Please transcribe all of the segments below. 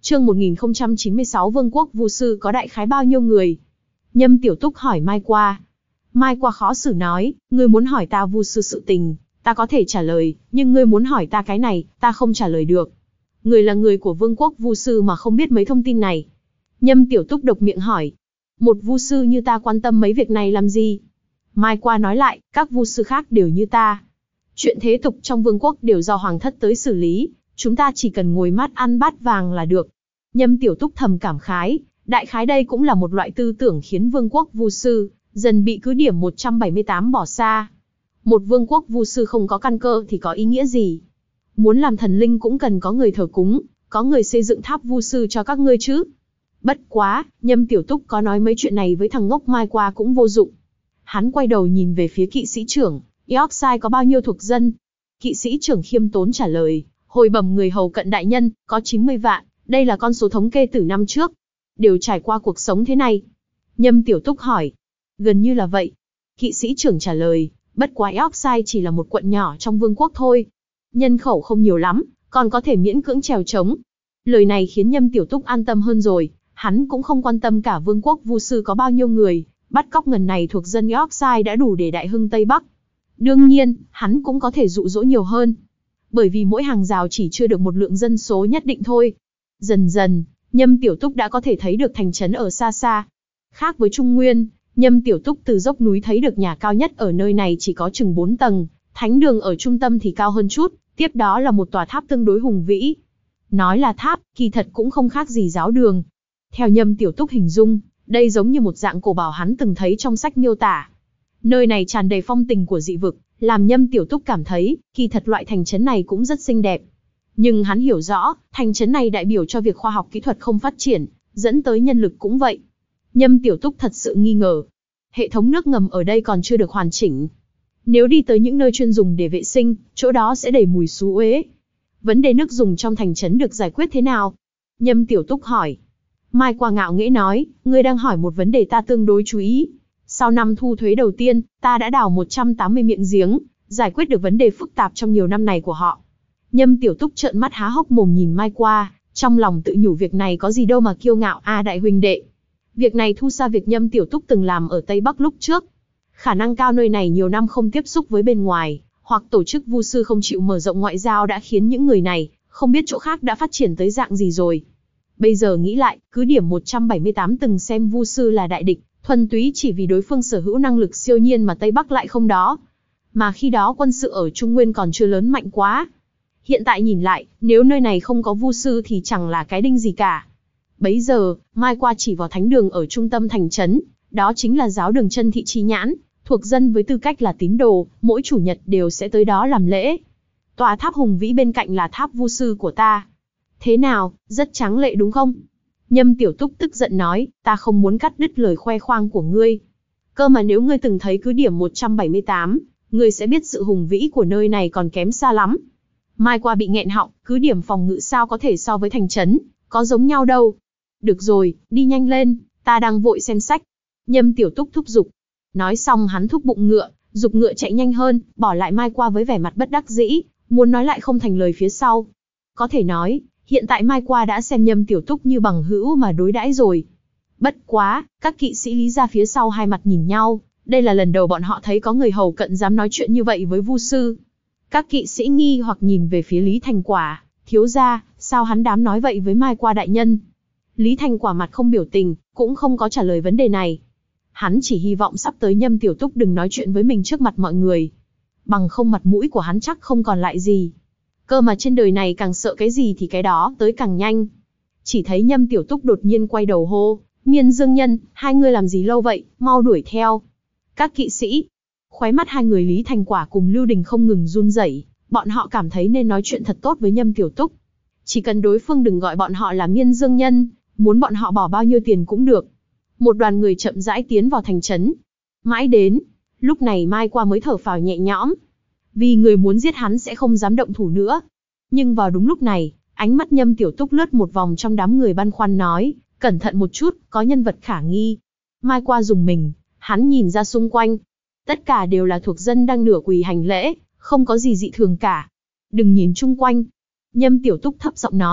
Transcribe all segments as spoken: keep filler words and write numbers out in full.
Chương một nghìn không trăm chín mươi sáu Vương quốc Vu sư có đại khái bao nhiêu người? Nhâm Tiểu Túc hỏi Mai Qua. Mai Qua khó xử nói, ngươi muốn hỏi ta Vu sư sự tình, ta có thể trả lời, nhưng ngươi muốn hỏi ta cái này, ta không trả lời được. Người là người của Vương quốc Vu sư mà không biết mấy thông tin này. Nhâm Tiểu Túc độc miệng hỏi. Một Vu sư như ta quan tâm mấy việc này làm gì? Mai Qua nói lại, các Vu sư khác đều như ta. Chuyện thế tục trong vương quốc đều do hoàng thất tới xử lý, chúng ta chỉ cần ngồi mát ăn bát vàng là được. Nhâm Tiểu Túc thầm cảm khái, đại khái đây cũng là một loại tư tưởng khiến vương quốc Vu sư dần bị cứ điểm một trăm bảy mươi tám bỏ xa. Một vương quốc Vu sư không có căn cơ thì có ý nghĩa gì? Muốn làm thần linh cũng cần có người thờ cúng, có người xây dựng tháp Vu sư cho các ngươi chứ. Bất quá, Nhâm Tiểu Túc có nói mấy chuyện này với thằng ngốc Mai Qua cũng vô dụng. Hắn quay đầu nhìn về phía kỵ sĩ trưởng, Yorkshire có bao nhiêu thuộc dân? Kỵ sĩ trưởng khiêm tốn trả lời, hồi bẩm người hầu cận đại nhân, có chín mươi vạn, đây là con số thống kê từ năm trước. Đều trải qua cuộc sống thế này. Nhâm Tiểu Túc hỏi, gần như là vậy. Kỵ sĩ trưởng trả lời, bất quá Yorkshire chỉ là một quận nhỏ trong vương quốc thôi. Nhân khẩu không nhiều lắm, còn có thể miễn cưỡng trèo trống. Lời này khiến Nhâm Tiểu Túc an tâm hơn rồi, hắn cũng không quan tâm cả vương quốc Vu sư có bao nhiêu người, bắt cóc ngần này thuộc dân Yorkshire đã đủ để đại hưng Tây Bắc. Đương nhiên, hắn cũng có thể dụ dỗ nhiều hơn. Bởi vì mỗi hàng rào chỉ chưa được một lượng dân số nhất định thôi. Dần dần, Nhâm Tiểu Túc đã có thể thấy được thành trấn ở xa xa. Khác với Trung Nguyên, Nhâm Tiểu Túc từ dốc núi thấy được nhà cao nhất ở nơi này chỉ có chừng bốn tầng, thánh đường ở trung tâm thì cao hơn chút, tiếp đó là một tòa tháp tương đối hùng vĩ. Nói là tháp, kỳ thật cũng không khác gì giáo đường. Theo Nhâm Tiểu Túc hình dung, đây giống như một dạng cổ bảo hắn từng thấy trong sách miêu tả. Nơi này tràn đầy phong tình của dị vực, làm Nhâm Tiểu Túc cảm thấy, kỳ thật loại thành trấn này cũng rất xinh đẹp. Nhưng hắn hiểu rõ, thành trấn này đại biểu cho việc khoa học kỹ thuật không phát triển, dẫn tới nhân lực cũng vậy. Nhâm Tiểu Túc thật sự nghi ngờ. Hệ thống nước ngầm ở đây còn chưa được hoàn chỉnh. Nếu đi tới những nơi chuyên dùng để vệ sinh, chỗ đó sẽ đầy mùi xú uế. Vấn đề nước dùng trong thành trấn được giải quyết thế nào? Nhâm Tiểu Túc hỏi. Mai Qua ngạo nghễ nói, ngươi đang hỏi một vấn đề ta tương đối chú ý. Sau năm thu thuế đầu tiên, ta đã đào một trăm tám mươi miệng giếng, giải quyết được vấn đề phức tạp trong nhiều năm này của họ. Nhâm Tiểu Túc trợn mắt há hốc mồm nhìn Mai Qua, trong lòng tự nhủ việc này có gì đâu mà kiêu ngạo a đại huynh đệ. Việc này thu xa việc Nhâm Tiểu Túc từng làm ở Tây Bắc lúc trước. Khả năng cao nơi này nhiều năm không tiếp xúc với bên ngoài, hoặc tổ chức Vu sư không chịu mở rộng ngoại giao đã khiến những người này không biết chỗ khác đã phát triển tới dạng gì rồi. Bây giờ nghĩ lại, cứ điểm một trăm bảy mươi tám từng xem Vu sư là đại địch, thuần túy chỉ vì đối phương sở hữu năng lực siêu nhiên mà Tây Bắc lại không đó. Mà khi đó quân sự ở Trung Nguyên còn chưa lớn mạnh quá. Hiện tại nhìn lại, nếu nơi này không có Vu sư thì chẳng là cái đinh gì cả. Bấy giờ, Mai Qua chỉ vào thánh đường ở trung tâm thành trấn, đó chính là giáo đường Chân Thị Chi Nhãn, thuộc dân với tư cách là tín đồ, mỗi chủ nhật đều sẽ tới đó làm lễ. Tòa tháp hùng vĩ bên cạnh là tháp Vu sư của ta. Thế nào, rất tráng lệ đúng không? Nhâm Tiểu Túc tức giận nói, ta không muốn cắt đứt lời khoe khoang của ngươi. Cơ mà nếu ngươi từng thấy cứ điểm một trăm bảy mươi tám, ngươi sẽ biết sự hùng vĩ của nơi này còn kém xa lắm. Mai Qua bị nghẹn họng, cứ điểm phòng ngự sao có thể so với thành trấn, có giống nhau đâu. Được rồi, đi nhanh lên, ta đang vội xem sách. Nhâm Tiểu Túc thúc giục. Nói xong hắn thúc bụng ngựa, giục ngựa chạy nhanh hơn, bỏ lại Mai Qua với vẻ mặt bất đắc dĩ, muốn nói lại không thành lời phía sau. Có thể nói, hiện tại Mai Qua đã xem Nhâm Tiểu Túc như bằng hữu mà đối đãi rồi. Bất quá, các kỵ sĩ Lý gia phía sau hai mặt nhìn nhau, đây là lần đầu bọn họ thấy có người hầu cận dám nói chuyện như vậy với Vu sư. Các kỵ sĩ nghi hoặc nhìn về phía Lý Thành Quả, thiếu gia, sao hắn dám nói vậy với Mai Qua đại nhân? Lý Thành Quả mặt không biểu tình, cũng không có trả lời vấn đề này. Hắn chỉ hy vọng sắp tới Nhâm Tiểu Túc đừng nói chuyện với mình trước mặt mọi người. Bằng không mặt mũi của hắn chắc không còn lại gì. Cơ mà trên đời này càng sợ cái gì thì cái đó tới càng nhanh. Chỉ thấy Nhâm Tiểu Túc đột nhiên quay đầu hô, Miên Dương Nhân, hai người làm gì lâu vậy, mau đuổi theo. Các kỵ sĩ, khóe mắt hai người Lý Thành Quả cùng Lưu Đình không ngừng run rẩy, bọn họ cảm thấy nên nói chuyện thật tốt với Nhâm Tiểu Túc. Chỉ cần đối phương đừng gọi bọn họ là Miên Dương Nhân, muốn bọn họ bỏ bao nhiêu tiền cũng được. Một đoàn người chậm rãi tiến vào thành trấn. Mãi đến, lúc này Mai Qua mới thở phào nhẹ nhõm. Vì người muốn giết hắn sẽ không dám động thủ nữa. Nhưng vào đúng lúc này, ánh mắt Nhâm Tiểu Túc lướt một vòng trong đám người băn khoăn nói, cẩn thận một chút, có nhân vật khả nghi. Mai Qua dùng mình, hắn nhìn ra xung quanh. Tất cả đều là thuộc dân đang nửa quỳ hành lễ, không có gì dị thường cả. Đừng nhìn chung quanh. Nhâm Tiểu Túc thấp giọng nói,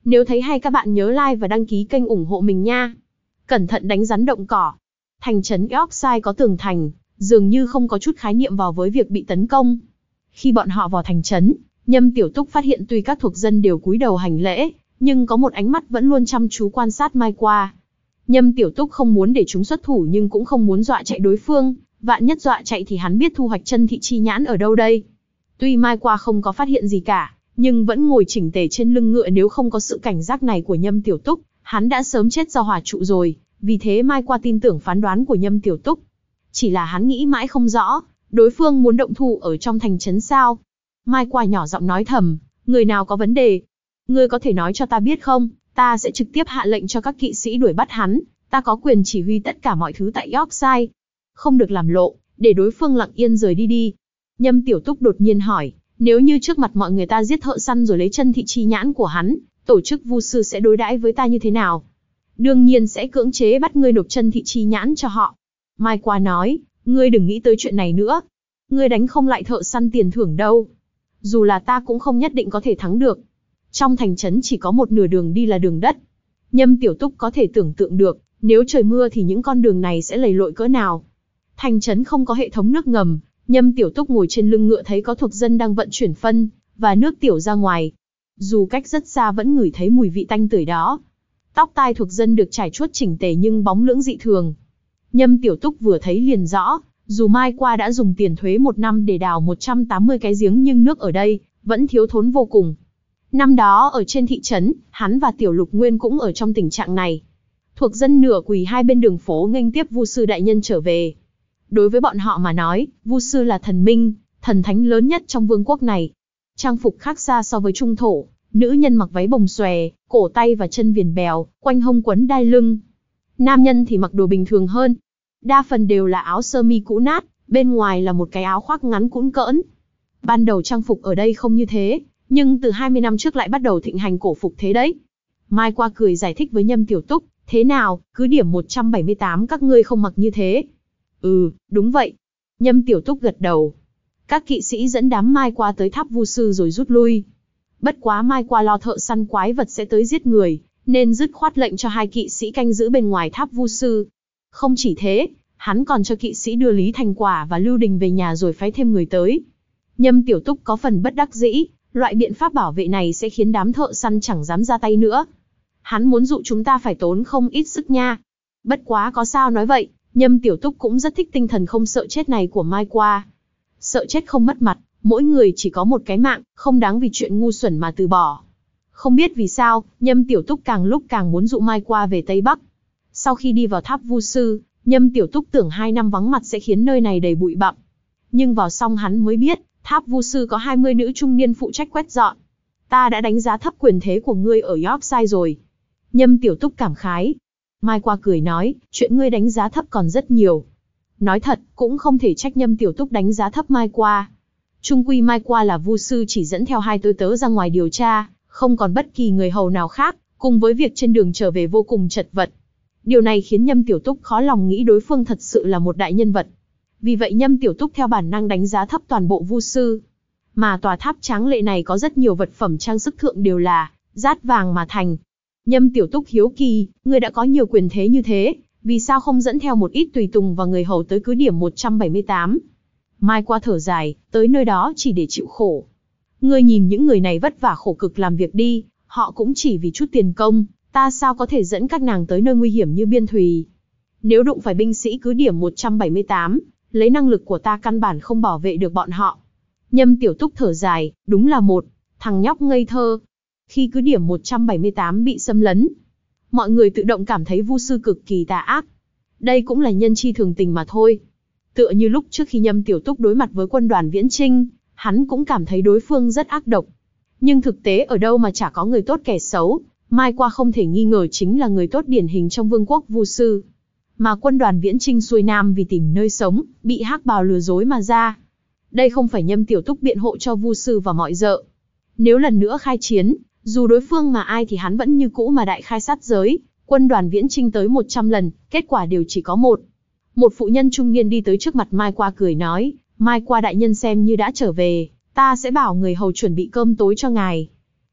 Nếu thấy hay các bạn nhớ like và đăng ký kênh ủng hộ mình nha. Cẩn thận đánh rắn động cỏ. Thành trấn Yorkshire có tường thành, dường như không có chút khái niệm vào với việc bị tấn công. Khi bọn họ vào thành trấn, Nhâm Tiểu Túc phát hiện tuy các thuộc dân đều cúi đầu hành lễ, nhưng có một ánh mắt vẫn luôn chăm chú quan sát Mai Qua. Nhâm Tiểu Túc không muốn để chúng xuất thủ nhưng cũng không muốn dọa chạy đối phương, vạn nhất dọa chạy thì hắn biết thu hoạch chân thị chi nhãn ở đâu đây. Tuy Mai Qua không có phát hiện gì cả, nhưng vẫn ngồi chỉnh tề trên lưng ngựa, nếu không có sự cảnh giác này của Nhâm Tiểu Túc, hắn đã sớm chết do hỏa trụ rồi, vì thế Mai Qua tin tưởng phán đoán của Nhâm Tiểu Túc. Chỉ là hắn nghĩ mãi không rõ, đối phương muốn động thủ ở trong thành trấn sao? Mai Qua nhỏ giọng nói thầm, người nào có vấn đề? Ngươi có thể nói cho ta biết không? Ta sẽ trực tiếp hạ lệnh cho các kỵ sĩ đuổi bắt hắn, ta có quyền chỉ huy tất cả mọi thứ tại Yorkshire. Không được làm lộ, để đối phương lặng yên rời đi đi. Nhâm Tiểu Túc đột nhiên hỏi, nếu như trước mặt mọi người ta giết thợ săn rồi lấy chân thị chi nhãn của hắn, tổ chức vu sư sẽ đối đãi với ta như thế nào? Đương nhiên sẽ cưỡng chế bắt ngươi nộp chân thị chi nhãn cho họ. Mai Qua nói, ngươi đừng nghĩ tới chuyện này nữa. Ngươi đánh không lại thợ săn tiền thưởng đâu. Dù là ta cũng không nhất định có thể thắng được. Trong thành trấn chỉ có một nửa đường đi là đường đất. Nhâm Tiểu Túc có thể tưởng tượng được, nếu trời mưa thì những con đường này sẽ lầy lội cỡ nào. Thành trấn không có hệ thống nước ngầm, Nhâm Tiểu Túc ngồi trên lưng ngựa thấy có thuộc dân đang vận chuyển phân và nước tiểu ra ngoài. Dù cách rất xa vẫn ngửi thấy mùi vị tanh tưởi đó. Tóc tai thuộc dân được trải chuốt chỉnh tề nhưng bóng lưỡng dị thường. Nhâm Tiểu Túc vừa thấy liền rõ, dù Mai Qua đã dùng tiền thuế một năm để đào một trăm tám mươi cái giếng nhưng nước ở đây vẫn thiếu thốn vô cùng. Năm đó ở trên thị trấn, hắn và Tiểu Lục Nguyên cũng ở trong tình trạng này. Thuộc dân nửa quỳ hai bên đường phố nghênh tiếp vu sư đại nhân trở về. Đối với bọn họ mà nói, vu sư là thần minh, thần thánh lớn nhất trong vương quốc này. Trang phục khác xa so với trung thổ, nữ nhân mặc váy bồng xòe, cổ tay và chân viền bèo, quanh hông quấn đai lưng. Nam nhân thì mặc đồ bình thường hơn. Đa phần đều là áo sơ mi cũ nát, bên ngoài là một cái áo khoác ngắn cũn cỡn. Ban đầu trang phục ở đây không như thế, nhưng từ hai mươi năm trước lại bắt đầu thịnh hành cổ phục thế đấy. Mai Qua cười giải thích với Nhâm Tiểu Túc, thế nào, cứ điểm một trăm bảy mươi tám các ngươi không mặc như thế. Ừ, đúng vậy. Nhâm Tiểu Túc gật đầu. Các kỵ sĩ dẫn đám Mai Qua tới tháp vu sư rồi rút lui. Bất quá Mai Qua lo thợ săn quái vật sẽ tới giết người, nên dứt khoát lệnh cho hai kỵ sĩ canh giữ bên ngoài tháp vu sư. Không chỉ thế, hắn còn cho kỵ sĩ đưa Lý Thành Quả và Lưu Đình về nhà rồi phái thêm người tới. Nhâm Tiểu Túc có phần bất đắc dĩ, loại biện pháp bảo vệ này sẽ khiến đám thợ săn chẳng dám ra tay nữa. Hắn muốn dụ chúng ta phải tốn không ít sức nha. Bất quá có sao nói vậy, Nhâm Tiểu Túc cũng rất thích tinh thần không sợ chết này của Mai Qua. Sợ chết không mất mặt, mỗi người chỉ có một cái mạng, không đáng vì chuyện ngu xuẩn mà từ bỏ. Không biết vì sao, Nhâm Tiểu Túc càng lúc càng muốn dụ Mai Qua về Tây Bắc. Sau khi đi vào tháp vu sư, Nhâm Tiểu Túc tưởng hai năm vắng mặt sẽ khiến nơi này đầy bụi bặm. Nhưng vào xong hắn mới biết, tháp vu sư có hai mươi nữ trung niên phụ trách quét dọn. Ta đã đánh giá thấp quyền thế của ngươi ở Yorkshire rồi. Nhâm Tiểu Túc cảm khái. Mai Qua cười nói, chuyện ngươi đánh giá thấp còn rất nhiều. Nói thật, cũng không thể trách Nhâm Tiểu Túc đánh giá thấp Mai Qua. Trung quy Mai Qua là vu sư chỉ dẫn theo hai tôi tớ ra ngoài điều tra, không còn bất kỳ người hầu nào khác, cùng với việc trên đường trở về vô cùng chật vật. Điều này khiến Nhâm Tiểu Túc khó lòng nghĩ đối phương thật sự là một đại nhân vật. Vì vậy Nhâm Tiểu Túc theo bản năng đánh giá thấp toàn bộ vu sư. Mà tòa tháp tráng lệ này có rất nhiều vật phẩm trang sức thượng đều là dát vàng mà thành. Nhâm Tiểu Túc hiếu kỳ, người đã có nhiều quyền thế như thế, vì sao không dẫn theo một ít tùy tùng và người hầu tới cứ điểm một trăm bảy mươi tám? Mai Qua thở dài, tới nơi đó chỉ để chịu khổ. Ngươi nhìn những người này vất vả khổ cực làm việc đi, họ cũng chỉ vì chút tiền công, ta sao có thể dẫn các nàng tới nơi nguy hiểm như Biên Thùy. Nếu đụng phải binh sĩ cứ điểm một trăm bảy mươi tám, lấy năng lực của ta căn bản không bảo vệ được bọn họ. Nhâm Tiểu Túc thở dài, đúng là một thằng nhóc ngây thơ. Khi cứ điểm một trăm bảy mươi tám bị xâm lấn, mọi người tự động cảm thấy vu sư cực kỳ tà ác. Đây cũng là nhân chi thường tình mà thôi. Tựa như lúc trước khi Nhâm Tiểu Túc đối mặt với quân đoàn Viễn Chinh, hắn cũng cảm thấy đối phương rất ác độc. Nhưng thực tế ở đâu mà chả có người tốt kẻ xấu, Mai Qua không thể nghi ngờ chính là người tốt điển hình trong vương quốc vu sư. Mà quân đoàn Viễn Chinh xuôi nam vì tìm nơi sống, bị hắc bào lừa dối mà ra. Đây không phải Nhâm Tiểu Túc biện hộ cho vu sư và mọi dợ. Nếu lần nữa khai chiến, dù đối phương mà ai thì hắn vẫn như cũ mà đại khai sát giới. Quân đoàn Viễn Chinh tới một trăm lần, kết quả đều chỉ có một. Một phụ nhân trung niên đi tới trước mặt Mai Qua cười nói, Mai Qua đại nhân xem như đã trở về, ta sẽ bảo người hầu chuẩn bị cơm tối cho ngài.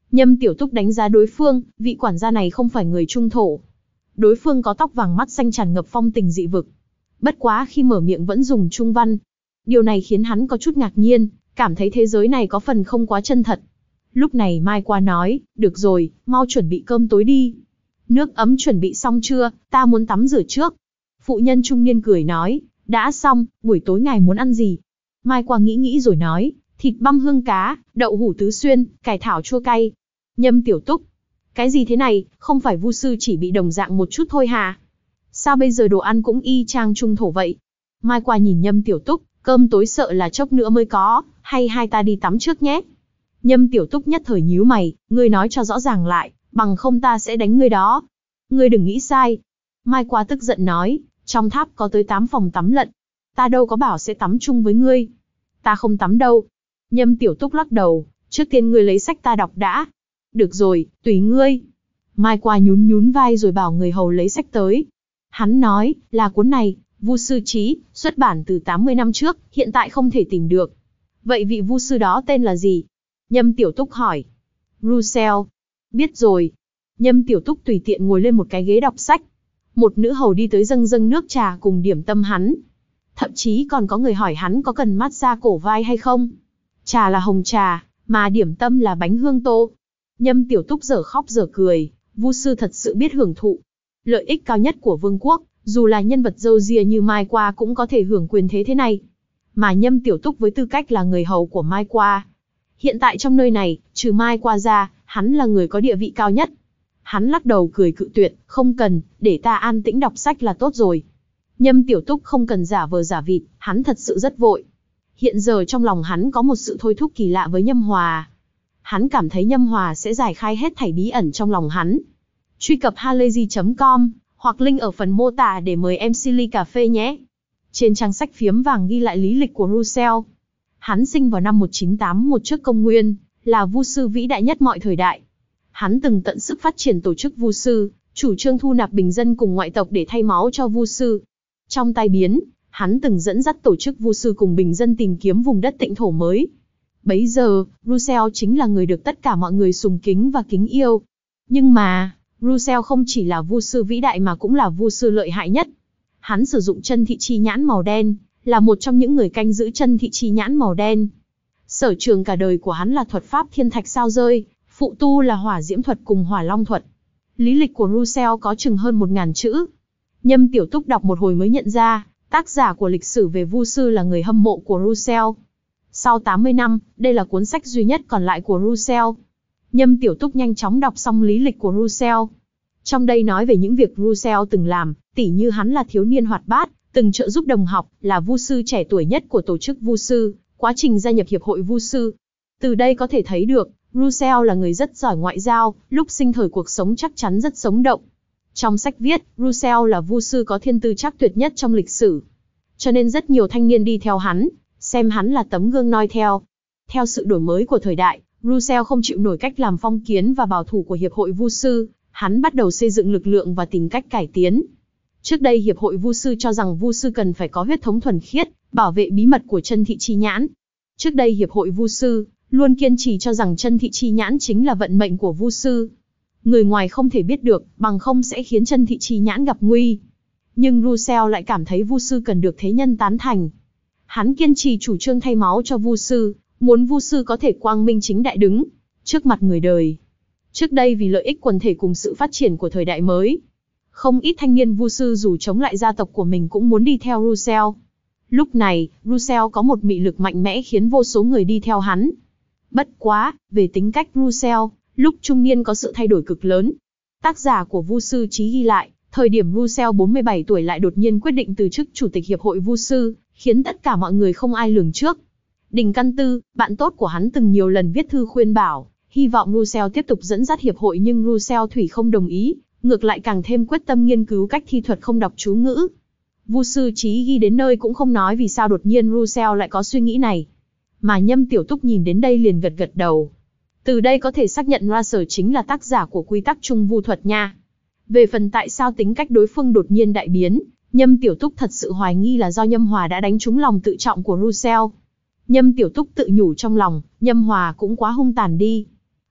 Nhâm Tiểu Túc đánh giá đối phương, vị quản gia này không phải người trung thổ. Đối phương có tóc vàng mắt xanh tràn ngập phong tình dị vực. Bất quá khi mở miệng vẫn dùng trung văn. Điều này khiến hắn có chút ngạc nhiên, cảm thấy thế giới này có phần không quá chân thật. Lúc này Mai Qua nói, được rồi, mau chuẩn bị cơm tối đi. Nước ấm chuẩn bị xong chưa, ta muốn tắm rửa trước. Phụ nhân trung niên cười nói, đã xong, buổi tối ngài muốn ăn gì? Mai Qua nghĩ nghĩ rồi nói, thịt băm hương cá, đậu hủ tứ xuyên, cải thảo chua cay. Nhâm Tiểu Túc, cái gì thế này, không phải Vu sư chỉ bị đồng dạng một chút thôi hả? Sao bây giờ đồ ăn cũng y chang trung thổ vậy? Mai Qua nhìn Nhâm Tiểu Túc, cơm tối sợ là chốc nữa mới có, hay hai ta đi tắm trước nhé. Nhâm Tiểu Túc nhất thời nhíu mày, ngươi nói cho rõ ràng lại, bằng không ta sẽ đánh ngươi đó. Ngươi đừng nghĩ sai. Mai Qua tức giận nói, trong tháp có tới tám phòng tắm lận. Ta đâu có bảo sẽ tắm chung với ngươi. Ta không tắm đâu. Nhâm Tiểu Túc lắc đầu, trước tiên ngươi lấy sách ta đọc đã. Được rồi, tùy ngươi. Mai Qua nhún nhún vai rồi bảo người hầu lấy sách tới. Hắn nói, là cuốn này, Vu sư chí, xuất bản từ tám mươi năm trước, hiện tại không thể tìm được. Vậy vị Vu sư đó tên là gì? Nhâm Tiểu Túc hỏi. Russell. Biết rồi. Nhâm Tiểu Túc tùy tiện ngồi lên một cái ghế đọc sách. Một nữ hầu đi tới dâng dâng nước trà cùng điểm tâm hắn. Thậm chí còn có người hỏi hắn có cần massage cổ vai hay không. Trà là hồng trà, mà điểm tâm là bánh hương tô. Nhâm Tiểu Túc dở khóc dở cười, Vu sư thật sự biết hưởng thụ. Lợi ích cao nhất của vương quốc, dù là nhân vật râu ria như Mai Qua cũng có thể hưởng quyền thế thế này. Mà Nhâm Tiểu Túc với tư cách là người hầu của Mai Qua. Hiện tại trong nơi này, trừ Mai Qua ra, hắn là người có địa vị cao nhất. Hắn lắc đầu cười cự tuyệt, không cần, để ta an tĩnh đọc sách là tốt rồi. Nhâm Tiểu Túc không cần giả vờ giả vịt, hắn thật sự rất vội. Hiện giờ trong lòng hắn có một sự thôi thúc kỳ lạ với Nhâm Hòa. Hắn cảm thấy Nhâm Hòa sẽ giải khai hết thảy bí ẩn trong lòng hắn. Truy cập halayzi chấm com, hoặc link ở phần mô tả để mời em xê ly cà phê nhé. Trên trang sách phiếm vàng ghi lại lý lịch của Russell. Hắn sinh vào năm một chín tám mốt trước công nguyên, là Vu sư vĩ đại nhất mọi thời đại. Hắn từng tận sức phát triển tổ chức Vu sư, chủ trương thu nạp bình dân cùng ngoại tộc để thay máu cho Vu sư. Trong tai biến, hắn từng dẫn dắt tổ chức Vu sư cùng bình dân tìm kiếm vùng đất tịnh thổ mới. Bấy giờ, Russell chính là người được tất cả mọi người sùng kính và kính yêu. Nhưng mà, Russell không chỉ là Vu sư vĩ đại mà cũng là Vu sư lợi hại nhất. Hắn sử dụng chân thị chi nhãn màu đen, là một trong những người canh giữ chân thị chi nhãn màu đen. Sở trường cả đời của hắn là thuật pháp thiên thạch sao rơi, phụ tu là hỏa diễm thuật cùng hỏa long thuật. Lý lịch của Russell có chừng hơn một ngàn chữ. Nhâm Tiểu Túc đọc một hồi mới nhận ra, tác giả của lịch sử về Vu sư là người hâm mộ của Russell. Sau tám mươi năm, đây là cuốn sách duy nhất còn lại của Russell. Nhâm Tiểu Túc nhanh chóng đọc xong lý lịch của Russell. Trong đây nói về những việc Russell từng làm, tỉ như hắn là thiếu niên hoạt bát, từng trợ giúp đồng học, là Vu sư trẻ tuổi nhất của tổ chức Vu sư, quá trình gia nhập hiệp hội Vu sư. Từ đây có thể thấy được, Russell là người rất giỏi ngoại giao, lúc sinh thời cuộc sống chắc chắn rất sống động. Trong sách viết, Russell là Vu sư có thiên tư chắc tuyệt nhất trong lịch sử. Cho nên rất nhiều thanh niên đi theo hắn, xem hắn là tấm gương noi theo. Theo sự đổi mới của thời đại, Russell không chịu nổi cách làm phong kiến và bảo thủ của hiệp hội Vu sư, hắn bắt đầu xây dựng lực lượng và tìm cách cải tiến. Trước đây hiệp hội Vu sư cho rằng Vu sư cần phải có huyết thống thuần khiết, bảo vệ bí mật của chân thị chi nhãn. Trước đây hiệp hội Vu sư luôn kiên trì cho rằng chân thị chi nhãn chính là vận mệnh của Vu sư. Người ngoài không thể biết được, bằng không sẽ khiến chân thị chi nhãn gặp nguy. Nhưng Russell lại cảm thấy Vu sư cần được thế nhân tán thành. Hắn kiên trì chủ trương thay máu cho Vu sư, muốn Vu sư có thể quang minh chính đại đứng trước mặt người đời. Trước đây vì lợi ích quần thể cùng sự phát triển của thời đại mới, không ít thanh niên Vu sư dù chống lại gia tộc của mình cũng muốn đi theo Russell. Lúc này, Russell có một mị lực mạnh mẽ khiến vô số người đi theo hắn. Bất quá, về tính cách Russell, lúc trung niên có sự thay đổi cực lớn. Tác giả của Vu sư chí ghi lại, thời điểm Russell bốn mươi bảy tuổi lại đột nhiên quyết định từ chức chủ tịch hiệp hội Vu sư, khiến tất cả mọi người không ai lường trước. Đình Căn Tư, bạn tốt của hắn từng nhiều lần viết thư khuyên bảo, hy vọng Russell tiếp tục dẫn dắt hiệp hội nhưng Russell thủy không đồng ý, ngược lại càng thêm quyết tâm nghiên cứu cách thi thuật không đọc chú ngữ. Vu sư chí ghi đến nơi cũng không nói vì sao đột nhiên Russell lại có suy nghĩ này. Mà Nhâm Tiểu Túc nhìn đến đây liền gật gật đầu. Từ đây có thể xác nhận Russell chính là tác giả của quy tắc chung vu thuật nha. Về phần tại sao tính cách đối phương đột nhiên đại biến, Nhâm Tiểu Túc thật sự hoài nghi là do Nhâm Hòa đã đánh trúng lòng tự trọng của Russell. Nhâm Tiểu Túc tự nhủ trong lòng, Nhâm Hòa cũng quá hung tàn đi.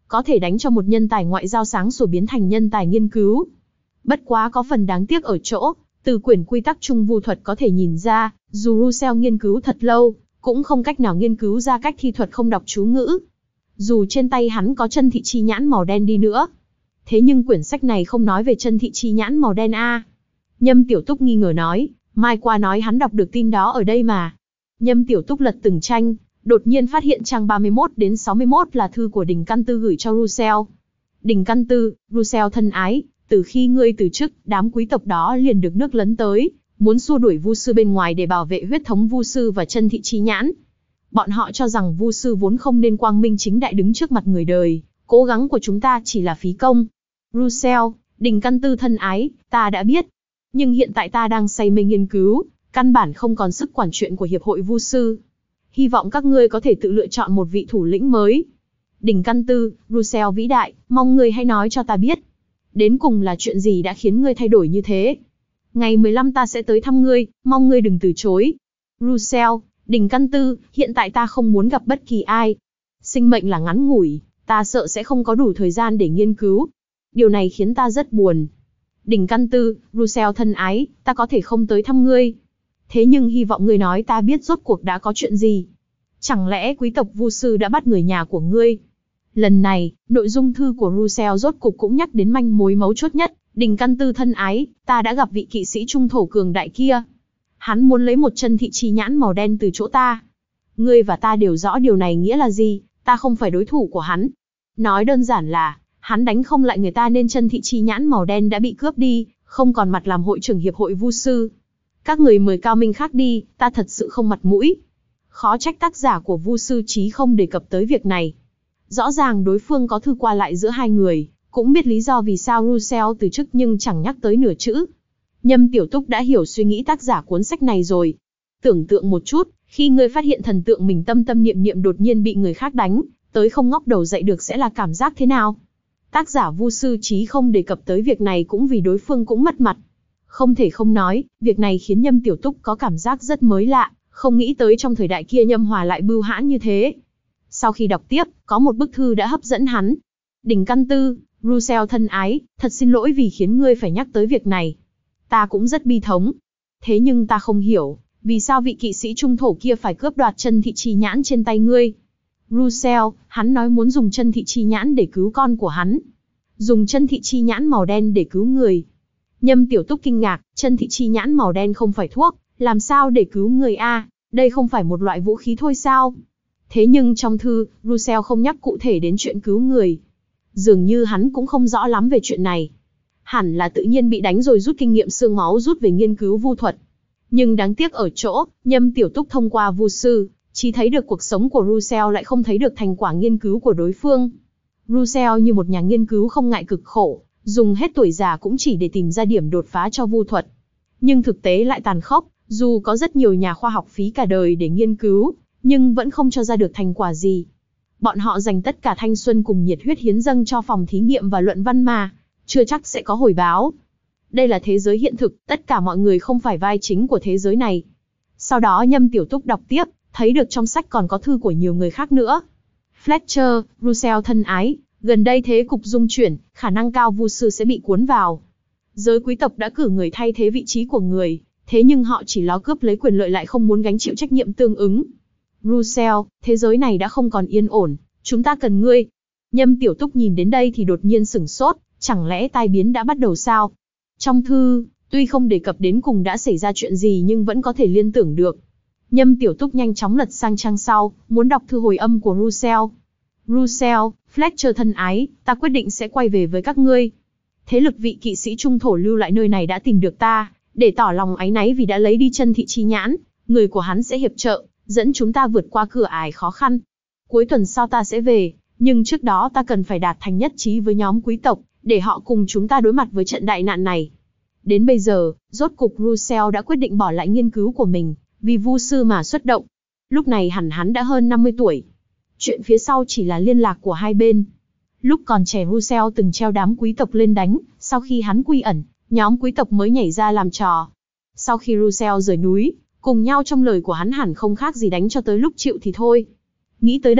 có thể đánh cho một nhân tài ngoại giao sáng sủa biến thành nhân tài nghiên cứu. Bất quá có phần đáng tiếc ở chỗ, từ quyển quy tắc chung vu thuật có thể nhìn ra, dù Russell nghiên cứu thật lâu, cũng không cách nào nghiên cứu ra cách thi thuật không đọc chú ngữ. Dù trên tay hắn có chân thị chi nhãn màu đen đi nữa. Thế nhưng quyển sách này không nói về chân thị chi nhãn màu đen a. Nhâm Tiểu Túc nghi ngờ nói, mai qua nói hắn đọc được tin đó ở đây mà. Nhâm Tiểu Túc lật từng trang, đột nhiên phát hiện trang ba mươi mốt đến sáu mươi mốt là thư của Đình Căn Tư gửi cho Russell. Đình Căn Tư, Russell thân ái, từ khi ngươi từ chức, đám quý tộc đó liền được nước lấn tới, muốn xua đuổi vu sư bên ngoài để bảo vệ huyết thống vu sư và chân thị chi nhãn. Bọn họ cho rằng vu sư vốn không nên quang minh chính đại đứng trước mặt người đời, cố gắng của chúng ta chỉ là phí công. Russell, Đình Căn Tư thân ái, ta đã biết. Nhưng hiện tại ta đang say mê nghiên cứu, căn bản không còn sức quản chuyện của Hiệp hội Vu sư. Hy vọng các ngươi có thể tự lựa chọn một vị thủ lĩnh mới. Đình Căn Tư, Russell vĩ đại, mong ngươi hãy nói cho ta biết. Đến cùng là chuyện gì đã khiến ngươi thay đổi như thế? Ngày mười lăm ta sẽ tới thăm ngươi, mong ngươi đừng từ chối. Russell, Đình Căn Tư, hiện tại ta không muốn gặp bất kỳ ai. Sinh mệnh là ngắn ngủi, ta sợ sẽ không có đủ thời gian để nghiên cứu. Điều này khiến ta rất buồn. Đình Căn Tư, Russell thân ái, ta có thể không tới thăm ngươi. Thế nhưng hy vọng ngươi nói ta biết rốt cuộc đã có chuyện gì. Chẳng lẽ quý tộc vu sư đã bắt người nhà của ngươi? Lần này, nội dung thư của Russell rốt cục cũng nhắc đến manh mối mấu chốt nhất. Đình Căn Tư thân ái, ta đã gặp vị kỵ sĩ trung thổ cường đại kia. Hắn muốn lấy một chân thị chi nhãn màu đen từ chỗ ta. Ngươi và ta đều rõ điều này nghĩa là gì, ta không phải đối thủ của hắn. Nói đơn giản là, hắn đánh không lại người ta nên chân thị chi nhãn màu đen đã bị cướp đi, không còn mặt làm hội trưởng hiệp hội vu sư. Các người mời cao minh khác đi, ta thật sự không mặt mũi. Khó trách tác giả của Vu sư chí không đề cập tới việc này. Rõ ràng đối phương có thư qua lại giữa hai người, cũng biết lý do vì sao Russell từ chức nhưng chẳng nhắc tới nửa chữ. Nhâm Tiểu Túc đã hiểu suy nghĩ tác giả cuốn sách này rồi. Tưởng tượng một chút, khi ngươi phát hiện thần tượng mình tâm tâm niệm niệm đột nhiên bị người khác đánh, tới không ngóc đầu dậy được sẽ là cảm giác thế nào? Tác giả Vu sư chí không đề cập tới việc này cũng vì đối phương cũng mất mặt. Không thể không nói, việc này khiến Nhâm Tiểu Túc có cảm giác rất mới lạ, không nghĩ tới trong thời đại kia Nhâm Hòa lại bưu hãn như thế. Sau khi đọc tiếp, có một bức thư đã hấp dẫn hắn. Đình Căn Tư, Russell thân ái, thật xin lỗi vì khiến ngươi phải nhắc tới việc này. Ta cũng rất bi thống. Thế nhưng ta không hiểu, vì sao vị kỵ sĩ trung thổ kia phải cướp đoạt chân thị chi nhãn trên tay ngươi. Russell, hắn nói muốn dùng chân thị chi nhãn để cứu con của hắn. Dùng chân thị chi nhãn màu đen để cứu người. Nhâm Tiểu Túc kinh ngạc, chân thị chi nhãn màu đen không phải thuốc, làm sao để cứu người a? Đây không phải một loại vũ khí thôi sao? Thế nhưng trong thư, Russell không nhắc cụ thể đến chuyện cứu người. Dường như hắn cũng không rõ lắm về chuyện này. Hẳn là tự nhiên bị đánh rồi rút kinh nghiệm xương máu rút về nghiên cứu vu thuật. Nhưng đáng tiếc ở chỗ, Nhâm Tiểu Túc thông qua vu sư, chỉ thấy được cuộc sống của Russell lại không thấy được thành quả nghiên cứu của đối phương. Russell như một nhà nghiên cứu không ngại cực khổ, dùng hết tuổi già cũng chỉ để tìm ra điểm đột phá cho vu thuật. Nhưng thực tế lại tàn khốc, dù có rất nhiều nhà khoa học phí cả đời để nghiên cứu, nhưng vẫn không cho ra được thành quả gì. Bọn họ dành tất cả thanh xuân cùng nhiệt huyết hiến dâng cho phòng thí nghiệm và luận văn mà, chưa chắc sẽ có hồi báo. Đây là thế giới hiện thực, tất cả mọi người không phải vai chính của thế giới này. Sau đó Nhâm Tiểu Túc đọc tiếp, thấy được trong sách còn có thư của nhiều người khác nữa. Fletcher, Russell thân ái, gần đây thế cục dung chuyển, khả năng cao vu sư sẽ bị cuốn vào. Giới quý tộc đã cử người thay thế vị trí của người, thế nhưng họ chỉ lo cướp lấy quyền lợi lại không muốn gánh chịu trách nhiệm tương ứng. Russell, thế giới này đã không còn yên ổn, chúng ta cần ngươi. Nhâm Tiểu Túc nhìn đến đây thì đột nhiên sửng sốt, chẳng lẽ tai biến đã bắt đầu sao? Trong thư, tuy không đề cập đến cùng đã xảy ra chuyện gì nhưng vẫn có thể liên tưởng được. Nhâm Tiểu Túc nhanh chóng lật sang trang sau, muốn đọc thư hồi âm của Russell. Russell, Fletcher thân ái, ta quyết định sẽ quay về với các ngươi. Thế lực vị kỵ sĩ trung thổ lưu lại nơi này đã tìm được ta, để tỏ lòng áy náy vì đã lấy đi chân thị chi nhãn, người của hắn sẽ hiệp trợ, dẫn chúng ta vượt qua cửa ải khó khăn. Cuối tuần sau ta sẽ về, nhưng trước đó ta cần phải đạt thành nhất trí với nhóm quý tộc, để họ cùng chúng ta đối mặt với trận đại nạn này. Đến bây giờ, rốt cục Russell đã quyết định bỏ lại nghiên cứu của mình, vì vu sư mà xuất động. Lúc này hẳn hắn đã hơn năm mươi tuổi. Chuyện phía sau chỉ là liên lạc của hai bên. Lúc còn trẻ Russell từng treo đám quý tộc lên đánh, sau khi hắn quy ẩn, nhóm quý tộc mới nhảy ra làm trò. Sau khi Russell rời núi, cùng nhau trong lời của hắn hẳn không khác gì đánh cho tới lúc chịu thì thôi. Nghĩ tới đây,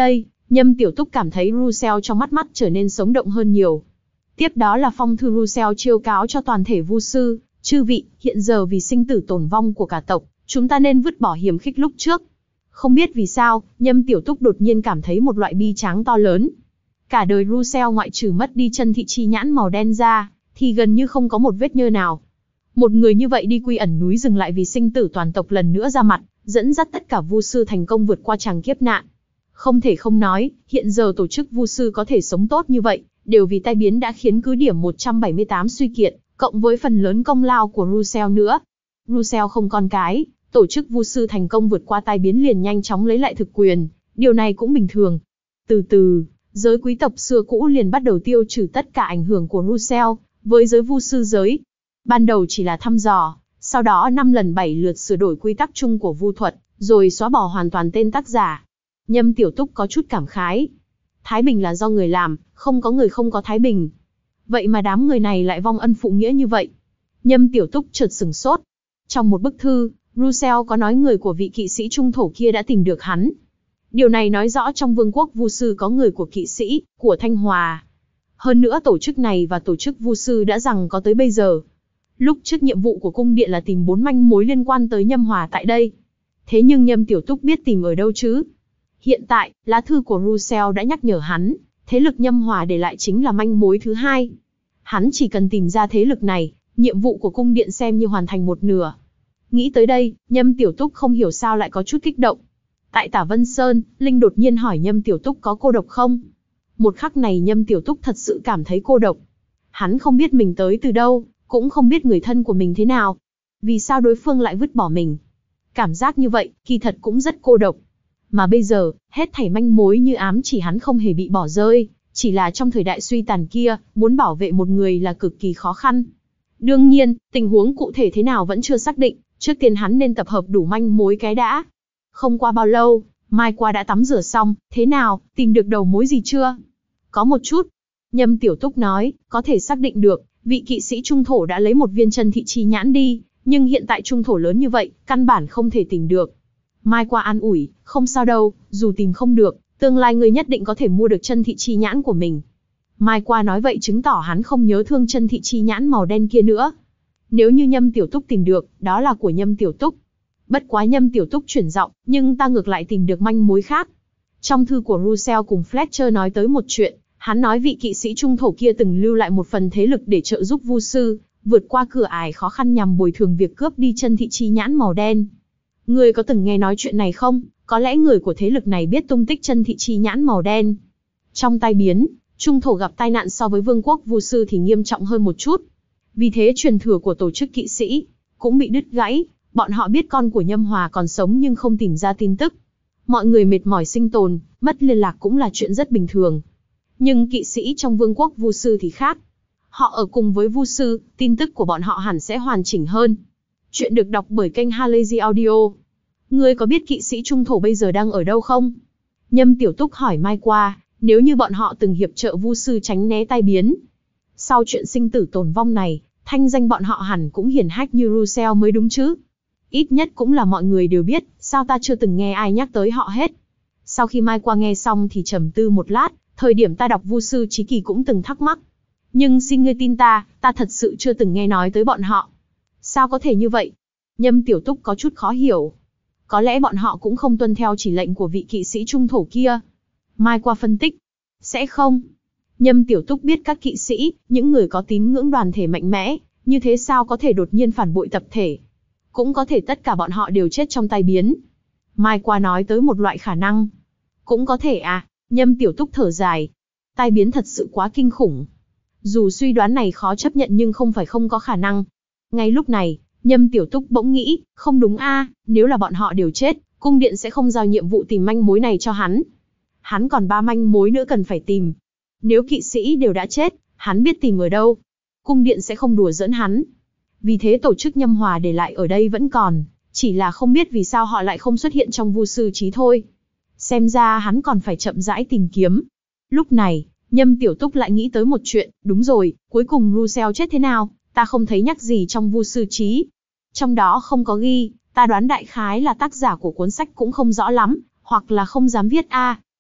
Nhâm Tiểu Túc cảm thấy Russell trong mắt mắt trở nên sống động hơn nhiều. Tiếp đó là phong thư Russell chiêu cáo cho toàn thể vu sư, chư vị, hiện giờ vì sinh tử tồn vong của cả tộc, chúng ta nên vứt bỏ hiềm khích lúc trước. Không biết vì sao, Nhâm Tiểu Túc đột nhiên cảm thấy một loại bi tráng to lớn. Cả đời Russell ngoại trừ mất đi chân thị chi nhãn màu đen ra, thì gần như không có một vết nhơ nào. Một người như vậy đi quy ẩn núi rừng lại vì sinh tử toàn tộc lần nữa ra mặt, dẫn dắt tất cả vu sư thành công vượt qua tràng kiếp nạn. Không thể không nói, hiện giờ tổ chức vu sư có thể sống tốt như vậy, đều vì tai biến đã khiến cứ điểm một trăm bảy mươi tám suy kiệt, cộng với phần lớn công lao của Russell nữa. Russell không con cái, tổ chức vu sư thành công vượt qua tai biến liền nhanh chóng lấy lại thực quyền, điều này cũng bình thường. Từ từ, giới quý tộc xưa cũ liền bắt đầu tiêu trừ tất cả ảnh hưởng của Russell với giới vu sư giới. Ban đầu chỉ là thăm dò, sau đó năm lần bảy lượt sửa đổi quy tắc chung của vu thuật, rồi xóa bỏ hoàn toàn tên tác giả. Nhâm Tiểu Túc có chút cảm khái. Thái bình là do người làm, không có người không có thái bình. Vậy mà đám người này lại vong ân phụ nghĩa như vậy. Nhâm Tiểu Túc chợt sửng sốt. Trong một bức thư, Russell có nói người của vị kỵ sĩ trung thổ kia đã tìm được hắn. Điều này nói rõ trong vương quốc vu sư có người của kỵ sĩ, của Thanh Hòa. Hơn nữa tổ chức này và tổ chức vu sư đã rằng có tới bây giờ. Lúc trước nhiệm vụ của cung điện là tìm bốn manh mối liên quan tới Nhâm Hòa tại đây. Thế nhưng Nhâm Tiểu Túc biết tìm ở đâu chứ? Hiện tại, lá thư của Russell đã nhắc nhở hắn, thế lực Nhâm Hòa để lại chính là manh mối thứ hai. Hắn chỉ cần tìm ra thế lực này, nhiệm vụ của cung điện xem như hoàn thành một nửa. Nghĩ tới đây, Nhâm Tiểu Túc không hiểu sao lại có chút kích động. Tại Tả Vân Sơn, Linh đột nhiên hỏi Nhâm Tiểu Túc có cô độc không? Một khắc này Nhâm Tiểu Túc thật sự cảm thấy cô độc. Hắn không biết mình tới từ đâu, cũng không biết người thân của mình thế nào. Vì sao đối phương lại vứt bỏ mình? Cảm giác như vậy, kỳ thật cũng rất cô độc. Mà bây giờ, hết thảy manh mối như ám chỉ hắn không hề bị bỏ rơi, chỉ là trong thời đại suy tàn kia, muốn bảo vệ một người là cực kỳ khó khăn. Đương nhiên, tình huống cụ thể thế nào vẫn chưa xác định, trước tiên hắn nên tập hợp đủ manh mối cái đã. Không qua bao lâu, Mai Qua đã tắm rửa xong, thế nào, tìm được đầu mối gì chưa? Có một chút. Nhâm Tiểu Túc nói, có thể xác định được, vị kỵ sĩ trung thổ đã lấy một viên chân thị chi nhãn đi, nhưng hiện tại trung thổ lớn như vậy, căn bản không thể tìm được. Mai Qua an ủi, không sao đâu, dù tìm không được, tương lai ngươi nhất định có thể mua được chân thị chi nhãn của mình. Mai Qua nói vậy chứng tỏ hắn không nhớ thương chân thị chi nhãn màu đen kia nữa. Nếu như Nhâm Tiểu Túc tìm được, đó là của Nhâm Tiểu Túc. Bất quá Nhâm Tiểu Túc chuyển giọng, nhưng ta ngược lại tìm được manh mối khác. Trong thư của Russell cùng Fletcher nói tới một chuyện, hắn nói vị kỵ sĩ trung thổ kia từng lưu lại một phần thế lực để trợ giúp vu sư, vượt qua cửa ải khó khăn nhằm bồi thường việc cướp đi chân thị chi nhãn màu đen. Ngươi có từng nghe nói chuyện này không? Có lẽ người của thế lực này biết tung tích chân thị chi nhãn màu đen. Trong tai biến, trung thổ gặp tai nạn so với vương quốc vu sư thì nghiêm trọng hơn một chút. Vì thế truyền thừa của tổ chức kỵ sĩ cũng bị đứt gãy, bọn họ biết con của Nhâm Hòa còn sống nhưng không tìm ra tin tức. Mọi người mệt mỏi sinh tồn, mất liên lạc cũng là chuyện rất bình thường. Nhưng kỵ sĩ trong vương quốc vu sư thì khác. Họ ở cùng với vu sư, tin tức của bọn họ hẳn sẽ hoàn chỉnh hơn. Chuyện được đọc bởi kênh Halazy Audio. Ngươi có biết kỵ sĩ trung thổ bây giờ đang ở đâu không? Nhâm Tiểu Túc hỏi Mai Qua, nếu như bọn họ từng hiệp trợ vu sư tránh né tai biến. Sau chuyện sinh tử tồn vong này, thanh danh bọn họ hẳn cũng hiển hách như Russell mới đúng chứ. Ít nhất cũng là mọi người đều biết, sao ta chưa từng nghe ai nhắc tới họ hết. Sau khi Mai Qua nghe xong thì trầm tư một lát, thời điểm ta đọc vu sư chí kỳ cũng từng thắc mắc. Nhưng xin ngươi tin ta, ta thật sự chưa từng nghe nói tới bọn họ. Sao có thể như vậy? Nhâm Tiểu Túc có chút khó hiểu. Có lẽ bọn họ cũng không tuân theo chỉ lệnh của vị kỵ sĩ trung thổ kia. Mai Qua phân tích. Sẽ không. Nhâm Tiểu Túc biết các kỵ sĩ, những người có tín ngưỡng đoàn thể mạnh mẽ, như thế sao có thể đột nhiên phản bội tập thể. Cũng có thể tất cả bọn họ đều chết trong tai biến. Mai Qua nói tới một loại khả năng. Cũng có thể à, Nhâm Tiểu Túc thở dài. Tai biến thật sự quá kinh khủng. Dù suy đoán này khó chấp nhận nhưng không phải không có khả năng. Ngay lúc này, Nhâm Tiểu Túc bỗng nghĩ, không đúng a, nếu là bọn họ đều chết, cung điện sẽ không giao nhiệm vụ tìm manh mối này cho hắn. Hắn còn ba manh mối nữa cần phải tìm. Nếu kỵ sĩ đều đã chết, hắn biết tìm ở đâu. Cung điện sẽ không đùa giỡn hắn. Vì thế tổ chức Nhâm Hòa để lại ở đây vẫn còn, chỉ là không biết vì sao họ lại không xuất hiện trong vu sư trí thôi. Xem ra hắn còn phải chậm rãi tìm kiếm. Lúc này, Nhâm Tiểu Túc lại nghĩ tới một chuyện, đúng rồi, cuối cùng Russell chết thế nào, ta không thấy nhắc gì trong vu sư trí. Trong đó không có ghi, ta đoán đại khái là tác giả của cuốn sách cũng không rõ lắm, hoặc là không dám viết a.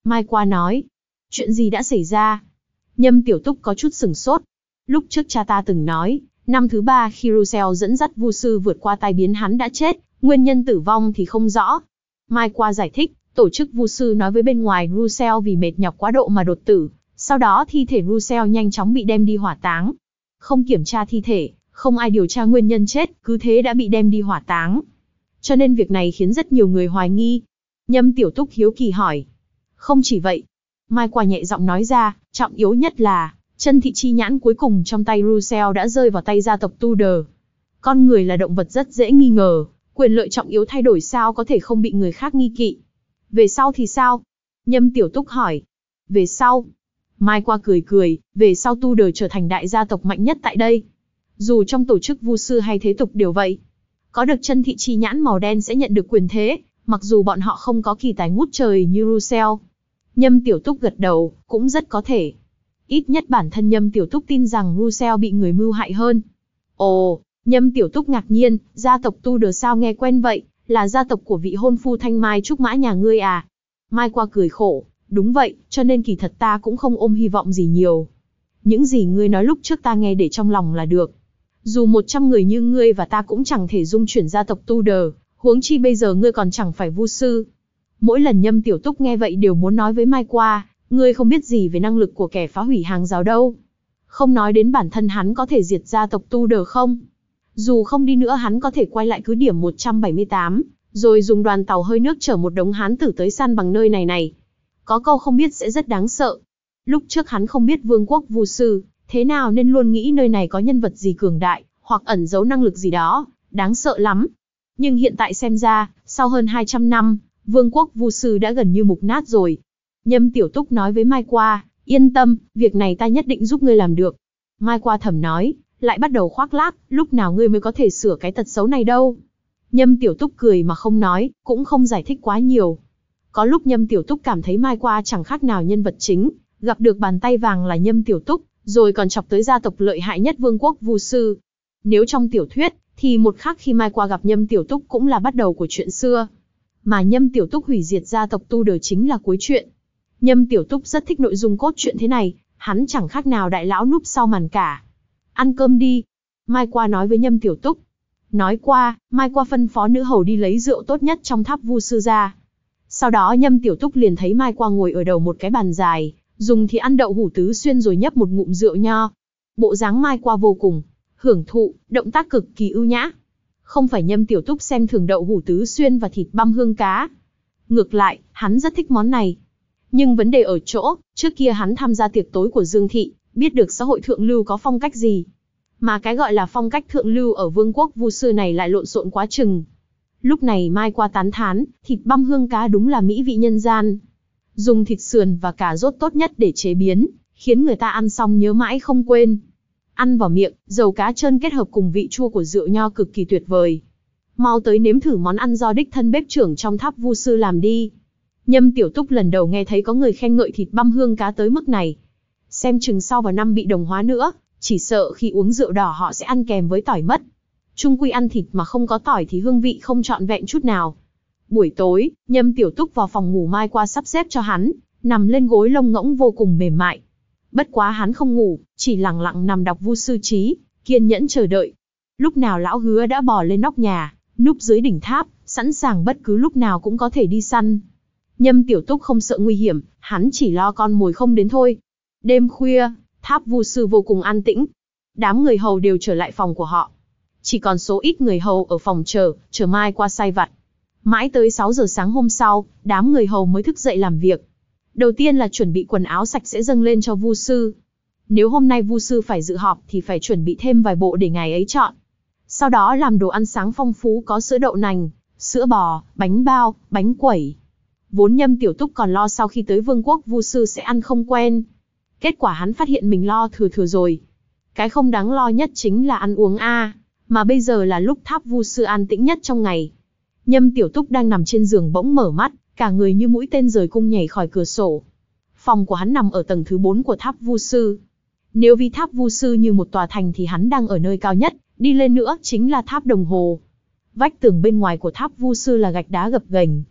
Mai Qua nói. Chuyện gì đã xảy ra? Nhâm Tiểu Túc có chút sửng sốt. Lúc trước cha ta từng nói, năm thứ ba khi Russell dẫn dắt Vu sư vượt qua tai biến hắn đã chết, nguyên nhân tử vong thì không rõ. Mai Qua giải thích, tổ chức Vu sư nói với bên ngoài Russell vì mệt nhọc quá độ mà đột tử, sau đó thi thể Russell nhanh chóng bị đem đi hỏa táng. Không kiểm tra thi thể, không ai điều tra nguyên nhân chết, cứ thế đã bị đem đi hỏa táng. Cho nên việc này khiến rất nhiều người hoài nghi. Nhâm Tiểu Túc hiếu kỳ hỏi. Không chỉ vậy. Mai Qua nhẹ giọng nói ra, trọng yếu nhất là, chân thị chi nhãn cuối cùng trong tay Russell đã rơi vào tay gia tộc Tudor. Con người là động vật rất dễ nghi ngờ, quyền lợi trọng yếu thay đổi sao có thể không bị người khác nghi kỵ. Về sau thì sao? Nhâm Tiểu Túc hỏi. Về sau? Mai Qua cười cười, về sau Tudor trở thành đại gia tộc mạnh nhất tại đây. Dù trong tổ chức Vu sư hay thế tục đều vậy. Có được chân thị chi nhãn màu đen sẽ nhận được quyền thế, mặc dù bọn họ không có kỳ tài ngút trời như Russell. Nhâm Tiểu Túc gật đầu, cũng rất có thể. Ít nhất bản thân Nhâm Tiểu Túc tin rằng Russell bị người mưu hại hơn. Ồ, Nhâm Tiểu Túc ngạc nhiên, gia tộc Tudor sao nghe quen vậy, là gia tộc của vị hôn phu Thanh Mai Trúc Mã nhà ngươi à? Mai Qua cười khổ, đúng vậy, cho nên kỳ thật ta cũng không ôm hy vọng gì nhiều. Những gì ngươi nói lúc trước ta nghe để trong lòng là được. Dù một trăm người như ngươi và ta cũng chẳng thể dung chuyển gia tộc Tudor, huống chi bây giờ ngươi còn chẳng phải Vu sư. Mỗi lần Nhâm Tiểu Túc nghe vậy đều muốn nói với Mai Qua, ngươi không biết gì về năng lực của kẻ phá hủy hàng rào đâu. Không nói đến bản thân hắn có thể diệt gia tộc Tudor không? Dù không đi nữa hắn có thể quay lại cứ điểm một trăm bảy mươi tám, rồi dùng đoàn tàu hơi nước chở một đống hán tử tới săn bằng nơi này này. Có câu không biết sẽ rất đáng sợ. Lúc trước hắn không biết vương quốc Vu sư, thế nào nên luôn nghĩ nơi này có nhân vật gì cường đại, hoặc ẩn giấu năng lực gì đó, đáng sợ lắm. Nhưng hiện tại xem ra, sau hơn hai trăm năm, vương quốc Vu sư đã gần như mục nát rồi. Nhâm Tiểu Túc nói với Mai Qua, yên tâm, việc này ta nhất định giúp ngươi làm được. Mai Qua thầm nói, lại bắt đầu khoác lác, lúc nào ngươi mới có thể sửa cái tật xấu này đâu. Nhâm Tiểu Túc cười mà không nói, cũng không giải thích quá nhiều. Có lúc Nhâm Tiểu Túc cảm thấy Mai Qua chẳng khác nào nhân vật chính, gặp được bàn tay vàng là Nhâm Tiểu Túc, rồi còn chọc tới gia tộc lợi hại nhất vương quốc Vu sư. Nếu trong tiểu thuyết, thì một khắc khi Mai Qua gặp Nhâm Tiểu Túc cũng là bắt đầu của chuyện xưa. Mà Nhâm Tiểu Túc hủy diệt gia tộc Tudor chính là cuối chuyện. Nhâm Tiểu Túc rất thích nội dung cốt truyện thế này, hắn chẳng khác nào đại lão núp sau màn cả. Ăn cơm đi. Mai Qua nói với Nhâm Tiểu Túc. Nói qua, Mai Qua phân phó nữ hầu đi lấy rượu tốt nhất trong tháp Vu sư ra. Sau đó Nhâm Tiểu Túc liền thấy Mai Qua ngồi ở đầu một cái bàn dài, dùng thì ăn đậu hủ tứ xuyên rồi nhấp một ngụm rượu nho. Bộ dáng Mai Qua vô cùng hưởng thụ, động tác cực kỳ ưu nhã. Không phải Nhâm Tiểu Túc xem thường đậu hủ tứ xuyên và thịt băm hương cá. Ngược lại, hắn rất thích món này. Nhưng vấn đề ở chỗ, trước kia hắn tham gia tiệc tối của Dương Thị, biết được xã hội thượng lưu có phong cách gì. Mà cái gọi là phong cách thượng lưu ở vương quốc Vu sư này lại lộn xộn quá chừng. Lúc này Mai Qua tán thán, thịt băm hương cá đúng là mỹ vị nhân gian. Dùng thịt sườn và cà rốt tốt nhất để chế biến, khiến người ta ăn xong nhớ mãi không quên. Ăn vào miệng, dầu cá trơn kết hợp cùng vị chua của rượu nho cực kỳ tuyệt vời. Mau tới nếm thử món ăn do đích thân bếp trưởng trong tháp Vu sư làm đi. Nhâm Tiểu Túc lần đầu nghe thấy có người khen ngợi thịt băm hương cá tới mức này. Xem chừng sau vào năm bị đồng hóa nữa, chỉ sợ khi uống rượu đỏ họ sẽ ăn kèm với tỏi mất. Chung quy ăn thịt mà không có tỏi thì hương vị không trọn vẹn chút nào. Buổi tối, Nhâm Tiểu Túc vào phòng ngủ Mai Qua sắp xếp cho hắn, nằm lên gối lông ngỗng vô cùng mềm mại. Bất quá hắn không ngủ, chỉ lặng lặng nằm đọc Vu sư chí, kiên nhẫn chờ đợi. Lúc nào lão Hứa đã bò lên nóc nhà, núp dưới đỉnh tháp, sẵn sàng bất cứ lúc nào cũng có thể đi săn. Nhâm Tiểu Túc không sợ nguy hiểm, hắn chỉ lo con mồi không đến thôi. Đêm khuya, tháp Vu sư vô cùng an tĩnh. Đám người hầu đều trở lại phòng của họ. Chỉ còn số ít người hầu ở phòng chờ, chờ Mai Qua sai vặt. Mãi tới sáu giờ sáng hôm sau, đám người hầu mới thức dậy làm việc. Đầu tiên là chuẩn bị quần áo sạch sẽ dâng lên cho Vu sư. Nếu hôm nay Vu sư phải dự họp thì phải chuẩn bị thêm vài bộ để ngày ấy chọn. Sau đó làm đồ ăn sáng phong phú có sữa đậu nành, sữa bò, bánh bao, bánh quẩy. Vốn Nhâm Tiểu Túc còn lo sau khi tới vương quốc Vu sư sẽ ăn không quen. Kết quả hắn phát hiện mình lo thừa thừa rồi. Cái không đáng lo nhất chính là ăn uống a, mà bây giờ là lúc tháp Vu sư an tĩnh nhất trong ngày. Nhâm Tiểu Túc đang nằm trên giường bỗng mở mắt, cả người như mũi tên rời cung nhảy khỏi cửa sổ. Phòng của hắn nằm ở tầng thứ bốn của tháp Vu sư. Nếu ví tháp Vu sư như một tòa thành thì hắn đang ở nơi cao nhất, đi lên nữa chính là tháp đồng hồ. Vách tường bên ngoài của tháp Vu sư là gạch đá gập ghềnh.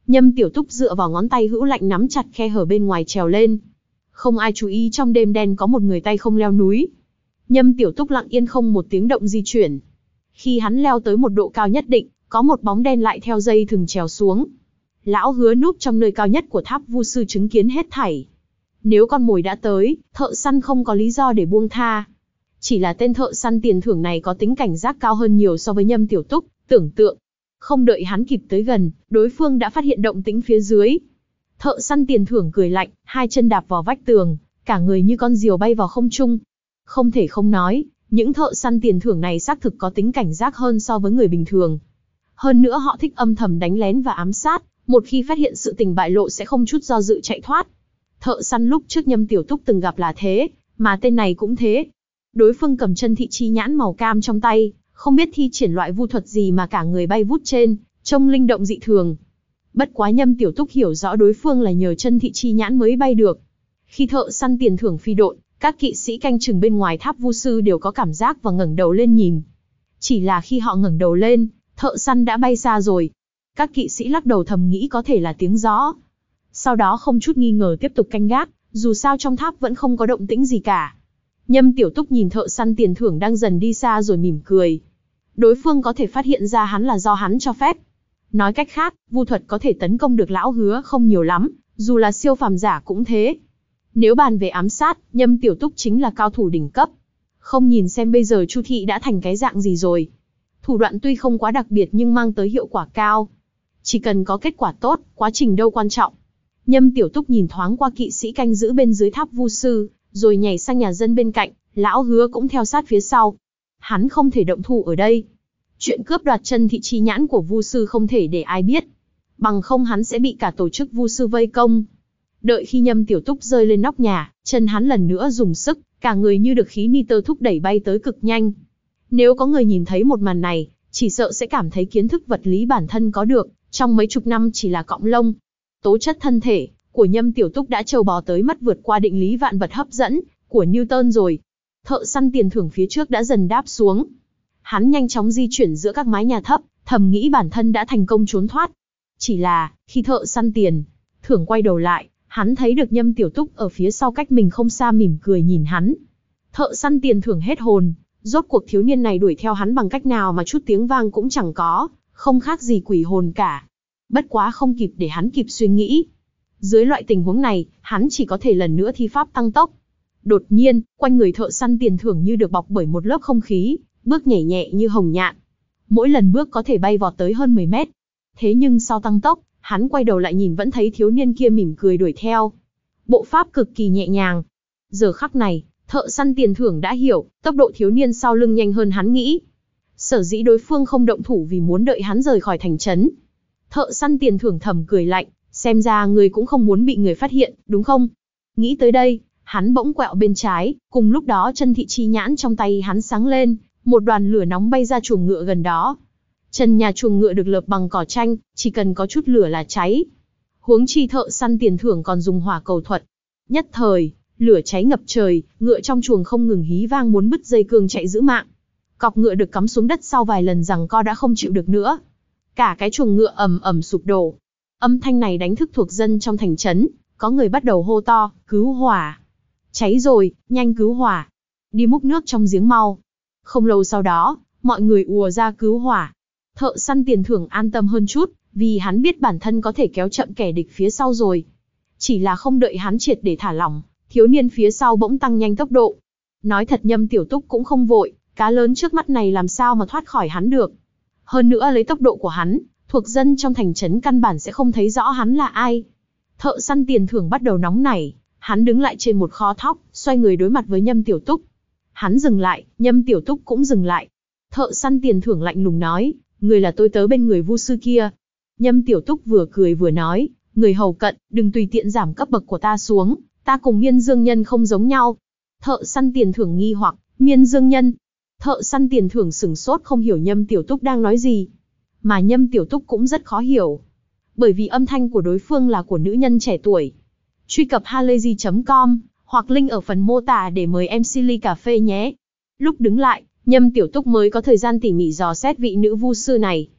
Nhâm Tiểu Túc dựa vào ngón tay hữu lạnh nắm chặt khe hở bên ngoài trèo lên. Không ai chú ý trong đêm đen có một người tay không leo núi. Nhâm Tiểu Túc lặng yên không một tiếng động di chuyển. Khi hắn leo tới một độ cao nhất định, có một bóng đen lại theo dây thừng trèo xuống. Lão Hứa núp trong nơi cao nhất của tháp vu sư chứng kiến hết thảy. Nếu con mồi đã tới, thợ săn không có lý do để buông tha. Chỉ là tên thợ săn tiền thưởng này có tính cảnh giác cao hơn nhiều so với Nhâm Tiểu Túc, tưởng tượng. Không đợi hắn kịp tới gần, đối phương đã phát hiện động tĩnh phía dưới. Thợ săn tiền thưởng cười lạnh, hai chân đạp vào vách tường, cả người như con diều bay vào không trung. Không thể không nói, những thợ săn tiền thưởng này xác thực có tính cảnh giác hơn so với người bình thường. Hơn nữa họ thích âm thầm đánh lén và ám sát, một khi phát hiện sự tình bại lộ sẽ không chút do dự chạy thoát. Thợ săn lúc trước Nhâm Tiểu Túc từng gặp là thế, mà tên này cũng thế. Đối phương cầm chân thị chi nhãn màu cam trong tay, không biết thi triển loại vu thuật gì mà cả người bay vút trên, trông linh động dị thường. Bất quá Nhâm Tiểu Túc hiểu rõ đối phương là nhờ chân thị chi nhãn mới bay được. Khi thợ săn tiền thưởng phi độn, các kỵ sĩ canh chừng bên ngoài tháp vu sư đều có cảm giác và ngẩng đầu lên nhìn. Chỉ là khi họ ngẩng đầu lên, thợ săn đã bay xa rồi. Các kỵ sĩ lắc đầu thầm nghĩ có thể là tiếng gió. Sau đó không chút nghi ngờ tiếp tục canh gác, dù sao trong tháp vẫn không có động tĩnh gì cả. Nhâm Tiểu Túc nhìn thợ săn tiền thưởng đang dần đi xa rồi mỉm cười. Đối phương có thể phát hiện ra hắn là do hắn cho phép. Nói cách khác, vu thuật có thể tấn công được Lão Hứa không nhiều lắm, dù là siêu phàm giả cũng thế. Nếu bàn về ám sát, Nhâm Tiểu Túc chính là cao thủ đỉnh cấp. Không nhìn xem bây giờ Chu Thị đã thành cái dạng gì rồi. Thủ đoạn tuy không quá đặc biệt nhưng mang tới hiệu quả cao. Chỉ cần có kết quả tốt, quá trình đâu quan trọng. Nhâm Tiểu Túc nhìn thoáng qua kỵ sĩ canh giữ bên dưới tháp vu sư, rồi nhảy sang nhà dân bên cạnh, Lão Hứa cũng theo sát phía sau. Hắn không thể động thủ ở đây. Chuyện cướp đoạt chân thị chi nhãn của vu sư không thể để ai biết. Bằng không hắn sẽ bị cả tổ chức vu sư vây công. Đợi khi Nhâm Tiểu Túc rơi lên nóc nhà, chân hắn lần nữa dùng sức, cả người như được khí nitơ thúc đẩy bay tới cực nhanh. Nếu có người nhìn thấy một màn này, chỉ sợ sẽ cảm thấy kiến thức vật lý bản thân có được, trong mấy chục năm chỉ là cọng lông. Tố chất thân thể của Nhâm Tiểu Túc đã trâu bò tới mắt vượt qua định lý vạn vật hấp dẫn của Newton rồi. Thợ săn tiền thưởng phía trước đã dần đáp xuống. Hắn nhanh chóng di chuyển giữa các mái nhà thấp, thầm nghĩ bản thân đã thành công trốn thoát. Chỉ là, khi thợ săn tiền thưởng quay đầu lại, hắn thấy được Nhâm Tiểu Túc ở phía sau cách mình không xa mỉm cười nhìn hắn. Thợ săn tiền thưởng hết hồn, rốt cuộc thiếu niên này đuổi theo hắn bằng cách nào mà chút tiếng vang cũng chẳng có, không khác gì quỷ hồn cả. Bất quá không kịp để hắn kịp suy nghĩ. Dưới loại tình huống này, hắn chỉ có thể lần nữa thi pháp tăng tốc. Đột nhiên, quanh người thợ săn tiền thưởng như được bọc bởi một lớp không khí, bước nhảy nhẹ như hồng nhạn. Mỗi lần bước có thể bay vọt tới hơn mười mét. Thế nhưng sau tăng tốc, hắn quay đầu lại nhìn vẫn thấy thiếu niên kia mỉm cười đuổi theo. Bộ pháp cực kỳ nhẹ nhàng. Giờ khắc này, thợ săn tiền thưởng đã hiểu, tốc độ thiếu niên sau lưng nhanh hơn hắn nghĩ. Sở dĩ đối phương không động thủ vì muốn đợi hắn rời khỏi thành trấn. Thợ săn tiền thưởng thầm cười lạnh, xem ra người cũng không muốn bị người phát hiện, đúng không? Nghĩ tới đây, hắn bỗng quẹo bên trái, cùng lúc đó chân thị chi nhãn trong tay hắn sáng lên, một đoàn lửa nóng bay ra chuồng ngựa gần đó. Trần nhà chuồng ngựa được lợp bằng cỏ tranh, chỉ cần có chút lửa là cháy. Huống chi thợ săn tiền thưởng còn dùng hỏa cầu thuật. Nhất thời, lửa cháy ngập trời, ngựa trong chuồng không ngừng hí vang muốn bứt dây cương chạy giữ mạng. Cọc ngựa được cắm xuống đất sau vài lần giằng co đã không chịu được nữa. Cả cái chuồng ngựa ầm ầm sụp đổ. Âm thanh này đánh thức thuộc dân trong thành trấn, có người bắt đầu hô to, cứu hỏa. Cháy rồi, nhanh cứu hỏa. Đi múc nước trong giếng mau. Không lâu sau đó, mọi người ùa ra cứu hỏa. Thợ săn tiền thưởng an tâm hơn chút, vì hắn biết bản thân có thể kéo chậm kẻ địch phía sau rồi. Chỉ là không đợi hắn triệt để thả lỏng, thiếu niên phía sau bỗng tăng nhanh tốc độ. Nói thật Nhâm Tiểu Túc cũng không vội, cá lớn trước mắt này làm sao mà thoát khỏi hắn được. Hơn nữa lấy tốc độ của hắn, thuộc dân trong thành trấn căn bản sẽ không thấy rõ hắn là ai. Thợ săn tiền thưởng bắt đầu nóng nảy, hắn đứng lại trên một kho thóc, xoay người đối mặt với Nhâm Tiểu Túc. Hắn dừng lại, Nhâm Tiểu Túc cũng dừng lại. Thợ săn tiền thưởng lạnh lùng nói, người là tôi tớ bên người vu sư kia. Nhâm Tiểu Túc vừa cười vừa nói, người hầu cận, đừng tùy tiện giảm cấp bậc của ta xuống, ta cùng Miên Dương Nhân không giống nhau. Thợ săn tiền thưởng nghi hoặc, Miên Dương Nhân. Thợ săn tiền thưởng sửng sốt không hiểu Nhâm Tiểu Túc đang nói gì. Mà Nhâm Tiểu Túc cũng rất khó hiểu. Bởi vì âm thanh của đối phương là của nữ nhân trẻ tuổi. Truy cập halayzi chấm com, hoặc link ở phần mô tả để mời em xê ly cà phê nhé. Lúc đứng lại, Nhâm Tiểu Túc mới có thời gian tỉ mỉ dò xét vị nữ vu sư này.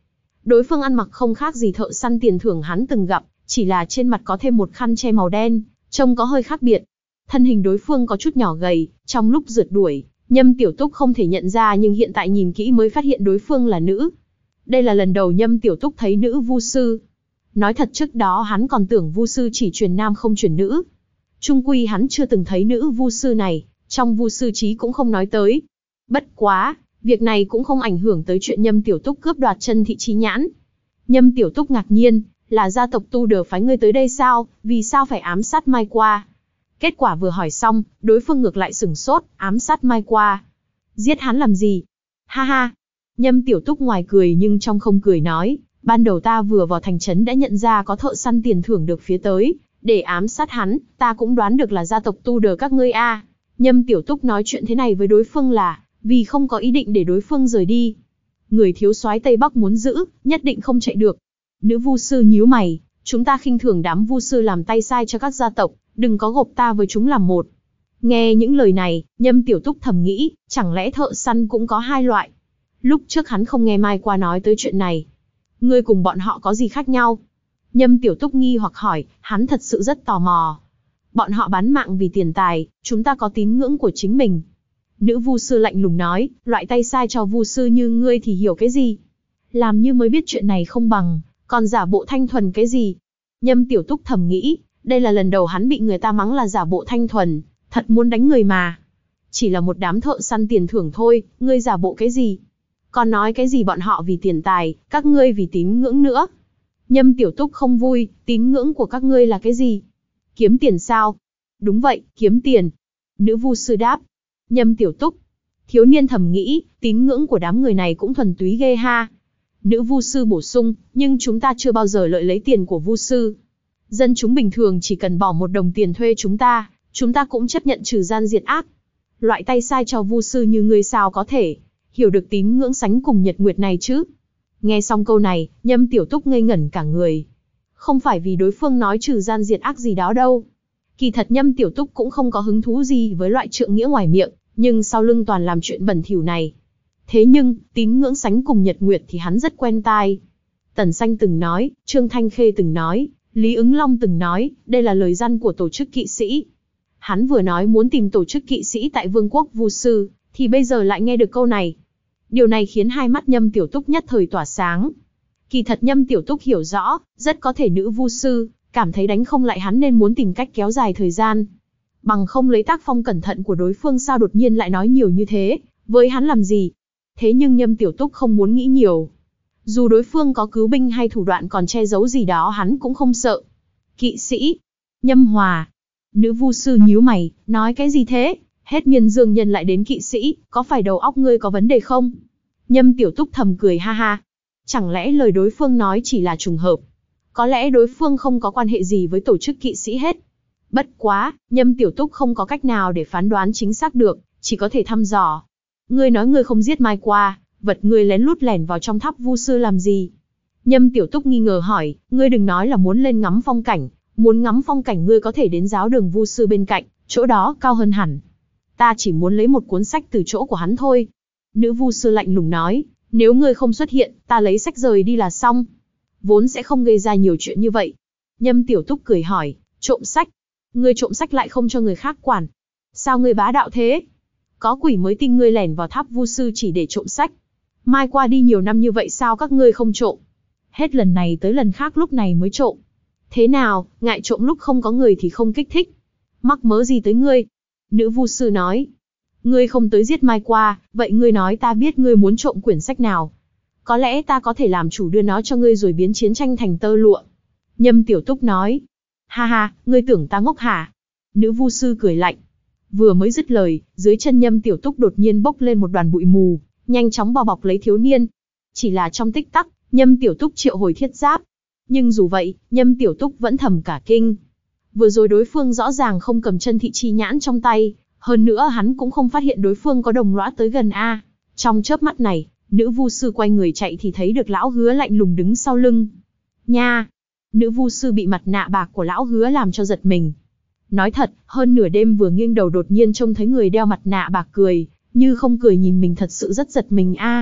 Đối phương ăn mặc không khác gì thợ săn tiền thưởng hắn từng gặp, chỉ là trên mặt có thêm một khăn che màu đen, trông có hơi khác biệt. Thân hình đối phương có chút nhỏ gầy, trong lúc rượt đuổi, Nhâm Tiểu Túc không thể nhận ra nhưng hiện tại nhìn kỹ mới phát hiện đối phương là nữ. Đây là lần đầu Nhâm Tiểu Túc thấy nữ vu sư. Nói thật trước đó hắn còn tưởng vu sư chỉ truyền nam không truyền nữ. Chung quy hắn chưa từng thấy nữ vu sư này, trong vu sư chí cũng không nói tới. Bất quá, việc này cũng không ảnh hưởng tới chuyện Nhâm Tiểu Túc cướp đoạt chân thị chi nhãn. Nhâm Tiểu Túc ngạc nhiên, là gia tộc Tu Đờ phái ngươi tới đây sao, vì sao phải ám sát Mai Qua? Kết quả vừa hỏi xong, đối phương ngược lại sửng sốt, ám sát Mai Qua. Giết hắn làm gì? Ha ha. Nhâm Tiểu Túc ngoài cười nhưng trong không cười nói, ban đầu ta vừa vào thành trấn đã nhận ra có thợ săn tiền thưởng được phía tới, để ám sát hắn, ta cũng đoán được là gia tộc Tu Đờ các ngươi a. À. Nhâm Tiểu Túc nói chuyện thế này với đối phương là, vì không có ý định để đối phương rời đi. Người thiếu soái Tây Bắc muốn giữ, nhất định không chạy được. Nữ vu sư nhíu mày, chúng ta khinh thường đám vu sư làm tay sai cho các gia tộc, đừng có gộp ta với chúng làm một. Nghe những lời này, Nhâm Tiểu Túc thầm nghĩ, chẳng lẽ thợ săn cũng có hai loại? Lúc trước hắn không nghe Mai Qua nói tới chuyện này. Ngươi cùng bọn họ có gì khác nhau? Nhâm Tiểu Túc nghi hoặc hỏi, hắn thật sự rất tò mò. Bọn họ bán mạng vì tiền tài, chúng ta có tín ngưỡng của chính mình. Nữ vu sư lạnh lùng nói, loại tay sai cho vu sư như ngươi thì hiểu cái gì? Làm như mới biết chuyện này không bằng, còn giả bộ thanh thuần cái gì? Nhâm Tiểu Túc thầm nghĩ, đây là lần đầu hắn bị người ta mắng là giả bộ thanh thuần, thật muốn đánh người mà. Chỉ là một đám thợ săn tiền thưởng thôi, ngươi giả bộ cái gì? Còn nói cái gì bọn họ vì tiền tài, các ngươi vì tín ngưỡng nữa? Nhâm Tiểu Túc không vui, tín ngưỡng của các ngươi là cái gì? Kiếm tiền sao? Đúng vậy, kiếm tiền. Nữ vu sư đáp. Nhâm Tiểu Túc. Thiếu niên thầm nghĩ, tín ngưỡng của đám người này cũng thuần túy ghê ha. Nữ vu sư bổ sung, nhưng chúng ta chưa bao giờ lợi lấy tiền của vu sư. Dân chúng bình thường chỉ cần bỏ một đồng tiền thuê chúng ta, chúng ta cũng chấp nhận trừ gian diệt ác. Loại tay sai cho vu sư như ngươi sao có thể hiểu được tín ngưỡng sánh cùng nhật nguyệt này chứ? Nghe xong câu này, Nhâm Tiểu Túc ngây ngẩn cả người. Không phải vì đối phương nói trừ gian diệt ác gì đó đâu. Kỳ thật Nhâm Tiểu Túc cũng không có hứng thú gì với loại trượng nghĩa ngoài miệng, nhưng sau lưng toàn làm chuyện bẩn thỉu này. Thế nhưng, tín ngưỡng sánh cùng nhật nguyệt thì hắn rất quen tai. Tần Xanh từng nói, Trương Thanh Khê từng nói, Lý Ứng Long từng nói, đây là lời răn của tổ chức kỵ sĩ. Hắn vừa nói muốn tìm tổ chức kỵ sĩ tại Vương quốc Vu Sư, thì bây giờ lại nghe được câu này. Điều này khiến hai mắt Nhâm Tiểu Túc nhất thời tỏa sáng. Kỳ thật Nhâm Tiểu Túc hiểu rõ, rất có thể nữ Vu Sư cảm thấy đánh không lại hắn nên muốn tìm cách kéo dài thời gian. Bằng không lấy tác phong cẩn thận của đối phương sao đột nhiên lại nói nhiều như thế, với hắn làm gì? Thế nhưng Nhâm Tiểu Túc không muốn nghĩ nhiều. Dù đối phương có cứu binh hay thủ đoạn còn che giấu gì đó hắn cũng không sợ. Kỵ sĩ. Nhâm Hòa. Nữ Vu Sư nhíu mày, nói cái gì thế? Hết miên dương nhân lại đến kỵ sĩ, có phải đầu óc ngươi có vấn đề không? Nhâm Tiểu Túc thầm cười ha ha. Chẳng lẽ lời đối phương nói chỉ là trùng hợp? Có lẽ đối phương không có quan hệ gì với tổ chức kỵ sĩ hết. Bất quá, Nhâm Tiểu Túc không có cách nào để phán đoán chính xác được, chỉ có thể thăm dò. Ngươi nói ngươi không giết Mai Qua, vật ngươi lén lút lẻn vào trong tháp Vu Sư làm gì? Nhâm Tiểu Túc nghi ngờ hỏi, ngươi đừng nói là muốn lên ngắm phong cảnh, muốn ngắm phong cảnh ngươi có thể đến giáo đường Vu Sư bên cạnh, chỗ đó cao hơn hẳn. Ta chỉ muốn lấy một cuốn sách từ chỗ của hắn thôi. Nữ Vu Sư lạnh lùng nói, nếu ngươi không xuất hiện, ta lấy sách rời đi là xong. Vốn sẽ không gây ra nhiều chuyện như vậy. Nhâm Tiểu Túc cười hỏi, trộm sách? Ngươi trộm sách lại không cho người khác quản. Sao ngươi bá đạo thế? Có quỷ mới tin ngươi lẻn vào tháp Vu Sư chỉ để trộm sách. Mai Qua đi nhiều năm như vậy sao các ngươi không trộm? Hết lần này tới lần khác lúc này mới trộm. Thế nào, ngại trộm lúc không có người thì không kích thích. Mắc mớ gì tới ngươi? Nữ Vu Sư nói. Ngươi không tới giết Mai Qua, vậy ngươi nói ta biết ngươi muốn trộm quyển sách nào. Có lẽ ta có thể làm chủ đưa nó cho ngươi rồi biến chiến tranh thành tơ lụa. Nhâm Tiểu Túc nói. Ha ha, ngươi tưởng ta ngốc hả? Nữ Vu Sư cười lạnh. Vừa mới dứt lời, dưới chân Nhâm Tiểu Túc đột nhiên bốc lên một đoàn bụi mù, nhanh chóng bao bọc lấy thiếu niên. Chỉ là trong tích tắc, Nhâm Tiểu Túc triệu hồi thiết giáp. Nhưng dù vậy, Nhâm Tiểu Túc vẫn thầm cả kinh. Vừa rồi đối phương rõ ràng không cầm chân thị chi nhãn trong tay, hơn nữa hắn cũng không phát hiện đối phương có đồng lõa tới gần a. Trong chớp mắt này, nữ Vu Sư quay người chạy thì thấy được lão Hứa lạnh lùng đứng sau lưng. Nha! Nữ Vu Sư bị mặt nạ bạc của lão Hứa làm cho giật mình. Nói thật, hơn nửa đêm vừa nghiêng đầu đột nhiên trông thấy người đeo mặt nạ bạc cười, như không cười nhìn mình thật sự rất giật mình a.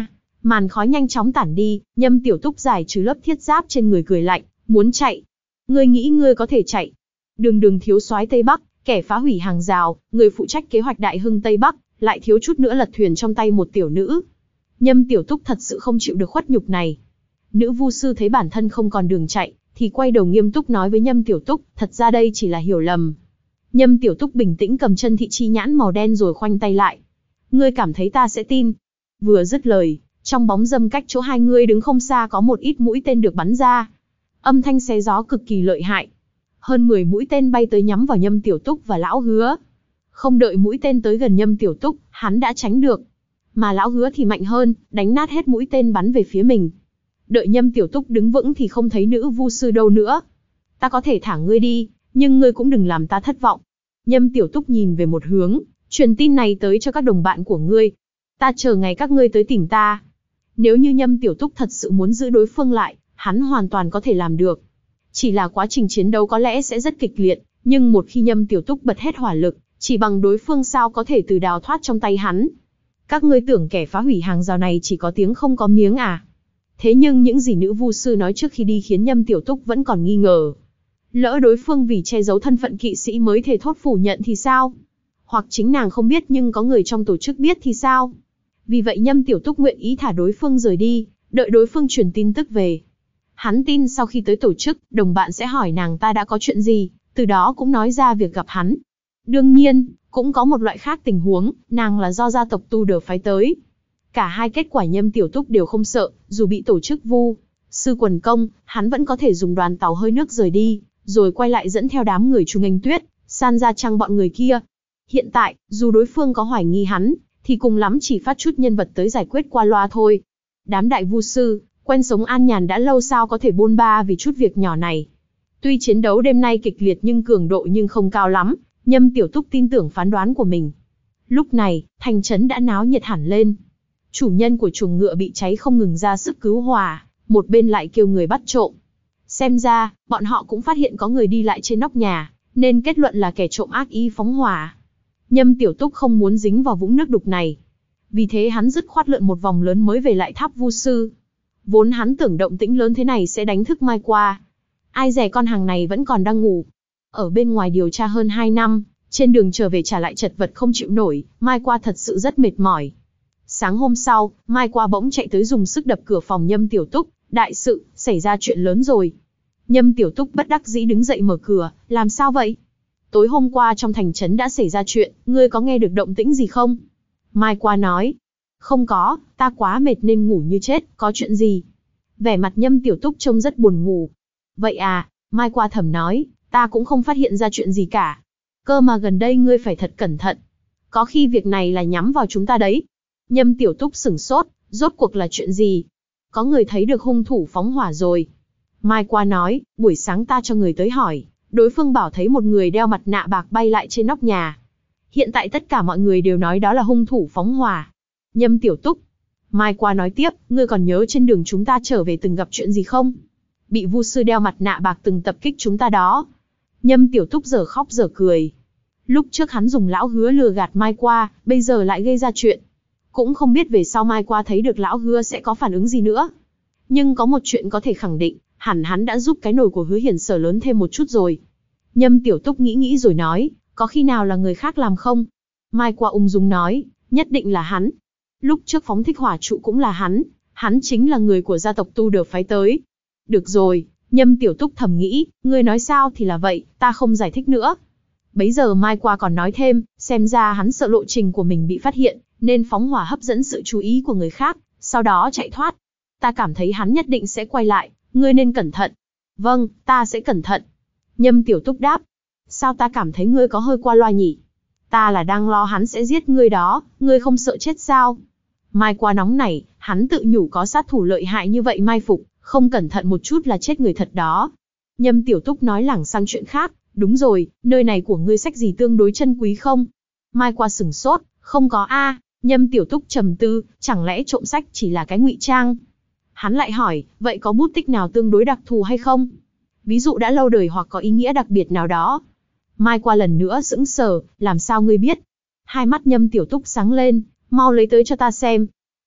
Màn khói nhanh chóng tản đi, Nhâm Tiểu Túc giải trừ lớp thiết giáp trên người cười lạnh, muốn chạy. Ngươi nghĩ ngươi có thể chạy? Đường đường thiếu soái Tây Bắc, kẻ phá hủy hàng rào, người phụ trách kế hoạch đại hưng Tây Bắc, lại thiếu chút nữa lật thuyền trong tay một tiểu nữ. Nhâm Tiểu Túc thật sự không chịu được khuất nhục này. Nữ vu sư thấy bản thân không còn đường chạy, thì quay đầu nghiêm túc nói với Nhâm Tiểu Túc, thật ra đây chỉ là hiểu lầm. Nhâm Tiểu Túc bình tĩnh cầm chân thị chi nhãn màu đen rồi khoanh tay lại. Ngươi cảm thấy ta sẽ tin? Vừa dứt lời, trong bóng râm cách chỗ hai người đứng không xa có một ít mũi tên được bắn ra. Âm thanh xé gió cực kỳ lợi hại. Hơn mười mũi tên bay tới nhắm vào Nhâm Tiểu Túc và Lão Hứa. Không đợi mũi tên tới gần Nhâm Tiểu Túc, hắn đã tránh được. Mà Lão Hứa thì mạnh hơn, đánh nát hết mũi tên bắn về phía mình. Đợi Nhâm Tiểu Túc đứng vững thì không thấy nữ vu sư đâu nữa. Ta có thể thả ngươi đi, nhưng ngươi cũng đừng làm ta thất vọng. Nhâm Tiểu Túc nhìn về một hướng, truyền tin này tới cho các đồng bạn của ngươi. Ta chờ ngày các ngươi tới tìm ta. Nếu như Nhâm Tiểu Túc thật sự muốn giữ đối phương lại, hắn hoàn toàn có thể làm được. Chỉ là quá trình chiến đấu có lẽ sẽ rất kịch liệt, nhưng một khi Nhâm Tiểu Túc bật hết hỏa lực, chỉ bằng đối phương sao có thể từ đào thoát trong tay hắn. Các ngươi tưởng kẻ phá hủy hàng rào này chỉ có tiếng không có miếng à? Thế nhưng những gì nữ vu sư nói trước khi đi khiến Nhâm Tiểu Túc vẫn còn nghi ngờ. Lỡ đối phương vì che giấu thân phận kỵ sĩ mới thề thốt phủ nhận thì sao? Hoặc chính nàng không biết nhưng có người trong tổ chức biết thì sao? Vì vậy Nhâm Tiểu Túc nguyện ý thả đối phương rời đi, đợi đối phương truyền tin tức về. Hắn tin sau khi tới tổ chức, đồng bạn sẽ hỏi nàng ta đã có chuyện gì, từ đó cũng nói ra việc gặp hắn. Đương nhiên, cũng có một loại khác tình huống, nàng là do gia tộc Tu Đờ phái tới. Cả hai kết quả Nhâm Tiểu Túc đều không sợ, dù bị tổ chức vu sư quần công, hắn vẫn có thể dùng đoàn tàu hơi nước rời đi, rồi quay lại dẫn theo đám người Trung Anh Tuyết, San Gia Trăng bọn người kia. Hiện tại, dù đối phương có hoài nghi hắn, thì cùng lắm chỉ phát chút nhân vật tới giải quyết qua loa thôi. Đám đại vu sư, quen sống an nhàn đã lâu sao có thể bôn ba vì chút việc nhỏ này. Tuy chiến đấu đêm nay kịch liệt nhưng cường độ nhưng không cao lắm, Nhâm Tiểu Túc tin tưởng phán đoán của mình. Lúc này, thành trấn đã náo nhiệt hẳn lên. Chủ nhân của chuồng ngựa bị cháy không ngừng ra sức cứu hỏa, một bên lại kêu người bắt trộm. Xem ra, bọn họ cũng phát hiện có người đi lại trên nóc nhà, nên kết luận là kẻ trộm ác ý phóng hỏa. Nhâm Tiểu Túc không muốn dính vào vũng nước đục này. Vì thế hắn dứt khoát lượn một vòng lớn mới về lại tháp vu sư. Vốn hắn tưởng động tĩnh lớn thế này sẽ đánh thức Mai Qua. Ai dè con hàng này vẫn còn đang ngủ. Ở bên ngoài điều tra hơn hai năm, trên đường trở về trả lại chật vật không chịu nổi, Mai Qua thật sự rất mệt mỏi. Sáng hôm sau, Mai Qua bỗng chạy tới dùng sức đập cửa phòng Nhâm Tiểu Túc. Đại sự, xảy ra chuyện lớn rồi. Nhâm Tiểu Túc bất đắc dĩ đứng dậy mở cửa, làm sao vậy? Tối hôm qua trong thành trấn đã xảy ra chuyện, ngươi có nghe được động tĩnh gì không? Mai Qua nói, không có, ta quá mệt nên ngủ như chết, có chuyện gì? Vẻ mặt Nhâm Tiểu Túc trông rất buồn ngủ. Vậy à, Mai Qua thầm nói, ta cũng không phát hiện ra chuyện gì cả. Cơ mà gần đây ngươi phải thật cẩn thận. Có khi việc này là nhắm vào chúng ta đấy. Nhâm Tiểu Túc sửng sốt, rốt cuộc là chuyện gì? Có người thấy được hung thủ phóng hỏa rồi. Mai Qua nói, buổi sáng ta cho người tới hỏi, đối phương bảo thấy một người đeo mặt nạ bạc bay lại trên nóc nhà. Hiện tại tất cả mọi người đều nói đó là hung thủ phóng hỏa. Nhâm Tiểu Túc. Mai Qua nói tiếp, ngươi còn nhớ trên đường chúng ta trở về từng gặp chuyện gì không? Bị vu sư đeo mặt nạ bạc từng tập kích chúng ta đó. Nhâm Tiểu Túc giờ khóc giờ cười. Lúc trước hắn dùng Lão Hứa lừa gạt Mai Qua, bây giờ lại gây ra chuyện. Cũng không biết về sau Mai Qua thấy được Lão Hứa sẽ có phản ứng gì nữa. Nhưng có một chuyện có thể khẳng định, hẳn hắn đã giúp cái nồi của Hứa Hiển Sở lớn thêm một chút rồi. Nhâm Tiểu Túc nghĩ nghĩ rồi nói, có khi nào là người khác làm không? Mai Qua ung dung nói, nhất định là hắn. Lúc trước phóng thích hỏa trụ cũng là hắn, hắn chính là người của gia tộc Tu Đờ phái tới. Được rồi, Nhâm Tiểu Túc thầm nghĩ, ngươi nói sao thì là vậy, ta không giải thích nữa. Bấy giờ Mai Qua còn nói thêm, xem ra hắn sợ lộ trình của mình bị phát hiện, nên phóng hỏa hấp dẫn sự chú ý của người khác, sau đó chạy thoát. Ta cảm thấy hắn nhất định sẽ quay lại, ngươi nên cẩn thận. Vâng, ta sẽ cẩn thận. Nhâm Tiểu Túc đáp. Sao ta cảm thấy ngươi có hơi qua loa nhỉ? Ta là đang lo hắn sẽ giết ngươi đó, ngươi không sợ chết sao? Mai Qua nóng nảy, hắn tự nhủ có sát thủ lợi hại như vậy mai phục, không cẩn thận một chút là chết người thật đó. Nhâm Tiểu Túc nói lảng sang chuyện khác, đúng rồi, nơi này của ngươi sách gì tương đối chân quý không? Mai Qua sửng sốt, không có a. Nhâm Tiểu Túc trầm tư, chẳng lẽ trộm sách chỉ là cái ngụy trang? Hắn lại hỏi, vậy có bút tích nào tương đối đặc thù hay không? Ví dụ đã lâu đời hoặc có ý nghĩa đặc biệt nào đó? Mai Qua lần nữa sững sờ, làm sao ngươi biết? Hai mắt Nhâm Tiểu Túc sáng lên, mau lấy tới cho ta xem.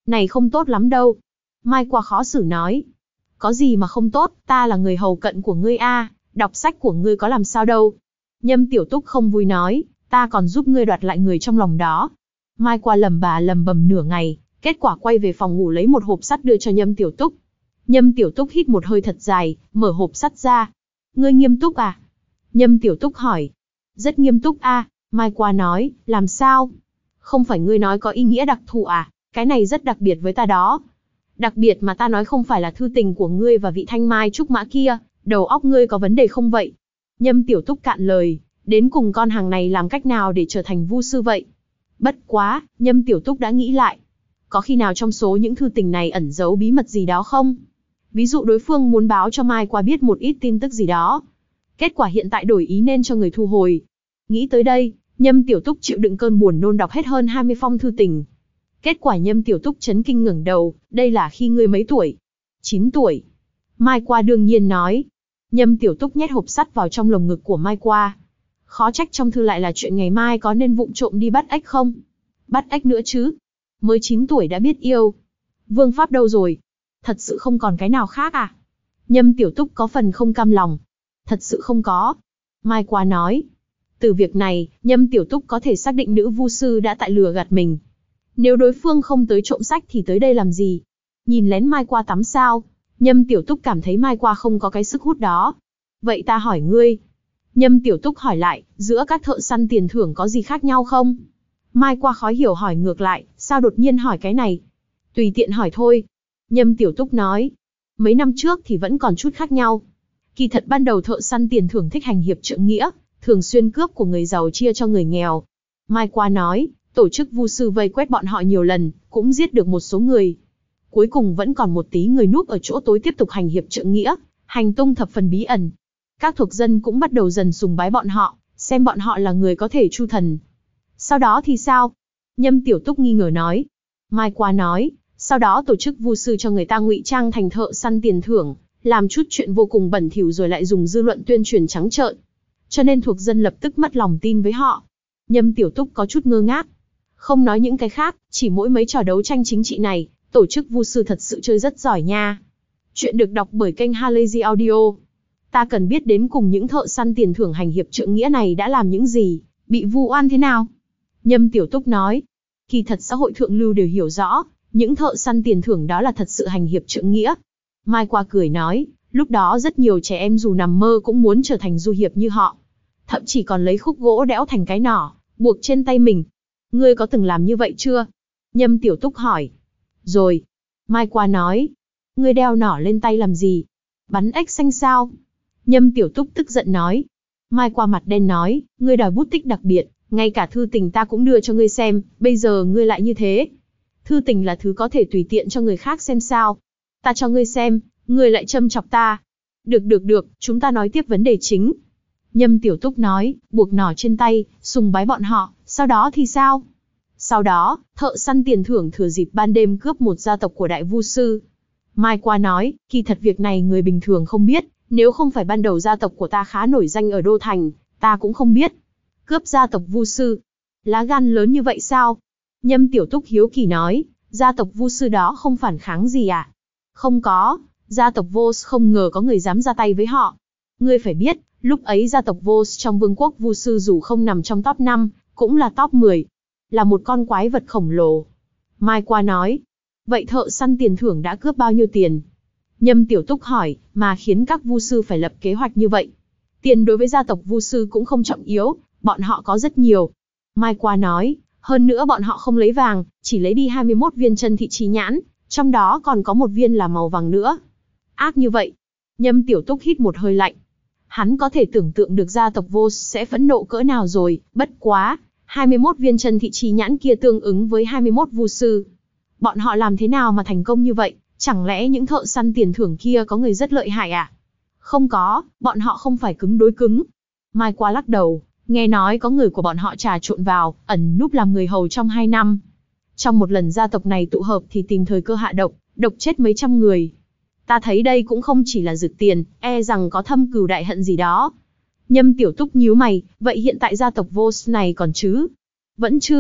Này không tốt lắm đâu. Mai qua khó xử nói. Có gì mà không tốt, ta là người hầu cận của ngươi a, đọc sách của ngươi có làm sao đâu. Nhâm Tiểu Túc không vui nói, ta còn giúp ngươi đoạt lại người trong lòng đó. Mai qua lầm bà lầm bầm nửa ngày, kết quả quay về phòng ngủ lấy một hộp sắt đưa cho Nhâm Tiểu Túc. Nhâm Tiểu Túc hít một hơi thật dài, mở hộp sắt ra. Ngươi nghiêm túc à? Nhâm Tiểu Túc hỏi. Rất nghiêm túc a, Mai qua nói, làm sao? Không phải ngươi nói có ý nghĩa đặc thù à, cái này rất đặc biệt với ta đó. Đặc biệt mà ta nói không phải là thư tình của ngươi và vị thanh mai trúc mã kia, đầu óc ngươi có vấn đề không vậy? Nhâm Tiểu Túc cạn lời, đến cùng con hàng này làm cách nào để trở thành vu sư vậy? Bất quá, Nhâm Tiểu Túc đã nghĩ lại. Có khi nào trong số những thư tình này ẩn giấu bí mật gì đó không? Ví dụ đối phương muốn báo cho Mai qua biết một ít tin tức gì đó. Kết quả hiện tại đổi ý nên cho người thu hồi. Nghĩ tới đây, Nhâm Tiểu Túc chịu đựng cơn buồn nôn đọc hết hơn hai mươi phong thư tình. Kết quả Nhâm Tiểu Túc chấn kinh ngẩng đầu, đây là khi ngươi mấy tuổi? chín tuổi. Mai qua đương nhiên nói. Nhâm Tiểu Túc nhét hộp sắt vào trong lồng ngực của Mai qua. Khó trách trong thư lại là chuyện ngày mai có nên vụng trộm đi bắt ếch không? Bắt ếch nữa chứ? Mới chín tuổi đã biết yêu. Vương pháp đâu rồi? Thật sự không còn cái nào khác à? Nhâm Tiểu Túc có phần không cam lòng. Thật sự không có. Mai qua nói. Từ việc này, Nhâm Tiểu Túc có thể xác định nữ vu sư đã tại lừa gạt mình. Nếu đối phương không tới trộm sách thì tới đây làm gì? Nhìn lén Mai qua tắm sao? Nhâm Tiểu Túc cảm thấy Mai qua không có cái sức hút đó. Vậy ta hỏi ngươi. Nhâm Tiểu Túc hỏi lại, giữa các thợ săn tiền thưởng có gì khác nhau không? Mai qua khó hiểu hỏi ngược lại, sao đột nhiên hỏi cái này? Tùy tiện hỏi thôi. Nhâm Tiểu Túc nói. Mấy năm trước thì vẫn còn chút khác nhau. Kỳ thật ban đầu thợ săn tiền thưởng thích hành hiệp trượng nghĩa, thường xuyên cướp của người giàu chia cho người nghèo. Mai qua nói, tổ chức vu sư vây quét bọn họ nhiều lần, cũng giết được một số người. Cuối cùng vẫn còn một tí người núp ở chỗ tối tiếp tục hành hiệp trượng nghĩa, hành tung thập phần bí ẩn. Các thuộc dân cũng bắt đầu dần sùng bái bọn họ, xem bọn họ là người có thể chu thần. Sau đó thì sao? Nhâm Tiểu Túc nghi ngờ nói. Mai qua nói, sau đó tổ chức vu sư cho người ta ngụy trang thành thợ săn tiền thưởng, làm chút chuyện vô cùng bẩn thỉu rồi lại dùng dư luận tuyên truyền trắng trợn. Cho nên thuộc dân lập tức mất lòng tin với họ. Nhâm Tiểu Túc có chút ngơ ngác. Không nói những cái khác, chỉ mỗi mấy trò đấu tranh chính trị này, tổ chức vu sư thật sự chơi rất giỏi nha. Chuyện được đọc bởi kênh Halazy Audio. Ta cần biết đến cùng những thợ săn tiền thưởng hành hiệp trượng nghĩa này đã làm những gì, bị vu oan thế nào. Nhâm Tiểu Túc nói, kỳ thật xã hội thượng lưu đều hiểu rõ, những thợ săn tiền thưởng đó là thật sự hành hiệp trượng nghĩa. Mai qua cười nói, lúc đó rất nhiều trẻ em dù nằm mơ cũng muốn trở thành du hiệp như họ. Thậm chí còn lấy khúc gỗ đẽo thành cái nỏ, buộc trên tay mình. Ngươi có từng làm như vậy chưa? Nhâm Tiểu Túc hỏi. Rồi. Mai qua nói. Ngươi đeo nỏ lên tay làm gì? Bắn ếch xanh sao? Nhâm Tiểu Túc tức giận nói. Mai qua mặt đen nói, ngươi đòi bút tích đặc biệt, ngay cả thư tình ta cũng đưa cho ngươi xem, bây giờ ngươi lại như thế. Thư tình là thứ có thể tùy tiện cho người khác xem sao? Ta cho ngươi xem, ngươi lại châm chọc ta. Được được được, chúng ta nói tiếp vấn đề chính. Nhâm Tiểu Túc nói, buộc nỏ trên tay, sùng bái bọn họ, sau đó thì sao? Sau đó, thợ săn tiền thưởng thừa dịp ban đêm cướp một gia tộc của đại vu sư. Mai qua nói, kỳ thật việc này người bình thường không biết, nếu không phải ban đầu gia tộc của ta khá nổi danh ở Đô Thành, ta cũng không biết. Cướp gia tộc vu sư. Lá gan lớn như vậy sao? Nhâm Tiểu Túc hiếu kỳ nói, gia tộc vu sư đó không phản kháng gì à? Không có, gia tộc Vos không ngờ có người dám ra tay với họ. Ngươi phải biết, lúc ấy gia tộc Vos trong vương quốc vu sư dù không nằm trong top năm, cũng là top mười. Là một con quái vật khổng lồ. Mai qua nói, vậy thợ săn tiền thưởng đã cướp bao nhiêu tiền? Nhâm Tiểu Túc hỏi, mà khiến các vu sư phải lập kế hoạch như vậy. Tiền đối với gia tộc vu sư cũng không trọng yếu, bọn họ có rất nhiều. Mai qua nói, hơn nữa bọn họ không lấy vàng, chỉ lấy đi hai mươi mốt viên chân thị chi nhãn, trong đó còn có một viên là màu vàng nữa. Ác như vậy. Nhâm Tiểu Túc hít một hơi lạnh. Hắn có thể tưởng tượng được gia tộc Vos sẽ phẫn nộ cỡ nào rồi, bất quá. hai mươi mốt viên chân thị chi nhãn kia tương ứng với hai mươi mốt vu sư. Bọn họ làm thế nào mà thành công như vậy? Chẳng lẽ những thợ săn tiền thưởng kia có người rất lợi hại à? Không có, bọn họ không phải cứng đối cứng. Mai qua lắc đầu, nghe nói có người của bọn họ trà trộn vào, ẩn núp làm người hầu trong hai năm. Trong một lần gia tộc này tụ hợp thì tìm thời cơ hạ độc, độc chết mấy trăm người. Ta thấy đây cũng không chỉ là rực tiền, e rằng có thâm cừu đại hận gì đó. Nhâm Tiểu Túc nhíu mày, vậy hiện tại gia tộc Vos này còn chứ? Vẫn chưa,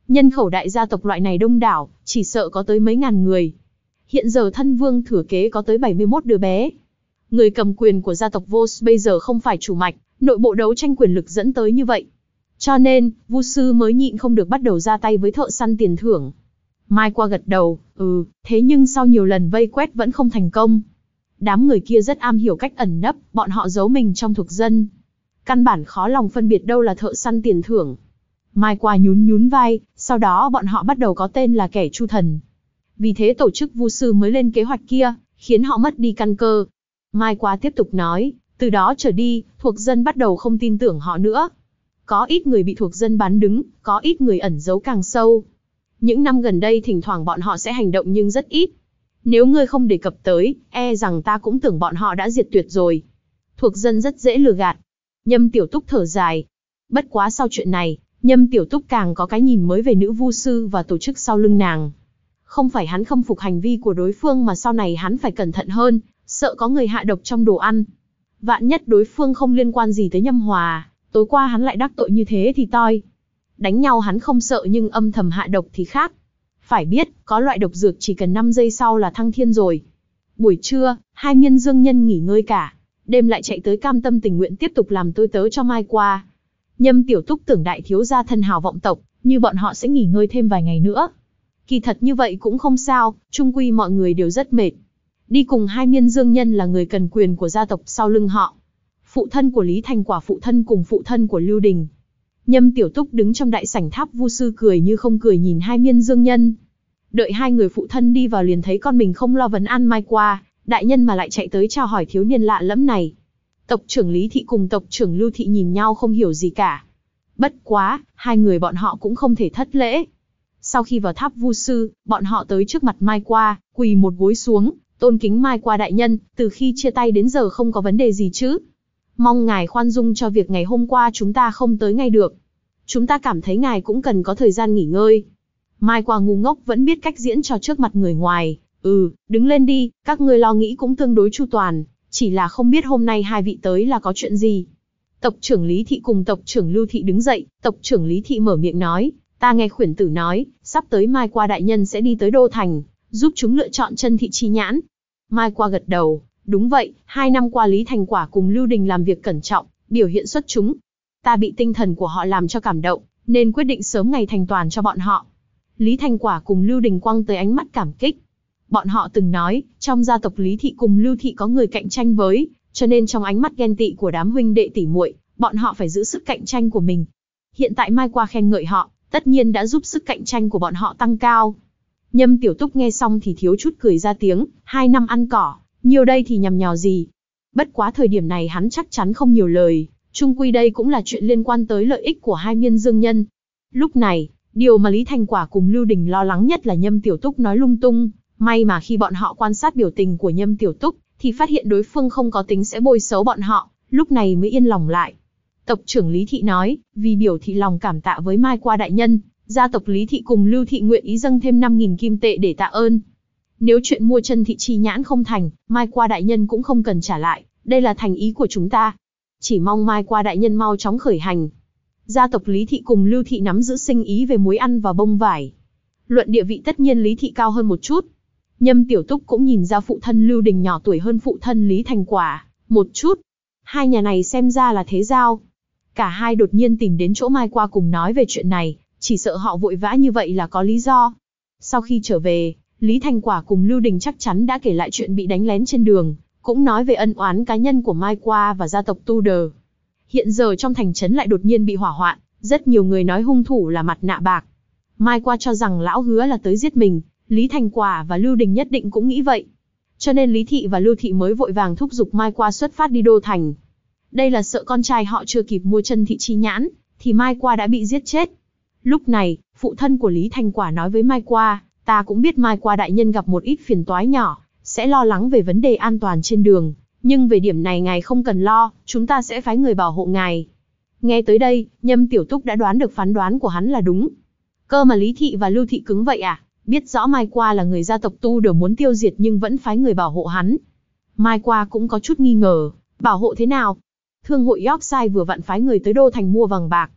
Nhân khẩu đại gia tộc loại này đông đảo, chỉ sợ có tới mấy ngàn người. Hiện giờ thân vương thừa kế có tới bảy mươi mốt đứa bé. Người cầm quyền của gia tộc Vos bây giờ không phải chủ mạch, nội bộ đấu tranh quyền lực dẫn tới như vậy. Cho nên, Vu sư mới nhịn không được bắt đầu ra tay với thợ săn tiền thưởng. Mai qua gật đầu, ừ, thế nhưng sau nhiều lần vây quét vẫn không thành công. Đám người kia rất am hiểu cách ẩn nấp, bọn họ giấu mình trong thuộc dân. Căn bản khó lòng phân biệt đâu là thợ săn tiền thưởng. Mai qua nhún nhún vai, sau đó bọn họ bắt đầu có tên là kẻ Chu Thần. Vì thế tổ chức Vu sư mới lên kế hoạch kia, khiến họ mất đi căn cơ. Mai qua tiếp tục nói, từ đó trở đi, thuộc dân bắt đầu không tin tưởng họ nữa. Có ít người bị thuộc dân bán đứng, có ít người ẩn giấu càng sâu. Những năm gần đây thỉnh thoảng bọn họ sẽ hành động nhưng rất ít. Nếu ngươi không đề cập tới, e rằng ta cũng tưởng bọn họ đã diệt tuyệt rồi. Thuộc dân rất dễ lừa gạt. Nhâm Tiểu Túc thở dài. Bất quá sau chuyện này, Nhâm Tiểu Túc càng có cái nhìn mới về nữ vu sư và tổ chức sau lưng nàng. Không phải hắn khâm phục hành vi của đối phương mà sau này hắn phải cẩn thận hơn, sợ có người hạ độc trong đồ ăn. Vạn nhất đối phương không liên quan gì tới Nhâm Hòa, tối qua hắn lại đắc tội như thế thì toi. Đánh nhau hắn không sợ nhưng âm thầm hạ độc thì khác. Phải biết, có loại độc dược chỉ cần năm giây sau là thăng thiên rồi. Buổi trưa, hai miên dương nhân nghỉ ngơi cả. Đêm lại chạy tới cam tâm tình nguyện tiếp tục làm tôi tớ cho Mai qua. Nhâm Tiểu Túc tưởng đại thiếu gia thân hào vọng tộc, như bọn họ sẽ nghỉ ngơi thêm vài ngày nữa. Kỳ thật như vậy cũng không sao, chung quy mọi người đều rất mệt. Đi cùng hai miên dương nhân là người cần quyền của gia tộc sau lưng họ. Phụ thân của Lý Thành Quả, phụ thân cùng phụ thân của Lưu Đình. Nhâm Tiểu Túc đứng trong đại sảnh tháp Vu sư cười như không cười nhìn hai miên dương nhân. Đợi hai người phụ thân đi vào liền thấy con mình không lo vấn an Mai qua, đại nhân mà lại chạy tới chào hỏi thiếu niên lạ lẫm này. Tộc trưởng Lý Thị cùng tộc trưởng Lưu Thị nhìn nhau không hiểu gì cả. Bất quá, hai người bọn họ cũng không thể thất lễ. Sau khi vào tháp Vu sư, bọn họ tới trước mặt Mai qua, quỳ một gối xuống, tôn kính Mai qua đại nhân, từ khi chia tay đến giờ không có vấn đề gì chứ. Mong ngài khoan dung cho việc ngày hôm qua chúng ta không tới ngay được. Chúng ta cảm thấy ngài cũng cần có thời gian nghỉ ngơi. Mai qua ngu ngốc vẫn biết cách diễn trò trước mặt người ngoài. Ừ, đứng lên đi, các ngươi lo nghĩ cũng tương đối chu toàn, chỉ là không biết hôm nay hai vị tới là có chuyện gì. Tộc trưởng Lý Thị cùng tộc trưởng Lưu Thị đứng dậy, tộc trưởng Lý Thị mở miệng nói, ta nghe khuyển tử nói, sắp tới Mai qua đại nhân sẽ đi tới Đô Thành, giúp chúng lựa chọn chân thị chi nhãn. Mai qua gật đầu, đúng vậy, hai năm qua Lý Thành Quả cùng Lưu Đình làm việc cẩn trọng, biểu hiện xuất chúng. Ta bị tinh thần của họ làm cho cảm động, nên quyết định sớm ngày thành toàn cho bọn họ. Lý Thành Quả cùng Lưu Đình quăng tới ánh mắt cảm kích. Bọn họ từng nói, trong gia tộc Lý Thị cùng Lưu Thị có người cạnh tranh với, cho nên trong ánh mắt ghen tị của đám huynh đệ tỷ muội, bọn họ phải giữ sức cạnh tranh của mình. Hiện tại Mai qua khen ngợi họ, tất nhiên đã giúp sức cạnh tranh của bọn họ tăng cao. Nhâm Tiểu Túc nghe xong thì thiếu chút cười ra tiếng, hai năm ăn cỏ, nhiều đây thì nhằm nhò gì. Bất quá thời điểm này hắn chắc chắn không nhiều lời, chung quy đây cũng là chuyện liên quan tới lợi ích của hai miên dương nhân. Lúc này, điều mà Lý Thành Quả cùng Lưu Đình lo lắng nhất là Nhâm Tiểu Túc nói lung tung, may mà khi bọn họ quan sát biểu tình của Nhâm Tiểu Túc, thì phát hiện đối phương không có tính sẽ bôi xấu bọn họ, lúc này mới yên lòng lại. Tộc trưởng Lý Thị nói, vì biểu thị lòng cảm tạ với Mai qua đại nhân, gia tộc Lý Thị cùng Lưu Thị nguyện ý dâng thêm năm nghìn kim tệ để tạ ơn. Nếu chuyện mua chân thị chi nhãn không thành, Mai qua đại nhân cũng không cần trả lại, đây là thành ý của chúng ta. Chỉ mong Mai qua đại nhân mau chóng khởi hành. Gia tộc Lý Thị cùng Lưu Thị nắm giữ sinh ý về muối ăn và bông vải. Luận địa vị tất nhiên Lý Thị cao hơn một chút. Nhâm Tiểu Túc cũng nhìn ra phụ thân Lưu Đình nhỏ tuổi hơn phụ thân Lý Thành Quả một chút. Hai nhà này xem ra là thế giao. Cả hai đột nhiên tìm đến chỗ Mai qua cùng nói về chuyện này, chỉ sợ họ vội vã như vậy là có lý do. Sau khi trở về, Lý Thành Quả cùng Lưu Đình chắc chắn đã kể lại chuyện bị đánh lén trên đường, cũng nói về ân oán cá nhân của Mai qua và gia tộc Tudor. Hiện giờ trong thành trấn lại đột nhiên bị hỏa hoạn, rất nhiều người nói hung thủ là mặt nạ bạc. Mai qua cho rằng lão hứa là tới giết mình, Lý Thành Quả và Lưu Đình nhất định cũng nghĩ vậy. Cho nên Lý Thị và Lưu Thị mới vội vàng thúc giục Mai qua xuất phát đi Đô Thành. Đây là sợ con trai họ chưa kịp mua chân thị chi nhãn, thì Mai qua đã bị giết chết. Lúc này, phụ thân của Lý Thành Quả nói với Mai qua, ta cũng biết Mai qua đại nhân gặp một ít phiền toái nhỏ, sẽ lo lắng về vấn đề an toàn trên đường, nhưng về điểm này ngài không cần lo, chúng ta sẽ phái người bảo hộ ngài. Nghe tới đây, Nhâm Tiểu Túc đã đoán được phán đoán của hắn là đúng. Cơ mà Lý Thị và Lưu Thị cứng vậy à, biết rõ Mai qua là người gia tộc Tudor muốn tiêu diệt nhưng vẫn phái người bảo hộ hắn. Mai qua cũng có chút nghi ngờ, bảo hộ thế nào? Thương hội Yorkshire vừa vặn phái người tới Đô Thành mua vàng bạc.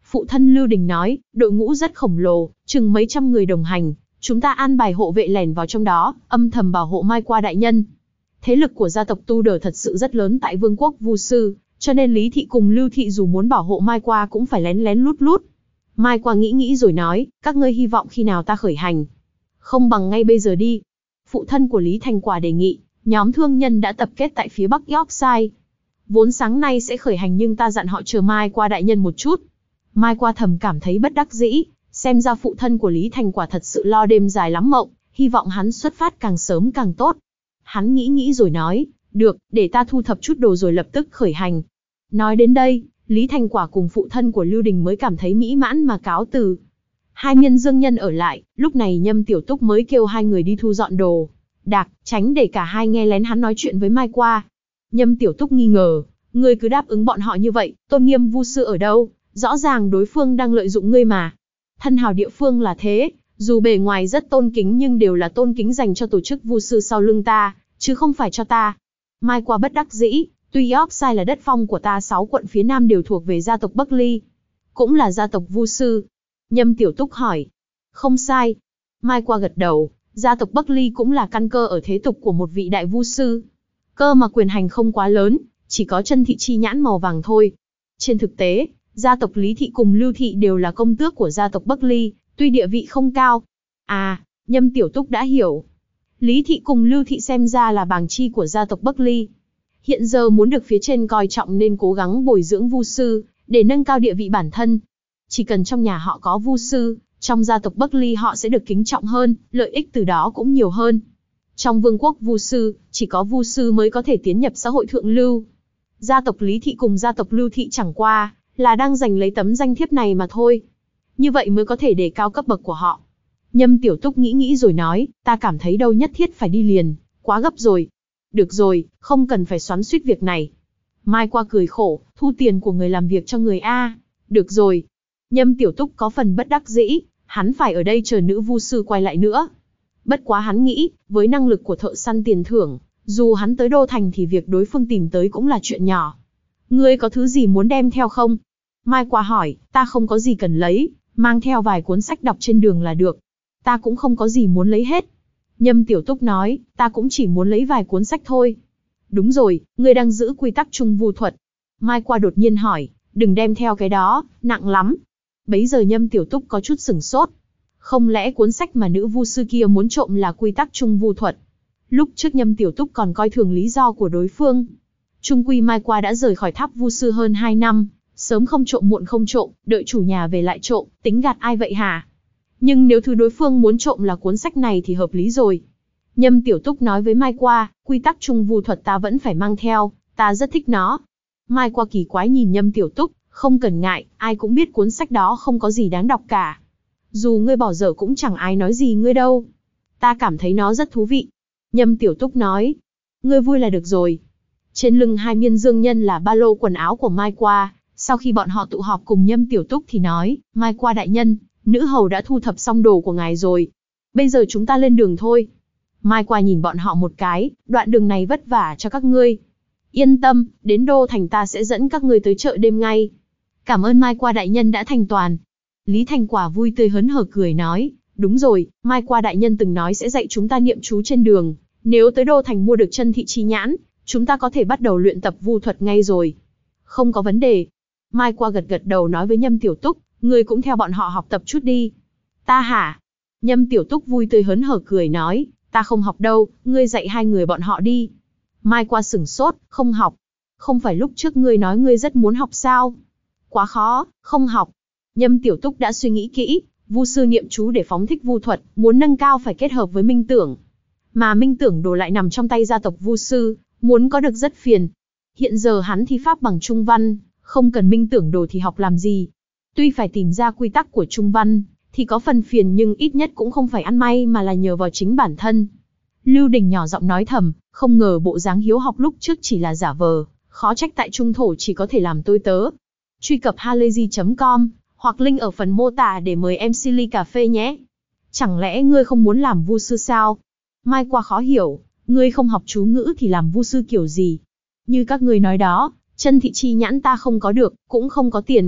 Phụ thân Lưu Đình nói, đội ngũ rất khổng lồ, chừng mấy trăm người đồng hành, chúng ta an bài hộ vệ lẻn vào trong đó, âm thầm bảo hộ Mai Qua đại nhân. Thế lực của gia tộc Tu Đờ thật sự rất lớn tại Vương quốc Vu Sư, cho nên Lý Thị cùng Lưu Thị dù muốn bảo hộ Mai Qua cũng phải lén lén lút lút. Mai Qua nghĩ nghĩ rồi nói, các ngươi hy vọng khi nào ta khởi hành? Không bằng ngay bây giờ đi. Phụ thân của Lý Thành Quả đề nghị, nhóm thương nhân đã tập kết tại phía bắc Yorkshire. Vốn sáng nay sẽ khởi hành nhưng ta dặn họ chờ Mai Qua đại nhân một chút. Mai Qua thầm cảm thấy bất đắc dĩ, xem ra phụ thân của Lý Thành Quả thật sự lo đêm dài lắm mộng, hy vọng hắn xuất phát càng sớm càng tốt. Hắn nghĩ nghĩ rồi nói, được, để ta thu thập chút đồ rồi lập tức khởi hành. Nói đến đây, Lý Thành Quả cùng phụ thân của Lưu Đình mới cảm thấy mỹ mãn mà cáo từ. Hai miên dương nhân ở lại, lúc này Nhâm Tiểu Túc mới kêu hai người đi thu dọn đồ đạc, tránh để cả hai nghe lén hắn nói chuyện với Mai Qua. Nhâm Tiểu Túc nghi ngờ, ngươi cứ đáp ứng bọn họ như vậy, tôn nghiêm Vu Sư ở đâu? Rõ ràng đối phương đang lợi dụng ngươi mà. Thân hào địa phương là thế, dù bề ngoài rất tôn kính nhưng đều là tôn kính dành cho tổ chức Vu Sư sau lưng ta, chứ không phải cho ta. Mai Qua bất đắc dĩ, tuy Yorkshire là đất phong của ta, sáu quận phía nam đều thuộc về gia tộc Buckley, cũng là gia tộc Vu Sư. Nhâm Tiểu Túc hỏi. Không sai. Mai Qua gật đầu, gia tộc Buckley cũng là căn cơ ở thế tục của một vị đại Vu Sư. Cơ mà quyền hành không quá lớn, chỉ có chân thị chi nhãn màu vàng thôi. Trên thực tế, gia tộc Lý Thị cùng Lưu Thị đều là công tước của gia tộc Buckley, tuy địa vị không cao. À, Nhâm Tiểu Túc đã hiểu. Lý Thị cùng Lưu Thị xem ra là bàng chi của gia tộc Buckley. Hiện giờ muốn được phía trên coi trọng nên cố gắng bồi dưỡng Vu Sư, để nâng cao địa vị bản thân. Chỉ cần trong nhà họ có Vu Sư, trong gia tộc Buckley họ sẽ được kính trọng hơn, lợi ích từ đó cũng nhiều hơn. Trong vương quốc Vu Sư, chỉ có Vu Sư mới có thể tiến nhập xã hội thượng lưu. Gia tộc Lý Thị cùng gia tộc Lưu Thị chẳng qua là đang giành lấy tấm danh thiếp này mà thôi. Như vậy mới có thể đề cao cấp bậc của họ. Nhâm Tiểu Túc nghĩ nghĩ rồi nói, ta cảm thấy đâu nhất thiết phải đi liền, quá gấp rồi. Được rồi, không cần phải xoắn xuýt việc này. Mai Qua cười khổ, thu tiền của người làm việc cho người A. Được rồi. Nhâm Tiểu Túc có phần bất đắc dĩ, hắn phải ở đây chờ nữ Vu Sư quay lại nữa. Bất quá hắn nghĩ, với năng lực của thợ săn tiền thưởng, dù hắn tới Đô Thành thì việc đối phương tìm tới cũng là chuyện nhỏ. Ngươi có thứ gì muốn đem theo không? Mai Qua hỏi, ta không có gì cần lấy, mang theo vài cuốn sách đọc trên đường là được. Ta cũng không có gì muốn lấy hết. Nhâm Tiểu Túc nói, ta cũng chỉ muốn lấy vài cuốn sách thôi. Đúng rồi, ngươi đang giữ quy tắc Trung Vu thuật. Mai Qua đột nhiên hỏi, đừng đem theo cái đó, nặng lắm. Bấy giờ Nhâm Tiểu Túc có chút sửng sốt. Không lẽ cuốn sách mà nữ Vu Sư kia muốn trộm là quy tắc Trung Vu thuật? Lúc trước Nhâm Tiểu Túc còn coi thường lý do của đối phương. Trung quy Mai Qua đã rời khỏi tháp Vu Sư hơn hai năm, sớm không trộm muộn không trộm, đợi chủ nhà về lại trộm, tính gạt ai vậy hả? Nhưng nếu thứ đối phương muốn trộm là cuốn sách này thì hợp lý rồi. Nhâm Tiểu Túc nói với Mai Qua, quy tắc Trung Vu thuật ta vẫn phải mang theo, ta rất thích nó. Mai Qua kỳ quái nhìn Nhâm Tiểu Túc, không cần ngại, ai cũng biết cuốn sách đó không có gì đáng đọc cả. Dù ngươi bỏ dở cũng chẳng ai nói gì ngươi đâu. Ta cảm thấy nó rất thú vị. Nhâm Tiểu Túc nói, ngươi vui là được rồi. Trên lưng hai miên dương nhân là ba lô quần áo của Mai Qua. Sau khi bọn họ tụ họp cùng Nhâm Tiểu Túc thì nói, Mai Qua đại nhân, nữ hầu đã thu thập xong đồ của ngài rồi. Bây giờ chúng ta lên đường thôi. Mai Qua nhìn bọn họ một cái, đoạn đường này vất vả cho các ngươi. Yên tâm, đến Đô Thành ta sẽ dẫn các ngươi tới chợ đêm ngay. Cảm ơn Mai Qua đại nhân đã thành toàn. Lý Thành Quả vui tươi hớn hở cười nói, đúng rồi, Mai Qua đại nhân từng nói sẽ dạy chúng ta niệm chú trên đường. Nếu tới Đô Thành mua được chân thị chi nhãn, chúng ta có thể bắt đầu luyện tập vu thuật ngay rồi. Không có vấn đề. Mai Qua gật gật đầu nói với Nhâm Tiểu Túc, ngươi cũng theo bọn họ học tập chút đi. Ta hả? Nhâm Tiểu Túc vui tươi hớn hở cười nói, ta không học đâu, ngươi dạy hai người bọn họ đi. Mai Qua sửng sốt, không học. Không phải lúc trước ngươi nói ngươi rất muốn học sao? Quá khó, không học. Nhâm Tiểu Túc đã suy nghĩ kỹ, Vu Sư niệm chú để phóng thích vu thuật, muốn nâng cao phải kết hợp với minh tưởng. Mà minh tưởng đồ lại nằm trong tay gia tộc Vu Sư, muốn có được rất phiền. Hiện giờ hắn thi pháp bằng Trung Văn, không cần minh tưởng đồ thì học làm gì. Tuy phải tìm ra quy tắc của Trung Văn, thì có phần phiền nhưng ít nhất cũng không phải ăn may mà là nhờ vào chính bản thân. Lưu Đình nhỏ giọng nói thầm, không ngờ bộ dáng hiếu học lúc trước chỉ là giả vờ, khó trách tại Trung Thổ chỉ có thể làm tôi tớ. Truy cập halayzi chấm com, hoặc link ở phần mô tả để mời em xê ly cà phê nhé. Chẳng lẽ ngươi không muốn làm Vu Sư sao? Mai Qua khó hiểu, ngươi không học chú ngữ thì làm Vu Sư kiểu gì? Như các ngươi nói đó, chân thị chi nhãn ta không có được, cũng không có tiền.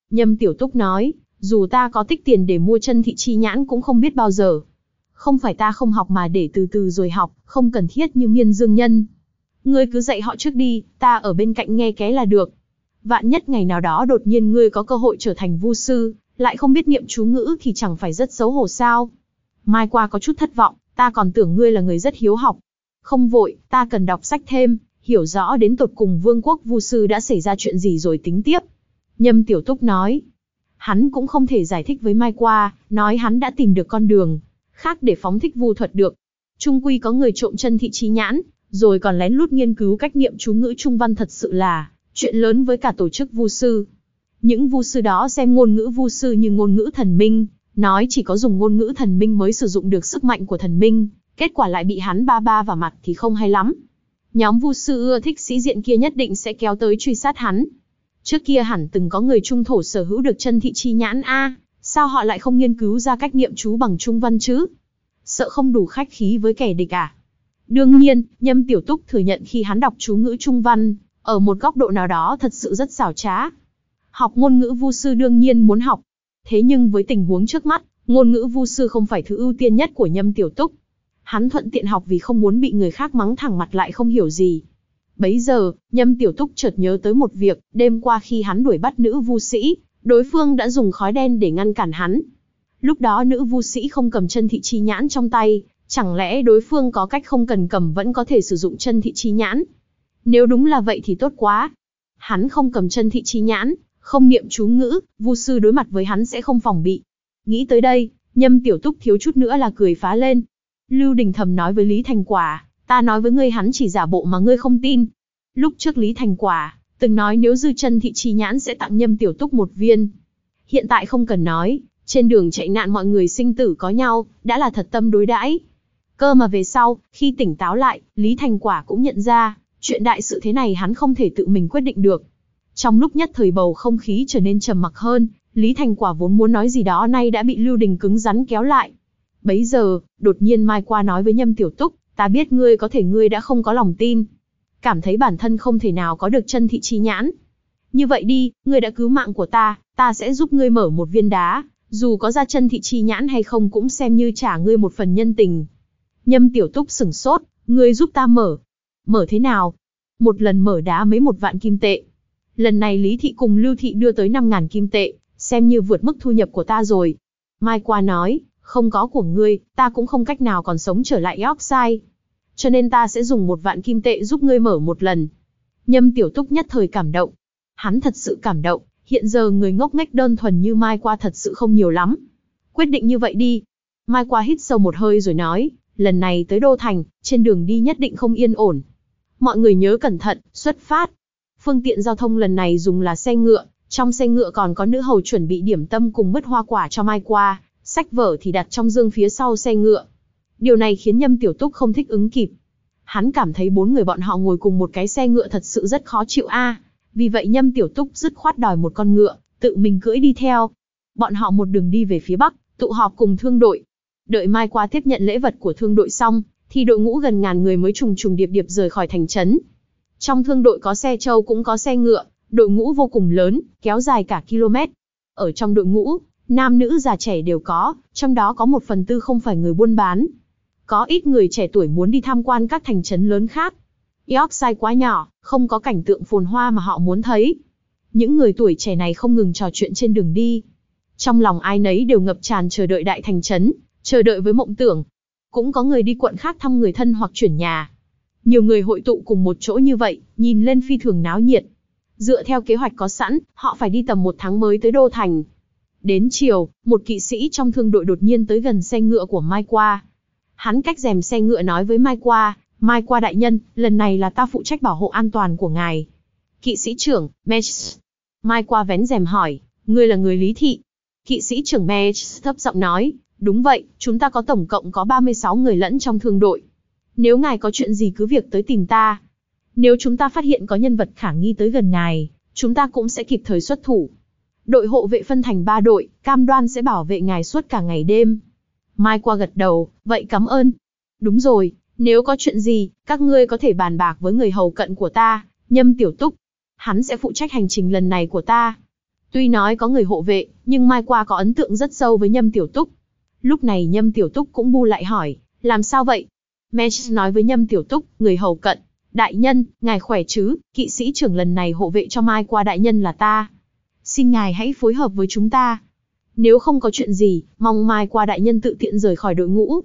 Nhâm Tiểu Túc nói, dù ta có tích tiền để mua chân thị chi nhãn cũng không biết bao giờ. Không phải ta không học mà để từ từ rồi học, không cần thiết như Miên Dương Nhân. Ngươi cứ dạy họ trước đi, ta ở bên cạnh nghe ké là được. Vạn nhất ngày nào đó đột nhiên ngươi có cơ hội trở thành vu sư, lại không biết niệm chú ngữ thì chẳng phải rất xấu hổ sao? Mai Qua có chút thất vọng, ta còn tưởng ngươi là người rất hiếu học. Không vội, ta cần đọc sách thêm, hiểu rõ đến tột cùng vương quốc vu sư đã xảy ra chuyện gì rồi tính tiếp. Nhâm Tiểu Túc nói. Hắn cũng không thể giải thích với Mai Qua, nói hắn đã tìm được con đường khác để phóng thích vu thuật được. Trung quy có người trộm chân thị chi nhãn, rồi còn lén lút nghiên cứu cách niệm chú ngữ trung văn, thật sự là chuyện lớn với cả tổ chức vu sư. Những vu sư đó xem ngôn ngữ vu sư như ngôn ngữ thần minh, nói chỉ có dùng ngôn ngữ thần minh mới sử dụng được sức mạnh của thần minh, kết quả lại bị hắn ba ba vào mặt thì không hay lắm. Nhóm vu sư ưa thích sĩ diện kia nhất định sẽ kéo tới truy sát hắn. Trước kia hẳn từng có người trung thổ sở hữu được chân thị chi nhãn a, sao họ lại không nghiên cứu ra cách niệm chú bằng trung văn chứ? Sợ không đủ khách khí với kẻ địch à? Đương nhiên, Nhâm Tiểu Túc thừa nhận khi hắn đọc chú ngữ trung văn, ở một góc độ nào đó thật sự rất xảo trá. Học ngôn ngữ vu sư đương nhiên muốn học. Thế nhưng với tình huống trước mắt, ngôn ngữ vu sư không phải thứ ưu tiên nhất của Nhâm Tiểu Túc. Hắn thuận tiện học vì không muốn bị người khác mắng thẳng mặt lại không hiểu gì. Bấy giờ, Nhâm Tiểu Túc chợt nhớ tới một việc, đêm qua khi hắn đuổi bắt nữ vu sĩ, đối phương đã dùng khói đen để ngăn cản hắn. Lúc đó nữ vu sĩ không cầm chân thị chi nhãn trong tay, chẳng lẽ đối phương có cách không cần cầm vẫn có thể sử dụng chân thị chi nhãn? Nếu đúng là vậy thì tốt quá. Hắn không cầm chân thị chi nhãn, không niệm chú ngữ, vu sư đối mặt với hắn sẽ không phòng bị. Nghĩ tới đây, Nhâm Tiểu Túc thiếu chút nữa là cười phá lên. Lưu Đình thầm nói với Lý Thành Quả, ta nói với ngươi hắn chỉ giả bộ mà ngươi không tin. Lúc trước Lý Thành Quả từng nói nếu dư chân thị chi nhãn sẽ tặng Nhâm Tiểu Túc một viên. Hiện tại không cần nói, trên đường chạy nạn mọi người sinh tử có nhau, đã là thật tâm đối đãi. Cơ mà về sau, khi tỉnh táo lại, Lý Thành Quả cũng nhận ra, chuyện đại sự thế này hắn không thể tự mình quyết định được. Trong lúc nhất thời bầu không khí trở nên trầm mặc hơn, Lý Thành Quả vốn muốn nói gì đó nay đã bị Lưu Đình cứng rắn kéo lại. Bấy giờ, đột nhiên Mai Qua nói với Nhâm Tiểu Túc, ta biết ngươi có thể ngươi đã không có lòng tin. Cảm thấy bản thân không thể nào có được chân thị chi nhãn. Như vậy đi, ngươi đã cứu mạng của ta, ta sẽ giúp ngươi mở một viên đá, dù có ra chân thị chi nhãn hay không cũng xem như trả ngươi một phần nhân tình. Nhâm Tiểu Túc sửng sốt, ngươi giúp ta mở. Mở thế nào? Một lần mở đá mấy một vạn kim tệ. Lần này Lý Thị cùng Lưu Thị đưa tới năm ngàn kim tệ, xem như vượt mức thu nhập của ta rồi. Mai Qua nói, không có của ngươi, ta cũng không cách nào còn sống trở lại Yorkshire. Cho nên ta sẽ dùng một vạn kim tệ giúp ngươi mở một lần. Nhâm Tiểu Túc nhất thời cảm động. Hắn thật sự cảm động, hiện giờ người ngốc nghếch đơn thuần như Mai Qua thật sự không nhiều lắm. Quyết định như vậy đi. Mai Qua hít sâu một hơi rồi nói, lần này tới Đô Thành, trên đường đi nhất định không yên ổn. Mọi người nhớ cẩn thận, xuất phát. Phương tiện giao thông lần này dùng là xe ngựa, trong xe ngựa còn có nữ hầu chuẩn bị điểm tâm cùng mứt hoa quả cho Mai Qua, sách vở thì đặt trong dương phía sau xe ngựa. Điều này khiến Nhâm Tiểu Túc không thích ứng kịp. Hắn cảm thấy bốn người bọn họ ngồi cùng một cái xe ngựa thật sự rất khó chịu a. À. Vì vậy Nhâm Tiểu Túc dứt khoát đòi một con ngựa, tự mình cưỡi đi theo. Bọn họ một đường đi về phía bắc, tụ họp cùng thương đội. Đợi Mai Qua tiếp nhận lễ vật của thương đội xong, thì đội ngũ gần ngàn người mới trùng trùng điệp điệp rời khỏi thành trấn. Trong thương đội có xe trâu cũng có xe ngựa, đội ngũ vô cùng lớn, kéo dài cả km. Ở trong đội ngũ, nam nữ già trẻ đều có, trong đó có một phần tư không phải người buôn bán. Có ít người trẻ tuổi muốn đi tham quan các thành trấn lớn khác. Yorkshire quá nhỏ, không có cảnh tượng phồn hoa mà họ muốn thấy. Những người tuổi trẻ này không ngừng trò chuyện trên đường đi. Trong lòng ai nấy đều ngập tràn chờ đợi đại thành trấn, chờ đợi với mộng tưởng. Cũng có người đi quận khác thăm người thân hoặc chuyển nhà. Nhiều người hội tụ cùng một chỗ như vậy, nhìn lên phi thường náo nhiệt. Dựa theo kế hoạch có sẵn, họ phải đi tầm một tháng mới tới Đô Thành. Đến chiều, một kỵ sĩ trong thương đội đột nhiên tới gần xe ngựa của Mai Qua. Hắn cách rèm xe ngựa nói với Mai Qua, Mai Qua đại nhân, lần này là ta phụ trách bảo hộ an toàn của ngài. Kỵ sĩ trưởng, Mesh. Mai Qua vén rèm hỏi, ngươi là người Lý Thị. Kỵ sĩ trưởng Mesh thấp giọng nói, đúng vậy, chúng ta có tổng cộng có ba mươi sáu người lẫn trong thương đội. Nếu ngài có chuyện gì cứ việc tới tìm ta. Nếu chúng ta phát hiện có nhân vật khả nghi tới gần ngài, chúng ta cũng sẽ kịp thời xuất thủ. Đội hộ vệ phân thành ba đội, cam đoan sẽ bảo vệ ngài suốt cả ngày đêm. Mai Qua gật đầu, vậy cảm ơn. Đúng rồi, nếu có chuyện gì, các ngươi có thể bàn bạc với người hầu cận của ta, Nhâm Tiểu Túc. Hắn sẽ phụ trách hành trình lần này của ta. Tuy nói có người hộ vệ, nhưng Mai Qua có ấn tượng rất sâu với Nhâm Tiểu Túc. Lúc này Nhâm Tiểu Túc cũng bu lại hỏi, làm sao vậy? Mace nói với Nhâm Tiểu Túc, người hầu cận, đại nhân, ngài khỏe chứ, kỵ sĩ trưởng lần này hộ vệ cho Mai Qua đại nhân là ta. Xin ngài hãy phối hợp với chúng ta. Nếu không có chuyện gì, mong Mai Qua đại nhân tự tiện rời khỏi đội ngũ.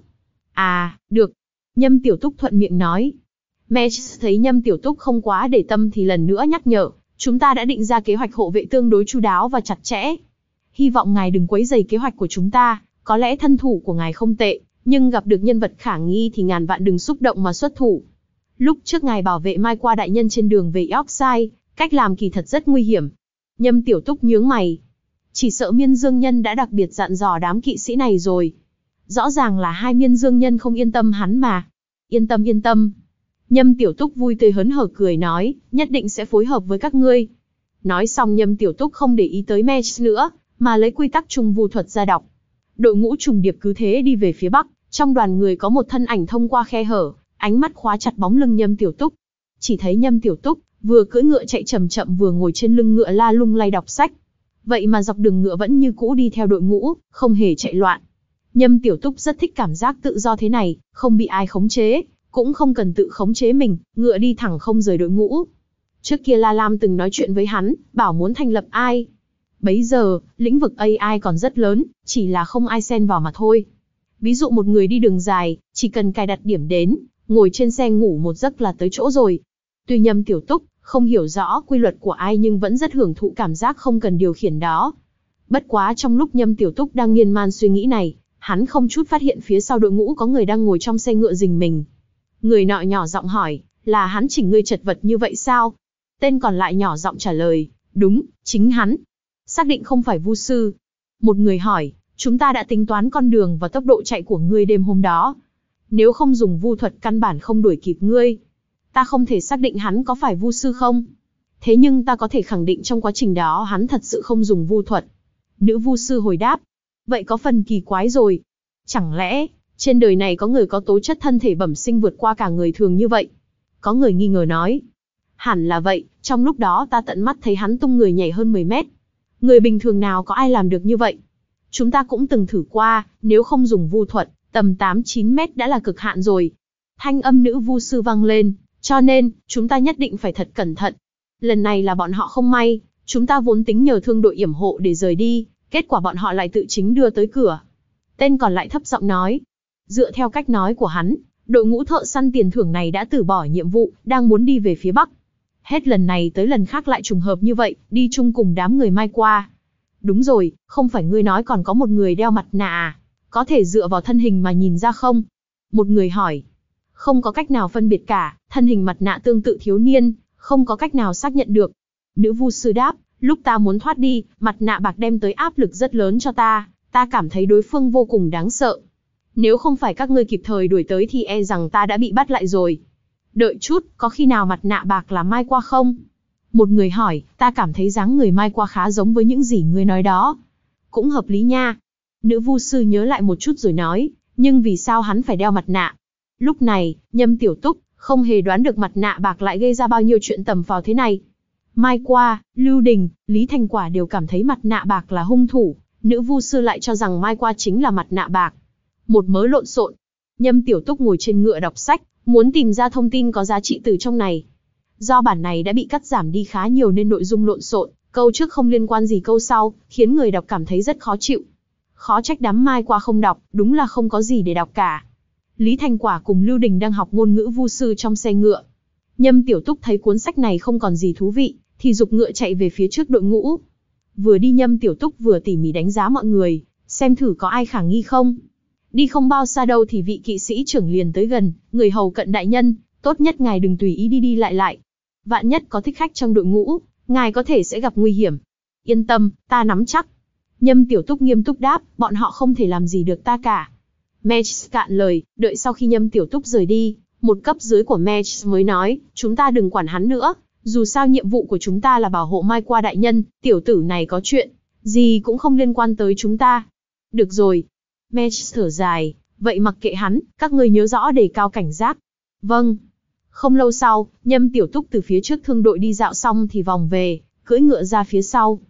À, được. Nhâm Tiểu Túc thuận miệng nói. Mace thấy Nhâm Tiểu Túc không quá để tâm thì lần nữa nhắc nhở, chúng ta đã định ra kế hoạch hộ vệ tương đối chu đáo và chặt chẽ. Hy vọng ngài đừng quấy rầy kế hoạch của chúng ta, có lẽ thân thủ của ngài không tệ, nhưng gặp được nhân vật khả nghi thì ngàn vạn đừng xúc động mà xuất thủ. Lúc trước ngài bảo vệ Mai Qua đại nhân trên đường về Yorkshire, cách làm kỳ thật rất nguy hiểm. Nhâm Tiểu Túc nhướng mày. Chỉ sợ Miên Dương Nhân đã đặc biệt dặn dò đám kỵ sĩ này rồi. Rõ ràng là hai Miên Dương Nhân không yên tâm hắn mà. Yên tâm yên tâm. Nhâm Tiểu Túc vui tươi hớn hở cười nói, nhất định sẽ phối hợp với các ngươi. Nói xong Nhâm Tiểu Túc không để ý tới Mace nữa, mà lấy quy tắc trùng vu thuật ra đọc. Đội ngũ trùng điệp cứ thế đi về phía bắc, trong đoàn người có một thân ảnh thông qua khe hở, ánh mắt khóa chặt bóng lưng Nhâm Tiểu Túc. Chỉ thấy Nhâm Tiểu Túc vừa cưỡi ngựa chạy chậm chậm vừa ngồi trên lưng ngựa la lung lay đọc sách. Vậy mà dọc đường ngựa vẫn như cũ đi theo đội ngũ, không hề chạy loạn. Nhâm Tiểu Túc rất thích cảm giác tự do thế này, không bị ai khống chế, cũng không cần tự khống chế mình, ngựa đi thẳng không rời đội ngũ. Trước kia La Lam từng nói chuyện với hắn, bảo muốn thành lập ai. Bấy giờ, lĩnh vực a i còn rất lớn, chỉ là không ai xen vào mà thôi. Ví dụ một người đi đường dài, chỉ cần cài đặt điểm đến, ngồi trên xe ngủ một giấc là tới chỗ rồi. Tuy Nhâm Tiểu Túc không hiểu rõ quy luật của ai nhưng vẫn rất hưởng thụ cảm giác không cần điều khiển đó. Bất quá trong lúc Nhâm Tiểu Túc đang miên man suy nghĩ này, hắn không chút phát hiện phía sau đội ngũ có người đang ngồi trong xe ngựa rình mình. Người nọ nhỏ giọng hỏi, là hắn chỉnh ngươi chật vật như vậy sao? Tên còn lại nhỏ giọng trả lời, đúng, chính hắn. Xác định không phải vu sư. Một người hỏi, chúng ta đã tính toán con đường và tốc độ chạy của ngươi đêm hôm đó. Nếu không dùng vu thuật căn bản không đuổi kịp ngươi. Ta không thể xác định hắn có phải vu sư không. Thế nhưng ta có thể khẳng định trong quá trình đó hắn thật sự không dùng vu thuật. Nữ vu sư hồi đáp, vậy có phần kỳ quái rồi. Chẳng lẽ, trên đời này có người có tố chất thân thể bẩm sinh vượt qua cả người thường như vậy? Có người nghi ngờ nói. Hẳn là vậy, trong lúc đó ta tận mắt thấy hắn tung người nhảy hơn mười mét. Người bình thường nào có ai làm được như vậy? Chúng ta cũng từng thử qua, nếu không dùng vu thuật, tầm tám chín mét đã là cực hạn rồi. Thanh âm nữ vu sư vang lên, cho nên, chúng ta nhất định phải thật cẩn thận. Lần này là bọn họ không may, chúng ta vốn tính nhờ thương đội yểm hộ để rời đi, kết quả bọn họ lại tự chính đưa tới cửa. Tên còn lại thấp giọng nói. Dựa theo cách nói của hắn, đội ngũ thợ săn tiền thưởng này đã từ bỏ nhiệm vụ, đang muốn đi về phía bắc. Hết lần này tới lần khác lại trùng hợp như vậy, đi chung cùng đám người Mai Qua. Đúng rồi, không phải ngươi nói còn có một người đeo mặt nạ à? Có thể dựa vào thân hình mà nhìn ra không? Một người hỏi. Không có cách nào phân biệt cả, thân hình mặt nạ tương tự thiếu niên, không có cách nào xác nhận được. Nữ vu sư đáp, lúc ta muốn thoát đi, mặt nạ bạc đem tới áp lực rất lớn cho ta, ta cảm thấy đối phương vô cùng đáng sợ. Nếu không phải các ngươi kịp thời đuổi tới thì e rằng ta đã bị bắt lại rồi. Đợi chút, có khi nào mặt nạ bạc là Mai Qua không? Một người hỏi, ta cảm thấy dáng người Mai Qua khá giống với những gì ngươi nói đó. Cũng hợp lý nha. Nữ vu sư nhớ lại một chút rồi nói, nhưng vì sao hắn phải đeo mặt nạ? Lúc này, Nhâm Tiểu Túc không hề đoán được mặt nạ bạc lại gây ra bao nhiêu chuyện tầm phào thế này. Mai Qua, Lưu Đình, Lý Thành Quả đều cảm thấy mặt nạ bạc là hung thủ, nữ vu sư lại cho rằng Mai Qua chính là mặt nạ bạc. Một mớ lộn xộn. Nhâm Tiểu Túc ngồi trên ngựa đọc sách, muốn tìm ra thông tin có giá trị từ trong này. Do bản này đã bị cắt giảm đi khá nhiều nên nội dung lộn xộn, câu trước không liên quan gì câu sau, khiến người đọc cảm thấy rất khó chịu. Khó trách đám Mai Qua không đọc, đúng là không có gì để đọc cả. Lý Thành Quả cùng Lưu Đình đang học ngôn ngữ vu sư trong xe ngựa. Nhâm Tiểu Túc thấy cuốn sách này không còn gì thú vị, thì giục ngựa chạy về phía trước đội ngũ. Vừa đi Nhâm Tiểu Túc vừa tỉ mỉ đánh giá mọi người, xem thử có ai khả nghi không. Đi không bao xa đâu thì vị kỵ sĩ trưởng liền tới gần, người hầu cận đại nhân, tốt nhất ngài đừng tùy ý đi đi lại lại. Vạn nhất có thích khách trong đội ngũ, ngài có thể sẽ gặp nguy hiểm. Yên tâm, ta nắm chắc. Nhâm Tiểu Túc nghiêm túc đáp, bọn họ không thể làm gì được ta cả. Mace cạn lời, đợi sau khi Nhâm Tiểu Túc rời đi, một cấp dưới của Mace mới nói, chúng ta đừng quản hắn nữa, dù sao nhiệm vụ của chúng ta là bảo hộ Mai Qua đại nhân, tiểu tử này có chuyện gì cũng không liên quan tới chúng ta. Được rồi. Mace thở dài, vậy mặc kệ hắn, các ngươi nhớ rõ đề cao cảnh giác. Vâng. Không lâu sau, Nhâm Tiểu Túc từ phía trước thương đội đi dạo xong thì vòng về, cưỡi ngựa ra phía sau.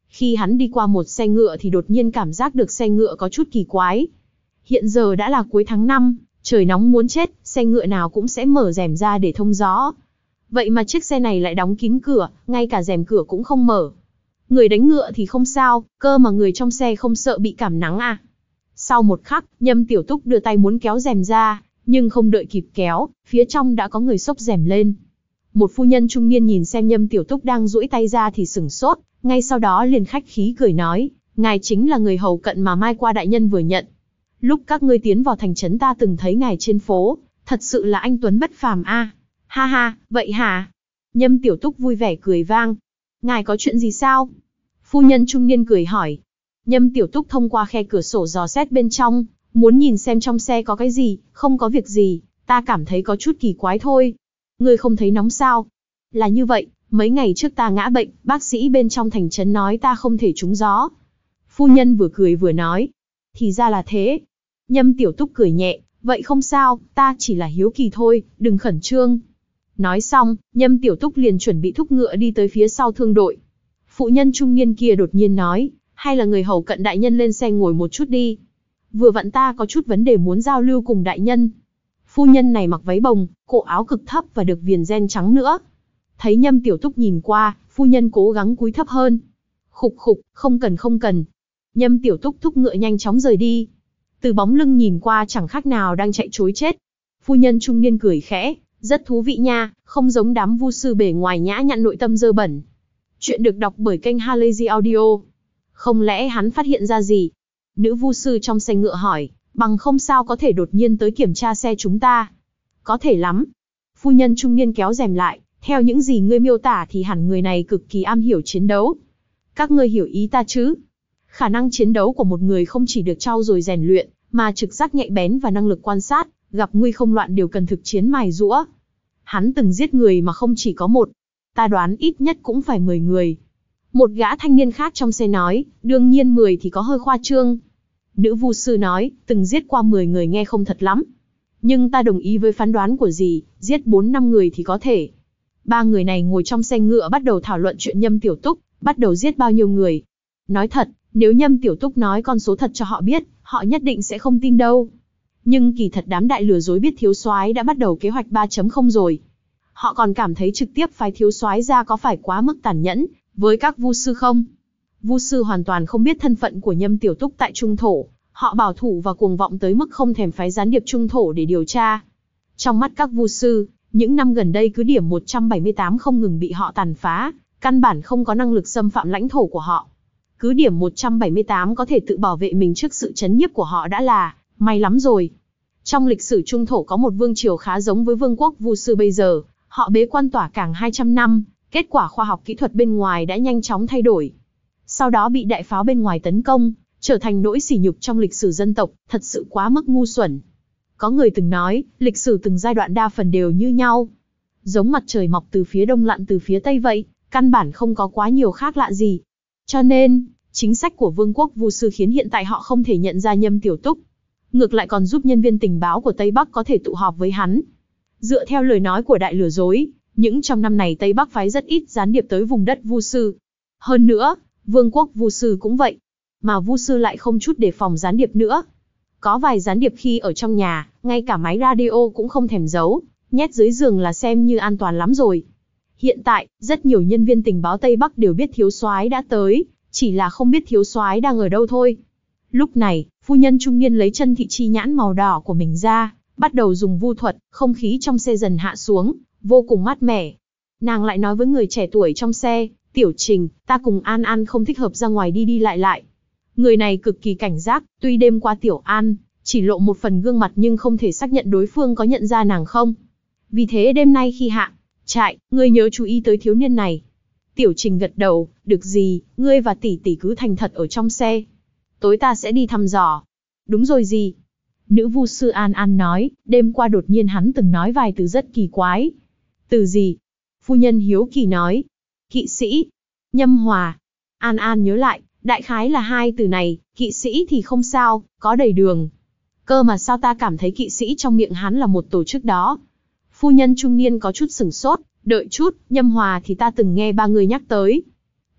Khi hắn đi qua một xe ngựa thì đột nhiên cảm giác được xe ngựa có chút kỳ quái. Hiện giờ đã là cuối tháng năm, trời nóng muốn chết, xe ngựa nào cũng sẽ mở rèm ra để thông gió. Vậy mà chiếc xe này lại đóng kín cửa, ngay cả rèm cửa cũng không mở. Người đánh ngựa thì không sao, cơ mà người trong xe không sợ bị cảm nắng à? Sau một khắc, Nhâm Tiểu Túc đưa tay muốn kéo rèm ra, nhưng không đợi kịp kéo, phía trong đã có người xốc rèm lên. Một phu nhân trung niên nhìn xem Nhâm Tiểu Túc đang duỗi tay ra thì sửng sốt, ngay sau đó liền khách khí cười nói, ngài chính là người hầu cận mà Mai Qua đại nhân vừa nhận. Lúc các ngươi tiến vào thành trấn ta từng thấy ngài trên phố, thật sự là anh tuấn bất phàm a. À. Ha ha, vậy hả? Nhâm Tiểu Túc vui vẻ cười vang. Ngài có chuyện gì sao? Phu nhân trung niên cười hỏi. Nhâm Tiểu Túc thông qua khe cửa sổ dò xét bên trong, muốn nhìn xem trong xe có cái gì. Không có việc gì, ta cảm thấy có chút kỳ quái thôi. Ngươi không thấy nóng sao? Là như vậy, mấy ngày trước ta ngã bệnh, bác sĩ bên trong thành trấn nói ta không thể trúng gió. Phu nhân vừa cười vừa nói. Thì ra là thế. Nhâm Tiểu Túc cười nhẹ, vậy không sao, ta chỉ là hiếu kỳ thôi, đừng khẩn trương. Nói xong, Nhâm Tiểu Túc liền chuẩn bị thúc ngựa đi tới phía sau thương đội. Phụ nhân trung niên kia đột nhiên nói, hay là người hầu cận đại nhân lên xe ngồi một chút đi. Vừa vặn ta có chút vấn đề muốn giao lưu cùng đại nhân. Phu nhân này mặc váy bồng, cổ áo cực thấp và được viền ren trắng nữa. Thấy Nhâm Tiểu Túc nhìn qua, phu nhân cố gắng cúi thấp hơn. Khục khục, không cần không cần. Nhâm Tiểu Túc thúc ngựa nhanh chóng rời đi. Từ bóng lưng nhìn qua chẳng khác nào đang chạy trối chết. Phu nhân trung niên cười khẽ, rất thú vị nha, không giống đám vu sư bề ngoài nhã nhặn nội tâm dơ bẩn. Chuyện được đọc bởi kênh Halazy Audio. Không lẽ hắn phát hiện ra gì? Nữ vu sư trong xe ngựa hỏi, bằng không sao có thể đột nhiên tới kiểm tra xe chúng ta? Có thể lắm. Phu nhân trung niên kéo rèm lại, theo những gì ngươi miêu tả thì hẳn người này cực kỳ am hiểu chiến đấu. Các ngươi hiểu ý ta chứ? Khả năng chiến đấu của một người không chỉ được trau dồi rèn luyện, mà trực giác nhạy bén và năng lực quan sát, gặp nguy không loạn đều cần thực chiến mài giũa. Hắn từng giết người mà không chỉ có một, ta đoán ít nhất cũng phải mười người. Một gã thanh niên khác trong xe nói, đương nhiên mười thì có hơi khoa trương. Nữ vu sư nói, từng giết qua mười người nghe không thật lắm. Nhưng ta đồng ý với phán đoán của dì, giết bốn năm người thì có thể. Ba người này ngồi trong xe ngựa bắt đầu thảo luận chuyện Nhâm Tiểu Túc, bắt đầu giết bao nhiêu người. Nói thật, nếu Nhâm Tiểu Túc nói con số thật cho họ biết, họ nhất định sẽ không tin đâu. Nhưng kỳ thật đám đại lừa dối biết thiếu soái đã bắt đầu kế hoạch ba chấm không rồi. Họ còn cảm thấy trực tiếp phái thiếu soái ra có phải quá mức tàn nhẫn với các vu sư không? Vu sư hoàn toàn không biết thân phận của Nhâm Tiểu Túc tại Trung Thổ, họ bảo thủ và cuồng vọng tới mức không thèm phái gián điệp Trung Thổ để điều tra. Trong mắt các vu sư, những năm gần đây cứ điểm một trăm bảy mươi tám không ngừng bị họ tàn phá, căn bản không có năng lực xâm phạm lãnh thổ của họ. Cứ điểm một trăm bảy mươi tám có thể tự bảo vệ mình trước sự chấn nhiếp của họ đã là may lắm rồi. Trong lịch sử Trung Thổ có một vương triều khá giống với vương quốc vu sư bây giờ, họ bế quan tỏa cảng hai trăm năm, kết quả khoa học kỹ thuật bên ngoài đã nhanh chóng thay đổi. Sau đó bị đại pháo bên ngoài tấn công, trở thành nỗi sỉ nhục trong lịch sử dân tộc, thật sự quá mức ngu xuẩn. Có người từng nói, lịch sử từng giai đoạn đa phần đều như nhau. Giống mặt trời mọc từ phía đông lặn từ phía tây vậy, căn bản không có quá nhiều khác lạ gì. Cho nên, chính sách của vương quốc vu sư khiến hiện tại họ không thể nhận ra Nhâm Tiểu Túc. Ngược lại còn giúp nhân viên tình báo của Tây Bắc có thể tụ họp với hắn. Dựa theo lời nói của đại lừa dối, những trong năm này Tây Bắc phái rất ít gián điệp tới vùng đất vu sư. Hơn nữa, vương quốc vu sư cũng vậy. Mà vu sư lại không chút đề phòng gián điệp nữa. Có vài gián điệp khi ở trong nhà, ngay cả máy radio cũng không thèm giấu, nhét dưới giường là xem như an toàn lắm rồi. Hiện tại, rất nhiều nhân viên tình báo Tây Bắc đều biết thiếu soái đã tới, chỉ là không biết thiếu soái đang ở đâu thôi. Lúc này, phu nhân trung niên lấy chân thị chi nhãn màu đỏ của mình ra, bắt đầu dùng vu thuật, không khí trong xe dần hạ xuống, vô cùng mát mẻ. Nàng lại nói với người trẻ tuổi trong xe, Tiểu Trình, ta cùng An An không thích hợp ra ngoài đi đi lại lại. Người này cực kỳ cảnh giác, tuy đêm qua Tiểu An chỉ lộ một phần gương mặt nhưng không thể xác nhận đối phương có nhận ra nàng không. Vì thế đêm nay khi hạ trại, ngươi nhớ chú ý tới thiếu niên này. Tiểu Trình gật đầu, được gì, ngươi và tỷ tỷ cứ thành thật ở trong xe. Tối ta sẽ đi thăm dò. Đúng rồi gì? Nữ vu sư An An nói, đêm qua đột nhiên hắn từng nói vài từ rất kỳ quái. Từ gì? Phu nhân hiếu kỳ nói. Kỵ sĩ. Nhâm hòa. An An nhớ lại, đại khái là hai từ này, kỵ sĩ thì không sao, có đầy đường. Cơ mà sao ta cảm thấy kỵ sĩ trong miệng hắn là một tổ chức đó. Phu nhân trung niên có chút sửng sốt, đợi chút, Nhâm hòa thì ta từng nghe ba người nhắc tới.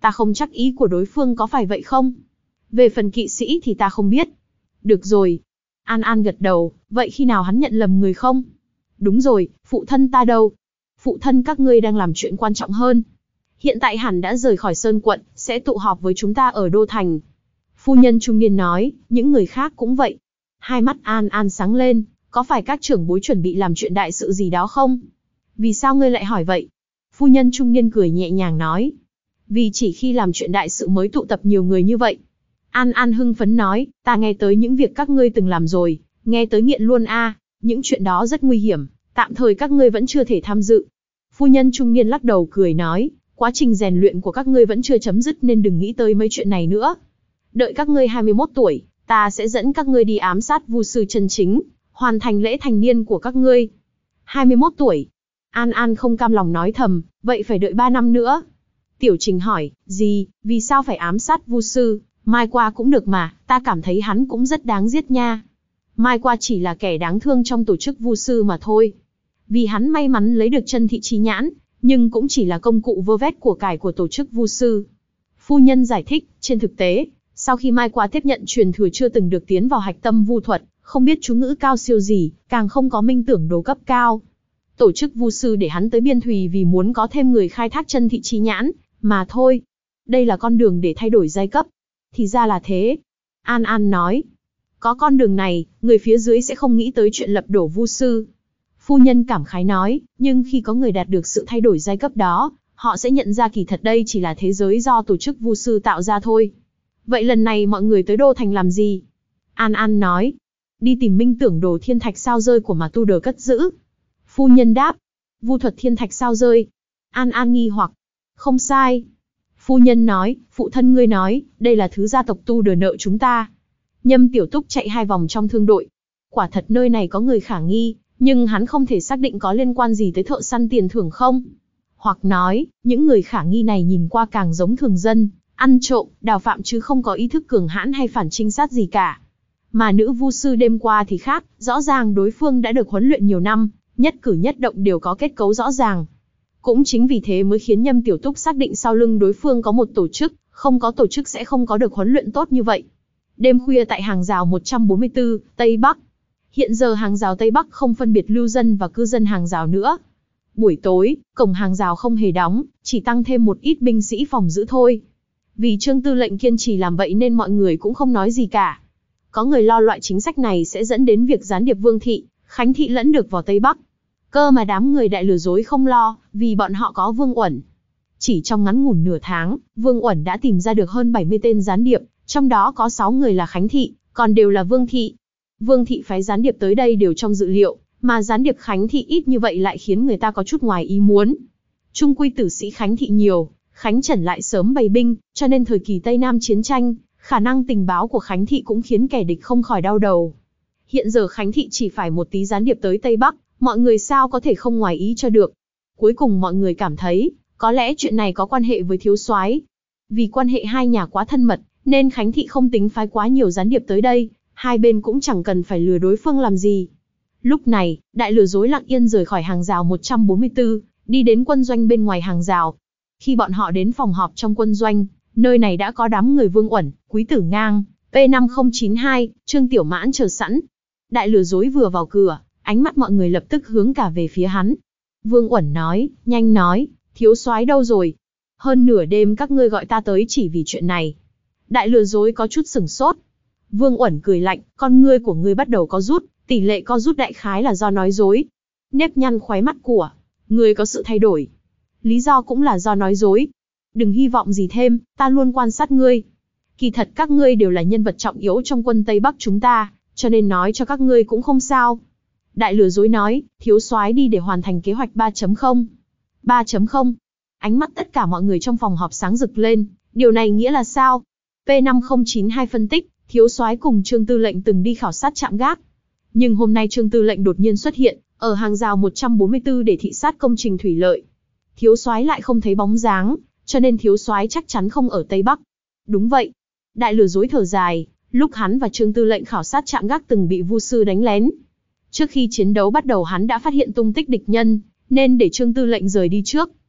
Ta không chắc ý của đối phương có phải vậy không? Về phần kỵ sĩ thì ta không biết. Được rồi. An An gật đầu, vậy khi nào hắn nhận lầm người không? Đúng rồi, phụ thân ta đâu? Phụ thân các ngươi đang làm chuyện quan trọng hơn. Hiện tại hẳn đã rời khỏi Sơn quận, sẽ tụ họp với chúng ta ở Đô Thành. Phu nhân trung niên nói, những người khác cũng vậy. Hai mắt An An sáng lên, có phải các trưởng bối chuẩn bị làm chuyện đại sự gì đó không? Vì sao ngươi lại hỏi vậy? Phu nhân trung niên cười nhẹ nhàng nói. Vì chỉ khi làm chuyện đại sự mới tụ tập nhiều người như vậy. An An hưng phấn nói, ta nghe tới những việc các ngươi từng làm rồi, nghe tới nghiện luôn a, những chuyện đó rất nguy hiểm, tạm thời các ngươi vẫn chưa thể tham dự. Phu nhân trung niên lắc đầu cười nói, quá trình rèn luyện của các ngươi vẫn chưa chấm dứt nên đừng nghĩ tới mấy chuyện này nữa. Đợi các ngươi hai mươi mốt tuổi, ta sẽ dẫn các ngươi đi ám sát vu sư chân chính, hoàn thành lễ thành niên của các ngươi. hai mươi mốt tuổi. An An không cam lòng nói thầm, vậy phải đợi ba năm nữa. Tiểu Trình hỏi, gì, vì sao phải ám sát vu sư? Mai Qua cũng được mà, ta cảm thấy hắn cũng rất đáng giết nha. Mai Qua chỉ là kẻ đáng thương trong tổ chức vu sư mà thôi. Vì hắn may mắn lấy được chân thị chi nhãn, nhưng cũng chỉ là công cụ vơ vét của cải của tổ chức vu sư. Phu nhân giải thích, trên thực tế, sau khi Mai Qua tiếp nhận truyền thừa chưa từng được tiến vào hạch tâm vu thuật, không biết chú ngữ cao siêu gì, càng không có minh tưởng đồ cấp cao. Tổ chức vu sư để hắn tới Biên Thùy vì muốn có thêm người khai thác chân thị chi nhãn, mà thôi. Đây là con đường để thay đổi giai cấp. Thì ra là thế. An An nói. Có con đường này, người phía dưới sẽ không nghĩ tới chuyện lật đổ vu sư. Phu nhân cảm khái nói, nhưng khi có người đạt được sự thay đổi giai cấp đó, họ sẽ nhận ra kỳ thật đây chỉ là thế giới do tổ chức vu sư tạo ra thôi. Vậy lần này mọi người tới Đô Thành làm gì? An An nói. Đi tìm minh tưởng đồ thiên thạch sao rơi của mà tu đờ cất giữ. Phu nhân đáp. Vu thuật thiên thạch sao rơi. An An nghi hoặc. Không sai. Phu nhân nói, phụ thân ngươi nói, đây là thứ gia tộc tu đờ nợ chúng ta. Nhâm Tiểu Túc chạy hai vòng trong thương đội. Quả thật nơi này có người khả nghi, nhưng hắn không thể xác định có liên quan gì tới thợ săn tiền thưởng không. Hoặc nói, những người khả nghi này nhìn qua càng giống thường dân, ăn trộm, đào phạm chứ không có ý thức cường hãn hay phản trinh sát gì cả. Mà nữ vu sư đêm qua thì khác, rõ ràng đối phương đã được huấn luyện nhiều năm, nhất cử nhất động đều có kết cấu rõ ràng. Cũng chính vì thế mới khiến Nhâm Tiểu Túc xác định sau lưng đối phương có một tổ chức, không có tổ chức sẽ không có được huấn luyện tốt như vậy. Đêm khuya tại hàng rào một trăm bốn mươi tư, Tây Bắc. Hiện giờ hàng rào Tây Bắc không phân biệt lưu dân và cư dân hàng rào nữa. Buổi tối, cổng hàng rào không hề đóng, chỉ tăng thêm một ít binh sĩ phòng giữ thôi. Vì Trương Tư lệnh kiên trì làm vậy nên mọi người cũng không nói gì cả. Có người lo loại chính sách này sẽ dẫn đến việc gián điệp Vương Thị, Khánh Thị lẫn được vào Tây Bắc. Cơ mà đám người đại lừa dối không lo, vì bọn họ có Vương Uẩn. Chỉ trong ngắn ngủn nửa tháng, Vương Uẩn đã tìm ra được hơn bảy mươi tên gián điệp, trong đó có sáu người là Khánh Thị, còn đều là Vương Thị. Vương Thị phái gián điệp tới đây đều trong dự liệu, mà gián điệp Khánh Thị ít như vậy lại khiến người ta có chút ngoài ý muốn. Trung quy tử sĩ Khánh Thị nhiều, Khánh Trần lại sớm bày binh, cho nên thời kỳ Tây Nam chiến tranh, khả năng tình báo của Khánh Thị cũng khiến kẻ địch không khỏi đau đầu. Hiện giờ Khánh Thị chỉ phải một tí gián điệp tới Tây Bắc, mọi người sao có thể không ngoài ý cho được. Cuối cùng mọi người cảm thấy, có lẽ chuyện này có quan hệ với thiếu soái. Vì quan hệ hai nhà quá thân mật, nên Khánh Thị không tính phái quá nhiều gián điệp tới đây, hai bên cũng chẳng cần phải lừa đối phương làm gì. Lúc này, đại lừa dối lặng yên rời khỏi hàng rào một trăm bốn mươi tư, đi đến quân doanh bên ngoài hàng rào. Khi bọn họ đến phòng họp trong quân doanh, nơi này đã có đám người Vương Uẩn, Quý Tử Ngang, P năm không chín hai, Trương Tiểu Mãn chờ sẵn. Đại lừa dối vừa vào cửa, ánh mắt mọi người lập tức hướng cả về phía hắn. Vương Uẩn nói, nhanh nói, thiếu soái đâu rồi? Hơn nửa đêm các ngươi gọi ta tới chỉ vì chuyện này. Đại lừa dối có chút sửng sốt. Vương Uẩn cười lạnh, con ngươi của ngươi bắt đầu co rút, tỷ lệ co rút đại khái là do nói dối. Nếp nhăn khóe mắt của ngươi có sự thay đổi. Lý do cũng là do nói dối. Đừng hy vọng gì thêm, ta luôn quan sát ngươi. Kỳ thật các ngươi đều là nhân vật trọng yếu trong quân Tây Bắc chúng ta, cho nên nói cho các ngươi cũng không sao. Đại lừa dối nói, thiếu soái đi để hoàn thành kế hoạch ba chấm không. ba chấm không. Ánh mắt tất cả mọi người trong phòng họp sáng rực lên, điều này nghĩa là sao? P năm không chín hai phân tích, thiếu soái cùng Trương Tư lệnh từng đi khảo sát trạm gác. Nhưng hôm nay Trương Tư lệnh đột nhiên xuất hiện, ở hàng rào một trăm bốn mươi tư để thị sát công trình thủy lợi. Thiếu soái lại không thấy bóng dáng, cho nên thiếu soái chắc chắn không ở Tây Bắc. Đúng vậy. Đại lừa dối thở dài, lúc hắn và Trương Tư lệnh khảo sát trạm gác từng bị vu sư đánh lén. Trước khi chiến đấu bắt đầu hắn đã phát hiện tung tích địch nhân, nên để Trương Tư lệnh rời đi trước.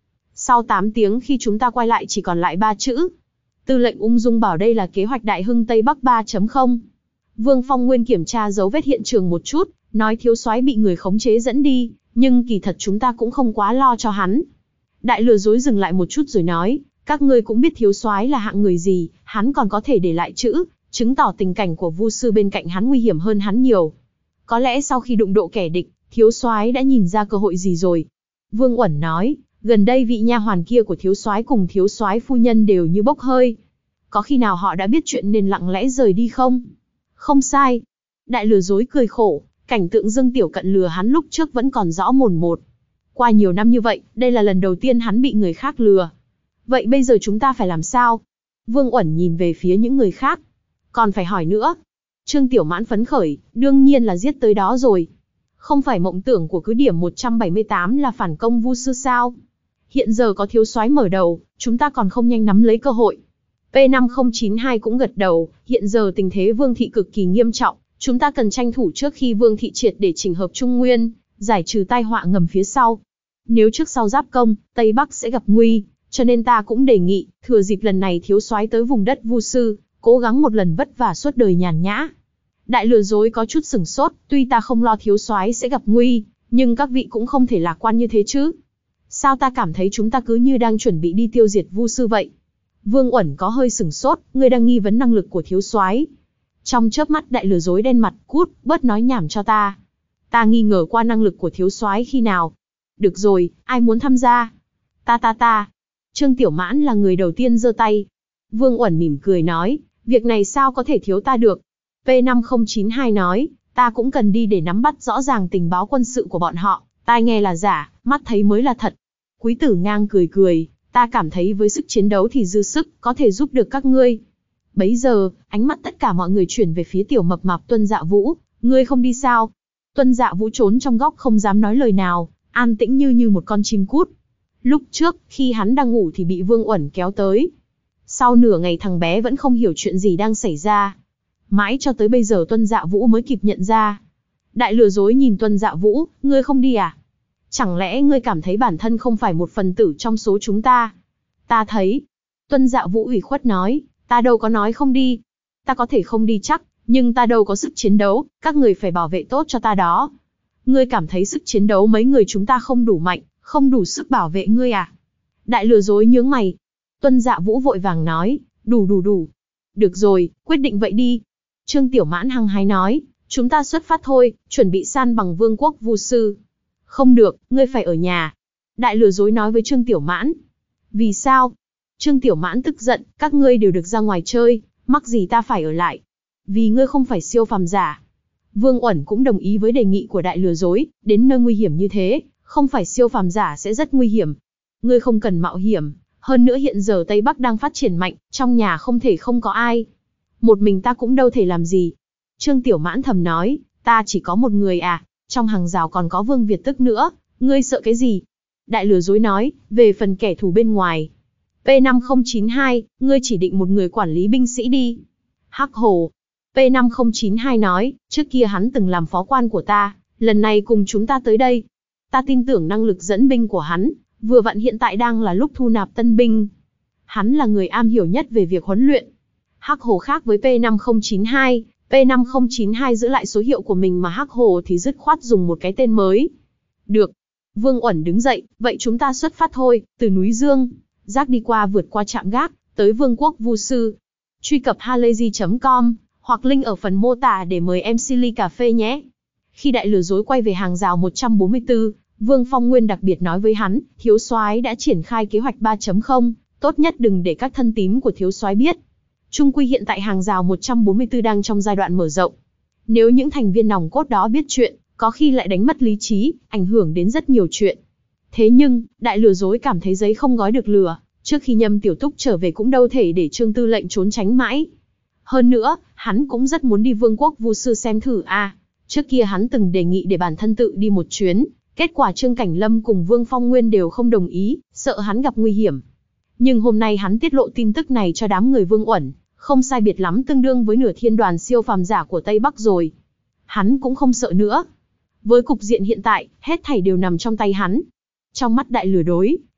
Sau tám tiếng khi chúng ta quay lại chỉ còn lại ba chữ. Tư lệnh ung dung bảo đây là kế hoạch Đại Hưng Tây Bắc ba chấm không. Vương Phong Nguyên kiểm tra dấu vết hiện trường một chút, nói thiếu soái bị người khống chế dẫn đi, nhưng kỳ thật chúng ta cũng không quá lo cho hắn. Đại lừa dối dừng lại một chút rồi nói, các ngươi cũng biết thiếu soái là hạng người gì, hắn còn có thể để lại chữ, chứng tỏ tình cảnh của Vu sư bên cạnh hắn nguy hiểm hơn hắn nhiều. Có lẽ sau khi đụng độ kẻ địch, thiếu soái đã nhìn ra cơ hội gì rồi. Vương Uẩn nói, gần đây vị nha hoàn kia của thiếu soái cùng thiếu soái phu nhân đều như bốc hơi. Có khi nào họ đã biết chuyện nên lặng lẽ rời đi không? Không sai. Đại lừa dối cười khổ, cảnh tượng Dương Tiểu Cận lừa hắn lúc trước vẫn còn rõ mồn một. Qua nhiều năm như vậy, đây là lần đầu tiên hắn bị người khác lừa. Vậy bây giờ chúng ta phải làm sao? Vương Uẩn nhìn về phía những người khác. Còn phải hỏi nữa. Trương Tiểu Mãn phấn khởi, đương nhiên là giết tới đó rồi. Không phải mộng tưởng của cứ điểm một trăm bảy mươi tám là phản công Vu sư sao? Hiện giờ có thiếu soái mở đầu, chúng ta còn không nhanh nắm lấy cơ hội. P năm không chín hai cũng gật đầu, hiện giờ tình thế Vương thị cực kỳ nghiêm trọng, chúng ta cần tranh thủ trước khi Vương thị triệt để chỉnh hợp Trung Nguyên, giải trừ tai họa ngầm phía sau. Nếu trước sau giáp công, Tây Bắc sẽ gặp nguy, cho nên ta cũng đề nghị, thừa dịp lần này thiếu soái tới vùng đất Vu sư, cố gắng một lần vất vả suốt đời nhàn nhã. Đại lừa dối có chút sửng sốt, tuy ta không lo thiếu soái sẽ gặp nguy, nhưng các vị cũng không thể lạc quan như thế chứ. Sao ta cảm thấy chúng ta cứ như đang chuẩn bị đi tiêu diệt Vu sư vậy? Vương Uẩn có hơi sửng sốt, ngươi đang nghi vấn năng lực của thiếu soái. Trong chớp mắt đại lừa dối đen mặt, cút, bớt nói nhảm cho ta. Ta nghi ngờ qua năng lực của thiếu soái khi nào? Được rồi, ai muốn tham gia? Ta ta ta. Trương Tiểu Mãn là người đầu tiên giơ tay. Vương Uẩn mỉm cười nói, việc này sao có thể thiếu ta được? P năm không chín hai nói, ta cũng cần đi để nắm bắt rõ ràng tình báo quân sự của bọn họ, tai nghe là giả, mắt thấy mới là thật. Quý Tử Ngang cười cười, ta cảm thấy với sức chiến đấu thì dư sức, có thể giúp được các ngươi. Bấy giờ, ánh mắt tất cả mọi người chuyển về phía tiểu mập mạp Tuân Dạ Vũ, ngươi không đi sao? Tuân Dạ Vũ trốn trong góc không dám nói lời nào, an tĩnh như như một con chim cút. Lúc trước, khi hắn đang ngủ thì bị Vương Uẩn kéo tới. Sau nửa ngày thằng bé vẫn không hiểu chuyện gì đang xảy ra. Mãi cho tới bây giờ Tuân Dạ Vũ mới kịp nhận ra. Đại lừa dối nhìn Tuân Dạ Vũ, ngươi không đi à? Chẳng lẽ ngươi cảm thấy bản thân không phải một phần tử trong số chúng ta? Ta thấy. Tuân Dạ Vũ ủy khuất nói, ta đâu có nói không đi. Ta có thể không đi chắc, nhưng ta đâu có sức chiến đấu, các người phải bảo vệ tốt cho ta đó. Ngươi cảm thấy sức chiến đấu mấy người chúng ta không đủ mạnh, không đủ sức bảo vệ ngươi à? Đại lừa dối nhướng mày. Tuân Dạ Vũ vội vàng nói, đủ đủ đủ. Được rồi, quyết định vậy đi. Trương Tiểu Mãn hăng hái nói, chúng ta xuất phát thôi, chuẩn bị san bằng vương quốc Vu sư. Không được, ngươi phải ở nhà. Đại lừa dối nói với Trương Tiểu Mãn. Vì sao? Trương Tiểu Mãn tức giận, các ngươi đều được ra ngoài chơi, mắc gì ta phải ở lại? Vì ngươi không phải siêu phàm giả. Vương Uẩn cũng đồng ý với đề nghị của đại lừa dối, đến nơi nguy hiểm như thế, không phải siêu phàm giả sẽ rất nguy hiểm. Ngươi không cần mạo hiểm, hơn nữa hiện giờ Tây Bắc đang phát triển mạnh, trong nhà không thể không có ai. Một mình ta cũng đâu thể làm gì. Trương Tiểu Mãn thầm nói, ta chỉ có một người à, trong hàng rào còn có Vương Việt Tức nữa, ngươi sợ cái gì? Đại lừa dối nói, về phần kẻ thù bên ngoài. P năm không chín hai, ngươi chỉ định một người quản lý binh sĩ đi. Hắc Hồ. P năm không chín hai nói, trước kia hắn từng làm phó quan của ta, lần này cùng chúng ta tới đây. Ta tin tưởng năng lực dẫn binh của hắn, vừa vặn hiện tại đang là lúc thu nạp tân binh. Hắn là người am hiểu nhất về việc huấn luyện. Hắc Hồ khác với P năm không chín hai, P năm không chín hai giữ lại số hiệu của mình mà Hắc Hồ thì dứt khoát dùng một cái tên mới. Được. Vương Uẩn đứng dậy, vậy chúng ta xuất phát thôi, từ núi Dương, Giác đi qua vượt qua trạm gác, tới Vương quốc Vu sư. Truy cập halayzi chấm com, hoặc link ở phần mô tả để mời em xê ly cà phê nhé. Khi đại lừa dối quay về hàng rào một trăm bốn mươi tư, Vương Phong Nguyên đặc biệt nói với hắn, thiếu soái đã triển khai kế hoạch ba chấm không, tốt nhất đừng để các thân tín của thiếu soái biết. Trung quy hiện tại hàng rào một trăm bốn mươi tư đang trong giai đoạn mở rộng. Nếu những thành viên nòng cốt đó biết chuyện, có khi lại đánh mất lý trí, ảnh hưởng đến rất nhiều chuyện. Thế nhưng, đại lừa dối cảm thấy giấy không gói được lửa, trước khi Nhâm Tiểu Túc trở về cũng đâu thể để Trương Tư lệnh trốn tránh mãi. Hơn nữa, hắn cũng rất muốn đi Vương quốc Vu sư xem thử a. À. Trước kia hắn từng đề nghị để bản thân tự đi một chuyến, kết quả Trương Cảnh Lâm cùng Vương Phong Nguyên đều không đồng ý, sợ hắn gặp nguy hiểm. Nhưng hôm nay hắn tiết lộ tin tức này cho đám người Vương Uẩn, không sai biệt lắm tương đương với nửa thiên đoàn siêu phàm giả của Tây Bắc rồi. Hắn cũng không sợ nữa. Với cục diện hiện tại, hết thảy đều nằm trong tay hắn. Trong mắt đại lừa đối,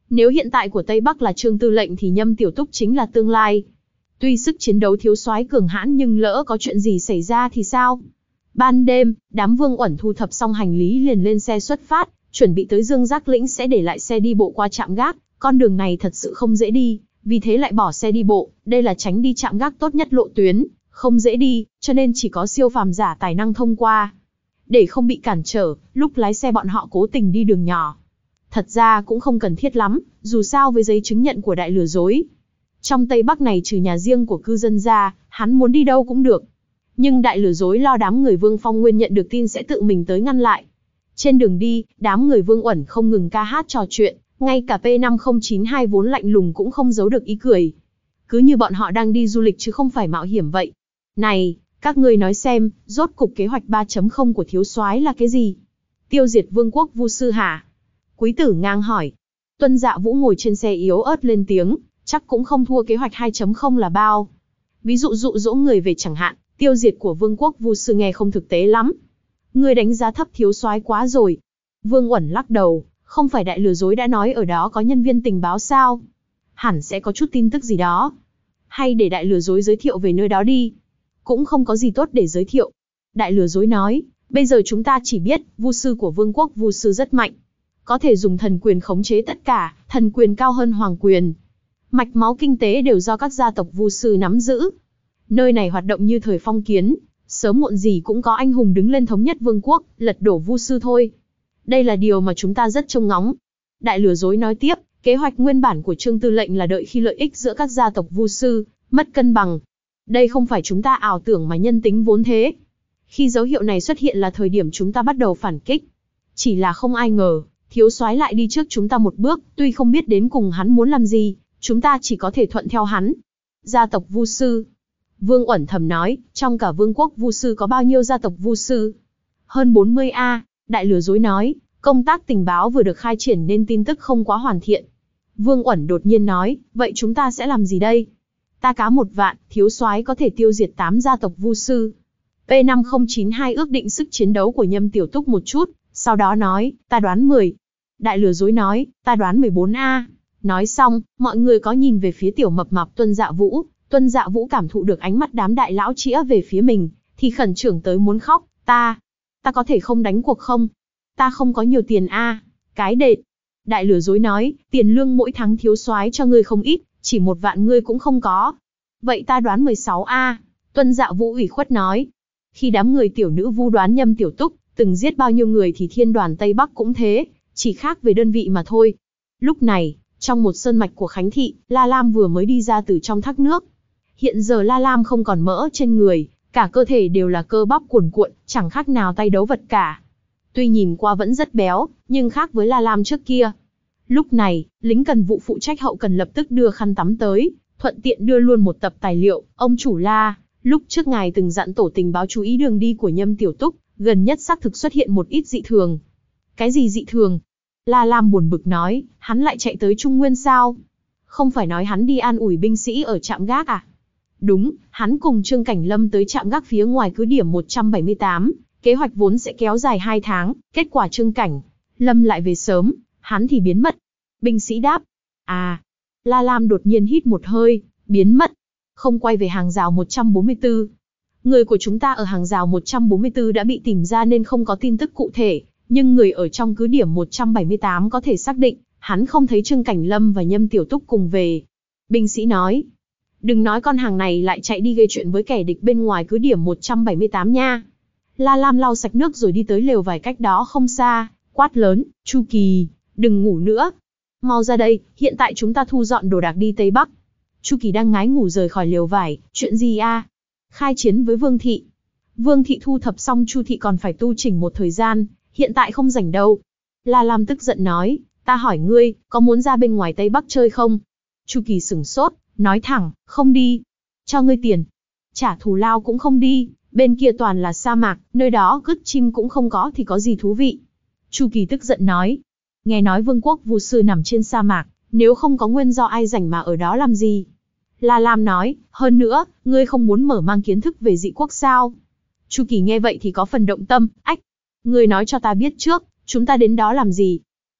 Nếu hiện tại của Tây Bắc là Trương Tư lệnh thì Nhâm Tiểu Túc chính là tương lai. Tuy sức chiến đấu thiếu soái cường hãn nhưng lỡ có chuyện gì xảy ra thì sao? Ban đêm, đám Vương Uẩn thu thập xong hành lý liền lên xe xuất phát, chuẩn bị tới Dương Giác Lĩnh sẽ để lại xe đi bộ qua trạm gác. Con đường này thật sự không dễ đi, vì thế lại bỏ xe đi bộ, đây là tránh đi trạm gác tốt nhất lộ tuyến, không dễ đi, cho nên chỉ có siêu phàm giả tài năng thông qua. Để không bị cản trở, lúc lái xe bọn họ cố tình đi đường nhỏ. Thật ra cũng không cần thiết lắm, dù sao với giấy chứng nhận của đại lừa dối. Trong Tây Bắc này trừ nhà riêng của cư dân ra, hắn muốn đi đâu cũng được. Nhưng đại lừa dối lo đám người Vương Phong Nguyên nhận được tin sẽ tự mình tới ngăn lại. Trên đường đi, đám người Vương Uẩn không ngừng ca hát trò chuyện, ngay cả P năm không chín hai vốn lạnh lùng cũng không giấu được ý cười. Cứ như bọn họ đang đi du lịch chứ không phải mạo hiểm vậy. Này, các ngươi nói xem, rốt cục kế hoạch ba chấm không của thiếu soái là cái gì? Tiêu diệt vương quốc Vu sư hả? Quý tử ngang hỏi. Tuân Dạ Vũ ngồi trên xe yếu ớt lên tiếng, chắc cũng không thua kế hoạch hai chấm không là bao. Ví dụ dụ dỗ người về chẳng hạn, tiêu diệt của vương quốc Vu sư nghe không thực tế lắm. Ngươi đánh giá thấp thiếu soái quá rồi. Vương Uẩn lắc đầu, không phải đại lừa dối đã nói ở đó có nhân viên tình báo sao? Hẳn sẽ có chút tin tức gì đó. Hay để đại lừa dối giới thiệu về nơi đó đi. Cũng không có gì tốt để giới thiệu. Đại lừa dối nói, bây giờ chúng ta chỉ biết, Vu sư của vương quốc Vu sư rất mạnh. Có thể dùng thần quyền khống chế tất cả, thần quyền cao hơn hoàng quyền. Mạch máu kinh tế đều do các gia tộc Vu sư nắm giữ. Nơi này hoạt động như thời phong kiến, sớm muộn gì cũng có anh hùng đứng lên thống nhất vương quốc, lật đổ Vu sư thôi. Đây là điều mà chúng ta rất trông ngóng. Đại lừa dối nói tiếp, kế hoạch nguyên bản của Trương Tư lệnh là đợi khi lợi ích giữa các gia tộc Vu sư mất cân bằng. Đây không phải chúng ta ảo tưởng mà nhân tính vốn thế. Khi dấu hiệu này xuất hiện là thời điểm chúng ta bắt đầu phản kích. Chỉ là không ai ngờ, thiếu soái lại đi trước chúng ta một bước, tuy không biết đến cùng hắn muốn làm gì, chúng ta chỉ có thể thuận theo hắn. Gia tộc Vu sư. Vương Uẩn thầm nói, trong cả vương quốc Vu sư có bao nhiêu gia tộc Vu sư? Hơn bốn mươi a. Đại lừa dối nói, công tác tình báo vừa được khai triển nên tin tức không quá hoàn thiện. Vương Uẩn đột nhiên nói, vậy chúng ta sẽ làm gì đây? Ta cá một vạn, thiếu soái có thể tiêu diệt tám gia tộc Vu sư. P năm không chín hai ước định sức chiến đấu của Nhâm Tiểu Túc một chút, sau đó nói, ta đoán mười. Đại lừa dối nói, ta đoán mười bốn a. Nói xong, mọi người có nhìn về phía tiểu mập mạp Tuân Dạ Vũ. Tuân Dạ Vũ cảm thụ được ánh mắt đám đại lão chĩa về phía mình, thì khẩn trương tới muốn khóc, ta, ta có thể không đánh cuộc không? Ta không có nhiều tiền a. Cái đệt. Đại lừa dối nói, tiền lương mỗi tháng thiếu soái cho ngươi không ít, chỉ một vạn ngươi cũng không có. Vậy ta đoán mười sáu a. Tuân Dạ Vũ ủy khuất nói. Khi đám người tiểu nữ Vu đoán Nhâm Tiểu Túc từng giết bao nhiêu người thì thiên đoàn Tây Bắc cũng thế, chỉ khác về đơn vị mà thôi. Lúc này, trong một sơn mạch của Khánh Thị, La Lam vừa mới đi ra từ trong thác nước. Hiện giờ La Lam không còn mỡ trên người, cả cơ thể đều là cơ bắp cuồn cuộn, chẳng khác nào tay đấu vật cả. Tuy nhìn qua vẫn rất béo, nhưng khác với La Lam trước kia. Lúc này, lính cần vụ phụ trách hậu cần lập tức đưa khăn tắm tới, thuận tiện đưa luôn một tập tài liệu. Ông chủ La, lúc trước ngài từng dặn tổ tình báo chú ý đường đi của Nhâm Tiểu Túc, gần nhất xác thực xuất hiện một ít dị thường. Cái gì dị thường? La Lam buồn bực nói, hắn lại chạy tới Trung Nguyên sao? Không phải nói hắn đi an ủi binh sĩ ở trạm gác à? Đúng, hắn cùng Trương Cảnh Lâm tới trạm gác phía ngoài cứ điểm một trăm bảy mươi tám, kế hoạch vốn sẽ kéo dài hai tháng, kết quả Trương Cảnh Lâm lại về sớm, hắn thì biến mất. Binh sĩ đáp, à, La Lam đột nhiên hít một hơi, biến mất, không quay về hàng rào một trăm bốn mươi tư. Người của chúng ta ở hàng rào một trăm bốn mươi tư đã bị tìm ra nên không có tin tức cụ thể, nhưng người ở trong cứ điểm một trăm bảy mươi tám có thể xác định, hắn không thấy Trương Cảnh Lâm và Nhâm Tiểu Túc cùng về. Binh sĩ nói, đừng nói con hàng này lại chạy đi gây chuyện với kẻ địch bên ngoài cứ điểm một trăm bảy mươi tám nha. La Lam lau sạch nước rồi đi tới lều vải cách đó không xa, quát lớn, Chu Kỳ, đừng ngủ nữa. Mau ra đây, hiện tại chúng ta thu dọn đồ đạc đi Tây Bắc. Chu Kỳ đang ngái ngủ rời khỏi lều vải, chuyện gì a? Khai chiến với Vương Thị. Vương Thị thu thập xong Chu Thị còn phải tu chỉnh một thời gian, hiện tại không rảnh đâu. La Lam tức giận nói, ta hỏi ngươi, có muốn ra bên ngoài Tây Bắc chơi không? Chu Kỳ sửng sốt, nói thẳng, không đi. Cho ngươi tiền. Trả thù lao cũng không đi, bên kia toàn là sa mạc, nơi đó cứt chim cũng không có thì có gì thú vị. Chu Kỳ tức giận nói, nghe nói vương quốc Vu sư nằm trên sa mạc, nếu không có nguyên do ai rảnh mà ở đó làm gì? La Lam nói, hơn nữa, ngươi không muốn mở mang kiến thức về dị quốc sao? Chu Kỳ nghe vậy thì có phần động tâm, ách, ngươi nói cho ta biết trước, chúng ta đến đó làm gì?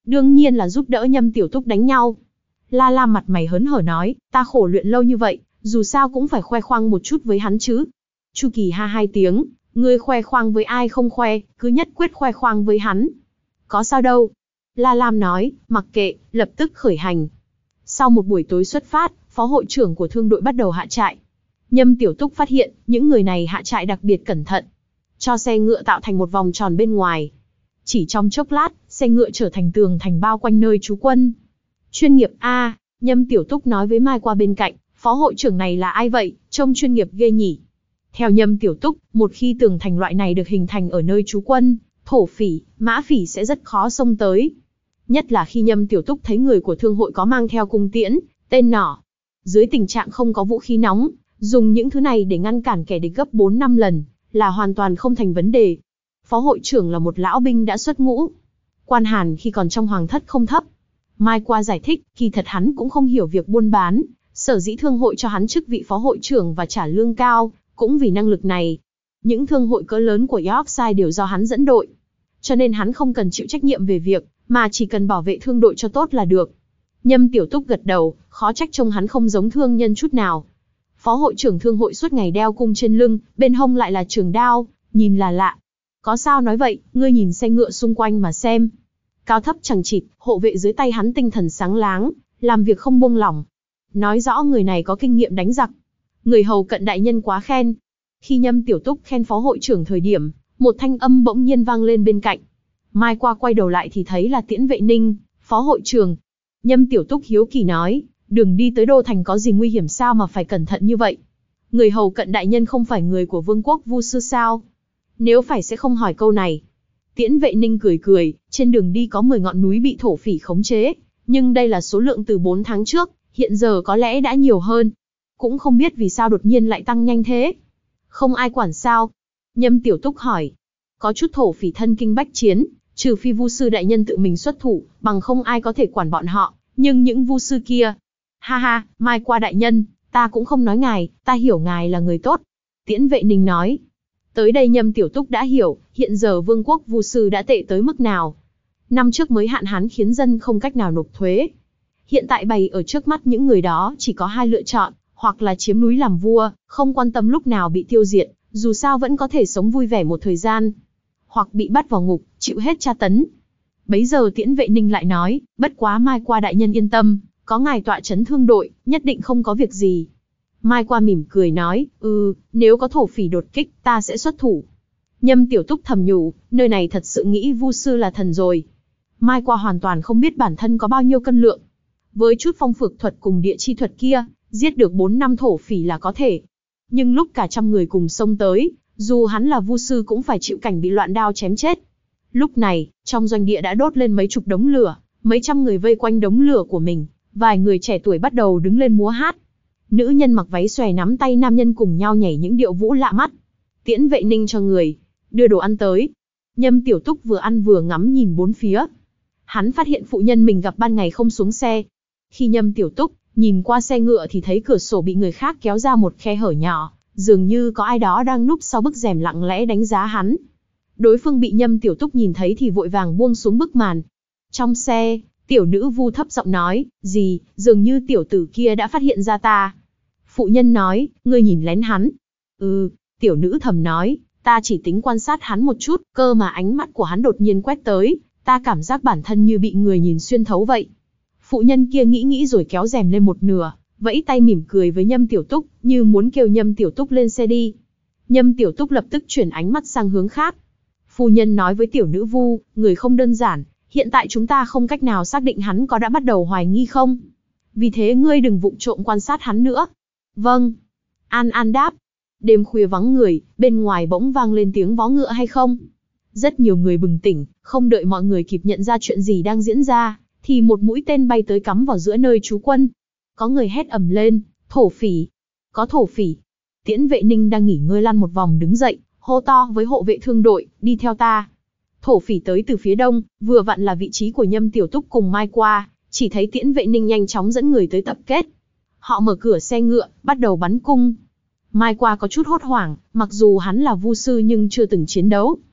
Đương nhiên là giúp đỡ Nhâm Tiểu Túc đánh nhau. La Lam mặt mày hớn hở nói, ta khổ luyện lâu như vậy, dù sao cũng phải khoe khoang một chút với hắn chứ. Chu Kỳ ha hai tiếng, ngươi khoe khoang với ai không khoe, cứ nhất quyết khoe khoang với hắn. Có sao đâu. La Lam nói, mặc kệ, lập tức khởi hành. Sau một buổi tối xuất phát, phó hội trưởng của thương đội bắt đầu hạ trại. Nhâm Tiểu Túc phát hiện, những người này hạ trại đặc biệt cẩn thận. Cho xe ngựa tạo thành một vòng tròn bên ngoài. Chỉ trong chốc lát, xe ngựa trở thành tường thành bao quanh nơi trú quân. Chuyên nghiệp a, Nhâm Tiểu Túc nói với Mai qua bên cạnh, phó hội trưởng này là ai vậy, trông chuyên nghiệp ghê nhỉ. Theo Nhâm Tiểu Túc, một khi tường thành loại này được hình thành ở nơi trú quân, thổ phỉ, mã phỉ sẽ rất khó xông tới. Nhất là khi Nhâm Tiểu Túc thấy người của thương hội có mang theo cung tiễn, tên nỏ. Dưới tình trạng không có vũ khí nóng, dùng những thứ này để ngăn cản kẻ địch gấp bốn năm lần, là hoàn toàn không thành vấn đề. Phó hội trưởng là một lão binh đã xuất ngũ. Quan hàn khi còn trong hoàng thất không thấp. Mai qua giải thích, kỳ thật hắn cũng không hiểu việc buôn bán, sở dĩ thương hội cho hắn chức vị phó hội trưởng và trả lương cao, cũng vì năng lực này. Những thương hội cỡ lớn của Yorkshire đều do hắn dẫn đội. Cho nên hắn không cần chịu trách nhiệm về việc, mà chỉ cần bảo vệ thương đội cho tốt là được. Nhâm Tiểu Túc gật đầu, khó trách trông hắn không giống thương nhân chút nào. Phó hội trưởng thương hội suốt ngày đeo cung trên lưng, bên hông lại là trường đao, nhìn là lạ. Có sao nói vậy, ngươi nhìn xe ngựa xung quanh mà xem. Cao thấp chằng chịt, hộ vệ dưới tay hắn tinh thần sáng láng, làm việc không buông lỏng. Nói rõ người này có kinh nghiệm đánh giặc. Người hầu cận đại nhân quá khen. Khi Nhâm Tiểu Túc khen phó hội trưởng thời điểm, một thanh âm bỗng nhiên vang lên bên cạnh. Mai qua quay đầu lại thì thấy là Tiễn Vệ Ninh, phó hội trưởng. Nhâm Tiểu Túc hiếu kỳ nói, đường đi tới đô thành có gì nguy hiểm sao mà phải cẩn thận như vậy? Người hầu cận đại nhân không phải người của vương quốc Vu Sư sao? Nếu phải sẽ không hỏi câu này. Tiễn Vệ Ninh cười cười, trên đường đi có mười ngọn núi bị thổ phỉ khống chế, nhưng đây là số lượng từ bốn tháng trước, hiện giờ có lẽ đã nhiều hơn. Cũng không biết vì sao đột nhiên lại tăng nhanh thế. Không ai quản sao? Nhâm Tiểu Túc hỏi. Có chút thổ phỉ thân kinh bách chiến, trừ phi Vu Sư đại nhân tự mình xuất thủ, bằng không ai có thể quản bọn họ, nhưng những Vu Sư kia. Ha ha, Mai qua đại nhân, ta cũng không nói ngài, ta hiểu ngài là người tốt. Tiễn Vệ Ninh nói. Tới đây Nhâm Tiểu Túc đã hiểu, hiện giờ vương quốc Vu Sư đã tệ tới mức nào. Năm trước mới hạn hán khiến dân không cách nào nộp thuế. Hiện tại bày ở trước mắt những người đó chỉ có hai lựa chọn, hoặc là chiếm núi làm vua, không quan tâm lúc nào bị tiêu diệt, dù sao vẫn có thể sống vui vẻ một thời gian. Hoặc bị bắt vào ngục, chịu hết tra tấn. Bấy giờ Tiễn Vệ Ninh lại nói, bất quá Mai qua đại nhân yên tâm, có ngài tọa trấn thương đội, nhất định không có việc gì. Mai qua mỉm cười nói, ừ, nếu có thổ phỉ đột kích, ta sẽ xuất thủ. Nhâm Tiểu Túc thầm nhủ, nơi này thật sự nghĩ Vu Sư là thần rồi. Mai qua hoàn toàn không biết bản thân có bao nhiêu cân lượng. Với chút phong phược thuật cùng địa chi thuật kia, giết được bốn năm thổ phỉ là có thể. Nhưng lúc cả trăm người cùng xông tới, dù hắn là Vu Sư cũng phải chịu cảnh bị loạn đao chém chết. Lúc này, trong doanh địa đã đốt lên mấy chục đống lửa, mấy trăm người vây quanh đống lửa của mình, vài người trẻ tuổi bắt đầu đứng lên múa hát. Nữ nhân mặc váy xòe nắm tay nam nhân cùng nhau nhảy những điệu vũ lạ mắt. Tiễn Vệ Ninh cho người đưa đồ ăn tới. Nhâm Tiểu Túc vừa ăn vừa ngắm nhìn bốn phía. Hắn phát hiện phụ nhân mình gặp ban ngày không xuống xe. Khi Nhâm Tiểu Túc nhìn qua xe ngựa thì thấy cửa sổ bị người khác kéo ra một khe hở nhỏ, dường như có ai đó đang núp sau bức rèm lặng lẽ đánh giá hắn. Đối phương bị Nhâm Tiểu Túc nhìn thấy thì vội vàng buông xuống bức màn. Trong xe, tiểu nữ Vu thấp giọng nói, gì, dường như tiểu tử kia đã phát hiện ra ta. Phụ nhân nói, ngươi nhìn lén hắn. Ừ, tiểu nữ thầm nói, ta chỉ tính quan sát hắn một chút, cơ mà ánh mắt của hắn đột nhiên quét tới, ta cảm giác bản thân như bị người nhìn xuyên thấu vậy. Phụ nhân kia nghĩ nghĩ rồi kéo rèm lên một nửa, vẫy tay mỉm cười với Nhâm Tiểu Túc, như muốn kêu Nhâm Tiểu Túc lên xe đi. Nhâm Tiểu Túc lập tức chuyển ánh mắt sang hướng khác. Phu nhân nói với tiểu nữ Vu, người không đơn giản, hiện tại chúng ta không cách nào xác định hắn có đã bắt đầu hoài nghi không. Vì thế ngươi đừng vụng trộm quan sát hắn nữa. Vâng. An An đáp. Đêm khuya vắng người, bên ngoài bỗng vang lên tiếng vó ngựa hay không. Rất nhiều người bừng tỉnh, không đợi mọi người kịp nhận ra chuyện gì đang diễn ra, thì một mũi tên bay tới cắm vào giữa nơi trú quân. Có người hét ầm lên, thổ phỉ. Có thổ phỉ. Tiễn Vệ Ninh đang nghỉ ngơi lăn một vòng đứng dậy, hô to với hộ vệ thương đội, đi theo ta. Thổ phỉ tới từ phía đông, vừa vặn là vị trí của Nhâm Tiểu Túc cùng Mai qua, chỉ thấy Tiễn Vệ Ninh nhanh chóng dẫn người tới tập kết. Họ mở cửa xe ngựa, bắt đầu bắn cung. Mai qua có chút hốt hoảng, mặc dù hắn là Vu Sư nhưng chưa từng chiến đấu.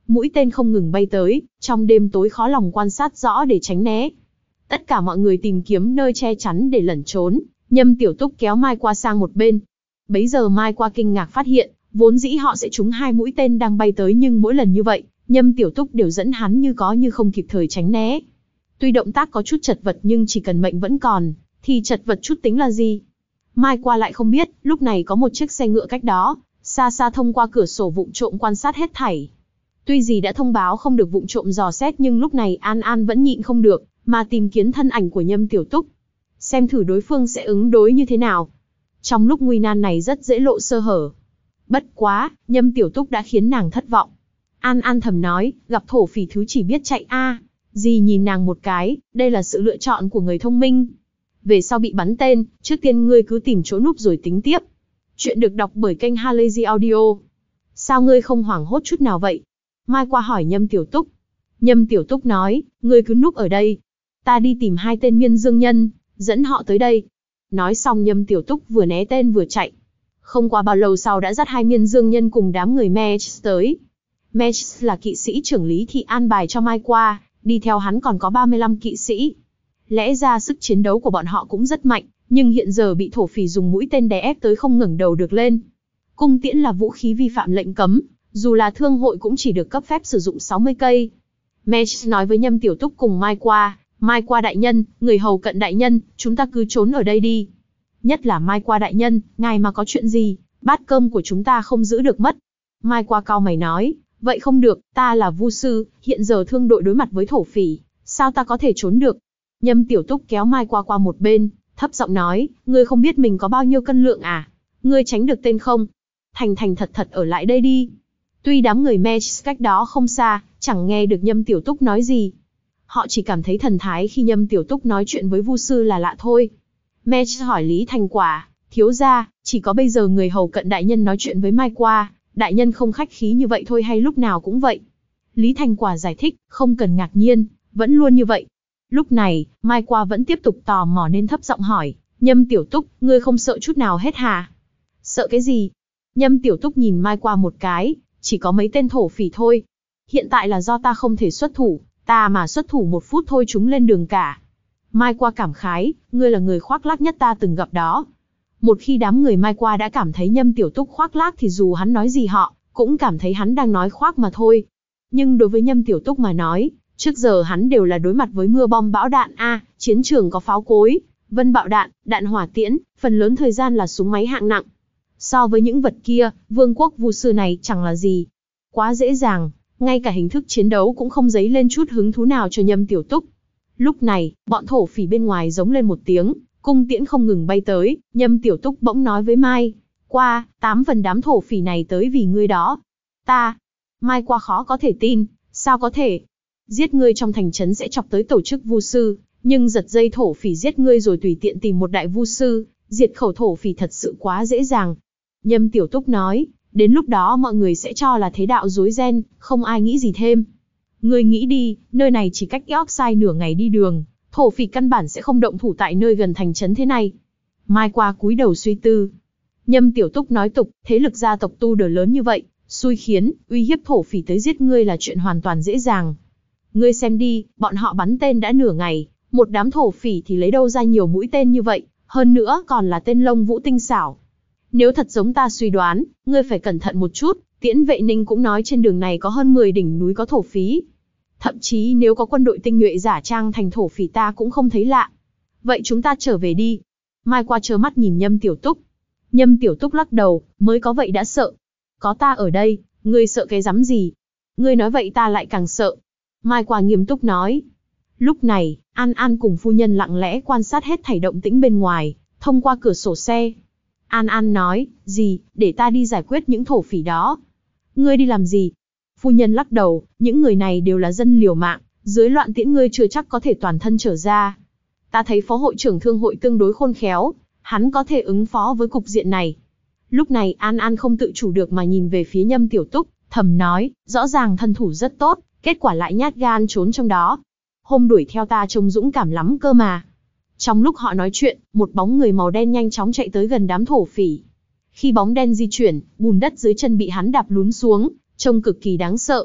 mũi tên không ngừng bay tới, trong đêm tối khó lòng quan sát rõ để tránh né. Tất cả mọi người tìm kiếm nơi che chắn để lẩn trốn, Nhâm Tiểu Túc kéo Mai qua sang một bên. Bấy giờ Mai qua kinh ngạc phát hiện, vốn dĩ họ sẽ trúng hai mũi tên đang bay tới nhưng mỗi lần như vậy, Nhâm Tiểu Túc đều dẫn hắn như có như không kịp thời tránh né. Tuy động tác có chút chật vật nhưng chỉ cần mệnh vẫn còn, thì chật vật chút tính là gì? Mai qua lại không biết, lúc này có một chiếc xe ngựa cách đó, xa xa thông qua cửa sổ vụng trộm quan sát hết thảy. Tuy gì đã thông báo không được vụng trộm dò xét nhưng lúc này An An vẫn nhịn không được, mà tìm kiếm thân ảnh của Nhâm Tiểu Túc. Xem thử đối phương sẽ ứng đối như thế nào. Trong lúc nguy nan này rất dễ lộ sơ hở. Bất quá, Nhâm Tiểu Túc đã khiến nàng thất vọng. An An thầm nói, gặp thổ phỉ thứ chỉ biết chạy a. Dì nhìn nàng một cái, đây là sự lựa chọn của người thông minh. Về sau bị bắn tên, trước tiên ngươi cứ tìm chỗ núp rồi tính tiếp. Chuyện được đọc bởi kênh Halazy Audio. Sao ngươi không hoảng hốt chút nào vậy? Mai qua hỏi Nhâm Tiểu Túc. Nhâm Tiểu Túc nói, ngươi cứ núp ở đây. Ta đi tìm hai tên miên dương nhân, dẫn họ tới đây. Nói xong Nhâm Tiểu Túc vừa né tên vừa chạy. Không qua bao lâu sau đã dắt hai miên dương nhân cùng đám người Mech tới. Mech là kỵ sĩ trưởng Lý Thị an bài cho Mai qua, đi theo hắn còn có ba mươi lăm kỵ sĩ. Lẽ ra sức chiến đấu của bọn họ cũng rất mạnh, nhưng hiện giờ bị thổ phỉ dùng mũi tên đè ép tới không ngẩng đầu được lên. Cung tiễn là vũ khí vi phạm lệnh cấm, dù là thương hội cũng chỉ được cấp phép sử dụng sáu mươi cây. Mech nói với Nhâm Tiểu Túc cùng Mai qua, Mai qua đại nhân, người hầu cận đại nhân, chúng ta cứ trốn ở đây đi. Nhất là Mai qua đại nhân, ngài mà có chuyện gì, bát cơm của chúng ta không giữ được mất. Mai qua cau mày nói, vậy không được, ta là vu sư, hiện giờ thương đội đối mặt với thổ phỉ, sao ta có thể trốn được? Nhâm Tiểu Túc kéo Mai qua qua một bên, thấp giọng nói, ngươi không biết mình có bao nhiêu cân lượng à? Ngươi tránh được tên không? Thành thành thật thật ở lại đây đi. Tuy đám người Mech cách đó không xa, chẳng nghe được Nhâm Tiểu Túc nói gì. Họ chỉ cảm thấy thần thái khi Nhâm Tiểu Túc nói chuyện với vu sư là lạ thôi. Mech hỏi Lý Thành Quả, thiếu gia, chỉ có bây giờ người hầu cận đại nhân nói chuyện với Mai qua, đại nhân không khách khí như vậy thôi hay lúc nào cũng vậy? Lý Thành Quả giải thích, không cần ngạc nhiên, vẫn luôn như vậy. Lúc này, Mai qua vẫn tiếp tục tò mò nên thấp giọng hỏi, Nhâm Tiểu Túc, ngươi không sợ chút nào hết hả? Sợ cái gì? Nhâm Tiểu Túc nhìn Mai qua một cái, chỉ có mấy tên thổ phỉ thôi. Hiện tại là do ta không thể xuất thủ, ta mà xuất thủ một phút thôi chúng lên đường cả. Mai qua cảm khái, ngươi là người khoác lác nhất ta từng gặp đó. Một khi đám người Mai qua đã cảm thấy Nhâm Tiểu Túc khoác lác thì dù hắn nói gì họ, cũng cảm thấy hắn đang nói khoác mà thôi. Nhưng đối với Nhâm Tiểu Túc mà nói, trước giờ hắn đều là đối mặt với mưa bom bão đạn a, chiến trường có pháo cối, vân bạo đạn, đạn hỏa tiễn, phần lớn thời gian là súng máy hạng nặng. So với những vật kia, vương quốc vu sư này chẳng là gì. Quá dễ dàng, ngay cả hình thức chiến đấu cũng không dấy lên chút hứng thú nào cho Nhâm Tiểu Túc. Lúc này, bọn thổ phỉ bên ngoài giống lên một tiếng, cung tiễn không ngừng bay tới, Nhâm Tiểu Túc bỗng nói với Mai qua, tám phần đám thổ phỉ này tới vì ngươi đó. Ta, Mai qua khó có thể tin, sao có thể? Giết ngươi trong thành trấn sẽ chọc tới tổ chức vu sư, nhưng giật dây thổ phỉ giết ngươi rồi tùy tiện tìm một đại vu sư, diệt khẩu thổ phỉ thật sự quá dễ dàng. Nhâm Tiểu Túc nói, đến lúc đó mọi người sẽ cho là thế đạo rối ren, không ai nghĩ gì thêm. Ngươi nghĩ đi, nơi này chỉ cách Yorkshire nửa ngày đi đường, thổ phỉ căn bản sẽ không động thủ tại nơi gần thành trấn thế này. Mai qua cúi đầu suy tư. Nhâm Tiểu Túc nói tục, thế lực gia tộc tu đờ lớn như vậy, xui khiến, uy hiếp thổ phỉ tới giết ngươi là chuyện hoàn toàn dễ dàng. Ngươi xem đi, bọn họ bắn tên đã nửa ngày, một đám thổ phỉ thì lấy đâu ra nhiều mũi tên như vậy, hơn nữa còn là tên lông vũ tinh xảo. Nếu thật giống ta suy đoán, ngươi phải cẩn thận một chút, Tiễn Vệ Ninh cũng nói trên đường này có hơn mười đỉnh núi có thổ phí. Thậm chí nếu có quân đội tinh nhuệ giả trang thành thổ phỉ ta cũng không thấy lạ. Vậy chúng ta trở về đi. Mai qua trơ mắt nhìn Nhâm Tiểu Túc. Nhâm Tiểu Túc lắc đầu, mới có vậy đã sợ. Có ta ở đây, ngươi sợ cái rắm gì? Ngươi nói vậy ta lại càng sợ. Mai qua nghiêm túc nói. Lúc này, An An cùng phu nhân lặng lẽ quan sát hết thảy động tĩnh bên ngoài, thông qua cửa sổ xe. An An nói, gì, để ta đi giải quyết những thổ phỉ đó. Ngươi đi làm gì? Phu nhân lắc đầu, những người này đều là dân liều mạng, dưới loạn tiễn ngươi chưa chắc có thể toàn thân trở ra. Ta thấy phó hội trưởng thương hội tương đối khôn khéo, hắn có thể ứng phó với cục diện này. Lúc này An An không tự chủ được mà nhìn về phía Nhâm Tiểu Túc, thầm nói, rõ ràng thân thủ rất tốt, kết quả lại nhát gan trốn trong đó. Hôm đuổi theo ta trông dũng cảm lắm cơ mà. Trong lúc họ nói chuyện, một bóng người màu đen nhanh chóng chạy tới gần đám thổ phỉ. Khi bóng đen di chuyển, bùn đất dưới chân bị hắn đạp lún xuống, trông cực kỳ đáng sợ.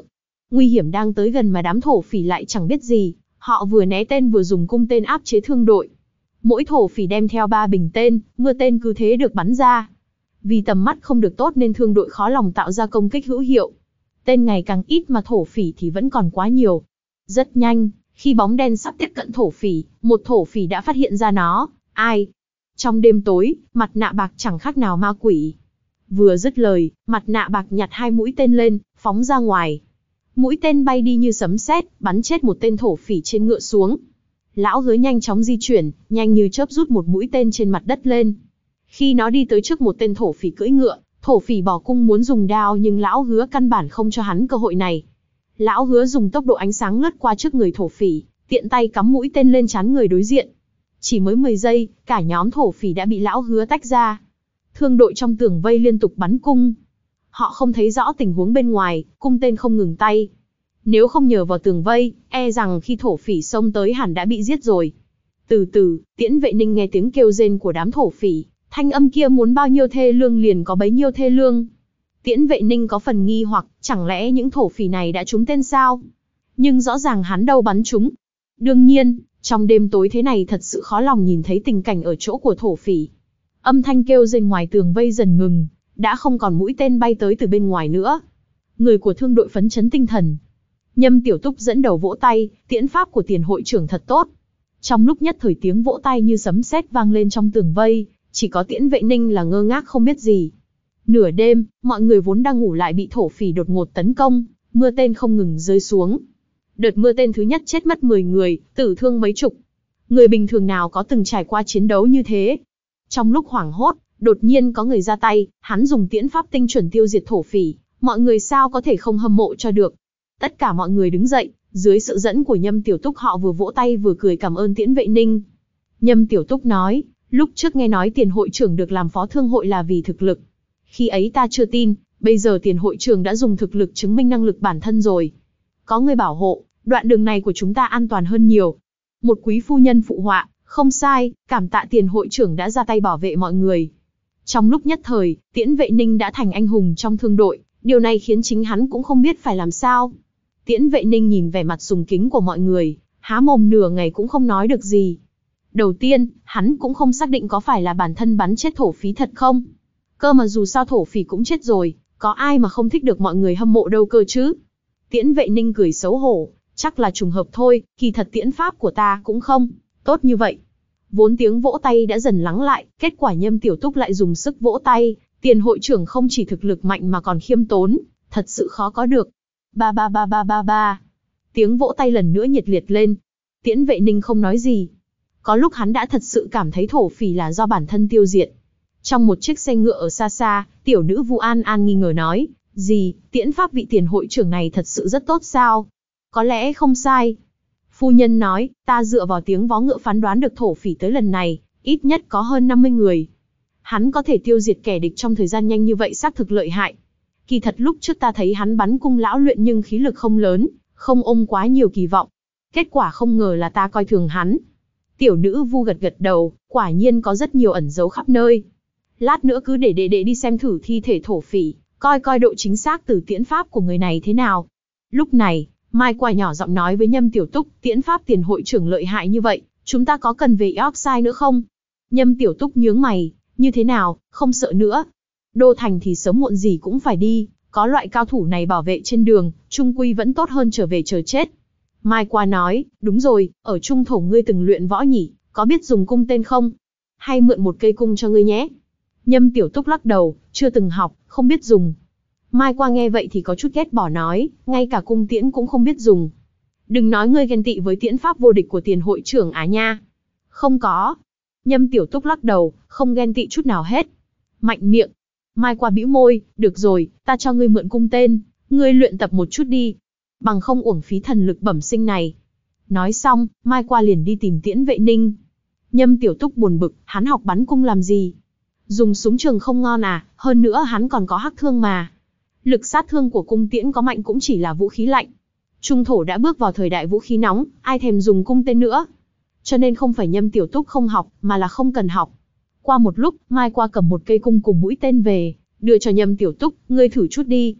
Nguy hiểm đang tới gần mà đám thổ phỉ lại chẳng biết gì, họ vừa né tên vừa dùng cung tên áp chế thương đội. Mỗi thổ phỉ đem theo ba bình tên, mưa tên cứ thế được bắn ra. Vì tầm mắt không được tốt nên thương đội khó lòng tạo ra công kích hữu hiệu. Tên ngày càng ít mà thổ phỉ thì vẫn còn quá nhiều. Rất nhanh, khi bóng đen sắp tiếp cận thổ phỉ, một thổ phỉ đã phát hiện ra nó. Ai? Trong đêm tối, mặt nạ bạc chẳng khác nào ma quỷ. Vừa dứt lời, mặt nạ bạc nhặt hai mũi tên lên, phóng ra ngoài. Mũi tên bay đi như sấm sét, bắn chết một tên thổ phỉ trên ngựa xuống. Lão Hứa nhanh chóng di chuyển, nhanh như chớp rút một mũi tên trên mặt đất lên. Khi nó đi tới trước một tên thổ phỉ cưỡi ngựa, thổ phỉ bỏ cung muốn dùng đao nhưng Lão Hứa căn bản không cho hắn cơ hội này. Lão Hứa dùng tốc độ ánh sáng lướt qua trước người thổ phỉ, tiện tay cắm mũi tên lên trán người đối diện. Chỉ mới mười giây, cả nhóm thổ phỉ đã bị Lão Hứa tách ra. Thương đội trong tường vây liên tục bắn cung. Họ không thấy rõ tình huống bên ngoài, cung tên không ngừng tay. Nếu không nhờ vào tường vây, e rằng khi thổ phỉ xông tới hẳn đã bị giết rồi. Từ từ, Tiễn Vệ Ninh nghe tiếng kêu rên của đám thổ phỉ, thanh âm kia muốn bao nhiêu thê lương liền có bấy nhiêu thê lương. Tiễn Vệ Ninh có phần nghi hoặc, chẳng lẽ những thổ phỉ này đã trúng tên sao? Nhưng rõ ràng hắn đâu bắn trúng. Đương nhiên, trong đêm tối thế này thật sự khó lòng nhìn thấy tình cảnh ở chỗ của thổ phỉ. Âm thanh kêu rên ngoài tường vây dần ngừng, đã không còn mũi tên bay tới từ bên ngoài nữa. Người của thương đội phấn chấn tinh thần. Nhâm Tiểu Túc dẫn đầu vỗ tay, tiễn pháp của Tiền hội trưởng thật tốt. Trong lúc nhất thời tiếng vỗ tay như sấm sét vang lên trong tường vây, chỉ có Tiễn Vệ Ninh là ngơ ngác không biết gì. Nửa đêm, mọi người vốn đang ngủ lại bị thổ phỉ đột ngột tấn công, mưa tên không ngừng rơi xuống. Đợt mưa tên thứ nhất chết mất mười người, tử thương mấy chục. Người bình thường nào có từng trải qua chiến đấu như thế? Trong lúc hoảng hốt, đột nhiên có người ra tay, hắn dùng tiễn pháp tinh chuẩn tiêu diệt thổ phỉ, mọi người sao có thể không hâm mộ cho được. Tất cả mọi người đứng dậy, dưới sự dẫn của Nhâm Tiểu Túc họ vừa vỗ tay vừa cười cảm ơn Tiễn Vệ Ninh. Nhâm Tiểu Túc nói, lúc trước nghe nói Tiền hội trưởng được làm phó thương hội là vì thực lực. Khi ấy ta chưa tin, bây giờ Tiền hội trưởng đã dùng thực lực chứng minh năng lực bản thân rồi. Có người bảo hộ, đoạn đường này của chúng ta an toàn hơn nhiều. Một quý phu nhân phụ họa, không sai, cảm tạ Tiền hội trưởng đã ra tay bảo vệ mọi người. Trong lúc nhất thời, Tiễn Vệ Ninh đã thành anh hùng trong thương đội, điều này khiến chính hắn cũng không biết phải làm sao. Tiễn Vệ Ninh nhìn vẻ mặt sùng kính của mọi người, há mồm nửa ngày cũng không nói được gì. Đầu tiên, hắn cũng không xác định có phải là bản thân bắn chết thổ phỉ thật không. Cơ mà dù sao thổ phỉ cũng chết rồi, có ai mà không thích được mọi người hâm mộ đâu cơ chứ. Tiễn Vệ Ninh cười xấu hổ, chắc là trùng hợp thôi, kỳ thật tiễn pháp của ta cũng không tốt như vậy. Vốn tiếng vỗ tay đã dần lắng lại, kết quả Nhâm Tiểu Túc lại dùng sức vỗ tay. Tiền hội trưởng không chỉ thực lực mạnh mà còn khiêm tốn, thật sự khó có được. Ba ba ba ba ba ba. Tiếng vỗ tay lần nữa nhiệt liệt lên. Tiễn Vệ Ninh không nói gì. Có lúc hắn đã thật sự cảm thấy thổ phỉ là do bản thân tiêu diệt. Trong một chiếc xe ngựa ở xa xa, tiểu nữ Vu An An nghi ngờ nói, gì, tiễn pháp vị tiền hội trưởng này thật sự rất tốt sao? Có lẽ không sai. Phu nhân nói, ta dựa vào tiếng vó ngựa phán đoán được thổ phỉ tới lần này, ít nhất có hơn năm mươi người. Hắn có thể tiêu diệt kẻ địch trong thời gian nhanh như vậy xác thực lợi hại. Kỳ thật lúc trước ta thấy hắn bắn cung lão luyện nhưng khí lực không lớn, không ôm quá nhiều kỳ vọng. Kết quả không ngờ là ta coi thường hắn. Tiểu nữ Vu gật gật đầu, quả nhiên có rất nhiều ẩn giấu khắp nơi. Lát nữa cứ để đệ đệ đi xem thử thi thể thổ phỉ, coi coi độ chính xác từ tiễn pháp của người này thế nào. Lúc này, Mai Quả nhỏ giọng nói với Nhâm Tiểu Túc, tiễn pháp Tiền hội trưởng lợi hại như vậy, chúng ta có cần về Yorkshire nữa không? Nhâm Tiểu Túc nhướng mày, như thế nào, không sợ nữa. Đô thành thì sớm muộn gì cũng phải đi, có loại cao thủ này bảo vệ trên đường, trung quy vẫn tốt hơn trở về chờ chết. Mai Quả nói, đúng rồi, ở Trung Thổ ngươi từng luyện võ nhỉ, có biết dùng cung tên không? Hay mượn một cây cung cho ngươi nhé. Nhâm Tiểu Túc lắc đầu, chưa từng học, không biết dùng. Mai Quả nghe vậy thì có chút ghét bỏ nói, ngay cả cung tiễn cũng không biết dùng. Đừng nói ngươi ghen tị với tiễn pháp vô địch của Tiền hội trưởng á nha. Không có. Nhâm Tiểu Túc lắc đầu, không ghen tị chút nào hết. Mạnh miệng. Mai Quả bĩu môi, được rồi, ta cho ngươi mượn cung tên, ngươi luyện tập một chút đi. Bằng không uổng phí thần lực bẩm sinh này. Nói xong, Mai Quả liền đi tìm Tiễn Vệ Ninh. Nhâm Tiểu Túc buồn bực, hắn học bắn cung làm gì? Dùng súng trường không ngon à, hơn nữa hắn còn có hắc thương mà. Lực sát thương của cung tiễn có mạnh cũng chỉ là vũ khí lạnh. Trung Thổ đã bước vào thời đại vũ khí nóng, ai thèm dùng cung tên nữa. Cho nên không phải Nhâm Tiểu Túc không học, mà là không cần học. Qua một lúc, Mai Quả cầm một cây cung cùng mũi tên về, đưa cho Nhâm Tiểu Túc, ngươi thử chút đi.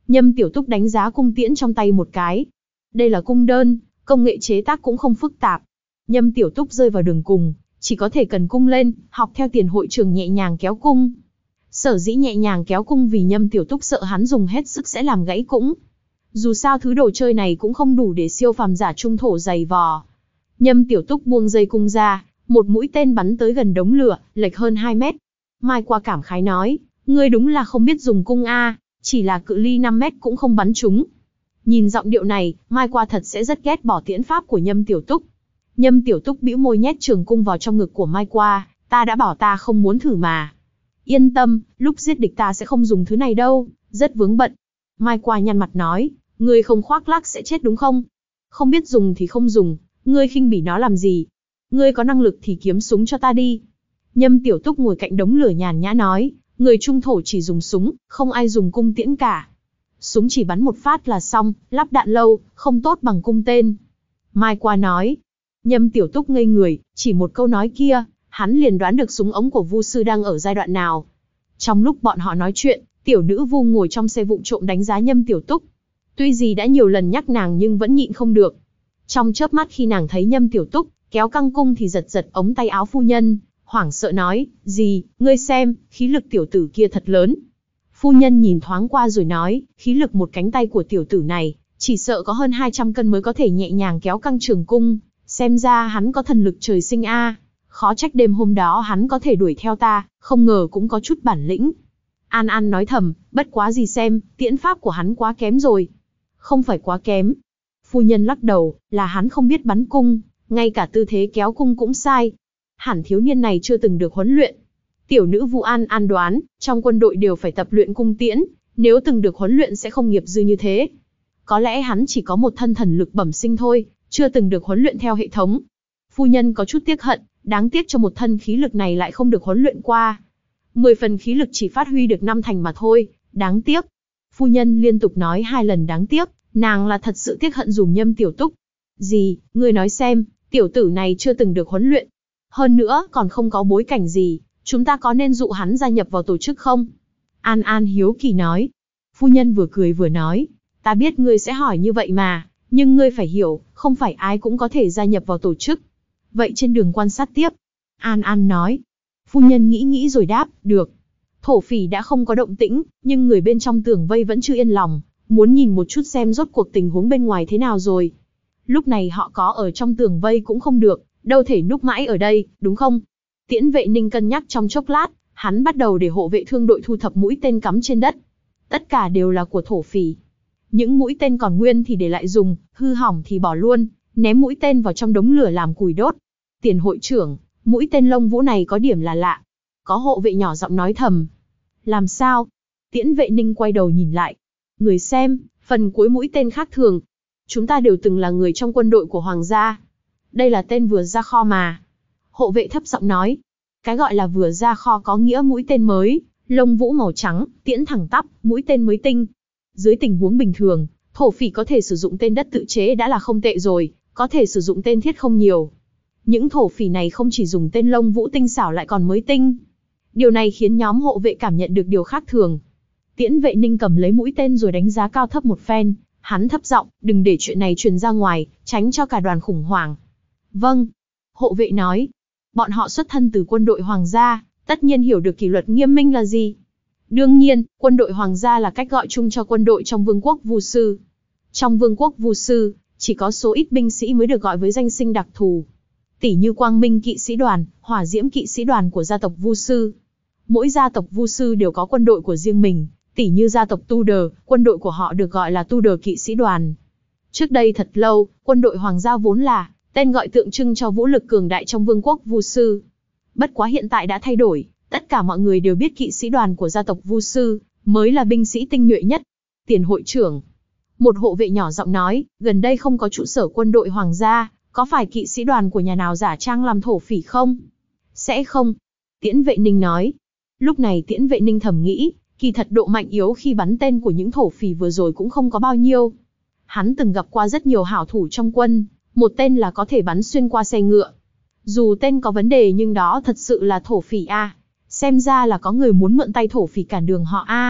Nhâm Tiểu Túc đánh giá cung tiễn trong tay một cái. Đây là cung đơn, công nghệ chế tác cũng không phức tạp. Nhâm Tiểu Túc rơi vào đường cùng, chỉ có thể cần cung lên, học theo tiền hội trưởng nhẹ nhàng kéo cung. Sở dĩ nhẹ nhàng kéo cung vì Nhâm Tiểu Túc sợ hắn dùng hết sức sẽ làm gãy cũng. Dù sao thứ đồ chơi này cũng không đủ để siêu phàm giả trung thổ giày vò. Nhâm Tiểu Túc buông dây cung ra, một mũi tên bắn tới gần đống lửa, lệch hơn hai mét. Mai Qua cảm khái nói, ngươi đúng là không biết dùng cung a, chỉ là cự ly năm mét cũng không bắn trúng. Nhìn giọng điệu này, Mai Qua thật sẽ rất ghét bỏ tiễn pháp của Nhâm Tiểu Túc. Nhâm Tiểu Túc bĩu môi nhét trường cung vào trong ngực của Mai Qua, ta đã bảo ta không muốn thử mà. Yên tâm, lúc giết địch ta sẽ không dùng thứ này đâu, rất vướng bận. Mai Qua nhăn mặt nói, ngươi không khoác lác sẽ chết đúng không? Không biết dùng thì không dùng, ngươi khinh bỉ nó làm gì? Ngươi có năng lực thì kiếm súng cho ta đi. Nhâm Tiểu Túc ngồi cạnh đống lửa nhàn nhã nói, người trung thổ chỉ dùng súng, không ai dùng cung tiễn cả. Súng chỉ bắn một phát là xong, lắp đạn lâu, không tốt bằng cung tên. Mai Qua nói. Nhâm Tiểu Túc ngây người, chỉ một câu nói kia, hắn liền đoán được súng ống của Vu sư đang ở giai đoạn nào. Trong lúc bọn họ nói chuyện, tiểu nữ Vu ngồi trong xe vụng trộm đánh giá Nhâm Tiểu Túc. Tuy gì đã nhiều lần nhắc nàng nhưng vẫn nhịn không được. Trong chớp mắt khi nàng thấy Nhâm Tiểu Túc kéo căng cung thì giật giật ống tay áo phu nhân, hoảng sợ nói, gì, ngươi xem, khí lực tiểu tử kia thật lớn. Phu nhân nhìn thoáng qua rồi nói, khí lực một cánh tay của tiểu tử này, chỉ sợ có hơn hai trăm cân mới có thể nhẹ nhàng kéo căng trường cung, xem ra hắn có thần lực trời sinh a. Khó trách đêm hôm đó hắn có thể đuổi theo ta, không ngờ cũng có chút bản lĩnh. An An nói thầm, bất quá gì xem, tiễn pháp của hắn quá kém rồi. Không phải quá kém. Phu nhân lắc đầu, là hắn không biết bắn cung, ngay cả tư thế kéo cung cũng sai. Hẳn thiếu niên này chưa từng được huấn luyện. Tiểu nữ Vu An An đoán, trong quân đội đều phải tập luyện cung tiễn, nếu từng được huấn luyện sẽ không nghiệp dư như thế. Có lẽ hắn chỉ có một thân thần lực bẩm sinh thôi, chưa từng được huấn luyện theo hệ thống. Phu nhân có chút tiếc hận, đáng tiếc cho một thân khí lực này lại không được huấn luyện qua. Mười phần khí lực chỉ phát huy được năm thành mà thôi, đáng tiếc. Phu nhân liên tục nói hai lần đáng tiếc, nàng là thật sự tiếc hận dùm Nhâm Tiểu Túc. Gì, ngươi nói xem, tiểu tử này chưa từng được huấn luyện. Hơn nữa, còn không có bối cảnh gì, chúng ta có nên dụ hắn gia nhập vào tổ chức không? An An hiếu kỳ nói. Phu nhân vừa cười vừa nói, ta biết ngươi sẽ hỏi như vậy mà, nhưng ngươi phải hiểu, không phải ai cũng có thể gia nhập vào tổ chức. Vậy trên đường quan sát tiếp. An An nói. Phu nhân nghĩ nghĩ rồi đáp, được. Thổ phỉ đã không có động tĩnh, nhưng người bên trong tường vây vẫn chưa yên lòng, muốn nhìn một chút xem rốt cuộc tình huống bên ngoài thế nào rồi. Lúc này họ có ở trong tường vây cũng không được, đâu thể núp mãi ở đây, đúng không? Tiễn Vệ Ninh cân nhắc trong chốc lát, hắn bắt đầu để hộ vệ thương đội thu thập mũi tên cắm trên đất. Tất cả đều là của thổ phỉ. Những mũi tên còn nguyên thì để lại dùng, hư hỏng thì bỏ luôn, ném mũi tên vào trong đống lửa làm củi đốt. Tiền hội trưởng, mũi tên lông vũ này có điểm là lạ. Có hộ vệ nhỏ giọng nói thầm. Làm sao? Tiễn Vệ Ninh quay đầu nhìn lại. Người xem, phần cuối mũi tên khác thường. Chúng ta đều từng là người trong quân đội của Hoàng gia. Đây là tên vừa ra kho mà. Hộ vệ thấp giọng nói. Cái gọi là vừa ra kho có nghĩa mũi tên mới, lông vũ màu trắng, tiễn thẳng tắp, mũi tên mới tinh. Dưới tình huống bình thường, thổ phỉ có thể sử dụng tên đất tự chế đã là không tệ rồi, có thể sử dụng tên thiết không nhiều. Những thổ phỉ này không chỉ dùng tên lông vũ tinh xảo lại còn mới tinh. Điều này khiến nhóm hộ vệ cảm nhận được điều khác thường. Tiễn Vệ Ninh cầm lấy mũi tên rồi đánh giá cao thấp một phen, hắn thấp giọng, đừng để chuyện này truyền ra ngoài, tránh cho cả đoàn khủng hoảng. Vâng. Hộ vệ nói. Bọn họ xuất thân từ quân đội Hoàng gia, tất nhiên hiểu được kỷ luật nghiêm minh là gì. Đương nhiên, quân đội Hoàng gia là cách gọi chung cho quân đội trong Vương quốc Vu sư. Trong Vương quốc Vu sư, chỉ có số ít binh sĩ mới được gọi với danh xưng đặc thù. Tỷ như Quang Minh kỵ sĩ đoàn, Hỏa Diễm kỵ sĩ đoàn của gia tộc Vu sư. Mỗi gia tộc Vu sư đều có quân đội của riêng mình, tỷ như gia tộc Tudor, quân đội của họ được gọi là Tudor kỵ sĩ đoàn. Trước đây thật lâu, quân đội Hoàng gia vốn là tên gọi tượng trưng cho vũ lực cường đại trong Vương quốc Vu sư. Bất quá hiện tại đã thay đổi, tất cả mọi người đều biết kỵ sĩ đoàn của gia tộc Vu sư mới là binh sĩ tinh nhuệ nhất. Tiền hội trưởng, một hộ vệ nhỏ giọng nói, gần đây không có trụ sở quân đội Hoàng gia, có phải kỵ sĩ đoàn của nhà nào giả trang làm thổ phỉ không? Sẽ không. Tiễn Vệ Ninh nói. Lúc này Tiễn Vệ Ninh thầm nghĩ, kỳ thật độ mạnh yếu khi bắn tên của những thổ phỉ vừa rồi cũng không có bao nhiêu. Hắn từng gặp qua rất nhiều hảo thủ trong quân, một tên là có thể bắn xuyên qua xe ngựa. Dù tên có vấn đề nhưng đó thật sự là thổ phỉ a. À. Xem ra là có người muốn mượn tay thổ phỉ cản đường họ a. À.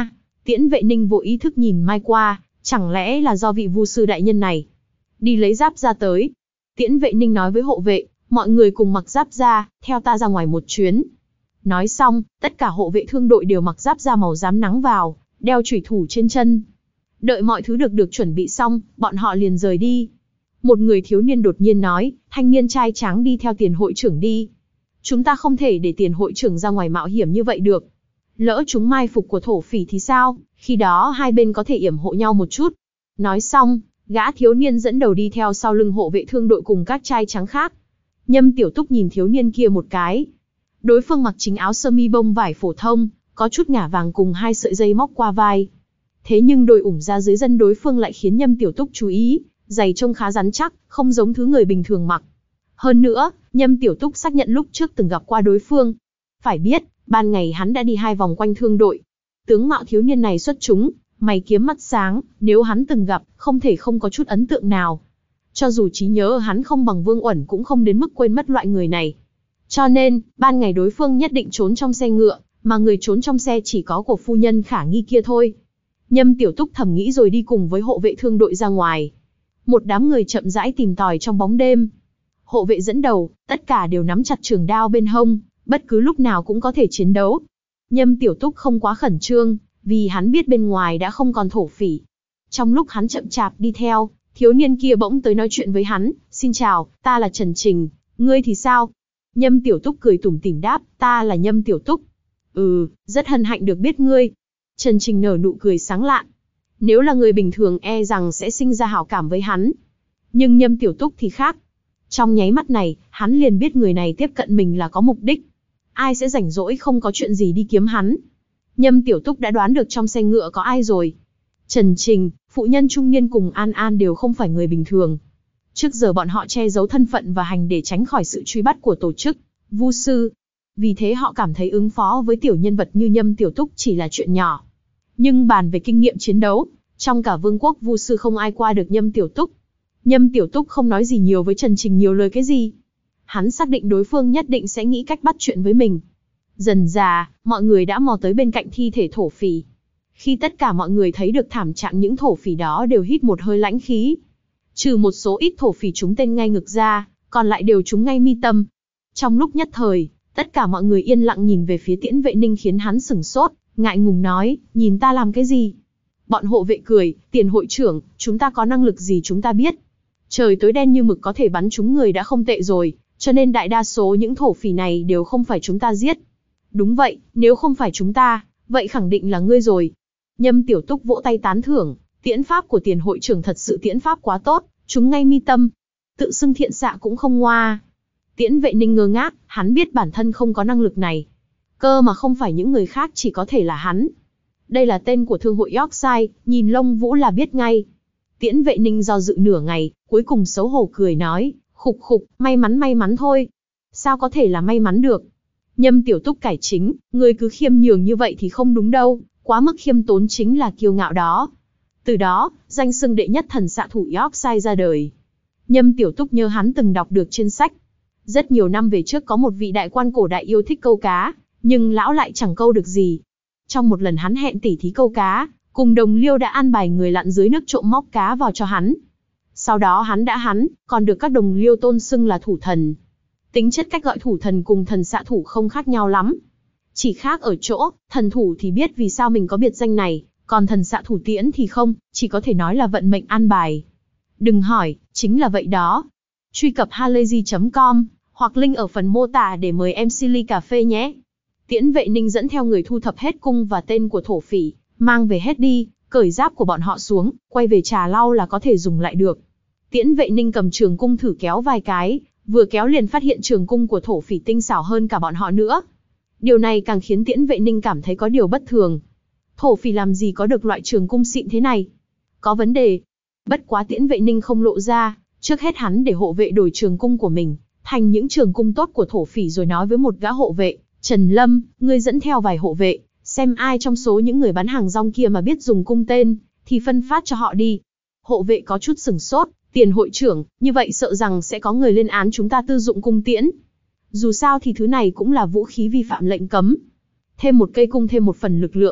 Tiễn Vệ Ninh vô ý thức nhìn Mai qua, chẳng lẽ là do vị vu sư đại nhân này đi lấy giáp ra tới. Tiễn Vệ Ninh nói với hộ vệ, mọi người cùng mặc giáp ra, theo ta ra ngoài một chuyến. Nói xong, tất cả hộ vệ thương đội đều mặc giáp da màu rám nắng vào, đeo chủy thủ trên chân. Đợi mọi thứ được được chuẩn bị xong, bọn họ liền rời đi. Một người thiếu niên đột nhiên nói, thanh niên trai tráng đi theo tiền hội trưởng đi. Chúng ta không thể để tiền hội trưởng ra ngoài mạo hiểm như vậy được. Lỡ chúng mai phục của thổ phỉ thì sao, khi đó hai bên có thể yểm hộ nhau một chút. Nói xong, gã thiếu niên dẫn đầu đi theo sau lưng hộ vệ thương đội cùng các trai trắng khác. Nhâm Tiểu Túc nhìn thiếu niên kia một cái. Đối phương mặc chính áo sơ mi bông vải phổ thông, có chút ngả vàng cùng hai sợi dây móc qua vai. Thế nhưng đôi ủng ra dưới chân đối phương lại khiến Nhâm Tiểu Túc chú ý, giày trông khá rắn chắc, không giống thứ người bình thường mặc. Hơn nữa, Nhâm Tiểu Túc xác nhận lúc trước từng gặp qua đối phương. Phải biết, ban ngày hắn đã đi hai vòng quanh thương đội. Tướng mạo thiếu niên này xuất chúng, mày kiếm mắt sáng, nếu hắn từng gặp, không thể không có chút ấn tượng nào. Cho dù trí nhớ hắn không bằng Vương Uẩn cũng không đến mức quên mất loại người này. Cho nên, ban ngày đối phương nhất định trốn trong xe ngựa, mà người trốn trong xe chỉ có của phu nhân khả nghi kia thôi. Nhâm Tiểu Túc thầm nghĩ rồi đi cùng với hộ vệ thương đội ra ngoài. Một đám người chậm rãi tìm tòi trong bóng đêm. Hộ vệ dẫn đầu, tất cả đều nắm chặt trường đao bên hông, bất cứ lúc nào cũng có thể chiến đấu. Nhâm Tiểu Túc không quá khẩn trương, vì hắn biết bên ngoài đã không còn thổ phỉ. Trong lúc hắn chậm chạp đi theo, thiếu niên kia bỗng tới nói chuyện với hắn, xin chào, ta là Trần Trình, ngươi thì sao? Nhâm Tiểu Túc cười tủm tỉm đáp, ta là Nhâm Tiểu Túc. Ừ, rất hân hạnh được biết ngươi. Trần Trình nở nụ cười sáng lạn. Nếu là người bình thường e rằng sẽ sinh ra hảo cảm với hắn. Nhưng Nhâm Tiểu Túc thì khác. Trong nháy mắt này, hắn liền biết người này tiếp cận mình là có mục đích. Ai sẽ rảnh rỗi không có chuyện gì đi kiếm hắn. Nhâm Tiểu Túc đã đoán được trong xe ngựa có ai rồi. Trần Trình, phụ nhân trung niên cùng An An đều không phải người bình thường. Trước giờ bọn họ che giấu thân phận và hành để tránh khỏi sự truy bắt của tổ chức vu sư. Vì thế họ cảm thấy ứng phó với tiểu nhân vật như Nhâm Tiểu Túc chỉ là chuyện nhỏ. Nhưng bàn về kinh nghiệm chiến đấu, trong cả vương quốc vu sư không ai qua được Nhâm Tiểu Túc. Nhâm Tiểu Túc không nói gì nhiều với Trần Trình nhiều lời cái gì. Hắn xác định đối phương nhất định sẽ nghĩ cách bắt chuyện với mình. Dần dà, mọi người đã mò tới bên cạnh thi thể thổ phỉ. Khi tất cả mọi người thấy được thảm trạng những thổ phỉ đó đều hít một hơi lãnh khí. Trừ một số ít thổ phỉ trúng tên ngay ngực ra, còn lại đều trúng ngay mi tâm. Trong lúc nhất thời, tất cả mọi người yên lặng nhìn về phía Tiễn Vệ Ninh khiến hắn sửng sốt, ngại ngùng nói, nhìn ta làm cái gì? Bọn hộ vệ cười, tiền hội trưởng, chúng ta có năng lực gì chúng ta biết. Trời tối đen như mực có thể bắn trúng người đã không tệ rồi, cho nên đại đa số những thổ phỉ này đều không phải chúng ta giết. Đúng vậy, nếu không phải chúng ta, vậy khẳng định là ngươi rồi. Nhâm Tiểu Túc vỗ tay tán thưởng, tiễn pháp của tiền hội trưởng thật sự tiễn pháp quá tốt, trúng ngay mi tâm. Tự xưng thiện xạ cũng không ngoa. Tiễn Vệ Ninh ngơ ngác, hắn biết bản thân không có năng lực này. Cơ mà không phải những người khác chỉ có thể là hắn. Đây là tên của thương hội Yorkshire, nhìn lông vũ là biết ngay. Tiễn Vệ Ninh do dự nửa ngày, cuối cùng xấu hổ cười nói, khục khục, may mắn may mắn thôi. Sao có thể là may mắn được? Nhâm Tiểu Túc cải chính, người cứ khiêm nhường như vậy thì không đúng đâu, quá mức khiêm tốn chính là kiêu ngạo đó. Từ đó, danh xưng đệ nhất thần xạ thủ Yorkshire ra đời. Nhâm Tiểu Túc nhớ hắn từng đọc được trên sách. Rất nhiều năm về trước có một vị đại quan cổ đại yêu thích câu cá, nhưng lão lại chẳng câu được gì. Trong một lần hắn hẹn tỉ thí câu cá, cùng đồng liêu đã an bài người lặn dưới nước trộm móc cá vào cho hắn. Sau đó hắn đã hắn, còn được các đồng liêu tôn xưng là thủ thần. Tính chất cách gọi thủ thần cùng thần xạ thủ không khác nhau lắm. Chỉ khác ở chỗ, thần thủ thì biết vì sao mình có biệt danh này, còn thần xạ thủ Tiễn thì không, chỉ có thể nói là vận mệnh an bài. Đừng hỏi, chính là vậy đó. Truy cập halayzi chấm com, hoặc link ở phần mô tả để mời em xê ly cà phê nhé. Tiễn Vệ Ninh dẫn theo người thu thập hết cung và tên của thổ phỉ, mang về hết đi, cởi giáp của bọn họ xuống, quay về trà lau là có thể dùng lại được. Tiễn Vệ Ninh cầm trường cung thử kéo vài cái, vừa kéo liền phát hiện trường cung của thổ phỉ tinh xảo hơn cả bọn họ nữa. Điều này càng khiến Tiễn Vệ Ninh cảm thấy có điều bất thường. Thổ phỉ làm gì có được loại trường cung xịn thế này? Có vấn đề. Bất quá Tiễn Vệ Ninh không lộ ra, trước hết hắn để hộ vệ đổi trường cung của mình thành những trường cung tốt của thổ phỉ rồi nói với một gã hộ vệ, Trần Lâm, ngươi dẫn theo vài hộ vệ, xem ai trong số những người bán hàng rong kia mà biết dùng cung tên, thì phân phát cho họ đi. Hộ vệ có chút sửng sốt, tiền hội trưởng, như vậy sợ rằng sẽ có người lên án chúng ta tư dụng cung tiễn. Dù sao thì thứ này cũng là vũ khí vi phạm lệnh cấm. Thêm một cây cung thêm một phần lực lượng.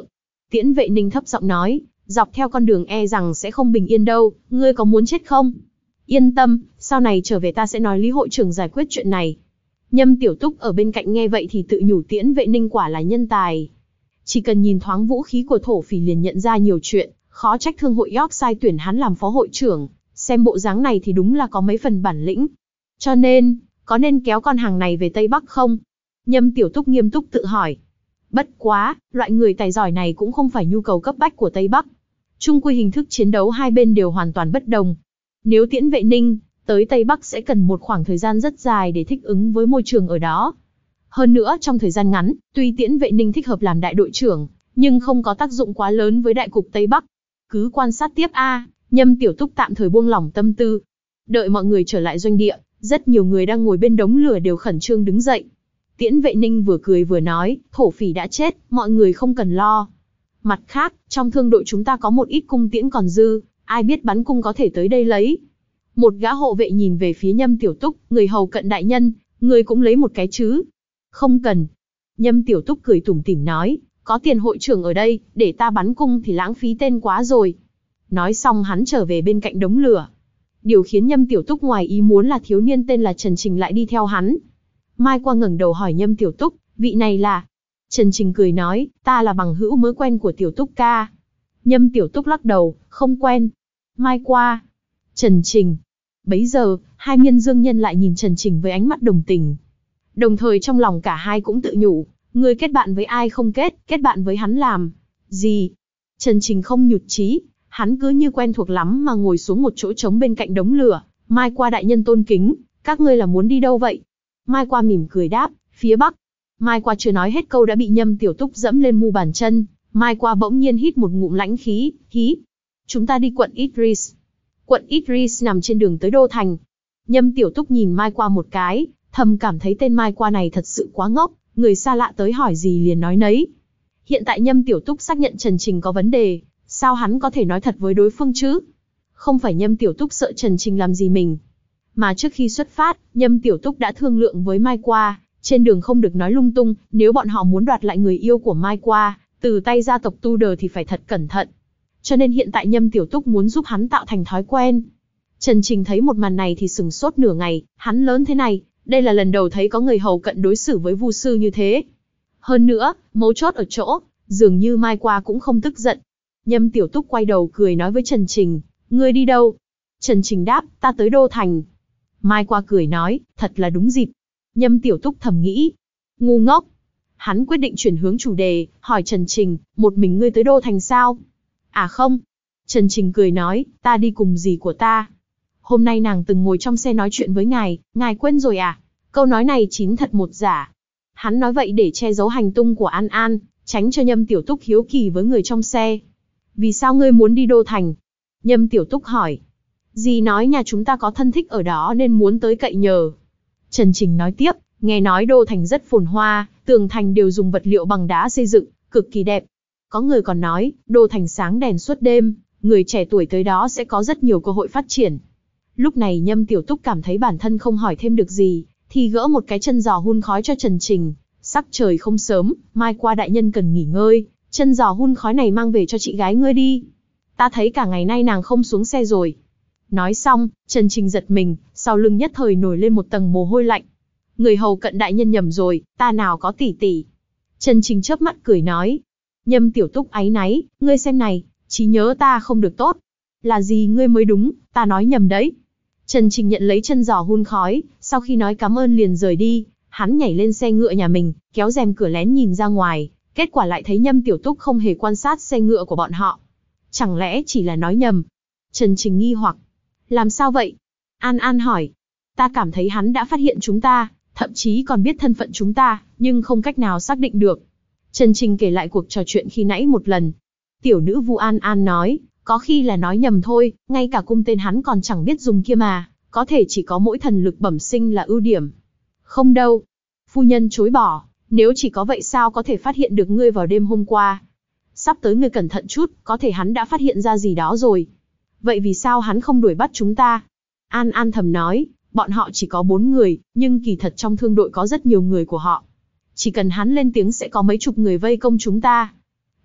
Tiễn Vệ Ninh thấp giọng nói, dọc theo con đường e rằng sẽ không bình yên đâu, ngươi có muốn chết không? Yên tâm, sau này trở về ta sẽ nói Lý hội trưởng giải quyết chuyện này. Nhâm Tiểu Túc ở bên cạnh nghe vậy thì tự nhủ Tiễn Vệ Ninh quả là nhân tài. Chỉ cần nhìn thoáng vũ khí của thổ phỉ liền nhận ra nhiều chuyện, khó trách thương hội Yorkshire tuyển hắn làm phó hội trưởng, xem bộ dáng này thì đúng là có mấy phần bản lĩnh. Cho nên, có nên kéo con hàng này về Tây Bắc không? Nhâm Tiểu Túc nghiêm túc tự hỏi. Bất quá, loại người tài giỏi này cũng không phải nhu cầu cấp bách của Tây Bắc. Chung quy hình thức chiến đấu hai bên đều hoàn toàn bất đồng. Nếu Tiễn Vệ Ninh tới Tây Bắc sẽ cần một khoảng thời gian rất dài để thích ứng với môi trường ở đó. Hơn nữa trong thời gian ngắn, tuy Tiễn Vệ Ninh thích hợp làm đại đội trưởng, nhưng không có tác dụng quá lớn với đại cục Tây Bắc. Cứ quan sát tiếp a. Nhâm Tiểu Túc tạm thời buông lỏng tâm tư. Đợi mọi người trở lại doanh địa, rất nhiều người đang ngồi bên đống lửa đều khẩn trương đứng dậy. Tiễn Vệ Ninh vừa cười vừa nói, thổ phỉ đã chết, mọi người không cần lo. Mặt khác, trong thương đội chúng ta có một ít cung tiễn còn dư, ai biết bắn cung có thể tới đây lấy. Một gã hộ vệ nhìn về phía Nhâm Tiểu Túc, người hầu cận đại nhân, người cũng lấy một cái chứ. Không cần. Nhâm Tiểu Túc cười tủm tỉm nói, có tiền hội trưởng ở đây, để ta bắn cung thì lãng phí tên quá rồi. Nói xong hắn trở về bên cạnh đống lửa. Điều khiến Nhâm Tiểu Túc ngoài ý muốn là thiếu niên tên là Trần Trình lại đi theo hắn. Mai qua ngẩng đầu hỏi Nhâm Tiểu Túc, vị này là? Trần Trình cười nói, ta là bằng hữu mới quen của Tiểu Túc ca. Nhâm Tiểu Túc lắc đầu, không quen. Mai qua. Trần Trình. Bấy giờ, hai miên dương nhân lại nhìn Trần Trình với ánh mắt đồng tình. Đồng thời trong lòng cả hai cũng tự nhủ, người kết bạn với ai không kết, kết bạn với hắn làm gì? Trần Trình không nhụt chí, hắn cứ như quen thuộc lắm mà ngồi xuống một chỗ trống bên cạnh đống lửa. Mai qua đại nhân tôn kính, các ngươi là muốn đi đâu vậy? Mai qua mỉm cười đáp, phía Bắc. Mai qua chưa nói hết câu đã bị Nhâm Tiểu Túc dẫm lên mu bàn chân. Mai qua bỗng nhiên hít một ngụm lãnh khí, hí. Chúng ta đi quận Idris. Quận Idris nằm trên đường tới Đô Thành. Nhâm Tiểu Túc nhìn Mai qua một cái, thầm cảm thấy tên Mai qua này thật sự quá ngốc, người xa lạ tới hỏi gì liền nói nấy. Hiện tại Nhâm Tiểu Túc xác nhận Trần Trình có vấn đề, sao hắn có thể nói thật với đối phương chứ? Không phải Nhâm Tiểu Túc sợ Trần Trình làm gì mình, mà trước khi xuất phát, Nhâm Tiểu Túc đã thương lượng với Mai qua, trên đường không được nói lung tung, nếu bọn họ muốn đoạt lại người yêu của Mai qua, từ tay gia tộc Tudor thì phải thật cẩn thận. Cho nên hiện tại Nhâm Tiểu Túc muốn giúp hắn tạo thành thói quen. Trần Trình thấy một màn này thì sửng sốt nửa ngày, hắn lớn thế này, đây là lần đầu thấy có người hầu cận đối xử với Vu sư như thế. Hơn nữa, mấu chốt ở chỗ, dường như Mai qua cũng không tức giận. Nhâm Tiểu Túc quay đầu cười nói với Trần Trình, ngươi đi đâu? Trần Trình đáp, ta tới Đô Thành. Mai qua cười nói, thật là đúng dịp. Nhâm Tiểu Túc thầm nghĩ, ngu ngốc. Hắn quyết định chuyển hướng chủ đề, hỏi Trần Trình, một mình ngươi tới Đô Thành sao? À không. Trần Trình cười nói, ta đi cùng dì của ta. Hôm nay nàng từng ngồi trong xe nói chuyện với ngài, ngài quên rồi à? Câu nói này chín thật một giả. Hắn nói vậy để che giấu hành tung của An An, tránh cho Nhâm Tiểu Túc hiếu kỳ với người trong xe. Vì sao ngươi muốn đi Đô Thành? Nhâm Tiểu Túc hỏi. Dì nói nhà chúng ta có thân thích ở đó nên muốn tới cậy nhờ. Trần Trình nói tiếp, nghe nói Đô Thành rất phồn hoa, tường thành đều dùng vật liệu bằng đá xây dựng, cực kỳ đẹp. Có người còn nói, Đô Thành sáng đèn suốt đêm, người trẻ tuổi tới đó sẽ có rất nhiều cơ hội phát triển. Lúc này Nhâm Tiểu Túc cảm thấy bản thân không hỏi thêm được gì, thì gỡ một cái chân giò hun khói cho Trần Trình. Sắc trời không sớm, mai qua đại nhân cần nghỉ ngơi, chân giò hun khói này mang về cho chị gái ngươi đi. Ta thấy cả ngày nay nàng không xuống xe rồi. Nói xong, Trần Trình giật mình, sau lưng nhất thời nổi lên một tầng mồ hôi lạnh. Người hầu cận đại nhân nhầm rồi, ta nào có tỷ tỷ. Trần Trình chớp mắt cười nói. Nhâm Tiểu Túc áy náy, ngươi xem này, trí nhớ ta không được tốt. Là gì ngươi mới đúng, ta nói nhầm đấy. Trần Trình nhận lấy chân giò hun khói, sau khi nói cảm ơn liền rời đi. Hắn nhảy lên xe ngựa nhà mình, kéo rèm cửa lén nhìn ra ngoài, kết quả lại thấy Nhâm Tiểu Túc không hề quan sát xe ngựa của bọn họ. Chẳng lẽ chỉ là nói nhầm? Trần Trình nghi hoặc. Làm sao vậy? An An hỏi. Ta cảm thấy hắn đã phát hiện chúng ta, thậm chí còn biết thân phận chúng ta, nhưng không cách nào xác định được. Trần Trình kể lại cuộc trò chuyện khi nãy một lần. Tiểu nữ Vu An An nói, có khi là nói nhầm thôi, ngay cả cung tên hắn còn chẳng biết dùng kia mà, có thể chỉ có mỗi thần lực bẩm sinh là ưu điểm. Không đâu. Phu nhân chối bỏ, nếu chỉ có vậy sao có thể phát hiện được ngươi vào đêm hôm qua. Sắp tới ngươi cẩn thận chút, có thể hắn đã phát hiện ra gì đó rồi. Vậy vì sao hắn không đuổi bắt chúng ta? An An thầm nói, bọn họ chỉ có bốn người, nhưng kỳ thật trong thương đội có rất nhiều người của họ. Chỉ cần hắn lên tiếng sẽ có mấy chục người vây công chúng ta.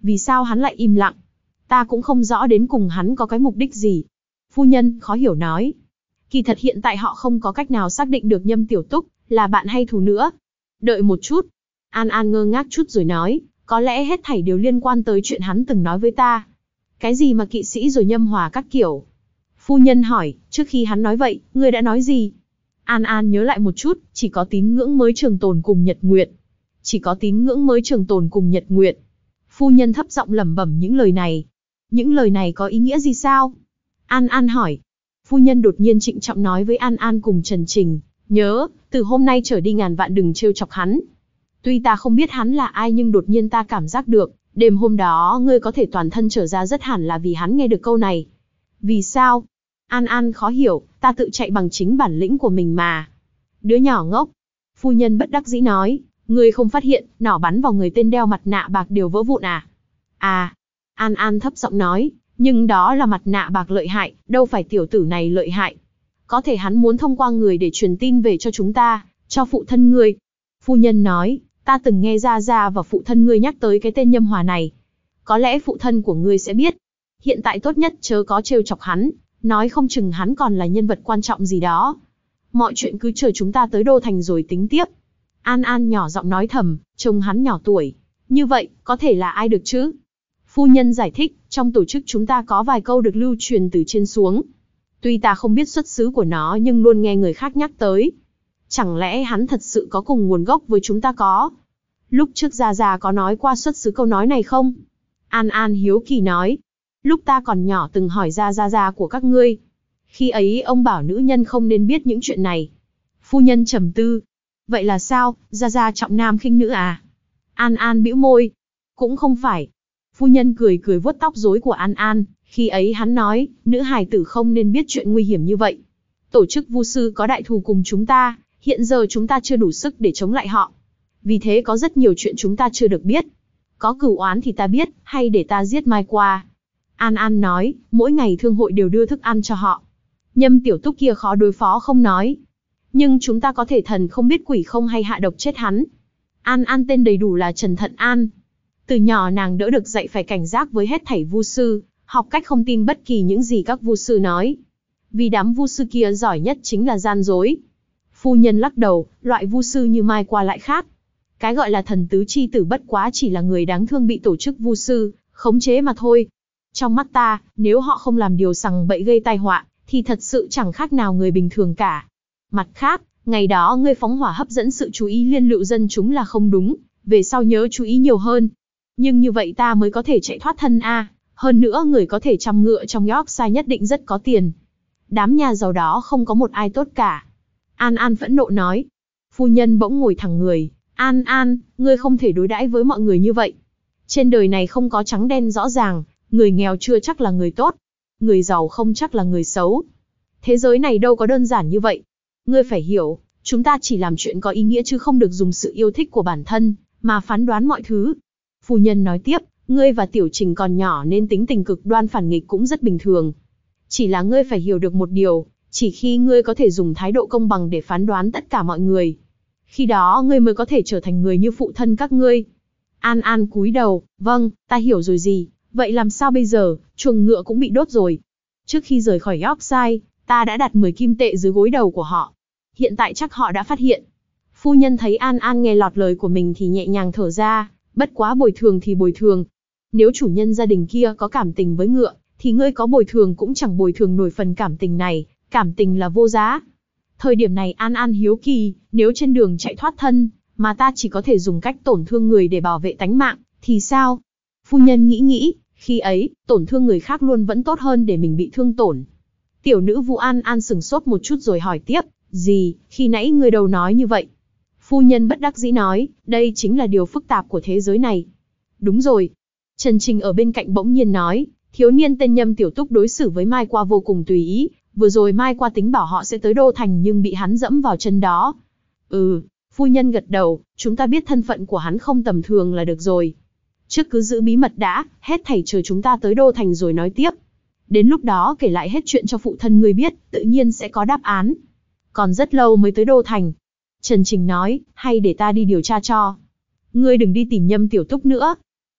Vì sao hắn lại im lặng? Ta cũng không rõ đến cùng hắn có cái mục đích gì. Phu nhân khó hiểu nói. Kỳ thật hiện tại họ không có cách nào xác định được Nhâm Tiểu Túc là bạn hay thù nữa. Đợi một chút. An An ngơ ngác chút rồi nói, có lẽ hết thảy đều liên quan tới chuyện hắn từng nói với ta. Cái gì mà kỵ sĩ rồi nhâm hòa các kiểu? Phu nhân hỏi, trước khi hắn nói vậy, ngươi đã nói gì? An An nhớ lại một chút, chỉ có tín ngưỡng mới trường tồn cùng nhật nguyệt. Chỉ có tín ngưỡng mới trường tồn cùng nhật nguyệt. Phu nhân thấp giọng lẩm bẩm những lời này. Những lời này có ý nghĩa gì sao? An An hỏi. Phu nhân đột nhiên trịnh trọng nói với An An cùng Trần Trình, nhớ, từ hôm nay trở đi ngàn vạn đừng trêu chọc hắn. Tuy ta không biết hắn là ai nhưng đột nhiên ta cảm giác được, đêm hôm đó ngươi có thể toàn thân trở ra rất hẳn là vì hắn nghe được câu này. Vì sao? An An khó hiểu, ta tự chạy bằng chính bản lĩnh của mình mà. Đứa nhỏ ngốc. Phu nhân bất đắc dĩ nói, ngươi không phát hiện, nỏ bắn vào người tên đeo mặt nạ bạc đều vỡ vụn à? À. An An thấp giọng nói, nhưng đó là mặt nạ bạc lợi hại, đâu phải tiểu tử này lợi hại. Có thể hắn muốn thông qua người để truyền tin về cho chúng ta, cho phụ thân ngươi. Phu nhân nói, ta từng nghe Gia Gia và phụ thân ngươi nhắc tới cái tên Nhâm Hòa này. Có lẽ phụ thân của ngươi sẽ biết. Hiện tại tốt nhất chớ có trêu chọc hắn, nói không chừng hắn còn là nhân vật quan trọng gì đó. Mọi chuyện cứ chờ chúng ta tới Đô Thành rồi tính tiếp. An An nhỏ giọng nói thầm, trông hắn nhỏ tuổi. Như vậy, có thể là ai được chứ? Phu nhân giải thích, trong tổ chức chúng ta có vài câu được lưu truyền từ trên xuống. Tuy ta không biết xuất xứ của nó nhưng luôn nghe người khác nhắc tới. Chẳng lẽ hắn thật sự có cùng nguồn gốc với chúng ta có? Lúc trước Gia Gia có nói qua xuất xứ câu nói này không? An An hiếu kỳ nói. Lúc ta còn nhỏ từng hỏi ra Gia Gia của các ngươi. Khi ấy ông bảo nữ nhân không nên biết những chuyện này. Phu nhân trầm tư. Vậy là sao, Gia Gia trọng nam khinh nữ à? An An bĩu môi. Cũng không phải. Phu nhân cười cười vuốt tóc rối của An An. Khi ấy hắn nói, nữ hài tử không nên biết chuyện nguy hiểm như vậy. Tổ chức Vu sư có đại thù cùng chúng ta, hiện giờ chúng ta chưa đủ sức để chống lại họ. Vì thế có rất nhiều chuyện chúng ta chưa được biết. Có cửu oán thì ta biết, hay để ta giết Mai qua. An An nói, mỗi ngày thương hội đều đưa thức ăn cho họ. Nhâm Tiểu Túc kia khó đối phó không nói. Nhưng chúng ta có thể thần không biết quỷ không hay hạ độc chết hắn. An An tên đầy đủ là Trần Thận An. Từ nhỏ nàng đỡ được dạy phải cảnh giác với hết thảy vu sư, học cách không tin bất kỳ những gì các vu sư nói. Vì đám vu sư kia giỏi nhất chính là gian dối. Phu nhân lắc đầu, loại vu sư như Mai qua lại khác. Cái gọi là thần tứ chi tử bất quá chỉ là người đáng thương bị tổ chức vu sư khống chế mà thôi. Trong mắt ta, nếu họ không làm điều sằng bậy gây tai họa, thì thật sự chẳng khác nào người bình thường cả. Mặt khác, ngày đó ngươi phóng hỏa hấp dẫn sự chú ý liên lụy dân chúng là không đúng, về sau nhớ chú ý nhiều hơn. Nhưng như vậy ta mới có thể chạy thoát thân a. Hơn nữa người có thể chăm ngựa trong Yorkshire nhất định rất có tiền. Đám nhà giàu đó không có một ai tốt cả. An An phẫn nộ nói. Phu nhân bỗng ngồi thẳng người. An An, ngươi không thể đối đãi với mọi người như vậy. Trên đời này không có trắng đen rõ ràng, người nghèo chưa chắc là người tốt. Người giàu không chắc là người xấu. Thế giới này đâu có đơn giản như vậy. Ngươi phải hiểu, chúng ta chỉ làm chuyện có ý nghĩa chứ không được dùng sự yêu thích của bản thân, mà phán đoán mọi thứ. Phu nhân nói tiếp, ngươi và Tiểu Trình còn nhỏ nên tính tình cực đoan phản nghịch cũng rất bình thường. Chỉ là ngươi phải hiểu được một điều, chỉ khi ngươi có thể dùng thái độ công bằng để phán đoán tất cả mọi người, khi đó ngươi mới có thể trở thành người như phụ thân các ngươi. An An cúi đầu, vâng, ta hiểu rồi gì, vậy làm sao bây giờ, chuồng ngựa cũng bị đốt rồi. Trước khi rời khỏi Yorkshire, ta đã đặt mười kim tệ dưới gối đầu của họ. Hiện tại chắc họ đã phát hiện. Phu nhân thấy An An nghe lọt lời của mình thì nhẹ nhàng thở ra, bất quá bồi thường thì bồi thường. Nếu chủ nhân gia đình kia có cảm tình với ngựa, thì ngươi có bồi thường cũng chẳng bồi thường nổi phần cảm tình này, cảm tình là vô giá. Thời điểm này An An hiếu kỳ, nếu trên đường chạy thoát thân, mà ta chỉ có thể dùng cách tổn thương người để bảo vệ tánh mạng, thì sao? Phu nhân nghĩ nghĩ, khi ấy, tổn thương người khác luôn vẫn tốt hơn để mình bị thương tổn. Tiểu nữ Vu An An sừng sốt một chút rồi hỏi tiếp, gì, khi nãy người đầu nói như vậy? Phu nhân bất đắc dĩ nói, đây chính là điều phức tạp của thế giới này. Đúng rồi. Trần Trình ở bên cạnh bỗng nhiên nói, thiếu niên tên Nhâm Tiểu Túc đối xử với Mai qua vô cùng tùy ý, vừa rồi Mai qua tính bảo họ sẽ tới Đô Thành nhưng bị hắn dẫm vào chân đó. Ừ, phu nhân gật đầu, chúng ta biết thân phận của hắn không tầm thường là được rồi. Trước cứ giữ bí mật đã, hết thảy chờ chúng ta tới Đô Thành rồi nói tiếp. Đến lúc đó kể lại hết chuyện cho phụ thân ngươi biết, tự nhiên sẽ có đáp án. Còn rất lâu mới tới Đô Thành. Trần Trình nói, hay để ta đi điều tra cho. Ngươi đừng đi tìm Nhâm Tiểu Túc nữa.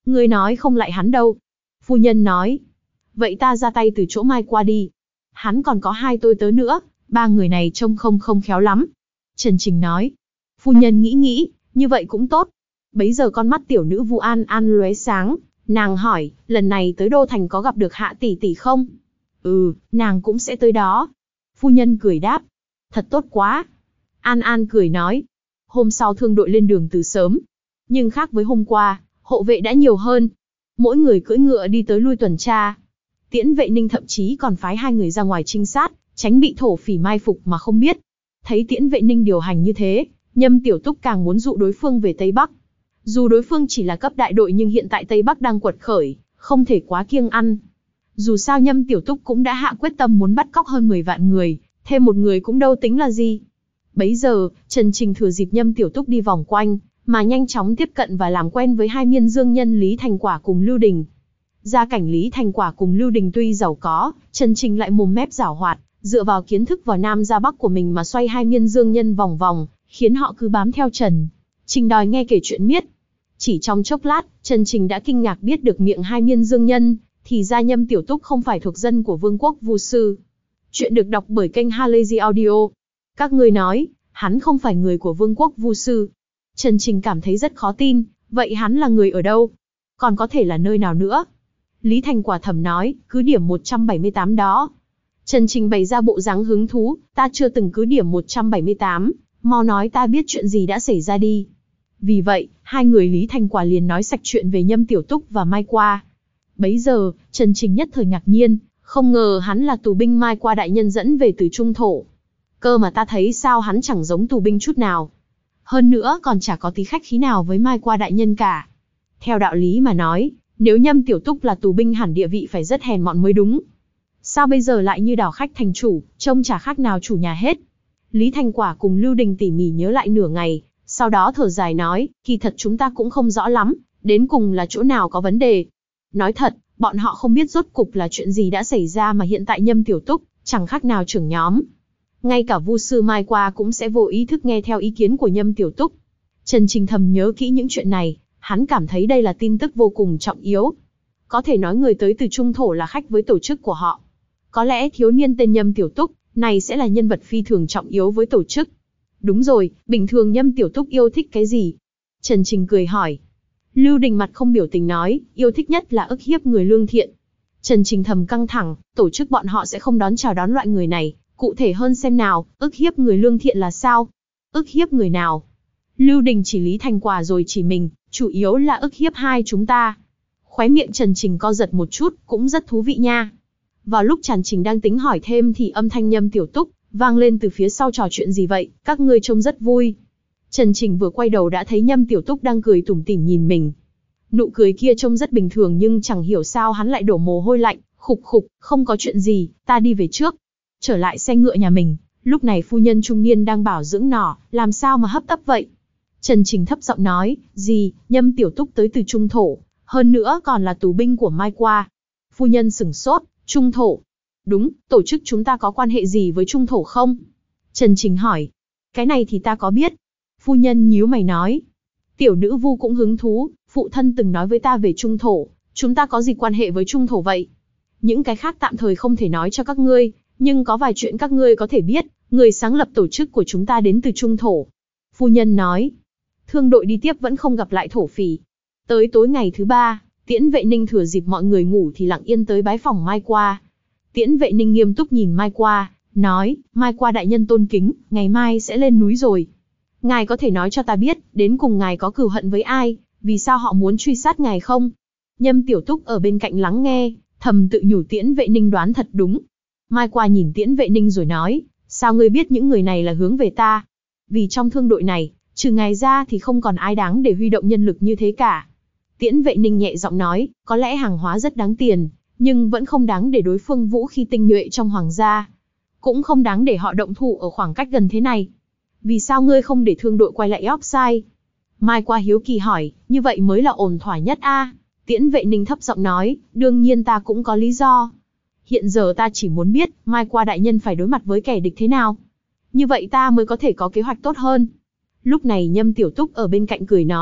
Ngươi nói không lại hắn đâu. Phu nhân nói. Vậy ta ra tay từ chỗ Mai qua đi. Hắn còn có hai tôi tớ nữa, ba người này trông không không khéo lắm. Trần Trình nói. Phu nhân nghĩ nghĩ, như vậy cũng tốt. Bấy giờ con mắt tiểu nữ Vu An An lóe sáng, nàng hỏi, lần này tới Đô Thành có gặp được Hạ tỷ tỷ không? Ừ, nàng cũng sẽ tới đó. Phu nhân cười đáp. Thật tốt quá. An An cười nói. Hôm sau thương đội lên đường từ sớm. Nhưng khác với hôm qua, hộ vệ đã nhiều hơn. Mỗi người cưỡi ngựa đi tới lui tuần tra. Tiễn Vệ Ninh thậm chí còn phái hai người ra ngoài trinh sát, tránh bị thổ phỉ mai phục mà không biết. Thấy Tiễn Vệ Ninh điều hành như thế, Nhâm Tiểu Túc càng muốn dụ đối phương về Tây Bắc. Dù đối phương chỉ là cấp đại đội nhưng hiện tại Tây Bắc đang quật khởi, không thể quá kiêng ăn. Dù sao Nhâm Tiểu Túc cũng đã hạ quyết tâm muốn bắt cóc hơn mười vạn người, thêm một người cũng đâu tính là gì. Bấy giờ, Trần Trình thừa dịp Nhâm Tiểu Túc đi vòng quanh, mà nhanh chóng tiếp cận và làm quen với hai miên dương nhân Lý Thành Quả cùng Lưu Đình. Gia cảnh Lý Thành Quả cùng Lưu Đình tuy giàu có, Trần Trình lại mồm mép giảo hoạt, dựa vào kiến thức vào Nam ra Bắc của mình mà xoay hai miên dương nhân vòng vòng, khiến họ cứ bám theo Trần Trình đòi nghe kể chuyện miết. Chỉ trong chốc lát, Trần Trình đã kinh ngạc biết được miệng hai miên dương nhân, thì ra Nhâm Tiểu Túc không phải thuộc dân của Vương quốc Vu Sư. Chuyện được đọc bởi kênh Halazy Audio. Các ngươi nói, hắn không phải người của Vương quốc Vu Sư. Trần Trình cảm thấy rất khó tin, vậy hắn là người ở đâu? Còn có thể là nơi nào nữa? Lý Thành Quả thầm nói, cứ điểm một trăm bảy mươi tám đó. Trần Trình bày ra bộ dáng hứng thú, ta chưa từng cứ điểm một trăm bảy mươi tám, mau nói ta biết chuyện gì đã xảy ra đi. Vì vậy, hai người Lý Thành Quả liền nói sạch chuyện về Nhâm Tiểu Túc và Mai Qua. Bấy giờ, Trần Trình nhất thời ngạc nhiên, không ngờ hắn là tù binh Mai Qua đại nhân dẫn về từ Trung Thổ. Cơ mà ta thấy sao hắn chẳng giống tù binh chút nào. Hơn nữa còn chả có tí khách khí nào với Mai Qua đại nhân cả. Theo đạo lý mà nói, nếu Nhâm Tiểu Túc là tù binh hẳn địa vị phải rất hèn mọn mới đúng. Sao bây giờ lại như đảo khách thành chủ, trông chả khác nào chủ nhà hết. Lý Thành Quả cùng Lưu Đình tỉ mỉ nhớ lại nửa ngày, sau đó thở dài nói, kỳ thật chúng ta cũng không rõ lắm, đến cùng là chỗ nào có vấn đề. Nói thật, bọn họ không biết rốt cục là chuyện gì đã xảy ra mà hiện tại Nhâm Tiểu Túc chẳng khác nào trưởng nhóm. Ngay cả Vu Sư Mai Qua cũng sẽ vô ý thức nghe theo ý kiến của Nhâm Tiểu Túc. Trần Trình thầm nhớ kỹ những chuyện này, hắn cảm thấy đây là tin tức vô cùng trọng yếu. Có thể nói người tới từ Trung Thổ là khách với tổ chức của họ. Có lẽ thiếu niên tên Nhâm Tiểu Túc này sẽ là nhân vật phi thường trọng yếu với tổ chức. Đúng rồi, bình thường Nhâm Tiểu Túc yêu thích cái gì? Trần Trình cười hỏi. Lưu Đình mặt không biểu tình nói, yêu thích nhất là ức hiếp người lương thiện. Trần Trình thầm căng thẳng, tổ chức bọn họ sẽ không đón chào đón loại người này. Cụ thể hơn xem nào, ức hiếp người lương thiện là sao? Ức hiếp người nào? Lưu Đình chỉ Lý Thành Quả rồi chỉ mình, chủ yếu là ức hiếp hai chúng ta. Khóe miệng Trần Trình co giật một chút, cũng rất thú vị nha. Vào lúc Trần Trình đang tính hỏi thêm thì âm thanh Nhâm Tiểu Túc vang lên từ phía sau, trò chuyện gì vậy, các ngươi trông rất vui. Trần Trình vừa quay đầu đã thấy Nhâm Tiểu Túc đang cười tủm tỉm nhìn mình. Nụ cười kia trông rất bình thường nhưng chẳng hiểu sao hắn lại đổ mồ hôi lạnh, khục khục, không có chuyện gì, ta đi về trước. Trở lại xe ngựa nhà mình, lúc này phu nhân trung niên đang bảo dưỡng nỏ, làm sao mà hấp tấp vậy? Trần Trình thấp giọng nói, gì, Nhâm Tiểu Túc tới từ Trung Thổ, hơn nữa còn là tù binh của Mai Qua. Phu nhân sửng sốt, Trung Thổ. Đúng, tổ chức chúng ta có quan hệ gì với Trung Thổ không? Trần Trình hỏi. Cái này thì ta có biết. Phu nhân nhíu mày nói. Tiểu nữ Vu cũng hứng thú, phụ thân từng nói với ta về Trung Thổ, chúng ta có gì quan hệ với Trung Thổ vậy? Những cái khác tạm thời không thể nói cho các ngươi, nhưng có vài chuyện các ngươi có thể biết, người sáng lập tổ chức của chúng ta đến từ Trung Thổ. Phu nhân nói. Thương đội đi tiếp vẫn không gặp lại thổ phỉ. Tới tối ngày thứ ba, Tiễn Vệ Ninh thừa dịp mọi người ngủ thì lặng yên tới bái phòng Mai Qua. Tiễn Vệ Ninh nghiêm túc nhìn Mai Qua, nói, Mai Qua đại nhân tôn kính, ngày mai sẽ lên núi rồi. Ngài có thể nói cho ta biết, đến cùng ngài có cừu hận với ai, vì sao họ muốn truy sát ngài không? Nhâm Tiểu Túc ở bên cạnh lắng nghe, thầm tự nhủ Tiễn Vệ Ninh đoán thật đúng. Mai Qua nhìn Tiễn Vệ Ninh rồi nói, sao ngươi biết những người này là hướng về ta? Vì trong thương đội này, trừ ngài ra thì không còn ai đáng để huy động nhân lực như thế cả. Tiễn Vệ Ninh nhẹ giọng nói, có lẽ hàng hóa rất đáng tiền, nhưng vẫn không đáng để đối phương vũ khí tinh nhuệ trong hoàng gia. Cũng không đáng để họ động thủ ở khoảng cách gần thế này. Vì sao ngươi không để thương đội quay lại Yorkshire? Mai Qua hiếu kỳ hỏi, như vậy mới là ổn thỏa nhất a? À? Tiễn Vệ Ninh thấp giọng nói, đương nhiên ta cũng có lý do. Hiện giờ ta chỉ muốn biết, Mai Qua đại nhân phải đối mặt với kẻ địch thế nào. Như vậy ta mới có thể có kế hoạch tốt hơn. Lúc này Nhâm Tiểu Túc ở bên cạnh cười nói,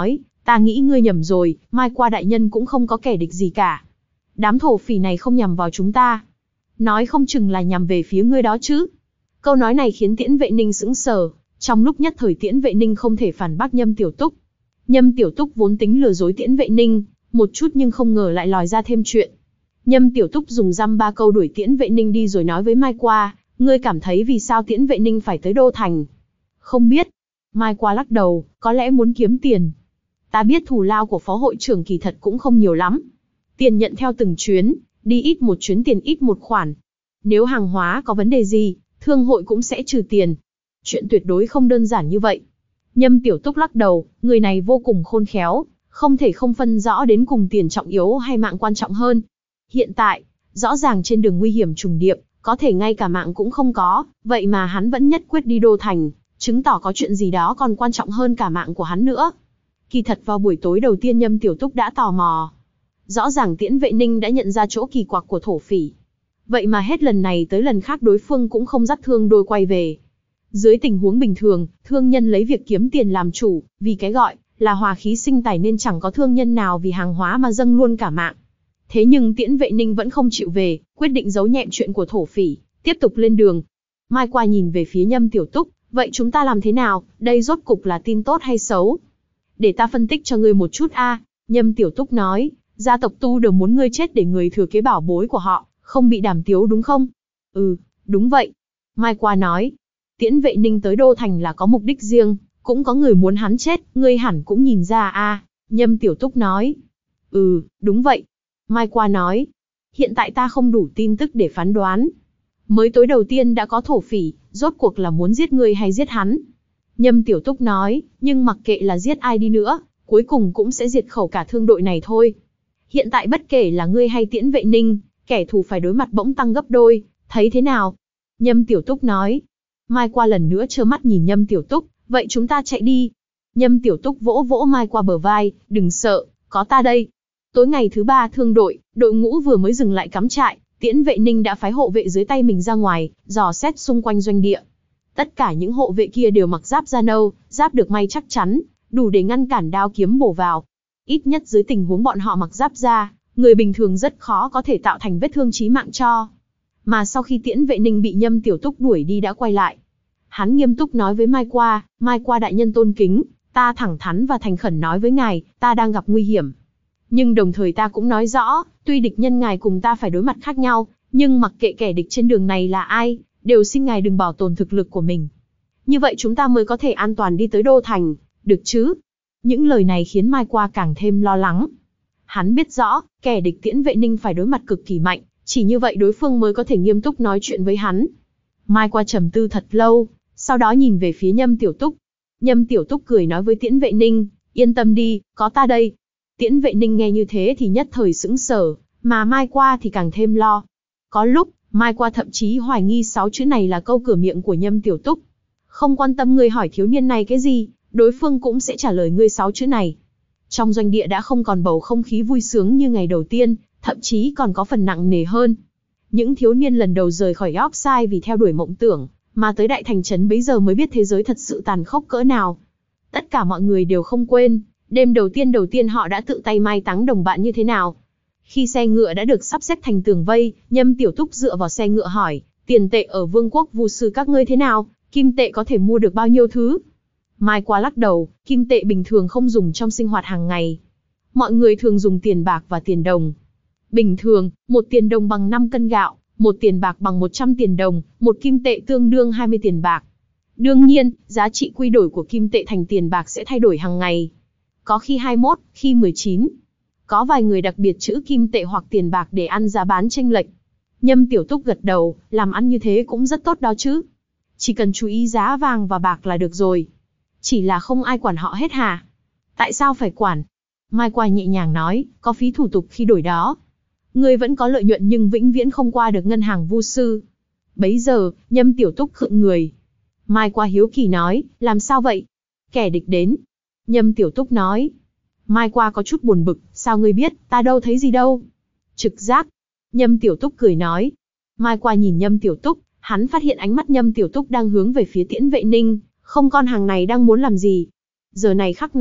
Ta nghĩ ngươi nhầm rồi, Mai Qua đại nhân cũng không có kẻ địch gì cả. Đám thổ phỉ này không nhằm vào chúng ta. Nói không chừng là nhằm về phía ngươi đó chứ. Câu nói này khiến Tiễn Vệ Ninh sững sờ, trong lúc nhất thời Tiễn Vệ Ninh không thể phản bác Nhâm Tiểu Túc. Nhâm Tiểu Túc vốn tính lừa dối Tiễn Vệ Ninh một chút nhưng không ngờ lại lòi ra thêm chuyện. Nhâm Tiểu Túc dùng dăm ba câu đuổi Tiễn Vệ Ninh đi rồi nói với Mai Qua, ngươi cảm thấy vì sao Tiễn Vệ Ninh phải tới Đô Thành? Không biết. Mai Qua lắc đầu, có lẽ muốn kiếm tiền. Ta biết thù lao của phó hội trưởng kỳ thật cũng không nhiều lắm. Tiền nhận theo từng chuyến, đi ít một chuyến tiền ít một khoản. Nếu hàng hóa có vấn đề gì, thương hội cũng sẽ trừ tiền. Chuyện tuyệt đối không đơn giản như vậy. Nhâm Tiểu Túc lắc đầu, người này vô cùng khôn khéo, không thể không phân rõ đến cùng tiền trọng yếu hay mạng quan trọng hơn. Hiện tại, rõ ràng trên đường nguy hiểm trùng điệp, có thể ngay cả mạng cũng không có, vậy mà hắn vẫn nhất quyết đi Đô Thành, chứng tỏ có chuyện gì đó còn quan trọng hơn cả mạng của hắn nữa. Kỳ thật vào buổi tối đầu tiên Nhâm Tiểu Túc đã tò mò. Rõ ràng Tiễn Vệ Ninh đã nhận ra chỗ kỳ quặc của thổ phỉ. Vậy mà hết lần này tới lần khác đối phương cũng không dắt thương đôi quay về. Dưới tình huống bình thường, thương nhân lấy việc kiếm tiền làm chủ, vì cái gọi là hòa khí sinh tài nên chẳng có thương nhân nào vì hàng hóa mà dâng luôn cả mạng. Thế nhưng Tiễn Vệ Ninh vẫn không chịu về, quyết định giấu nhẹm chuyện của thổ phỉ, tiếp tục lên đường. Mai Qua nhìn về phía Nhâm Tiểu Túc, vậy chúng ta làm thế nào, đây rốt cục là tin tốt hay xấu? Để ta phân tích cho ngươi một chút a. À. Nhâm Tiểu Túc nói, gia tộc Tu đều muốn ngươi chết để người thừa kế bảo bối của họ, không bị đàm tiếu đúng không? Ừ, đúng vậy. Mai Qua nói, Tiễn Vệ Ninh tới Đô Thành là có mục đích riêng, cũng có người muốn hắn chết, ngươi hẳn cũng nhìn ra a. À. Nhâm Tiểu Túc nói, ừ, đúng vậy. Mai Qua nói, hiện tại ta không đủ tin tức để phán đoán. Mới tối đầu tiên đã có thổ phỉ, rốt cuộc là muốn giết ngươi hay giết hắn? Nhâm Tiểu Túc nói, nhưng mặc kệ là giết ai đi nữa, cuối cùng cũng sẽ diệt khẩu cả thương đội này thôi. Hiện tại bất kể là ngươi hay Tiễn Vệ Ninh, kẻ thù phải đối mặt bỗng tăng gấp đôi, thấy thế nào? Nhâm Tiểu Túc nói. Mai Qua lần nữa trơ mắt nhìn Nhâm Tiểu Túc, vậy chúng ta chạy đi. Nhâm Tiểu Túc vỗ vỗ Mai Qua bờ vai, đừng sợ, có ta đây. Tối ngày thứ ba thương đội, đội ngũ vừa mới dừng lại cắm trại, Tiễn Vệ Ninh đã phái hộ vệ dưới tay mình ra ngoài, dò xét xung quanh doanh địa. Tất cả những hộ vệ kia đều mặc giáp da nâu, giáp được may chắc chắn, đủ để ngăn cản đao kiếm bổ vào. Ít nhất dưới tình huống bọn họ mặc giáp da, người bình thường rất khó có thể tạo thành vết thương chí mạng cho. Mà sau khi Tiễn Vệ Ninh bị Nhâm Tiểu Túc đuổi đi đã quay lại. Hắn nghiêm túc nói với Mai Qua, Mai Qua đại nhân tôn kính, ta thẳng thắn và thành khẩn nói với ngài, ta đang gặp nguy hiểm. Nhưng đồng thời ta cũng nói rõ, tuy địch nhân ngài cùng ta phải đối mặt khác nhau, nhưng mặc kệ kẻ địch trên đường này là ai, đều xin ngài đừng bảo tồn thực lực của mình. Như vậy chúng ta mới có thể an toàn đi tới Đô Thành, được chứ? Những lời này khiến Mai Qua càng thêm lo lắng. Hắn biết rõ, kẻ địch Tiễn Vệ Ninh phải đối mặt cực kỳ mạnh, chỉ như vậy đối phương mới có thể nghiêm túc nói chuyện với hắn. Mai Qua trầm tư thật lâu, sau đó nhìn về phía Nhâm Tiểu Túc. Nhâm Tiểu Túc cười nói với Tiễn Vệ Ninh, yên tâm đi, có ta đây. Tiễn Vệ Ninh nghe như thế thì nhất thời sững sờ, mà Mai Qua thì càng thêm lo. Có lúc, Mai Qua thậm chí hoài nghi sáu chữ này là câu cửa miệng của Nhâm Tiểu Túc. Không quan tâm ngươi hỏi thiếu niên này cái gì, đối phương cũng sẽ trả lời ngươi sáu chữ này. Trong doanh địa đã không còn bầu không khí vui sướng như ngày đầu tiên, thậm chí còn có phần nặng nề hơn. Những thiếu niên lần đầu rời khỏi Yorkshire vì theo đuổi mộng tưởng, mà tới đại thành trấn bấy giờ mới biết thế giới thật sự tàn khốc cỡ nào. Tất cả mọi người đều không quên, đêm đầu tiên đầu tiên họ đã tự tay mai táng đồng bạn như thế nào. Khi xe ngựa đã được sắp xếp thành tường vây, Nhâm Tiểu Túc dựa vào xe ngựa hỏi, tiền tệ ở vương quốc Vu sư các ngươi thế nào, kim tệ có thể mua được bao nhiêu thứ? Mai Qua lắc đầu, kim tệ bình thường không dùng trong sinh hoạt hàng ngày. Mọi người thường dùng tiền bạc và tiền đồng. Bình thường, một tiền đồng bằng năm cân gạo, một tiền bạc bằng một trăm tiền đồng, một kim tệ tương đương hai mươi tiền bạc. Đương nhiên, giá trị quy đổi của kim tệ thành tiền bạc sẽ thay đổi hàng ngày. Có khi hai mươi mốt, khi mười chín. Có vài người đặc biệt trữ kim tệ hoặc tiền bạc để ăn giá bán chênh lệch. Nhâm Tiểu Túc gật đầu, làm ăn như thế cũng rất tốt đó chứ. Chỉ cần chú ý giá vàng và bạc là được rồi. Chỉ là không ai quản họ hết hả? Tại sao phải quản? Mai Qua nhẹ nhàng nói, có phí thủ tục khi đổi đó. Ngươi vẫn có lợi nhuận nhưng vĩnh viễn không qua được ngân hàng Vu sư. Bấy giờ, Nhâm Tiểu Túc khựng người. Mai Qua hiếu kỳ nói, làm sao vậy? Kẻ địch đến. Nhâm Tiểu Túc nói. Mai Qua có chút buồn bực, sao ngươi biết, ta đâu thấy gì đâu. Trực giác. Nhâm Tiểu Túc cười nói. Mai Qua nhìn Nhâm Tiểu Túc, hắn phát hiện ánh mắt Nhâm Tiểu Túc đang hướng về phía Tiễn Vệ Ninh, không con hàng này đang muốn làm gì. Giờ này khắc này,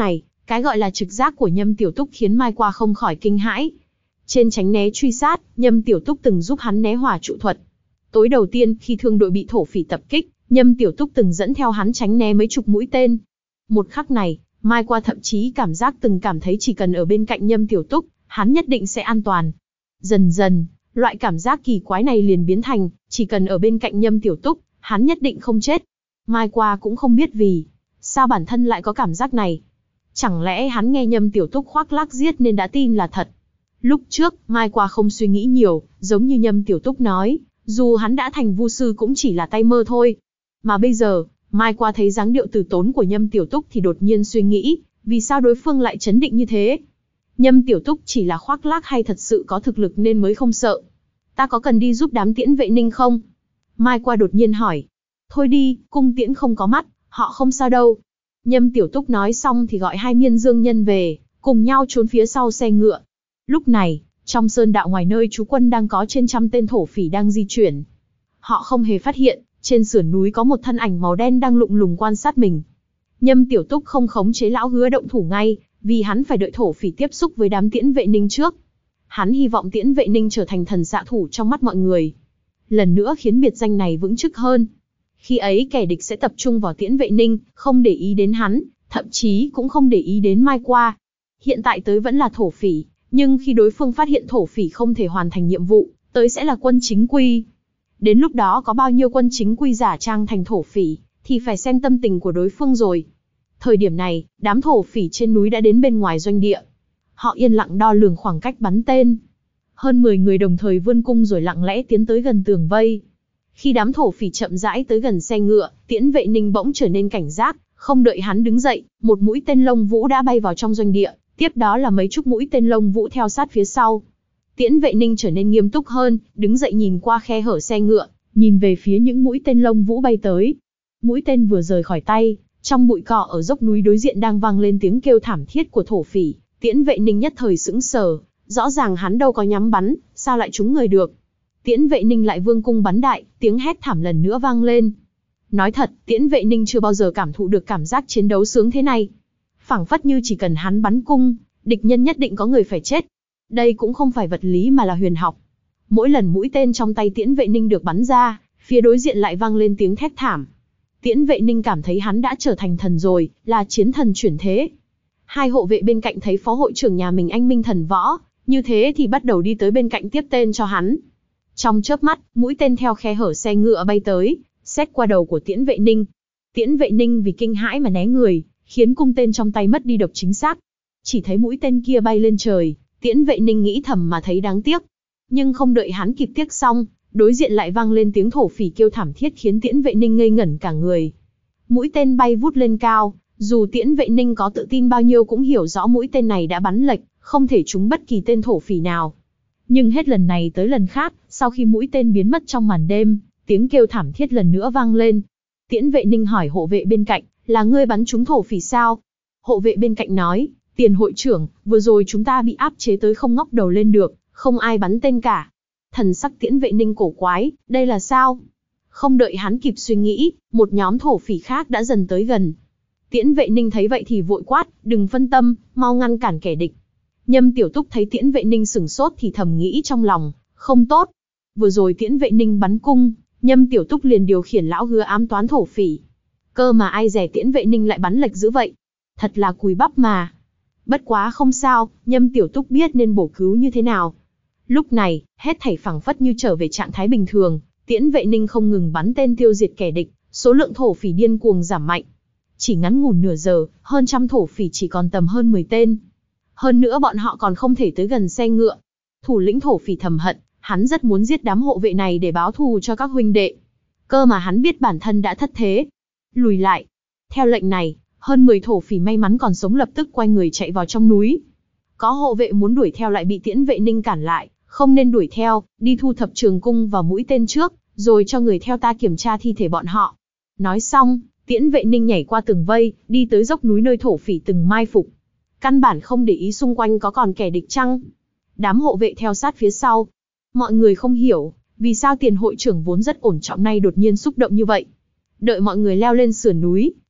Cái gọi là trực giác của Nhâm Tiểu Túc khiến Mai Qua không khỏi kinh hãi. Trên tránh né truy sát, Nhâm Tiểu Túc từng giúp hắn né hỏa trụ thuật. Tối đầu tiên, khi thương đội bị thổ phỉ tập kích, Nhâm Tiểu Túc từng dẫn theo hắn tránh né mấy chục mũi tên. Một khắc này, Mai Qua thậm chí cảm giác từng cảm thấy chỉ cần ở bên cạnh Nhâm Tiểu Túc, hắn nhất định sẽ an toàn. Dần dần, loại cảm giác kỳ quái này liền biến thành, chỉ cần ở bên cạnh Nhâm Tiểu Túc, hắn nhất định không chết. Mai Qua cũng không biết vì sao bản thân lại có cảm giác này. Chẳng lẽ hắn nghe Nhâm Tiểu Túc khoác lác giết nên đã tin là thật? Lúc trước, Mai Qua không suy nghĩ nhiều, giống như Nhâm Tiểu Túc nói, dù hắn đã thành vu sư cũng chỉ là tay mơ thôi. Mà bây giờ, Mai Qua thấy dáng điệu từ tốn của Nhâm Tiểu Túc thì đột nhiên suy nghĩ, vì sao đối phương lại chấn định như thế? Nhâm Tiểu Túc chỉ là khoác lác hay thật sự có thực lực nên mới không sợ? Ta có cần đi giúp đám Tiễn Vệ Ninh không? Mai Qua đột nhiên hỏi. Thôi đi, cung tiễn không có mắt, họ không sao đâu. Nhâm Tiểu Túc nói xong thì gọi hai miên dương nhân về, cùng nhau trốn phía sau xe ngựa. Lúc này, trong sơn đạo ngoài nơi trú quân đang có trên trăm tên thổ phỉ đang di chuyển. Họ không hề phát hiện, trên sườn núi có một thân ảnh màu đen đang lụng lùng quan sát mình. Nhâm Tiểu Túc không khống chế lão hứa động thủ ngay, vì hắn phải đợi thổ phỉ tiếp xúc với đám Tiễn Vệ Ninh trước. Hắn hy vọng Tiễn Vệ Ninh trở thành thần xạ thủ trong mắt mọi người. Lần nữa khiến biệt danh này vững chắc hơn. Khi ấy kẻ địch sẽ tập trung vào Tiễn Vệ Ninh, không để ý đến hắn, thậm chí cũng không để ý đến Mai Qua. Hiện tại tới vẫn là thổ phỉ, nhưng khi đối phương phát hiện thổ phỉ không thể hoàn thành nhiệm vụ, tới sẽ là quân chính quy. Đến lúc đó có bao nhiêu quân chính quy giả trang thành thổ phỉ, thì phải xem tâm tình của đối phương rồi. Thời điểm này, đám thổ phỉ trên núi đã đến bên ngoài doanh địa. Họ yên lặng đo lường khoảng cách bắn tên. Hơn mười người đồng thời vươn cung rồi lặng lẽ tiến tới gần tường vây. Khi đám thổ phỉ chậm rãi tới gần xe ngựa, Tiễn Vệ Ninh bỗng trở nên cảnh giác, không đợi hắn đứng dậy, một mũi tên lông vũ đã bay vào trong doanh địa, tiếp đó là mấy chục mũi tên lông vũ theo sát phía sau. Tiễn Vệ Ninh trở nên nghiêm túc hơn, đứng dậy nhìn qua khe hở xe ngựa, nhìn về phía những mũi tên lông vũ bay tới. Mũi tên vừa rời khỏi tay, trong bụi cỏ ở dốc núi đối diện đang vang lên tiếng kêu thảm thiết của thổ phỉ. Tiễn Vệ Ninh nhất thời sững sờ, rõ ràng hắn đâu có nhắm bắn, sao lại trúng người được? Tiễn Vệ Ninh lại vương cung bắn đại, tiếng hét thảm lần nữa vang lên. Nói thật, Tiễn Vệ Ninh chưa bao giờ cảm thụ được cảm giác chiến đấu sướng thế này. Phảng phất như chỉ cần hắn bắn cung, địch nhân nhất định có người phải chết. Đây cũng không phải vật lý mà là huyền học. Mỗi lần mũi tên trong tay Tiễn Vệ Ninh được bắn ra, phía đối diện lại vang lên tiếng thét thảm. Tiễn Vệ Ninh cảm thấy hắn đã trở thành thần rồi, là chiến thần chuyển thế. Hai hộ vệ bên cạnh thấy phó hội trưởng nhà mình anh minh thần võ, như thế thì bắt đầu đi tới bên cạnh tiếp tên cho hắn. Trong chớp mắt, mũi tên theo khe hở xe ngựa bay tới, xét qua đầu của Tiễn Vệ Ninh. Tiễn Vệ Ninh vì kinh hãi mà né người, khiến cung tên trong tay mất đi độc chính xác. Chỉ thấy mũi tên kia bay lên trời, Tiễn Vệ Ninh nghĩ thầm mà thấy đáng tiếc. Nhưng không đợi hắn kịp tiếc xong, đối diện lại vang lên tiếng thổ phỉ kêu thảm thiết khiến Tiễn Vệ Ninh ngây ngẩn cả người. Mũi tên bay vút lên cao, dù Tiễn Vệ Ninh có tự tin bao nhiêu cũng hiểu rõ mũi tên này đã bắn lệch, không thể trúng bất kỳ tên thổ phỉ nào. Nhưng hết lần này tới lần khác, sau khi mũi tên biến mất trong màn đêm, tiếng kêu thảm thiết lần nữa vang lên. Tiễn Vệ Ninh hỏi hộ vệ bên cạnh, là ngươi bắn trúng thổ phỉ sao? Hộ vệ bên cạnh nói, tiền hội trưởng, vừa rồi chúng ta bị áp chế tới không ngóc đầu lên được, không ai bắn tên cả. Thần sắc Tiễn Vệ Ninh cổ quái, đây là sao? Không đợi hắn kịp suy nghĩ, một nhóm thổ phỉ khác đã dần tới gần. Tiễn Vệ Ninh thấy vậy thì vội quát, đừng phân tâm, mau ngăn cản kẻ địch. Nhâm Tiểu Túc thấy Tiễn Vệ Ninh sửng sốt thì thầm nghĩ trong lòng, không tốt. Vừa rồi Tiễn Vệ Ninh bắn cung, Nhâm Tiểu Túc liền điều khiển lão hứa ám toán thổ phỉ. Cơ mà ai dè Tiễn Vệ Ninh lại bắn lệch dữ vậy? Thật là cùi bắp mà. Bất quá không sao, Nhâm Tiểu Túc biết nên bổ cứu như thế nào. Lúc này, hết thảy phảng phất như trở về trạng thái bình thường, Tiễn Vệ Ninh không ngừng bắn tên tiêu diệt kẻ địch, số lượng thổ phỉ điên cuồng giảm mạnh. Chỉ ngắn ngủn nửa giờ, hơn trăm thổ phỉ chỉ còn tầm hơn mười tên. Hơn nữa bọn họ còn không thể tới gần xe ngựa. Thủ lĩnh thổ phỉ thầm hận, hắn rất muốn giết đám hộ vệ này để báo thù cho các huynh đệ. Cơ mà hắn biết bản thân đã thất thế. Lùi lại. Theo lệnh này, hơn mười thổ phỉ may mắn còn sống lập tức quay người chạy vào trong núi. Có hộ vệ muốn đuổi theo lại bị Tiễn Vệ Ninh cản lại, không nên đuổi theo, đi thu thập trường cung và mũi tên trước, rồi cho người theo ta kiểm tra thi thể bọn họ. Nói xong, Tiễn Vệ Ninh nhảy qua tường vây, đi tới dốc núi nơi thổ phỉ từng mai phục. Căn bản không để ý xung quanh có còn kẻ địch chăng. Đám hộ vệ theo sát phía sau. Mọi người không hiểu, vì sao tiền hội trưởng vốn rất ổn trọng nay đột nhiên xúc động như vậy. Đợi mọi người leo lên sườn núi,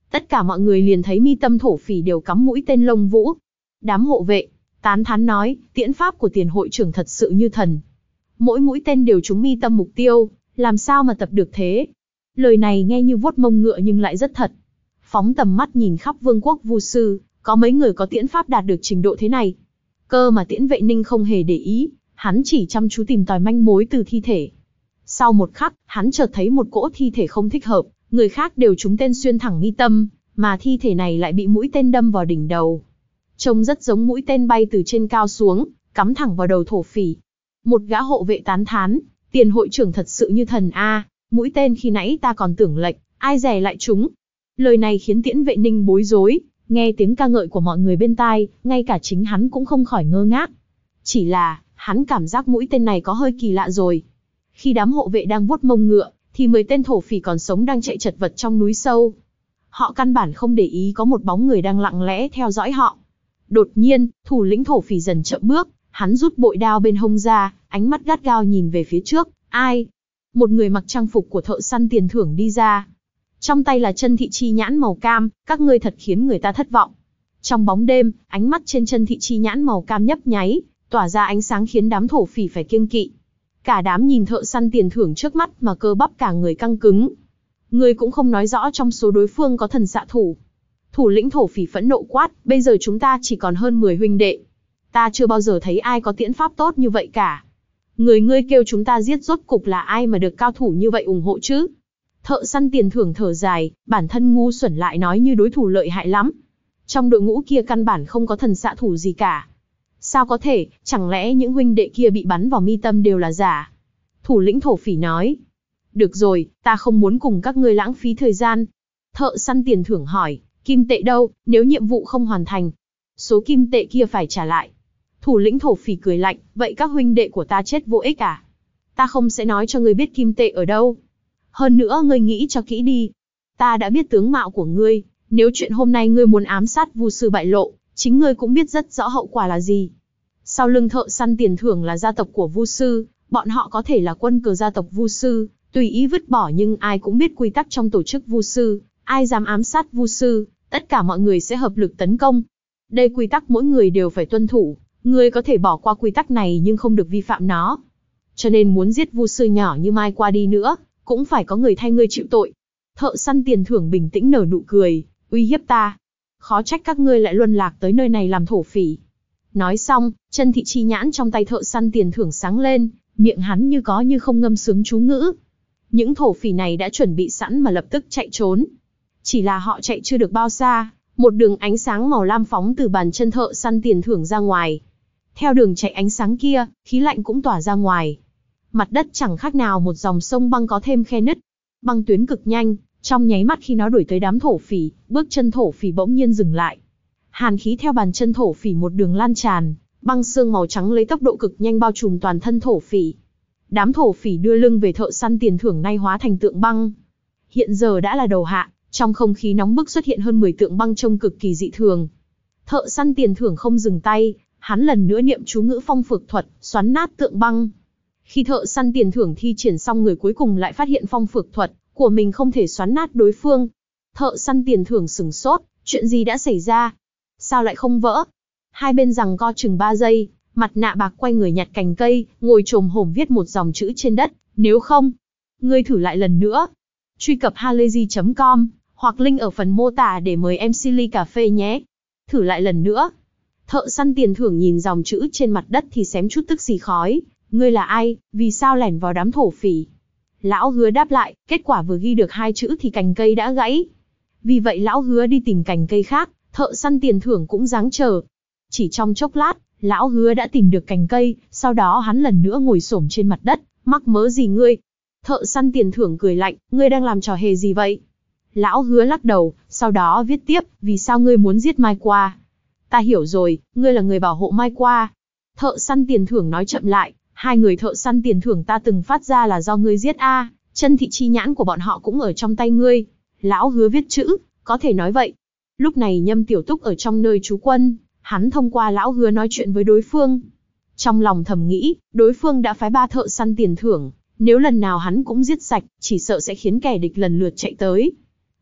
Tất cả mọi người liền thấy mi tâm thổ phỉ đều cắm mũi tên lông vũ. Đám hộ vệ tán thán nói, tiễn pháp của tiền hội trưởng thật sự như thần. Mỗi mũi tên đều trúng mi tâm mục tiêu, làm sao mà tập được thế? Lời này nghe như vuốt mông ngựa nhưng lại rất thật. Phóng tầm mắt nhìn khắp vương quốc Vu sư, có mấy người có tiễn pháp đạt được trình độ thế này. Cơ mà Tiễn Vệ Ninh không hề để ý, hắn chỉ chăm chú tìm tòi manh mối từ thi thể. Sau một khắc, hắn chợt thấy một cỗ thi thể không thích hợp, người khác đều trúng tên xuyên thẳng mi tâm, mà thi thể này lại bị mũi tên đâm vào đỉnh đầu. Trông rất giống mũi tên bay từ trên cao xuống, cắm thẳng vào đầu thổ phỉ. Một gã hộ vệ tán thán, tiền hội trưởng thật sự như thần a, mũi tên khi nãy ta còn tưởng lệch, ai dè lại trúng. Lời này khiến Tiễn Vệ Ninh bối rối, nghe tiếng ca ngợi của mọi người bên tai, ngay cả chính hắn cũng không khỏi ngơ ngác. Chỉ là, hắn cảm giác mũi tên này có hơi kỳ lạ rồi. Khi đám hộ vệ đang vuốt mông ngựa, thì mười tên thổ phỉ còn sống đang chạy chật vật trong núi sâu. Họ căn bản không để ý có một bóng người đang lặng lẽ theo dõi họ. Đột nhiên, thủ lĩnh thổ phỉ dần chậm bước, hắn rút bội đao bên hông ra, ánh mắt gắt gao nhìn về phía trước. Ai? Một người mặc trang phục của thợ săn tiền thưởng đi ra. Trong tay là chân thị chi nhãn màu cam, các ngươi thật khiến người ta thất vọng. Trong bóng đêm, ánh mắt trên chân thị chi nhãn màu cam nhấp nháy, tỏa ra ánh sáng khiến đám thổ phỉ phải kiêng kỵ. Cả đám nhìn thợ săn tiền thưởng trước mắt mà cơ bắp cả người căng cứng. Người cũng không nói rõ trong số đối phương có thần xạ thủ. Thủ lĩnh thổ phỉ phẫn nộ quát, bây giờ chúng ta chỉ còn hơn mười huynh đệ. Ta chưa bao giờ thấy ai có tiễn pháp tốt như vậy cả. Người ngươi kêu chúng ta giết rốt cục là ai mà được cao thủ như vậy ủng hộ chứ? Thợ săn tiền thưởng thở dài, bản thân ngu xuẩn lại nói như đối thủ lợi hại lắm. Trong đội ngũ kia căn bản không có thần xạ thủ gì cả. Sao có thể, chẳng lẽ những huynh đệ kia bị bắn vào mi tâm đều là giả? Thủ lĩnh thổ phỉ nói. Được rồi, ta không muốn cùng các ngươi lãng phí thời gian. Thợ săn tiền thưởng hỏi, kim tệ đâu, nếu nhiệm vụ không hoàn thành? Số kim tệ kia phải trả lại. Thủ lĩnh thổ phỉ cười lạnh, vậy các huynh đệ của ta chết vô ích à? Ta không sẽ nói cho ngươi biết kim tệ ở đâu. Hơn nữa ngươi nghĩ cho kỹ đi. Ta đã biết tướng mạo của ngươi, nếu chuyện hôm nay ngươi muốn ám sát Vu sư bại lộ, chính ngươi cũng biết rất rõ hậu quả là gì. Sau lưng thợ săn tiền thưởng là gia tộc của Vu sư, bọn họ có thể là quân cờ gia tộc Vu sư, tùy ý vứt bỏ nhưng ai cũng biết quy tắc trong tổ chức Vu sư, ai dám ám sát Vu sư, tất cả mọi người sẽ hợp lực tấn công. Đây quy tắc mỗi người đều phải tuân thủ, ngươi có thể bỏ qua quy tắc này nhưng không được vi phạm nó. Cho nên muốn giết Vu sư nhỏ như Mai qua đi nữa, cũng phải có người thay ngươi chịu tội. Thợ săn tiền thưởng bình tĩnh nở nụ cười, uy hiếp ta. Khó trách các ngươi lại luân lạc tới nơi này làm thổ phỉ. Nói xong, chân thị chi nhãn trong tay thợ săn tiền thưởng sáng lên, miệng hắn như có như không ngâm sướng chú ngữ. Những thổ phỉ này đã chuẩn bị sẵn mà lập tức chạy trốn. Chỉ là họ chạy chưa được bao xa, một đường ánh sáng màu lam phóng từ bàn chân thợ săn tiền thưởng ra ngoài. Theo đường chạy ánh sáng kia, khí lạnh cũng tỏa ra ngoài. Mặt đất chẳng khác nào một dòng sông băng có thêm khe nứt. Băng tuyến cực nhanh, trong nháy mắt khi nó đuổi tới đám thổ phỉ, bước chân thổ phỉ bỗng nhiên dừng lại. Hàn khí theo bàn chân thổ phỉ một đường lan tràn, băng xương màu trắng lấy tốc độ cực nhanh bao trùm toàn thân thổ phỉ. Đám thổ phỉ đưa lưng về thợ săn tiền thưởng nay hóa thành tượng băng. Hiện giờ đã là đầu hạ, trong không khí nóng bức xuất hiện hơn mười tượng băng trông cực kỳ dị thường. Thợ săn tiền thưởng không dừng tay, hắn lần nữa niệm chú ngữ phong phược thuật, xoắn nát tượng băng. Khi thợ săn tiền thưởng thi triển xong, người cuối cùng lại phát hiện phong phược thuật của mình không thể xoắn nát đối phương. Thợ săn tiền thưởng sửng sốt, chuyện gì đã xảy ra? Sao lại không vỡ? Hai bên giằng co chừng ba giây, mặt nạ bạc quay người nhặt cành cây, ngồi chồm hổm viết một dòng chữ trên đất, nếu không, ngươi thử lại lần nữa. Truy cập halayzi chấm com, hoặc link ở phần mô tả để mời em xê ly cà phê nhé. Thử lại lần nữa. Thợ săn tiền thưởng nhìn dòng chữ trên mặt đất thì xém chút tức xì khói. Ngươi là ai, vì sao lẻn vào đám thổ phỉ? Lão Hứa đáp lại, kết quả vừa ghi được hai chữ thì cành cây đã gãy. Vì vậy Lão Hứa đi tìm cành cây khác, thợ săn tiền thưởng cũng giáng chờ. Chỉ trong chốc lát, Lão Hứa đã tìm được cành cây, sau đó hắn lần nữa ngồi xổm trên mặt đất, mắc mớ gì ngươi? Thợ săn tiền thưởng cười lạnh, ngươi đang làm trò hề gì vậy? Lão Hứa lắc đầu, sau đó viết tiếp, vì sao ngươi muốn giết Mai Qua? Ta hiểu rồi, ngươi là người bảo hộ Mai Qua. Thợ săn tiền thưởng nói chậm lại, hai người thợ săn tiền thưởng ta từng phát ra là do ngươi giết a, chân thị chi nhãn của bọn họ cũng ở trong tay ngươi. Lão Hứa viết chữ, có thể nói vậy. Lúc này Nhâm Tiểu Túc ở trong nơi trú quân, hắn thông qua Lão Hứa nói chuyện với đối phương. Trong lòng thầm nghĩ, đối phương đã phái ba thợ săn tiền thưởng, nếu lần nào hắn cũng giết sạch, chỉ sợ sẽ khiến kẻ địch lần lượt chạy tới.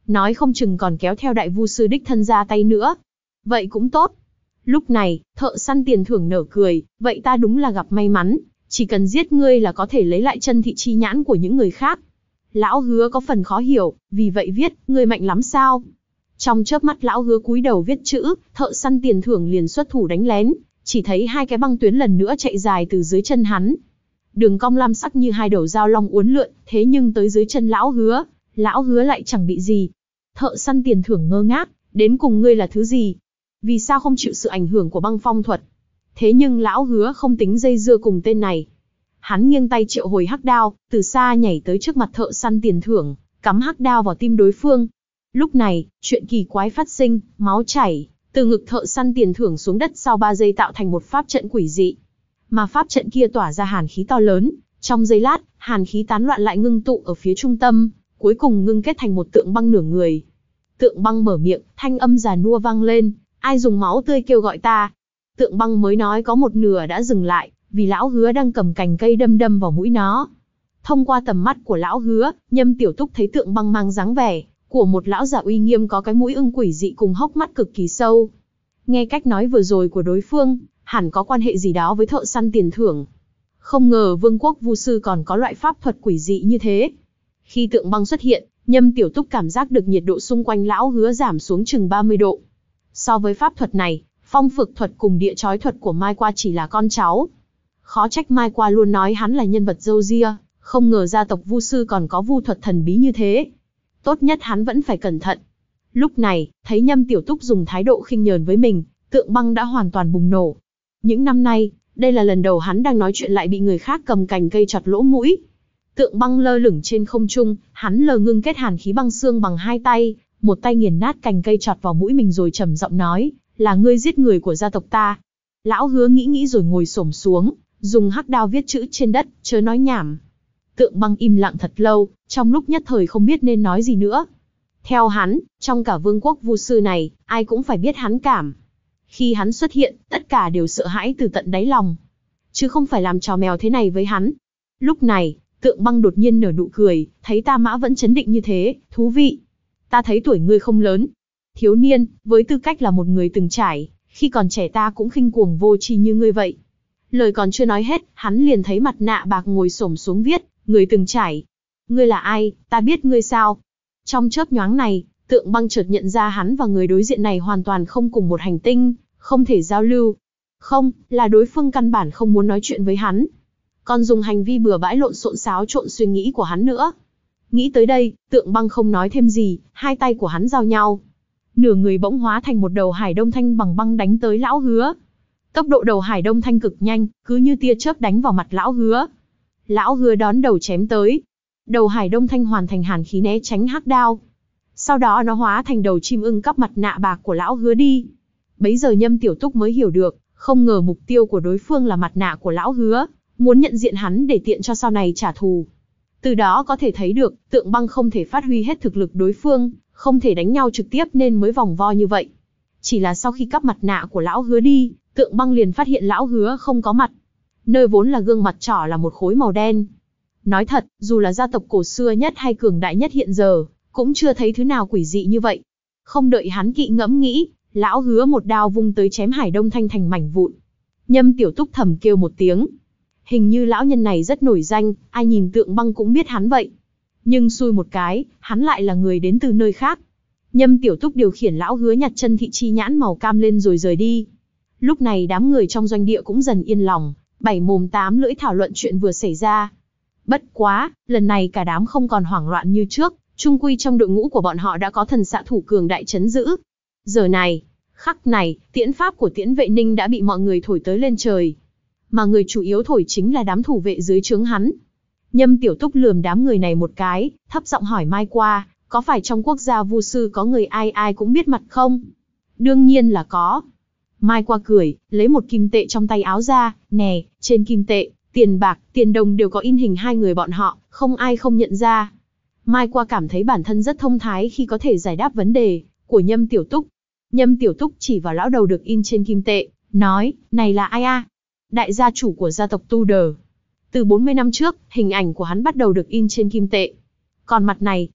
nói không chừng còn kéo theo đại vu sư đích thân ra tay nữa. Vậy cũng tốt. Lúc này, thợ săn tiền thưởng nở cười, vậy ta đúng là gặp may mắn, chỉ cần giết ngươi là có thể lấy lại chân thị chi nhãn của những người khác. Lão Hứa có phần khó hiểu, vì vậy viết, ngươi mạnh lắm sao? Trong chớp mắt Lão Hứa cúi đầu viết chữ, thợ săn tiền thưởng liền xuất thủ đánh lén, chỉ thấy hai cái băng tuyến lần nữa chạy dài từ dưới chân hắn. Đường cong lam sắc như hai đầu dao long uốn lượn, thế nhưng tới dưới chân Lão Hứa, Lão Hứa lại chẳng bị gì. Thợ săn tiền thưởng ngơ ngác, đến cùng ngươi là thứ gì? Vì sao không chịu sự ảnh hưởng của băng phong thuật? Thế nhưng Lão Hứa không tính dây dưa cùng tên này. Hắn nghiêng tay triệu hồi hắc đao, từ xa nhảy tới trước mặt thợ săn tiền thưởng, cắm hắc đao vào tim đối phương. Lúc này, chuyện kỳ quái phát sinh, máu chảy, từ ngực thợ săn tiền thưởng xuống đất sau ba giây tạo thành một pháp trận quỷ dị. Mà pháp trận kia tỏa ra hàn khí to lớn, trong giây lát, hàn khí tán loạn lại ngưng tụ ở phía trung tâm, cuối cùng ngưng kết thành một tượng băng nửa người. Tượng băng mở miệng, thanh âm già nua vang lên, ai dùng máu tươi kêu gọi ta? Tượng băng mới nói có một nửa đã dừng lại, vì Lão Hứa đang cầm cành cây đâm đâm vào mũi nó. Thông qua tầm mắt của Lão Hứa, Nhâm Tiểu Túc thấy tượng băng mang dáng vẻ của một lão già uy nghiêm, có cái mũi ưng quỷ dị cùng hốc mắt cực kỳ sâu. Nghe cách nói vừa rồi của đối phương, hẳn có quan hệ gì đó với thợ săn tiền thưởng. Không ngờ Vương quốc Vu sư còn có loại pháp thuật quỷ dị như thế. Khi tượng băng xuất hiện, Nhâm Tiểu Túc cảm giác được nhiệt độ xung quanh Lão Hứa giảm xuống chừng ba mươi độ. So với pháp thuật này, phong phược thuật cùng địa chói thuật của Mai Qua chỉ là con cháu. Khó trách Mai Qua luôn nói hắn là nhân vật râu ria, không ngờ gia tộc Vu sư còn có vu thuật thần bí như thế. Tốt nhất hắn vẫn phải cẩn thận. Lúc này, thấy Nhâm Tiểu Túc dùng thái độ khinh nhờn với mình, tượng băng đã hoàn toàn bùng nổ. Những năm nay, đây là lần đầu hắn đang nói chuyện lại bị người khác cầm cành cây chọt lỗ mũi. Tượng băng lơ lửng trên không trung, hắn lờ ngưng kết hàn khí băng xương bằng hai tay, một tay nghiền nát cành cây chọt vào mũi mình rồi trầm giọng nói, là ngươi giết người của gia tộc ta. Lão Hứa nghĩ nghĩ rồi ngồi xổm xuống, dùng hắc đao viết chữ trên đất, chớ nói nhảm. Tượng băng im lặng thật lâu, trong lúc nhất thời không biết nên nói gì nữa. Theo hắn, trong cả vương quốc Vu sư này, ai cũng phải biết hắn cảm. Khi hắn xuất hiện, tất cả đều sợ hãi từ tận đáy lòng. Chứ không phải làm trò mèo thế này với hắn. Lúc này, tượng băng đột nhiên nở nụ cười, thấy Ta Mã vẫn chấn định như thế, thú vị. Ta thấy tuổi ngươi không lớn. Thiếu niên, với tư cách là một người từng trải, khi còn trẻ ta cũng khinh cuồng vô tri như ngươi vậy. Lời còn chưa nói hết, hắn liền thấy mặt nạ bạc ngồi xổm xuống viết, người từng trải. Ngươi là ai, ta biết ngươi sao? Trong chớp nhoáng này, tượng băng chợt nhận ra hắn và người đối diện này hoàn toàn không cùng một hành tinh, không thể giao lưu. Không, là đối phương căn bản không muốn nói chuyện với hắn. Còn dùng hành vi bừa bãi lộn xộn xáo trộn suy nghĩ của hắn nữa. Nghĩ tới đây, tượng băng không nói thêm gì, hai tay của hắn giao nhau. Nửa người bỗng hóa thành một đầu hải đông thanh bằng băng đánh tới Lão Hứa. Tốc độ đầu hải đông thanh cực nhanh, cứ như tia chớp đánh vào mặt Lão Hứa. Lão Hứa đón đầu chém tới. Đầu hải đông thanh hoàn thành hàn khí né tránh hắc đao. Sau đó nó hóa thành đầu chim ưng cắp mặt nạ bạc của Lão Hứa đi. Bấy giờ Nhâm Tiểu Túc mới hiểu được, không ngờ mục tiêu của đối phương là mặt nạ của Lão Hứa, muốn nhận diện hắn để tiện cho sau này trả thù. Từ đó có thể thấy được, tượng băng không thể phát huy hết thực lực đối phương, không thể đánh nhau trực tiếp nên mới vòng vo như vậy. Chỉ là sau khi cắp mặt nạ của Lão Hứa đi, tượng băng liền phát hiện Lão Hứa không có mặt. Nơi vốn là gương mặt trỏ là một khối màu đen. Nói thật, dù là gia tộc cổ xưa nhất hay cường đại nhất hiện giờ, cũng chưa thấy thứ nào quỷ dị như vậy. Không đợi hắn kỵ ngẫm nghĩ, Lão Hứa một đao vung tới chém hải đông thanh thành mảnh vụn. Nhâm Tiểu Túc thầm kêu một tiếng. Hình như lão nhân này rất nổi danh, ai nhìn tượng băng cũng biết hắn vậy. Nhưng xui một cái, hắn lại là người đến từ nơi khác. Nhâm Tiểu Túc điều khiển Lão Hứa nhặt chân thị chi nhãn màu cam lên rồi rời đi. Lúc này đám người trong doanh địa cũng dần yên lòng, bảy mồm tám lưỡi thảo luận chuyện vừa xảy ra. Bất quá, lần này cả đám không còn hoảng loạn như trước, chung quy trong đội ngũ của bọn họ đã có thần xạ thủ cường đại trấn giữ. Giờ này, khắc này, tiễn pháp của Tiễn Vệ Ninh đã bị mọi người thổi tới lên trời. Mà người chủ yếu thổi chính là đám thủ vệ dưới trướng hắn. Nhâm Tiểu Túc lườm đám người này một cái, thấp giọng hỏi Mai Qua, có phải trong quốc gia Vu sư có người ai ai cũng biết mặt không? Đương nhiên là có. Mai Qua cười, lấy một kim tệ trong tay áo ra, nè, trên kim tệ, tiền bạc, tiền đồng đều có in hình hai người bọn họ, không ai không nhận ra. Mai Qua cảm thấy bản thân rất thông thái khi có thể giải đáp vấn đề của Nhâm Tiểu Túc. Nhâm Tiểu Túc chỉ vào lão đầu được in trên kim tệ, nói, này là ai a? Đại gia chủ của gia tộc Tudor. Từ bốn mươi năm trước, hình ảnh của hắn bắt đầu được in trên kim tệ. Còn mặt này,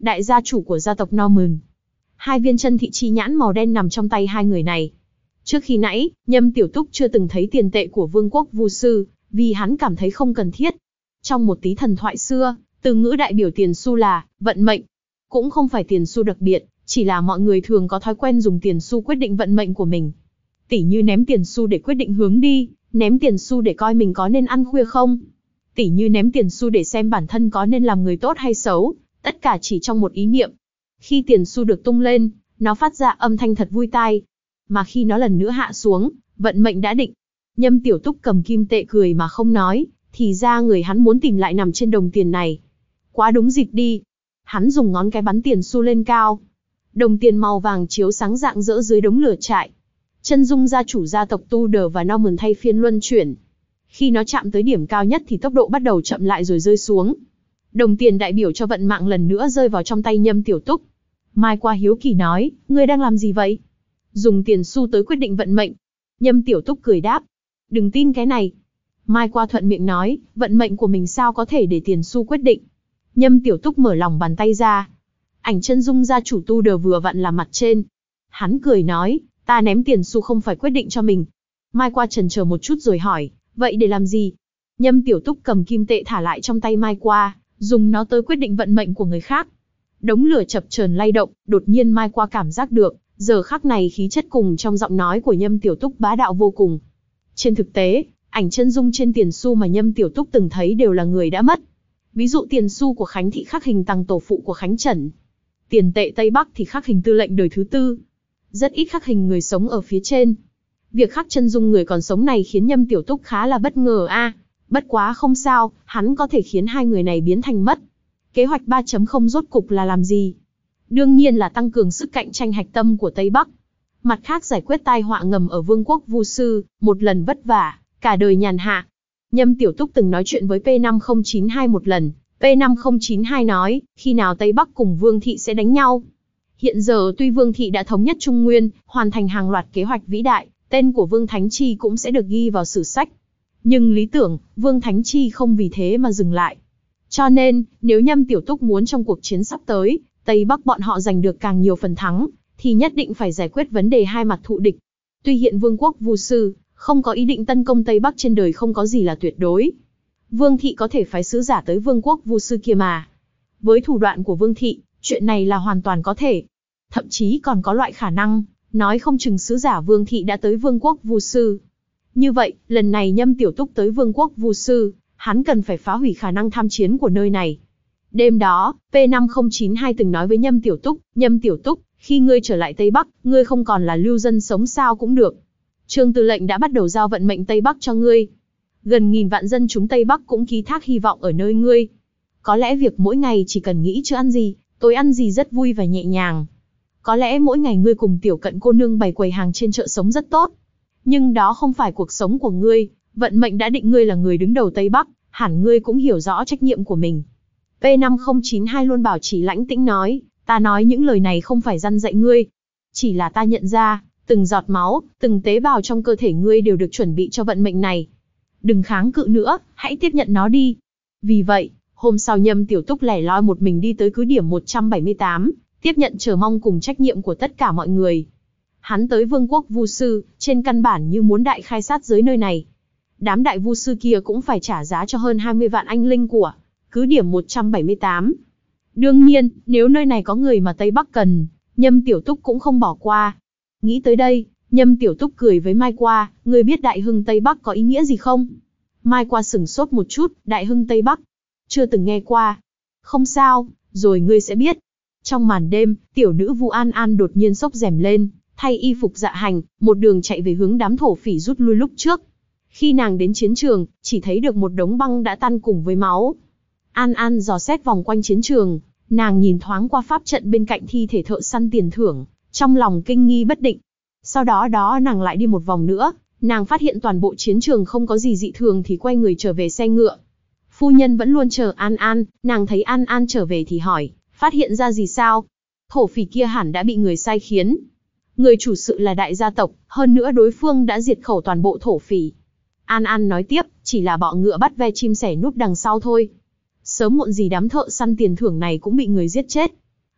đại gia chủ của gia tộc Norman. Hai viên chân thị chi nhãn màu đen nằm trong tay hai người này. Trước khi nãy, Nhâm Tiểu Túc chưa từng thấy tiền tệ của vương quốc Vu sư, vì hắn cảm thấy không cần thiết. Trong một tí thần thoại xưa, từ ngữ đại biểu tiền xu là vận mệnh. Cũng không phải tiền xu đặc biệt, chỉ là mọi người thường có thói quen dùng tiền xu quyết định vận mệnh của mình. Tỉ như ném tiền xu để quyết định hướng đi, ném tiền xu để coi mình có nên ăn khuya không. Tỉ như ném tiền xu để xem bản thân có nên làm người tốt hay xấu, tất cả chỉ trong một ý niệm. Khi tiền xu được tung lên, nó phát ra âm thanh thật vui tai. Mà khi nó lần nữa hạ xuống, vận mệnh đã định. Nhâm Tiểu Túc cầm kim tệ cười mà không nói, thì ra người hắn muốn tìm lại nằm trên đồng tiền này. Quá đúng dịp đi. Hắn dùng ngón cái bắn tiền xu lên cao. Đồng tiền màu vàng chiếu sáng rạng rỡ dưới đống lửa trại. Chân dung gia chủ gia tộc Tudor và Norman thay phiên luân chuyển. Khi nó chạm tới điểm cao nhất thì tốc độ bắt đầu chậm lại rồi rơi xuống. Đồng tiền đại biểu cho vận mạng lần nữa rơi vào trong tay Nhâm Tiểu Túc. Mai Qua hiếu kỳ nói, ngươi đang làm gì vậy? Dùng tiền xu tới quyết định vận mệnh. Nhâm Tiểu Túc cười đáp, đừng tin cái này. Mai Qua thuận miệng nói, vận mệnh của mình sao có thể để tiền xu quyết định. Nhâm Tiểu Túc mở lòng bàn tay ra. Ảnh chân dung gia chủ Tudor vừa vặn là mặt trên. Hắn cười nói, ta ném tiền xu không phải quyết định cho mình. Mai Qua chần chờ một chút rồi hỏi, vậy để làm gì? Nhâm Tiểu Túc cầm kim tệ thả lại trong tay Mai Qua, dùng nó tới quyết định vận mệnh của người khác. Đống lửa chập chờn lay động, đột nhiên Mai Qua cảm giác được, giờ khắc này khí chất cùng trong giọng nói của Nhâm Tiểu Túc bá đạo vô cùng. Trên thực tế, ảnh chân dung trên tiền xu mà Nhâm Tiểu Túc từng thấy đều là người đã mất. Ví dụ tiền xu của Khánh Thị khắc hình Tăng tổ phụ của Khánh Trần. Tiền tệ Tây Bắc thì khắc hình tư lệnh đời thứ tư. Rất ít khắc hình người sống ở phía trên. Việc khắc chân dung người còn sống này khiến Nhâm Tiểu Túc khá là bất ngờ a. À, bất quá không sao, hắn có thể khiến hai người này biến thành mất. Kế hoạch ba chấm không rốt cục là làm gì? Đương nhiên là tăng cường sức cạnh tranh hạch tâm của Tây Bắc. Mặt khác giải quyết tai họa ngầm ở vương quốc Vu sư, một lần vất vả, cả đời nhàn hạ. Nhâm Tiểu Túc từng nói chuyện với P năm không chín hai một lần. P năm không chín hai nói, khi nào Tây Bắc cùng Vương Thị sẽ đánh nhau. Hiện giờ tuy Vương Thị đã thống nhất Trung Nguyên, hoàn thành hàng loạt kế hoạch vĩ đại, tên của Vương Thánh Chi cũng sẽ được ghi vào sử sách. Nhưng lý tưởng, Vương Thánh Chi không vì thế mà dừng lại. Cho nên, nếu Nhâm Tiểu Túc muốn trong cuộc chiến sắp tới, Tây Bắc bọn họ giành được càng nhiều phần thắng, thì nhất định phải giải quyết vấn đề hai mặt thụ địch. Tuy hiện Vương quốc Vu sư không có ý định tấn công Tây Bắc, trên đời không có gì là tuyệt đối. Vương Thị có thể phái sứ giả tới Vương quốc Vu sư kia mà. Với thủ đoạn của Vương Thị, chuyện này là hoàn toàn có thể. Thậm chí còn có loại khả năng, nói không chừng sứ giả Vương Thị đã tới Vương quốc Vu sư. Như vậy, lần này Nhâm Tiểu Túc tới Vương quốc Vu sư, hắn cần phải phá hủy khả năng tham chiến của nơi này. Đêm đó, P năm không chín hai từng nói với Nhâm Tiểu Túc, Nhâm Tiểu Túc, khi ngươi trở lại Tây Bắc, ngươi không còn là lưu dân sống sao cũng được. Trương Tư lệnh đã bắt đầu giao vận mệnh Tây Bắc cho ngươi. Gần nghìn vạn dân chúng Tây Bắc cũng ký thác hy vọng ở nơi ngươi. Có lẽ việc mỗi ngày chỉ cần nghĩ chưa ăn gì, tối ăn gì rất vui và nhẹ nhàng. Có lẽ mỗi ngày ngươi cùng Tiểu Cận cô nương bày quầy hàng trên chợ sống rất tốt. Nhưng đó không phải cuộc sống của ngươi, vận mệnh đã định ngươi là người đứng đầu Tây Bắc, hẳn ngươi cũng hiểu rõ trách nhiệm của mình. P năm không chín hai luôn bảo trì lãnh tĩnh nói, ta nói những lời này không phải răn dạy ngươi. Chỉ là ta nhận ra, từng giọt máu, từng tế bào trong cơ thể ngươi đều được chuẩn bị cho vận mệnh này. Đừng kháng cự nữa, hãy tiếp nhận nó đi. Vì vậy, hôm sau Nhâm Tiểu Túc lẻ loi một mình đi tới cứ điểm một trăm bảy mươi tám, tiếp nhận chờ mong cùng trách nhiệm của tất cả mọi người. Hắn tới Vương quốc Vu sư, trên căn bản như muốn đại khai sát giới nơi này. Đám đại Vu sư kia cũng phải trả giá cho hơn hai mươi vạn anh linh của cứ điểm một trăm bảy mươi tám. Đương nhiên, nếu nơi này có người mà Tây Bắc cần, Nhâm Tiểu Túc cũng không bỏ qua. Nghĩ tới đây, Nhâm Tiểu Túc cười với Mai Qua, ngươi biết Đại Hưng Tây Bắc có ý nghĩa gì không? Mai Qua sửng sốt một chút, Đại Hưng Tây Bắc? Chưa từng nghe qua. Không sao, rồi ngươi sẽ biết. Trong màn đêm, tiểu nữ Vu An An đột nhiên xốc rèm lên, thay y phục dạ hành, một đường chạy về hướng đám thổ phỉ rút lui lúc trước. Khi nàng đến chiến trường, chỉ thấy được một đống băng đã tan cùng với máu. An An dò xét vòng quanh chiến trường, nàng nhìn thoáng qua pháp trận bên cạnh thi thể thợ săn tiền thưởng, trong lòng kinh nghi bất định. Sau đó đó nàng lại đi một vòng nữa, nàng phát hiện toàn bộ chiến trường không có gì dị thường thì quay người trở về xe ngựa. Phu nhân vẫn luôn chờ An An, nàng thấy An An trở về thì hỏi, phát hiện ra gì sao? Thổ phỉ kia hẳn đã bị người sai khiến. Người chủ sự là đại gia tộc, hơn nữa đối phương đã diệt khẩu toàn bộ thổ phỉ. An An nói tiếp, chỉ là bọ ngựa bắt ve chim sẻ núp đằng sau thôi. Sớm muộn gì đám thợ săn tiền thưởng này cũng bị người giết chết.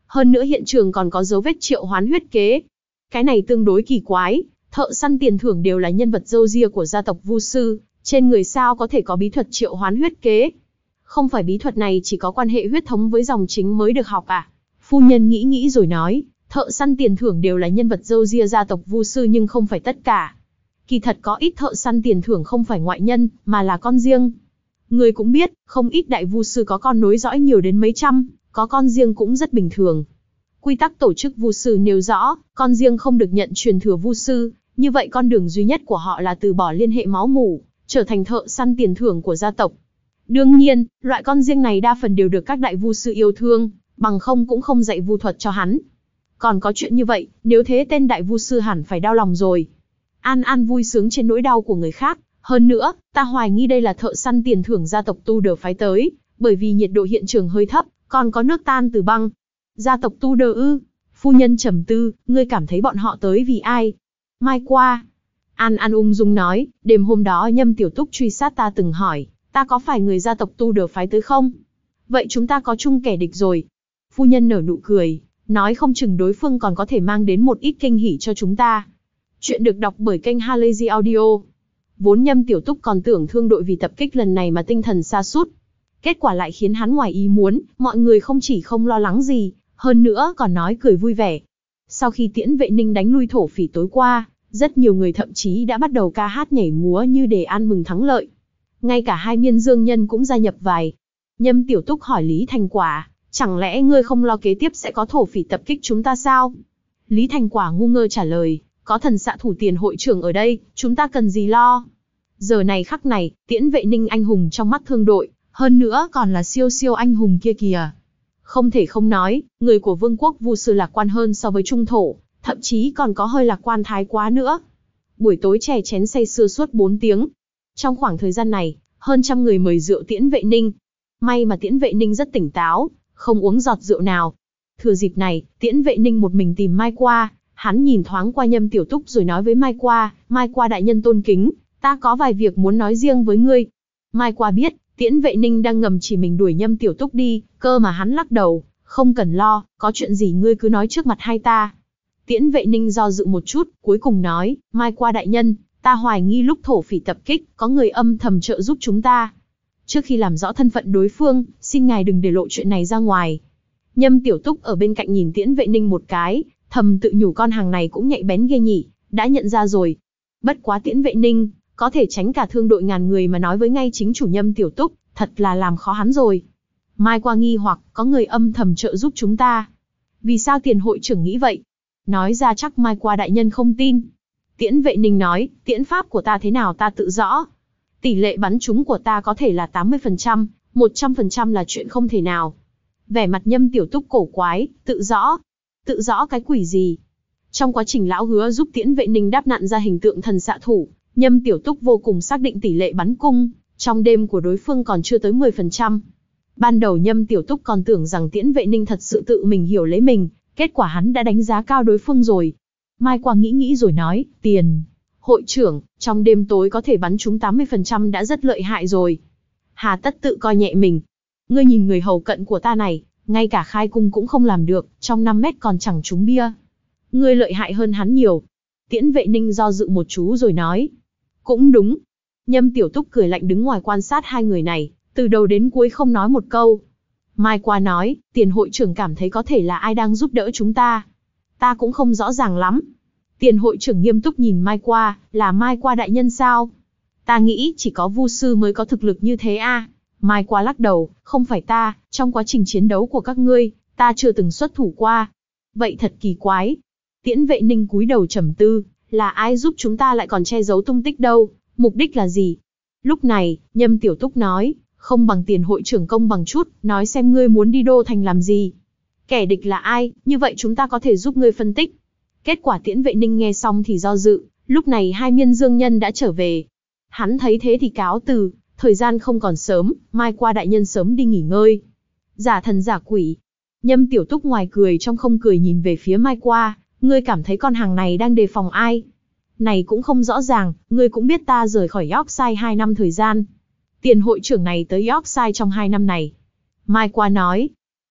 Hơn nữa hiện trường còn có dấu vết triệu hoán huyết kế. Cái này tương đối kỳ quái, thợ săn tiền thưởng đều là nhân vật râu ria của gia tộc Vu sư, trên người sao có thể có bí thuật triệu hoán huyết kế? Không phải bí thuật này chỉ có quan hệ huyết thống với dòng chính mới được học à? Phu nhân nghĩ nghĩ rồi nói, thợ săn tiền thưởng đều là nhân vật râu ria gia tộc Vu sư nhưng không phải tất cả. Kỳ thật có ít thợ săn tiền thưởng không phải ngoại nhân, mà là con riêng. Người cũng biết, không ít đại Vu sư có con nối dõi nhiều đến mấy trăm, có con riêng cũng rất bình thường. Quy tắc tổ chức Vu sư nêu rõ, con riêng không được nhận truyền thừa Vu sư, như vậy con đường duy nhất của họ là từ bỏ liên hệ máu mủ, trở thành thợ săn tiền thưởng của gia tộc. Đương nhiên, loại con riêng này đa phần đều được các đại Vu sư yêu thương, bằng không cũng không dạy vu thuật cho hắn. Còn có chuyện như vậy, nếu thế tên đại Vu sư hẳn phải đau lòng rồi. An An vui sướng trên nỗi đau của người khác, hơn nữa, ta hoài nghi đây là thợ săn tiền thưởng gia tộc Tu Đờ phái tới, bởi vì nhiệt độ hiện trường hơi thấp, còn có nước tan từ băng. Gia tộc Tu Đờ ư? Phu nhân trầm tư, ngươi cảm thấy bọn họ tới vì ai? Mai qua. An An ung dung nói, đêm hôm đó Nhâm Tiểu Túc truy sát ta từng hỏi, ta có phải người gia tộc Tu Đờ phái tới không? Vậy chúng ta có chung kẻ địch rồi. Phu nhân nở nụ cười, nói không chừng đối phương còn có thể mang đến một ít kinh hỉ cho chúng ta. Chuyện được đọc bởi kênh Halazy Audio. Vốn Nhâm Tiểu Túc còn tưởng thương đội vì tập kích lần này mà tinh thần sa sút. Kết quả lại khiến hắn ngoài ý muốn, mọi người không chỉ không lo lắng gì, hơn nữa còn nói cười vui vẻ. Sau khi Tiễn Vệ Ninh đánh lui thổ phỉ tối qua, rất nhiều người thậm chí đã bắt đầu ca hát nhảy múa như để ăn mừng thắng lợi. Ngay cả hai miên dương nhân cũng gia nhập vài. Nhâm Tiểu Túc hỏi Lý Thành Quả, chẳng lẽ ngươi không lo kế tiếp sẽ có thổ phỉ tập kích chúng ta sao? Lý Thành Quả ngu ngơ trả lời, có thần xạ thủ tiền hội trưởng ở đây, chúng ta cần gì lo? Giờ này khắc này, Tiễn Vệ Ninh anh hùng trong mắt thương đội, hơn nữa còn là siêu siêu anh hùng kia kìa. Không thể không nói, người của vương quốc Vu sư lạc quan hơn so với trung thổ, thậm chí còn có hơi lạc quan thái quá nữa. Buổi tối chè chén say sưa suốt bốn tiếng. Trong khoảng thời gian này, hơn trăm người mời rượu Tiễn Vệ Ninh. May mà Tiễn Vệ Ninh rất tỉnh táo, không uống giọt rượu nào. Thừa dịp này, Tiễn Vệ Ninh một mình tìm Mai Qua, hắn nhìn thoáng qua Nhâm Tiểu Túc rồi nói với Mai Qua, Mai Qua đại nhân tôn kính, ta có vài việc muốn nói riêng với ngươi. Mai Qua biết, Tiễn Vệ Ninh đang ngầm chỉ mình đuổi Nhâm Tiểu Túc đi, cơ mà hắn lắc đầu, không cần lo, có chuyện gì ngươi cứ nói trước mặt hai ta. Tiễn Vệ Ninh do dự một chút, cuối cùng nói, Mai Qua đại nhân, ta hoài nghi lúc thổ phỉ tập kích, có người âm thầm trợ giúp chúng ta. Trước khi làm rõ thân phận đối phương, xin ngài đừng để lộ chuyện này ra ngoài. Nhâm Tiểu Túc ở bên cạnh nhìn Tiễn Vệ Ninh một cái, thầm tự nhủ con hàng này cũng nhạy bén ghê nhỉ, đã nhận ra rồi. Bất quá Tiễn Vệ Ninh, có thể tránh cả thương đội ngàn người mà nói với ngay chính chủ Nhâm Tiểu Túc, thật là làm khó hắn rồi. Mai Qua nghi hoặc, có người âm thầm trợ giúp chúng ta. Vì sao tiền hội trưởng nghĩ vậy? Nói ra chắc Mai Qua đại nhân không tin. Tiễn Vệ Ninh nói, tiễn pháp của ta thế nào ta tự rõ. Tỷ lệ bắn trúng của ta có thể là tám mươi phần trăm, một trăm phần trăm là chuyện không thể nào. Vẻ mặt Nhâm Tiểu Túc cổ quái, tự rõ. Tự rõ cái quỷ gì? Trong quá trình lão hứa giúp Tiễn Vệ Ninh đáp nặn ra hình tượng thần xạ thủ, Nhâm Tiểu Túc vô cùng xác định tỷ lệ bắn cung trong đêm của đối phương còn chưa tới mười phần trăm. Ban đầu Nhâm Tiểu Túc còn tưởng rằng Tiễn Vệ Ninh thật sự tự mình hiểu lấy mình, kết quả hắn đã đánh giá cao đối phương rồi. Mai Qua nghĩ nghĩ rồi nói, tiền hội trưởng, trong đêm tối có thể bắn trúng tám mươi phần trăm đã rất lợi hại rồi. Hà tất tự coi nhẹ mình. Ngươi nhìn người hầu cận của ta này, ngay cả khai cung cũng không làm được, trong năm mét còn chẳng trúng bia. Ngươi lợi hại hơn hắn nhiều. Tiễn Vệ Ninh do dự một chú rồi nói. Cũng đúng. Nhâm Tiểu Túc cười lạnh đứng ngoài quan sát hai người này, từ đầu đến cuối không nói một câu. Mai Qua nói, tiền hội trưởng cảm thấy có thể là ai đang giúp đỡ chúng ta. Ta cũng không rõ ràng lắm. Tiền hội trưởng nghiêm túc nhìn Mai Qua, là Mai Qua đại nhân sao? Ta nghĩ chỉ có Vu sư mới có thực lực như thế a. À? Mai Qua lắc đầu, không phải ta, trong quá trình chiến đấu của các ngươi, ta chưa từng xuất thủ qua. Vậy thật kỳ quái. Tiễn Vệ Ninh cúi đầu trầm tư, là ai giúp chúng ta lại còn che giấu tung tích đâu, mục đích là gì? Lúc này, Nhâm Tiểu Túc nói, không bằng tiền hội trưởng công bằng chút, nói xem ngươi muốn đi đô thành làm gì. Kẻ địch là ai, như vậy chúng ta có thể giúp ngươi phân tích. Kết quả Tiễn Vệ Ninh nghe xong thì do dự, lúc này hai miên dương nhân đã trở về. Hắn thấy thế thì cáo từ, thời gian không còn sớm, Mai Qua đại nhân sớm đi nghỉ ngơi. Giả thần giả quỷ. Nhâm Tiểu Túc ngoài cười trong không cười nhìn về phía Mai Qua, ngươi cảm thấy con hàng này đang đề phòng ai? Này cũng không rõ ràng, ngươi cũng biết ta rời khỏi Yorkshire hai năm thời gian. Tiền hội trưởng này tới Yorkshire trong hai năm này. Mai Qua nói,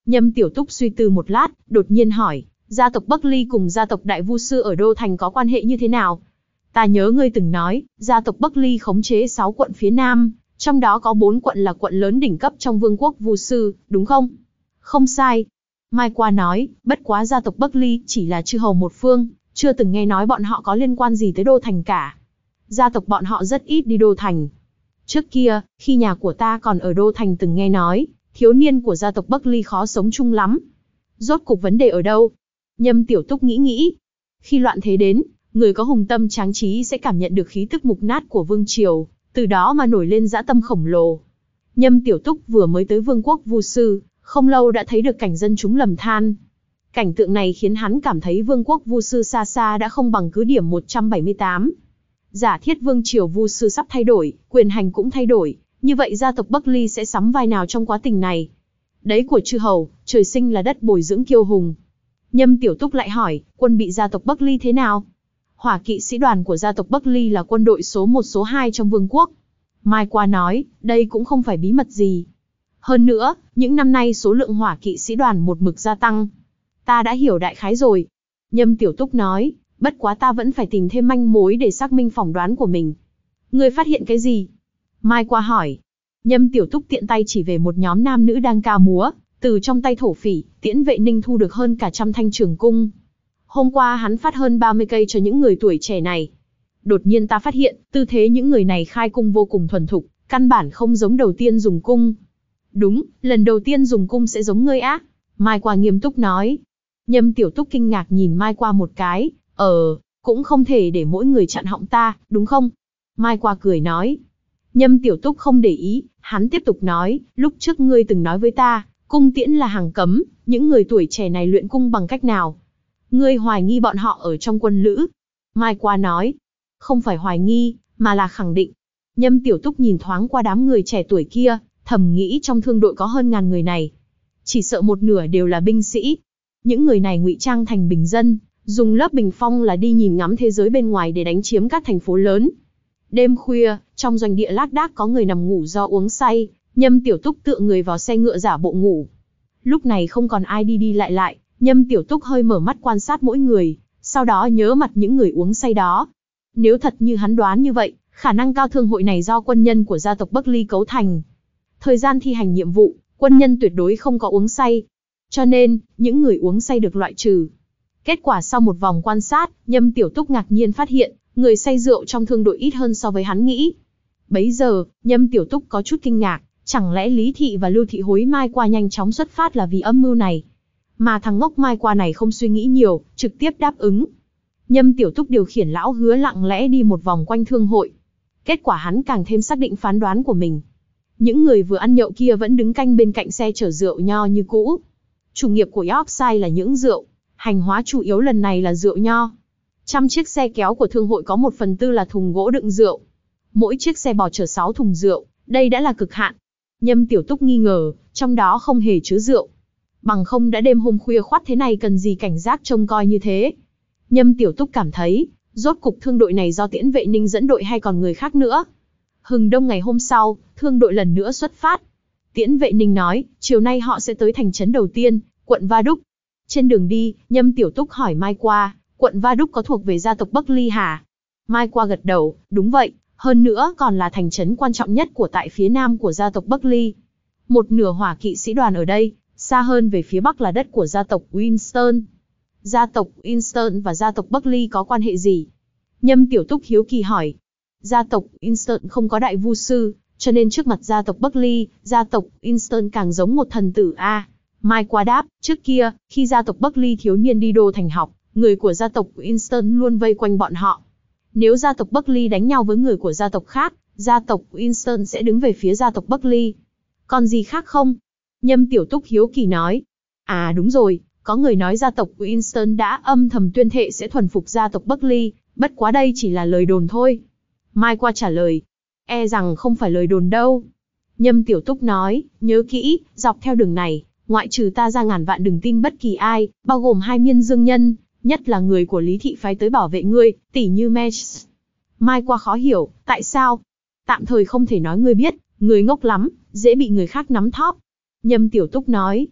Nhâm Tiểu Túc suy tư một lát, đột nhiên hỏi, gia tộc Bắc Ly cùng gia tộc Đại Vu Sư ở Đô Thành có quan hệ như thế nào? Ta nhớ ngươi từng nói, gia tộc Bắc Ly khống chế sáu quận phía Nam, trong đó có bốn quận là quận lớn đỉnh cấp trong Vương quốc Vu Sư, đúng không? Không sai. Mai Qua nói, bất quá gia tộc Bắc Ly chỉ là chư hầu một phương, chưa từng nghe nói bọn họ có liên quan gì tới Đô Thành cả. Gia tộc bọn họ rất ít đi Đô Thành. Trước kia, khi nhà của ta còn ở Đô Thành từng nghe nói, thiếu niên của gia tộc Bắc Ly khó sống chung lắm. Rốt cục vấn đề ở đâu? Nhâm Tiểu Túc nghĩ nghĩ. Khi loạn thế đến, người có hùng tâm tráng trí sẽ cảm nhận được khí tức mục nát của vương triều, từ đó mà nổi lên dã tâm khổng lồ. Nhâm Tiểu Túc vừa mới tới Vương quốc Vu Sư, không lâu đã thấy được cảnh dân chúng lầm than. Cảnh tượng này khiến hắn cảm thấy Vương quốc Vu Sư xa xa đã không bằng cứ điểm một trăm bảy mươi tám. Giả thiết vương triều Vu Sư sắp thay đổi, quyền hành cũng thay đổi, như vậy gia tộc Bắc Ly sẽ sắm vai nào trong quá trình này? Đấy của chư hầu, trời sinh là đất bồi dưỡng kiêu hùng. Nhâm Tiểu Túc lại hỏi, quân bị gia tộc Bắc Ly thế nào? Hỏa kỵ sĩ đoàn của gia tộc Bắc Ly là quân đội số một số hai trong vương quốc. Mai Qua nói, đây cũng không phải bí mật gì. Hơn nữa, những năm nay số lượng hỏa kỵ sĩ đoàn một mực gia tăng. Ta đã hiểu đại khái rồi. Nhâm Tiểu Túc nói, bất quá ta vẫn phải tìm thêm manh mối để xác minh phỏng đoán của mình. Ngươi phát hiện cái gì? Mai Qua hỏi. Nhâm Tiểu Túc tiện tay chỉ về một nhóm nam nữ đang ca múa, từ trong tay thổ phỉ, Tiễn Vệ Ninh thu được hơn cả trăm thanh trường cung. Hôm qua hắn phát hơn ba mươi cây cho những người tuổi trẻ này. Đột nhiên ta phát hiện, tư thế những người này khai cung vô cùng thuần thục, căn bản không giống đầu tiên dùng cung. Đúng, lần đầu tiên dùng cung sẽ giống ngươi á. Mai Qua nghiêm túc nói. Nhâm Tiểu Túc kinh ngạc nhìn Mai Qua một cái, ờ, cũng không thể để mỗi người chặn họng ta, đúng không? Mai Qua cười nói. Nhâm Tiểu Túc không để ý, hắn tiếp tục nói, lúc trước ngươi từng nói với ta, cung tiễn là hàng cấm, những người tuổi trẻ này luyện cung bằng cách nào? Ngươi hoài nghi bọn họ ở trong quân lữ. Mai Qua nói, không phải hoài nghi, mà là khẳng định. Nhâm Tiểu Túc nhìn thoáng qua đám người trẻ tuổi kia, thầm nghĩ trong thương đội có hơn ngàn người này. Chỉ sợ một nửa đều là binh sĩ. Những người này ngụy trang thành bình dân, dùng lớp bình phong là đi nhìn ngắm thế giới bên ngoài để đánh chiếm các thành phố lớn. Đêm khuya, trong doanh địa lác đác có người nằm ngủ do uống say, Nhâm Tiểu Túc tựa người vào xe ngựa giả bộ ngủ. Lúc này không còn ai đi đi lại lại, Nhâm Tiểu Túc hơi mở mắt quan sát mỗi người, sau đó nhớ mặt những người uống say đó. Nếu thật như hắn đoán như vậy, khả năng cao thương hội này do quân nhân của gia tộc Bắc Ly cấu thành. Thời gian thi hành nhiệm vụ, quân nhân tuyệt đối không có uống say. Cho nên, những người uống say được loại trừ. Kết quả sau một vòng quan sát, Nhâm Tiểu Túc ngạc nhiên phát hiện, người say rượu trong thương đội ít hơn so với hắn nghĩ. Bấy giờ, Nhâm Tiểu Túc có chút kinh ngạc, chẳng lẽ Lý Thị và Lưu Thị hối Mai Qua nhanh chóng xuất phát là vì âm mưu này. Mà thằng ngốc Mai Qua này không suy nghĩ nhiều, trực tiếp đáp ứng. Nhâm Tiểu Túc điều khiển lão Hứa lặng lẽ đi một vòng quanh thương hội. Kết quả hắn càng thêm xác định phán đoán của mình. Những người vừa ăn nhậu kia vẫn đứng canh bên cạnh xe chở rượu nho như cũ. Chủ nghiệp của Yorkshire là những rượu, hành hóa chủ yếu lần này là rượu nho. Trăm chiếc xe kéo của thương hội có một phần tư là thùng gỗ đựng rượu. Mỗi chiếc xe bò chở sáu thùng rượu, đây đã là cực hạn. Nhâm Tiểu Túc nghi ngờ, trong đó không hề chứa rượu. Bằng không đã đêm hôm khuya khoắt thế này cần gì cảnh giác trông coi như thế. Nhâm Tiểu Túc cảm thấy, rốt cục thương đội này do Tiễn Vệ Ninh dẫn đội hay còn người khác nữa. Hừng đông ngày hôm sau, thương đội lần nữa xuất phát. Tiễn Vệ Ninh nói, chiều nay họ sẽ tới thành trấn đầu tiên, quận Va Đúc. Trên đường đi, Nhâm Tiểu Túc hỏi Mai Qua, quận Va Đúc có thuộc về gia tộc Bắc Ly hả? Mai Qua gật đầu, đúng vậy, hơn nữa còn là thành trấn quan trọng nhất của tại phía nam của gia tộc Bắc Ly. Một nửa hỏa kỵ sĩ đoàn ở đây, xa hơn về phía bắc là đất của gia tộc Winston. Gia tộc Winston và gia tộc Bắc Ly có quan hệ gì? Nhâm Tiểu Túc hiếu kỳ hỏi. Gia tộc Winston không có đại vu sư, cho nên trước mặt gia tộc Bắc Ly, gia tộc Winston càng giống một thần tử a. Mai Qua đáp, trước kia, khi gia tộc Bắc Ly thiếu niên đi Đô Thành học, người của gia tộc Winston luôn vây quanh bọn họ. Nếu gia tộc Bắc Ly đánh nhau với người của gia tộc khác, gia tộc Winston sẽ đứng về phía gia tộc Bắc Ly. Còn gì khác không? Nhâm Tiểu Túc hiếu kỳ nói. À đúng rồi, có người nói gia tộc Winston đã âm thầm tuyên thệ sẽ thuần phục gia tộc Bắc Ly, bất quá đây chỉ là lời đồn thôi. Mai Qua trả lời. E rằng không phải lời đồn đâu. Nhâm Tiểu Túc nói, nhớ kỹ, dọc theo đường này, ngoại trừ ta ra ngàn vạn đừng tin bất kỳ ai, bao gồm hai miên dương nhân, nhất là người của Lý Thị phái tới bảo vệ ngươi, tỉ như Mesh. Mai Qua khó hiểu, tại sao? Tạm thời không thể nói ngươi biết, người ngốc lắm, dễ bị người khác nắm thóp. Nhâm Tiểu Túc nói.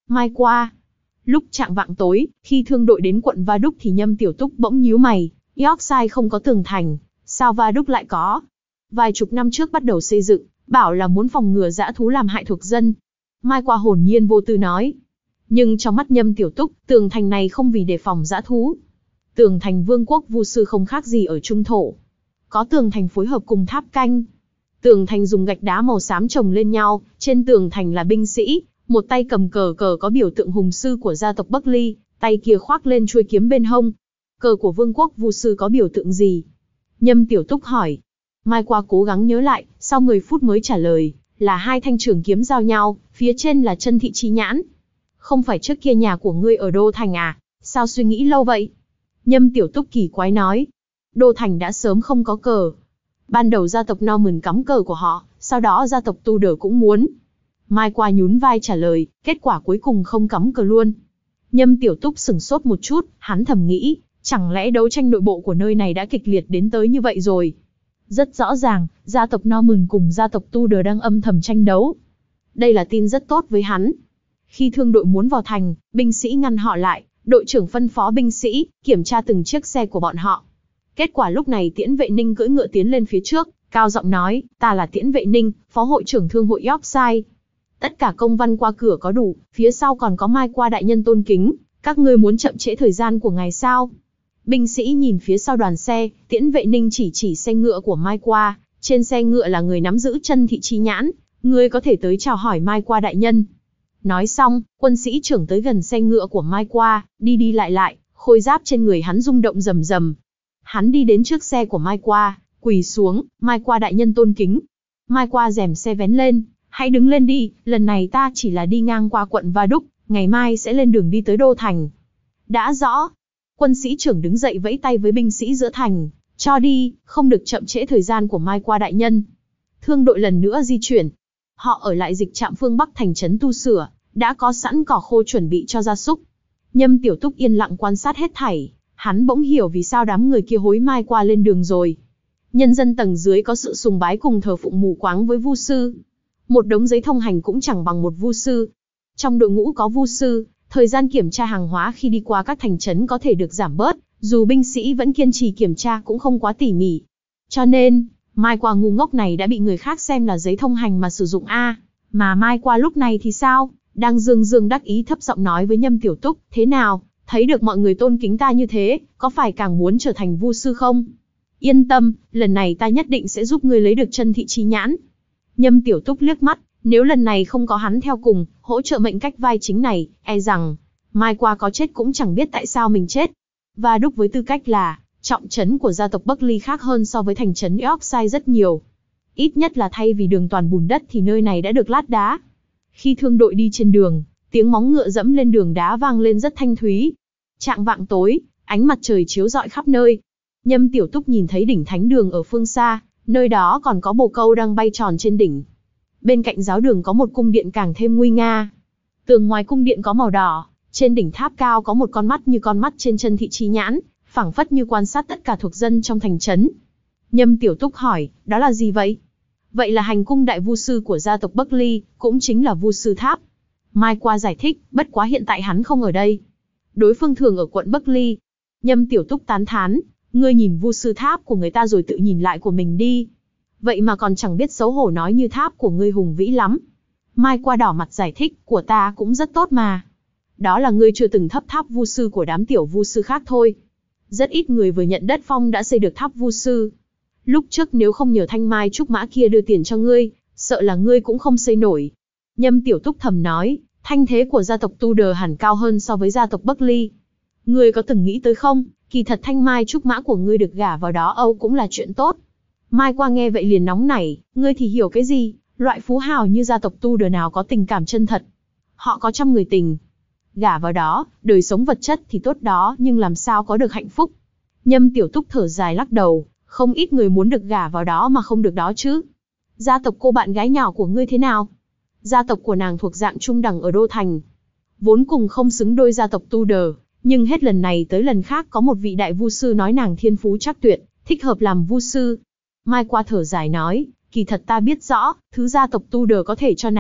Mai qua. Lúc chạng vạng tối, khi thương đội đến quận Va Đúc thì Nhâm Tiểu Túc bỗng nhíu mày, Yorkshire không có tường thành, sao Va Đúc lại có? Vài chục năm trước bắt đầu xây dựng, bảo là muốn phòng ngừa dã thú làm hại thuộc dân. Mai qua hồn nhiên vô tư nói. Nhưng trong mắt Nhâm Tiểu Túc, tường thành này không vì đề phòng dã thú. Tường thành vương quốc Vu Sư không khác gì ở Trung Thổ. Có tường thành phối hợp cùng tháp canh. Tường thành dùng gạch đá màu xám chồng lên nhau, trên tường thành là binh sĩ, một tay cầm cờ cờ có biểu tượng hùng sư của gia tộc Buckley, tay kia khoác lên chuôi kiếm bên hông. Cờ của vương quốc Vu Sư có biểu tượng gì? Nhâm Tiểu Túc hỏi. Mai qua cố gắng nhớ lại, sau mười phút mới trả lời, là hai thanh trường kiếm giao nhau, phía trên là chân thị chi nhãn. Không phải trước kia nhà của ngươi ở Đô Thành à? Sao suy nghĩ lâu vậy? Nhâm Tiểu Túc kỳ quái nói. Đô Thành đã sớm không có cờ. Ban đầu gia tộc Norman cắm cờ của họ, sau đó gia tộc Tudor cũng muốn. Mai qua nhún vai trả lời, kết quả cuối cùng không cắm cờ luôn. Nhâm Tiểu Túc sửng sốt một chút, hắn thầm nghĩ, chẳng lẽ đấu tranh nội bộ của nơi này đã kịch liệt đến tới như vậy rồi? Rất rõ ràng, gia tộc Norman cùng gia tộc Tudor đang âm thầm tranh đấu. Đây là tin rất tốt với hắn. Khi thương đội muốn vào thành, binh sĩ ngăn họ lại, đội trưởng phân phó binh sĩ, kiểm tra từng chiếc xe của bọn họ. Kết quả lúc này Tiễn Vệ Ninh cưỡi ngựa tiến lên phía trước, cao giọng nói, ta là Tiễn Vệ Ninh, phó hội trưởng thương hội Yorkshire. Tất cả công văn qua cửa có đủ, phía sau còn có Mai qua đại nhân tôn kính, các ngươi muốn chậm trễ thời gian của ngài sao? Binh sĩ nhìn phía sau đoàn xe, Tiễn Vệ Ninh chỉ chỉ xe ngựa của Mai qua, trên xe ngựa là người nắm giữ chân thị chi nhãn, ngươi có thể tới chào hỏi Mai qua đại nhân. Nói xong, quân sĩ trưởng tới gần xe ngựa của Mai qua, đi đi lại lại, khôi giáp trên người hắn rung động rầm rầm. Hắn đi đến trước xe của Mai qua, quỳ xuống, Mai qua đại nhân tôn kính. Mai qua rèm xe vén lên, hãy đứng lên đi, lần này ta chỉ là đi ngang qua quận Va Đúc, ngày mai sẽ lên đường đi tới Đô Thành. Đã rõ. Quân sĩ trưởng đứng dậy vẫy tay với binh sĩ giữa thành, cho đi, không được chậm trễ thời gian của Mai qua đại nhân. Thương đội lần nữa di chuyển. Họ ở lại dịch trạm phương Bắc thành trấn tu sửa, đã có sẵn cỏ khô chuẩn bị cho gia súc. Nhâm Tiểu Túc yên lặng quan sát hết thảy, hắn bỗng hiểu vì sao đám người kia hối Mai qua lên đường rồi. Nhân dân tầng dưới có sự sùng bái cùng thờ phụng mù quáng với Vu sư. Một đống giấy thông hành cũng chẳng bằng một Vu sư. Trong đội ngũ có Vu sư, thời gian kiểm tra hàng hóa khi đi qua các thành trấn có thể được giảm bớt, dù binh sĩ vẫn kiên trì kiểm tra cũng không quá tỉ mỉ. Cho nên, Mai qua ngu ngốc này đã bị người khác xem là giấy thông hành mà sử dụng a. Mà Mai qua lúc này thì sao? Đang dương dương đắc ý thấp giọng nói với Nhâm Tiểu Túc, thế nào, thấy được mọi người tôn kính ta như thế, có phải càng muốn trở thành Vu sư không? Yên tâm, lần này ta nhất định sẽ giúp ngươi lấy được chân thị chi nhãn. Nhâm Tiểu Túc liếc mắt, nếu lần này không có hắn theo cùng, hỗ trợ mệnh cách vai chính này, e rằng, Mai qua có chết cũng chẳng biết tại sao mình chết. Va Đúc với tư cách là trọng trấn của gia tộc Buckley khác hơn so với thành trấn Yorkshire rất nhiều. Ít nhất là thay vì đường toàn bùn đất thì nơi này đã được lát đá. Khi thương đội đi trên đường, tiếng móng ngựa dẫm lên đường đá vang lên rất thanh thúy. Chạng vạng tối, ánh mặt trời chiếu rọi khắp nơi. Nhâm Tiểu Túc nhìn thấy đỉnh thánh đường ở phương xa, nơi đó còn có bồ câu đang bay tròn trên đỉnh. Bên cạnh giáo đường có một cung điện càng thêm nguy nga. Tường ngoài cung điện có màu đỏ, trên đỉnh tháp cao có một con mắt như con mắt trên chân thị chi nhãn, phảng phất như quan sát tất cả thuộc dân trong thành trấn. Nhâm Tiểu Túc hỏi, đó là gì vậy? Vậy là hành cung đại vu sư của gia tộc Buckley, cũng chính là vu sư tháp. Mai qua giải thích, bất quá hiện tại hắn không ở đây. Đối phương thường ở quận Buckley. Nhâm Tiểu Túc tán thán, ngươi nhìn vu sư tháp của người ta rồi tự nhìn lại của mình đi. Vậy mà còn chẳng biết xấu hổ nói như tháp của ngươi hùng vĩ lắm. Mai qua đỏ mặt giải thích, của ta cũng rất tốt mà. Đó là ngươi chưa từng thấp tháp vu sư của đám tiểu vu sư khác thôi. Rất ít người vừa nhận đất phong đã xây được tháp vu sư. Lúc trước nếu không nhờ thanh mai trúc mã kia đưa tiền cho ngươi, sợ là ngươi cũng không xây nổi. Nhâm Tiểu Túc thầm nói, thanh thế của gia tộc Tudor hẳn cao hơn so với gia tộc Buckley. Ngươi có từng nghĩ tới không, kỳ thật thanh mai trúc mã của ngươi được gả vào đó Âu cũng là chuyện tốt. Mai qua nghe vậy liền nóng nảy, ngươi thì hiểu cái gì, loại phú hào như gia tộc Tudor nào có tình cảm chân thật. Họ có trăm người tình. Gả vào đó, đời sống vật chất thì tốt đó nhưng làm sao có được hạnh phúc. Nhâm Tiểu Túc thở dài lắc đầu, không ít người muốn được gả vào đó mà không được đó chứ. Gia tộc cô bạn gái nhỏ của ngươi thế nào? Gia tộc của nàng thuộc dạng trung đẳng ở Đô Thành. Vốn cùng không xứng đôi gia tộc Tudor, nhưng hết lần này tới lần khác có một vị đại vu sư nói nàng thiên phú chắc tuyệt, thích hợp làm vu sư. Mai qua thở dài nói, kỳ thật ta biết rõ, thứ gia tộc Tudor có thể cho nàng,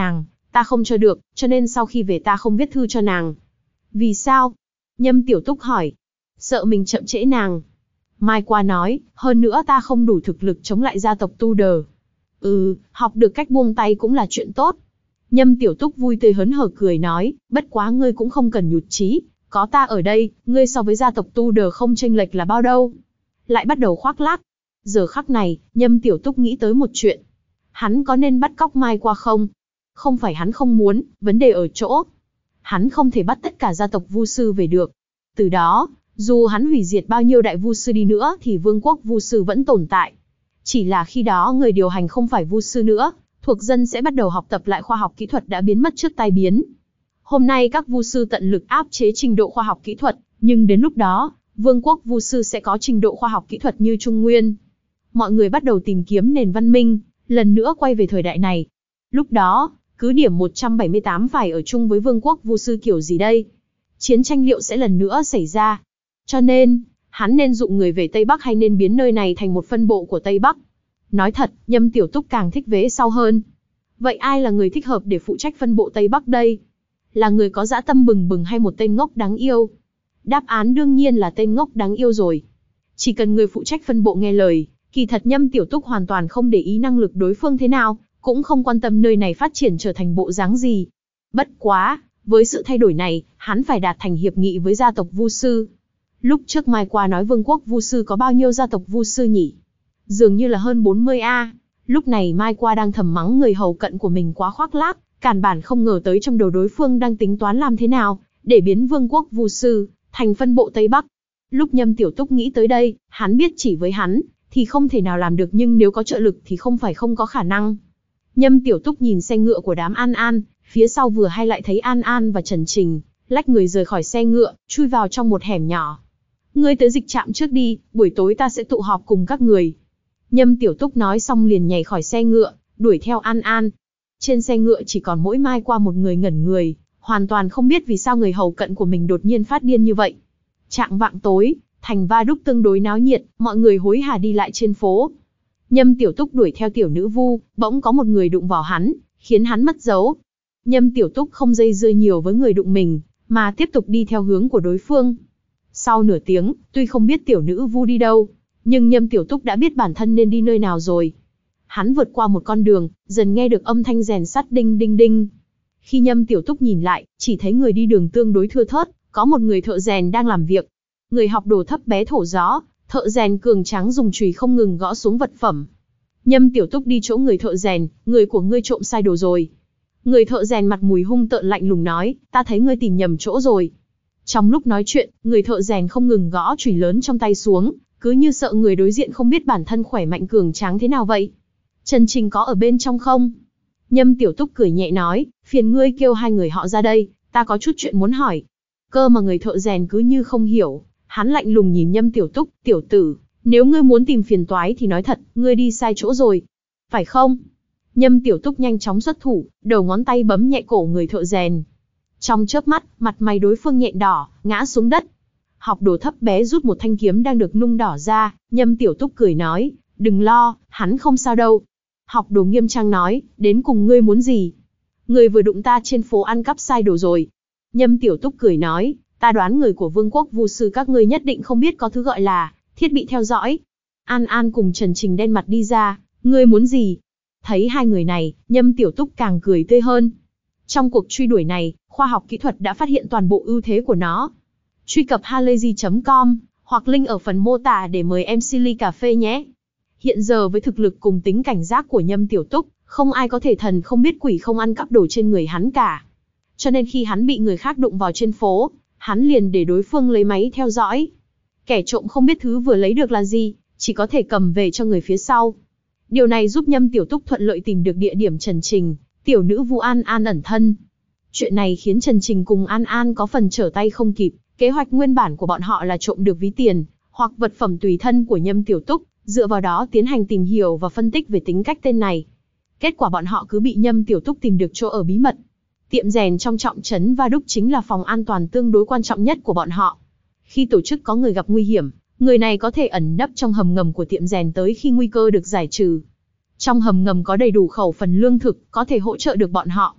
Ta không cho được, cho nên sau khi về ta không viết thư cho nàng. Vì sao? Nhâm Tiểu Túc hỏi. Sợ mình chậm trễ nàng. Mai Qua nói, hơn nữa ta không đủ thực lực chống lại gia tộc Tudor. Ừ, học được cách buông tay cũng là chuyện tốt. Nhâm Tiểu Túc vui tươi hớn hở cười nói, bất quá ngươi cũng không cần nhụt chí, có ta ở đây, ngươi so với gia tộc Tudor không chênh lệch là bao đâu. Lại bắt đầu khoác lác. Giờ khắc này, Nhâm Tiểu Túc nghĩ tới một chuyện. Hắn có nên bắt cóc Mai Qua không? Không phải hắn không muốn, vấn đề ở chỗ. Hắn không thể bắt tất cả gia tộc Vu sư về được. Từ đó, dù hắn hủy diệt bao nhiêu đại Vu sư đi nữa thì vương quốc Vu sư vẫn tồn tại. Chỉ là khi đó người điều hành không phải Vu sư nữa, thuộc dân sẽ bắt đầu học tập lại khoa học kỹ thuật đã biến mất trước tai biến. Hôm nay các Vu sư tận lực áp chế trình độ khoa học kỹ thuật, nhưng đến lúc đó, vương quốc Vu sư sẽ có trình độ khoa học kỹ thuật như Trung Nguyên. Mọi người bắt đầu tìm kiếm nền văn minh, lần nữa quay về thời đại này. Lúc đó, cứ điểm một trăm bảy mươi tám phải ở chung với vương quốc Vu sư kiểu gì đây? Chiến tranh liệu sẽ lần nữa xảy ra? Cho nên, hắn nên dụ người về Tây Bắc hay nên biến nơi này thành một phân bộ của Tây Bắc? Nói thật, Nhâm Tiểu Túc càng thích vế sau hơn. Vậy ai là người thích hợp để phụ trách phân bộ Tây Bắc đây? Là người có dã tâm bừng bừng hay một tên ngốc đáng yêu? Đáp án đương nhiên là tên ngốc đáng yêu rồi. Chỉ cần người phụ trách phân bộ nghe lời, kỳ thật Nhâm Tiểu Túc hoàn toàn không để ý năng lực đối phương thế nào, cũng không quan tâm nơi này phát triển trở thành bộ dáng gì. Bất quá, với sự thay đổi này, hắn phải đạt thành hiệp nghị với gia tộc Vu sư. Lúc trước Mai Qua nói vương quốc Vu sư có bao nhiêu gia tộc Vu sư nhỉ? Dường như là hơn bốn mươi a. Lúc này Mai Qua đang thầm mắng người hầu cận của mình quá khoác lác, càn bản không ngờ tới trong đầu đối phương đang tính toán làm thế nào để biến vương quốc Vu sư thành phân bộ Tây Bắc. Lúc Nhâm Tiểu Túc nghĩ tới đây, hắn biết chỉ với hắn thì không thể nào làm được, nhưng nếu có trợ lực thì không phải không có khả năng. Nhâm Tiểu Túc nhìn xe ngựa của đám An An, phía sau vừa hay lại thấy An An và Trần Trình, lách người rời khỏi xe ngựa, chui vào trong một hẻm nhỏ. Ngươi tới dịch trạm trước đi, buổi tối ta sẽ tụ họp cùng các người. Nhâm Tiểu Túc nói xong liền nhảy khỏi xe ngựa, đuổi theo An An. Trên xe ngựa chỉ còn mỗi Mai Qua một người ngẩn người, hoàn toàn không biết vì sao người hầu cận của mình đột nhiên phát điên như vậy. Trạng vạng tối, thành Va Đúc tương đối náo nhiệt, mọi người hối hả đi lại trên phố. Nhâm Tiểu Túc đuổi theo tiểu nữ vu, bỗng có một người đụng vào hắn, khiến hắn mất dấu. Nhâm Tiểu Túc không dây dưa nhiều với người đụng mình, mà tiếp tục đi theo hướng của đối phương. Sau nửa tiếng, tuy không biết tiểu nữ vu đi đâu, nhưng Nhâm Tiểu Túc đã biết bản thân nên đi nơi nào rồi. Hắn vượt qua một con đường, dần nghe được âm thanh rèn sắt đinh đinh đinh. Khi Nhâm Tiểu Túc nhìn lại, chỉ thấy người đi đường tương đối thưa thớt, có một người thợ rèn đang làm việc. Người học đồ thấp bé thổ gió, thợ rèn cường tráng dùng chùy không ngừng gõ xuống vật phẩm. Nhâm Tiểu Túc đi chỗ người thợ rèn, người của ngươi trộm sai đồ rồi. Người thợ rèn mặt mùi hung tợn lạnh lùng nói, ta thấy ngươi tìm nhầm chỗ rồi. Trong lúc nói chuyện, người thợ rèn không ngừng gõ chùy lớn trong tay xuống, cứ như sợ người đối diện không biết bản thân khỏe mạnh cường tráng thế nào vậy. Trần Trình có ở bên trong không? Nhâm Tiểu Túc cười nhẹ nói, phiền ngươi kêu hai người họ ra đây, ta có chút chuyện muốn hỏi. Cơ mà người thợ rèn cứ như không hiểu, hắn lạnh lùng nhìn Nhâm Tiểu Túc, tiểu tử, nếu ngươi muốn tìm phiền toái thì nói thật, ngươi đi sai chỗ rồi. Phải không? Nhâm Tiểu Túc nhanh chóng xuất thủ, đầu ngón tay bấm nhẹ cổ người thợ rèn. Trong chớp mắt, mặt mày đối phương nhện đỏ, ngã xuống đất. Học đồ thấp bé rút một thanh kiếm đang được nung đỏ ra, Nhâm Tiểu Túc cười nói, đừng lo, hắn không sao đâu. Học đồ nghiêm trang nói, đến cùng ngươi muốn gì? Ngươi vừa đụng ta trên phố ăn cắp sai đồ rồi. Nhâm Tiểu Túc cười nói, ta đoán người của vương quốc Vu sư các ngươi nhất định không biết có thứ gọi là thiết bị theo dõi. An An cùng Trần Trình đen mặt đi ra, ngươi muốn gì? Thấy hai người này, Nhâm Tiểu Túc càng cười tươi hơn. Trong cuộc truy đuổi này, khoa học kỹ thuật đã phát hiện toàn bộ ưu thế của nó. Truy cập halayzi chấm com hoặc link ở phần mô tả để mời em xê ly cà phê nhé. Hiện giờ với thực lực cùng tính cảnh giác của Nhâm Tiểu Túc, không ai có thể thần không biết quỷ không ăn cắp đồ trên người hắn cả. Cho nên khi hắn bị người khác đụng vào trên phố, hắn liền để đối phương lấy máy theo dõi. Kẻ trộm không biết thứ vừa lấy được là gì, chỉ có thể cầm về cho người phía sau. Điều này giúp Nhâm Tiểu Túc thuận lợi tìm được địa điểm Trần Trình, tiểu nữ Vu An An ẩn thân. Chuyện này khiến Trần Trình cùng An An có phần trở tay không kịp, kế hoạch nguyên bản của bọn họ là trộm được ví tiền, hoặc vật phẩm tùy thân của Nhâm Tiểu Túc, dựa vào đó tiến hành tìm hiểu và phân tích về tính cách tên này. Kết quả bọn họ cứ bị Nhâm Tiểu Túc tìm được chỗ ở bí mật. Tiệm rèn trong trọng trấn Va Đúc chính là phòng an toàn tương đối quan trọng nhất của bọn họ. Khi tổ chức có người gặp nguy hiểm, người này có thể ẩn nấp trong hầm ngầm của tiệm rèn tới khi nguy cơ được giải trừ. Trong hầm ngầm có đầy đủ khẩu phần lương thực, có thể hỗ trợ được bọn họ.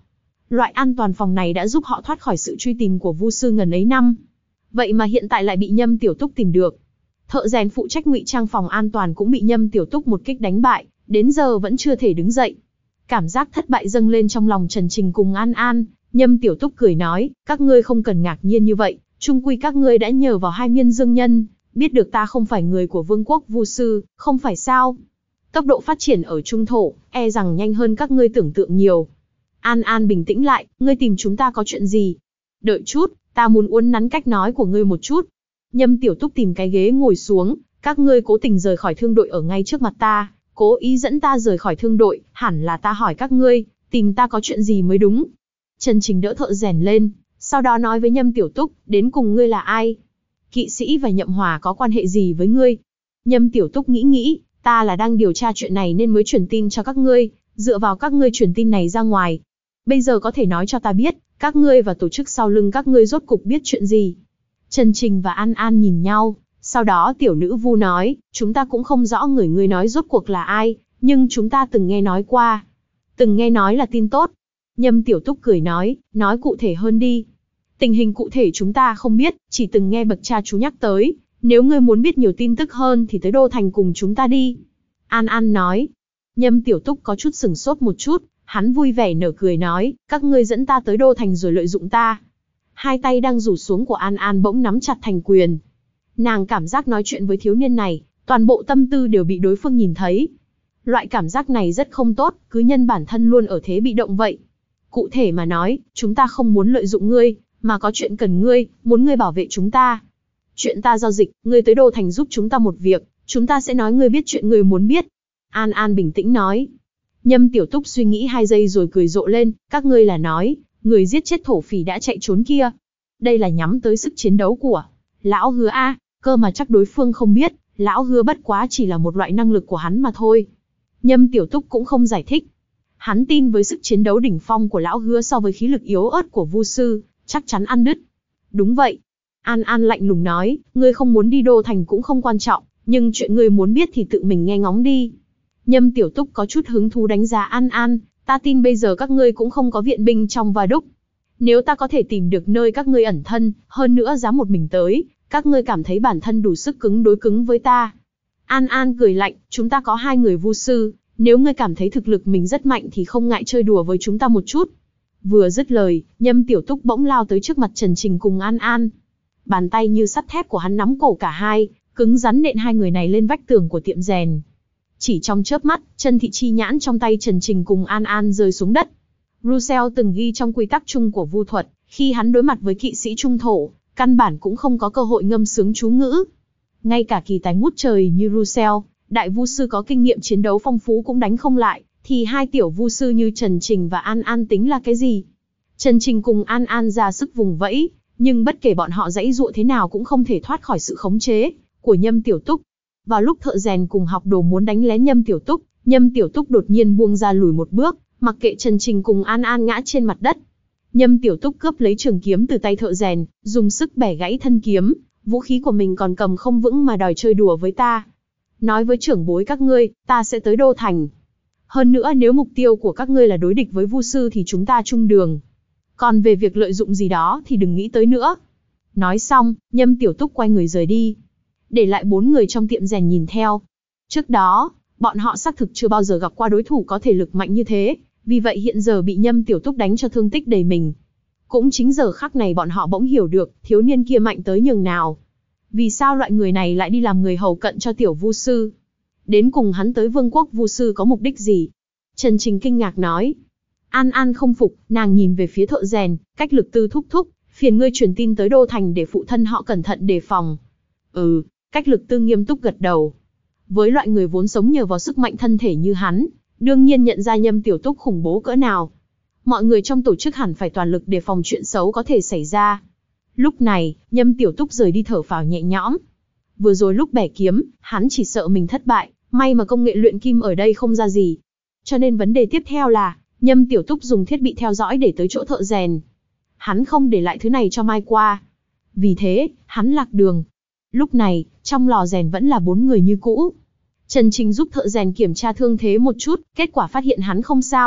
Loại an toàn phòng này đã giúp họ thoát khỏi sự truy tìm của Vu sư ngần ấy năm. Vậy mà hiện tại lại bị Nhâm Tiểu Túc tìm được. Thợ rèn phụ trách ngụy trang phòng an toàn cũng bị Nhâm Tiểu Túc một kích đánh bại, đến giờ vẫn chưa thể đứng dậy. Cảm giác thất bại dâng lên trong lòng Trần Trình cùng An An. Nhâm Tiểu Túc cười nói, các ngươi không cần ngạc nhiên như vậy, chung quy các ngươi đã nhờ vào hai miên dương nhân, biết được ta không phải người của vương quốc Vu sư, không phải sao? Tốc độ phát triển ở trung thổ, e rằng nhanh hơn các ngươi tưởng tượng nhiều. An An bình tĩnh lại, ngươi tìm chúng ta có chuyện gì? Đợi chút, ta muốn uốn nắn cách nói của ngươi một chút. Nhâm Tiểu Túc tìm cái ghế ngồi xuống, các ngươi cố tình rời khỏi thương đội ở ngay trước mặt ta, cố ý dẫn ta rời khỏi thương đội, hẳn là ta hỏi các ngươi, tìm ta có chuyện gì mới đúng. Trần Trình đỡ thợ rèn lên, sau đó nói với Nhâm Tiểu Túc, đến cùng ngươi là ai? Kỵ sĩ và Nhậm Hòa có quan hệ gì với ngươi? Nhâm Tiểu Túc nghĩ nghĩ, ta là đang điều tra chuyện này nên mới truyền tin cho các ngươi, dựa vào các ngươi truyền tin này ra ngoài. Bây giờ có thể nói cho ta biết, các ngươi và tổ chức sau lưng các ngươi rốt cục biết chuyện gì? Trần Trình và An An nhìn nhau, sau đó tiểu nữ Vu nói, chúng ta cũng không rõ người ngươi nói rốt cuộc là ai, nhưng chúng ta từng nghe nói qua. Từng nghe nói là tin tốt. Nhâm Tiểu Túc cười nói, nói cụ thể hơn đi. Tình hình cụ thể chúng ta không biết, chỉ từng nghe bậc cha chú nhắc tới, nếu ngươi muốn biết nhiều tin tức hơn thì tới Đô Thành cùng chúng ta đi. An An nói. Nhâm Tiểu Túc có chút sừng sốt một chút, hắn vui vẻ nở cười nói, các ngươi dẫn ta tới Đô Thành rồi lợi dụng ta. Hai tay đang rủ xuống của An An bỗng nắm chặt thành quyền. Nàng cảm giác nói chuyện với thiếu niên này, toàn bộ tâm tư đều bị đối phương nhìn thấy. Loại cảm giác này rất không tốt, cứ nhân bản thân luôn ở thế bị động vậy. Cụ thể mà nói, chúng ta không muốn lợi dụng ngươi, mà có chuyện cần ngươi, muốn ngươi bảo vệ chúng ta. Chuyện ta giao dịch, ngươi tới Đô Thành giúp chúng ta một việc, chúng ta sẽ nói ngươi biết chuyện ngươi muốn biết. An An bình tĩnh nói. Nhâm Tiểu Túc suy nghĩ hai giây rồi cười rộ lên, các ngươi là nói, người giết chết thổ phỉ đã chạy trốn kia. Đây là nhắm tới sức chiến đấu của Lão Hứa A, cơ mà chắc đối phương không biết, Lão Hứa bất quá chỉ là một loại năng lực của hắn mà thôi. Nhâm Tiểu Túc cũng không giải thích. Hắn tin với sức chiến đấu đỉnh phong của Lão Hứa so với khí lực yếu ớt của Vu sư, chắc chắn ăn đứt. Đúng vậy. An An lạnh lùng nói, ngươi không muốn đi Đô Thành cũng không quan trọng, nhưng chuyện ngươi muốn biết thì tự mình nghe ngóng đi. Nhâm Tiểu Túc có chút hứng thú đánh giá An An, ta tin bây giờ các ngươi cũng không có viện binh trong và đúc. Nếu ta có thể tìm được nơi các ngươi ẩn thân, hơn nữa dám một mình tới, các ngươi cảm thấy bản thân đủ sức cứng đối cứng với ta. An An cười lạnh, chúng ta có hai người Vu sư, nếu ngươi cảm thấy thực lực mình rất mạnh thì không ngại chơi đùa với chúng ta một chút. Vừa dứt lời, Nhâm Tiểu Túc bỗng lao tới trước mặt Trần Trình cùng An An. Bàn tay như sắt thép của hắn nắm cổ cả hai, cứng rắn nện hai người này lên vách tường của tiệm rèn. Chỉ trong chớp mắt, chân thị chi nhãn trong tay Trần Trình cùng An An rơi xuống đất. Russell từng ghi trong quy tắc chung của vu thuật, khi hắn đối mặt với kỵ sĩ trung thổ, căn bản cũng không có cơ hội ngâm sướng chú ngữ. Ngay cả kỳ tài ngút trời như Russell, đại vu sư có kinh nghiệm chiến đấu phong phú cũng đánh không lại, thì hai tiểu vu sư như Trần Trình và An An tính là cái gì? Trần Trình cùng An An ra sức vùng vẫy, nhưng bất kể bọn họ giãy giụa thế nào cũng không thể thoát khỏi sự khống chế của Nhâm Tiểu Túc. Vào lúc thợ rèn cùng học đồ muốn đánh lén Nhâm Tiểu Túc, Nhâm Tiểu Túc đột nhiên buông ra lùi một bước, mặc kệ Trần Trình cùng An An ngã trên mặt đất. Nhâm Tiểu Túc cướp lấy trường kiếm từ tay thợ rèn, dùng sức bẻ gãy thân kiếm, vũ khí của mình còn cầm không vững mà đòi chơi đùa với ta. Nói với trưởng bối các ngươi, ta sẽ tới Đô Thành. Hơn nữa nếu mục tiêu của các ngươi là đối địch với vu sư thì chúng ta chung đường. Còn về việc lợi dụng gì đó thì đừng nghĩ tới nữa. Nói xong, Nhâm Tiểu Túc quay người rời đi, để lại bốn người trong tiệm rèn nhìn theo. Trước đó, bọn họ xác thực chưa bao giờ gặp qua đối thủ có thể lực mạnh như thế, vì vậy hiện giờ bị Nhâm Tiểu Túc đánh cho thương tích đầy mình. Cũng chính giờ khắc này bọn họ bỗng hiểu được thiếu niên kia mạnh tới nhường nào. Vì sao loại người này lại đi làm người hầu cận cho tiểu vu sư? Đến cùng hắn tới vương quốc vu sư có mục đích gì? Trần Trình kinh ngạc nói. An An không phục, nàng nhìn về phía thợ rèn, cách lực tư thúc thúc, phiền ngươi truyền tin tới Đô Thành để phụ thân họ cẩn thận đề phòng. Ừ, cách lực tư nghiêm túc gật đầu. Với loại người vốn sống nhờ vào sức mạnh thân thể như hắn, đương nhiên nhận ra Nhâm Tiểu Túc khủng bố cỡ nào. Mọi người trong tổ chức hẳn phải toàn lực đề phòng chuyện xấu có thể xảy ra. Lúc này, Nhâm Tiểu Túc rời đi thở phào nhẹ nhõm. Vừa rồi lúc bẻ kiếm, hắn chỉ sợ mình thất bại, may mà công nghệ luyện kim ở đây không ra gì. Cho nên vấn đề tiếp theo là, Nhâm Tiểu Túc dùng thiết bị theo dõi để tới chỗ thợ rèn. Hắn không để lại thứ này cho Mai qua. Vì thế, hắn lạc đường. Lúc này, trong lò rèn vẫn là bốn người như cũ. Trần Trình giúp thợ rèn kiểm tra thương thế một chút, kết quả phát hiện hắn không sao,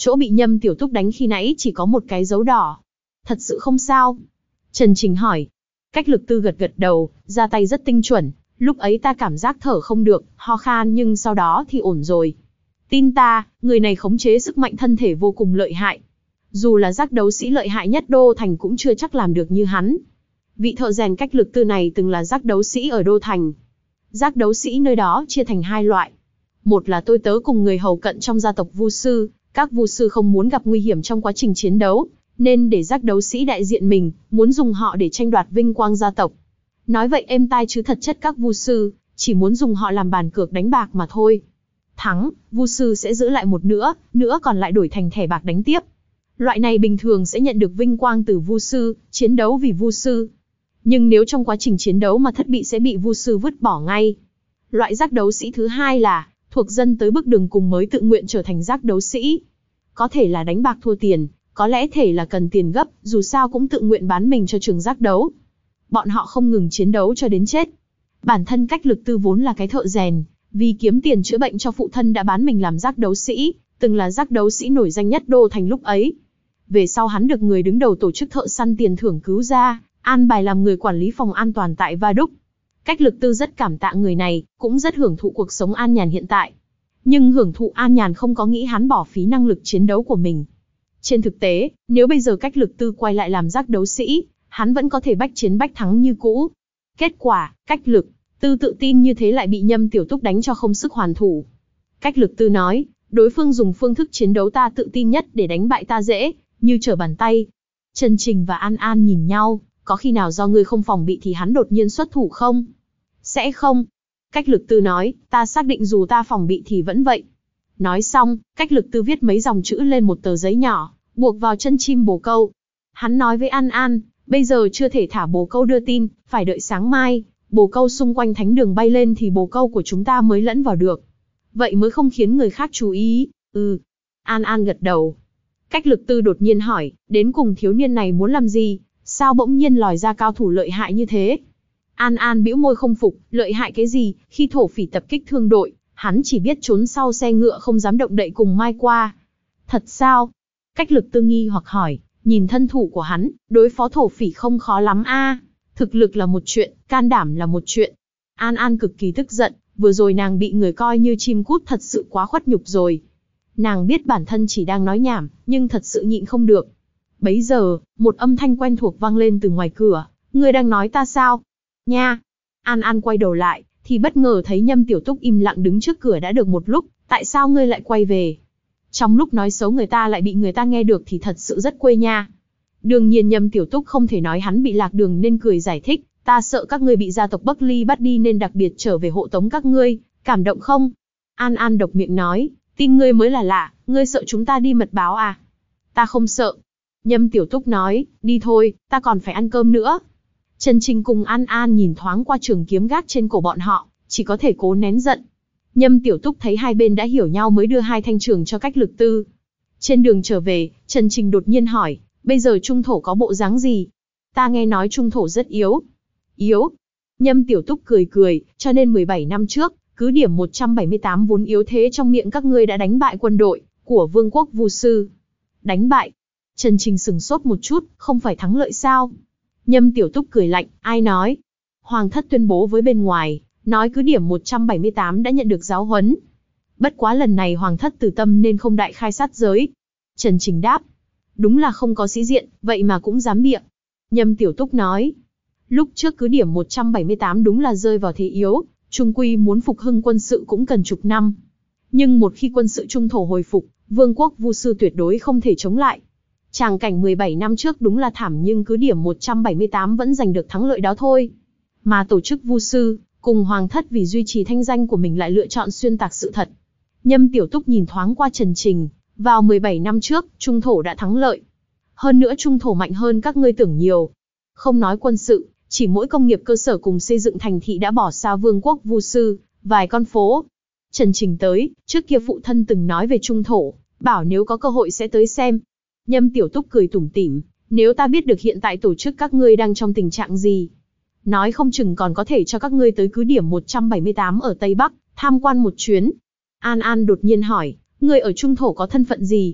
chỗ bị Nhâm Tiểu Túc đánh khi nãy chỉ có một cái dấu đỏ. Thật sự không sao? Trần Trình hỏi. Cách Lực Tư gật gật đầu, ra tay rất tinh chuẩn. Lúc ấy ta cảm giác thở không được, ho khan nhưng sau đó thì ổn rồi. Tin ta, người này khống chế sức mạnh thân thể vô cùng lợi hại. Dù là giác đấu sĩ lợi hại nhất Đô Thành cũng chưa chắc làm được như hắn. Vị thợ rèn Cách Lực Tư này từng là giác đấu sĩ ở Đô Thành. Giác đấu sĩ nơi đó chia thành hai loại. Một là tôi tớ cùng người hầu cận trong gia tộc Vu sư, các Vu sư không muốn gặp nguy hiểm trong quá trình chiến đấu, nên để giác đấu sĩ đại diện mình, muốn dùng họ để tranh đoạt vinh quang gia tộc. Nói vậy êm tai chứ thật chất các Vu sư chỉ muốn dùng họ làm bàn cược đánh bạc mà thôi. Thắng, Vu sư sẽ giữ lại một nữa, nữa còn lại đổi thành thẻ bạc đánh tiếp. Loại này bình thường sẽ nhận được vinh quang từ Vu sư, chiến đấu vì Vu sư. Nhưng nếu trong quá trình chiến đấu mà thất bị sẽ bị Vu sư vứt bỏ ngay. Loại giác đấu sĩ thứ hai là thuộc dân tới bước đường cùng mới tự nguyện trở thành giác đấu sĩ. Có thể là đánh bạc thua tiền, có lẽ thể là cần tiền gấp, dù sao cũng tự nguyện bán mình cho trường giác đấu. Bọn họ không ngừng chiến đấu cho đến chết. Bản thân Cách Lực Tư vốn là cái thợ rèn, vì kiếm tiền chữa bệnh cho phụ thân đã bán mình làm giác đấu sĩ, từng là giác đấu sĩ nổi danh nhất Đô Thành lúc ấy. Về sau hắn được người đứng đầu tổ chức thợ săn tiền thưởng cứu ra, an bài làm người quản lý phòng an toàn tại Va Đúc. Cách Lực Tư rất cảm tạ người này, cũng rất hưởng thụ cuộc sống an nhàn hiện tại. Nhưng hưởng thụ an nhàn không có nghĩ hắn bỏ phí năng lực chiến đấu của mình. Trên thực tế, nếu bây giờ Cách Lực Tư quay lại làm giác đấu sĩ, hắn vẫn có thể bách chiến bách thắng như cũ. Kết quả, Cách Lực Tư tự tin như thế lại bị Nhâm Tiểu Túc đánh cho không sức hoàn thủ. Cách Lực Tư nói, đối phương dùng phương thức chiến đấu ta tự tin nhất để đánh bại ta dễ, như trở bàn tay. Trần Trình và An An nhìn nhau, có khi nào do ngươi không phòng bị thì hắn đột nhiên xuất thủ không? Sẽ không. Cách Lực Tư nói, ta xác định dù ta phòng bị thì vẫn vậy. Nói xong, Cách Lực Tư viết mấy dòng chữ lên một tờ giấy nhỏ, buộc vào chân chim bồ câu. Hắn nói với An An, bây giờ chưa thể thả bồ câu đưa tin, phải đợi sáng mai, bồ câu xung quanh thánh đường bay lên thì bồ câu của chúng ta mới lẫn vào được. Vậy mới không khiến người khác chú ý. Ừ. An An gật đầu. Cách Lực Tư đột nhiên hỏi, đến cùng thiếu niên này muốn làm gì? Sao bỗng nhiên lòi ra cao thủ lợi hại như thế? An An bĩu môi không phục, lợi hại cái gì, khi thổ phỉ tập kích thương đội, hắn chỉ biết trốn sau xe ngựa không dám động đậy cùng Mai qua. Thật sao? Cách Lực Tư nghi hoặc hỏi, nhìn thân thủ của hắn, đối phó thổ phỉ không khó lắm a. Thực lực là một chuyện, can đảm là một chuyện. An An cực kỳ tức giận, vừa rồi nàng bị người coi như chim cút thật sự quá khuất nhục rồi. Nàng biết bản thân chỉ đang nói nhảm, nhưng thật sự nhịn không được. Bấy giờ, một âm thanh quen thuộc vang lên từ ngoài cửa, ngươi đang nói ta sao? Nha! An An quay đầu lại, thì bất ngờ thấy Nhâm Tiểu Túc im lặng đứng trước cửa đã được một lúc, tại sao ngươi lại quay về? Trong lúc nói xấu người ta lại bị người ta nghe được thì thật sự rất quê nha. Đương nhiên Nhâm Tiểu Túc không thể nói hắn bị lạc đường nên cười giải thích, ta sợ các ngươi bị gia tộc Bắc Ly bắt đi nên đặc biệt trở về hộ tống các ngươi, cảm động không? An An độc miệng nói, tin ngươi mới là lạ, ngươi sợ chúng ta đi mật báo à? Ta không sợ. Nhâm Tiểu Túc nói, đi thôi, ta còn phải ăn cơm nữa. Trần Trình cùng An An nhìn thoáng qua trường kiếm gác trên cổ bọn họ, chỉ có thể cố nén giận. Nhâm Tiểu Túc thấy hai bên đã hiểu nhau mới đưa hai thanh trường cho Cách Lực Tư. Trên đường trở về, Trần Trình đột nhiên hỏi, bây giờ trung thổ có bộ dáng gì? Ta nghe nói trung thổ rất yếu. Yếu? Nhâm Tiểu Túc cười cười, cho nên mười bảy năm trước, cứ điểm một trăm bảy mươi tám vốn yếu thế trong miệng các ngươi đã đánh bại quân đội của Vương quốc Vu sư. Đánh bại? Trần Trình sừng sốt một chút, không phải thắng lợi sao? Nhâm Tiểu Túc cười lạnh, ai nói? Hoàng thất tuyên bố với bên ngoài, nói cứ điểm một trăm bảy mươi tám đã nhận được giáo huấn. Bất quá lần này Hoàng thất từ tâm nên không đại khai sát giới. Trần Trình đáp, đúng là không có sĩ diện, vậy mà cũng dám bịa. Nhâm Tiểu Túc nói, lúc trước cứ điểm một trăm bảy mươi tám đúng là rơi vào thế yếu, trung quy muốn phục hưng quân sự cũng cần chục năm. Nhưng một khi quân sự trung thổ hồi phục, Vương quốc Vu sư tuyệt đối không thể chống lại. Tràng cảnh mười bảy năm trước đúng là thảm nhưng cứ điểm một trăm bảy mươi tám vẫn giành được thắng lợi đó thôi. Mà tổ chức Vu sư, cùng Hoàng thất vì duy trì thanh danh của mình lại lựa chọn xuyên tạc sự thật. Nhâm Tiểu Túc nhìn thoáng qua Trần Trình, vào mười bảy năm trước, Trung thổ đã thắng lợi. Hơn nữa Trung thổ mạnh hơn các ngươi tưởng nhiều. Không nói quân sự, chỉ mỗi công nghiệp cơ sở cùng xây dựng thành thị đã bỏ xa Vương quốc Vu sư, vài con phố. Trần Trình tới, trước kia phụ thân từng nói về Trung thổ, bảo nếu có cơ hội sẽ tới xem. Nhâm Tiểu Túc cười tủm tỉm, nếu ta biết được hiện tại tổ chức các ngươi đang trong tình trạng gì, nói không chừng còn có thể cho các ngươi tới cứ điểm một trăm bảy mươi tám ở Tây Bắc, tham quan một chuyến. An An đột nhiên hỏi, ngươi ở Trung thổ có thân phận gì?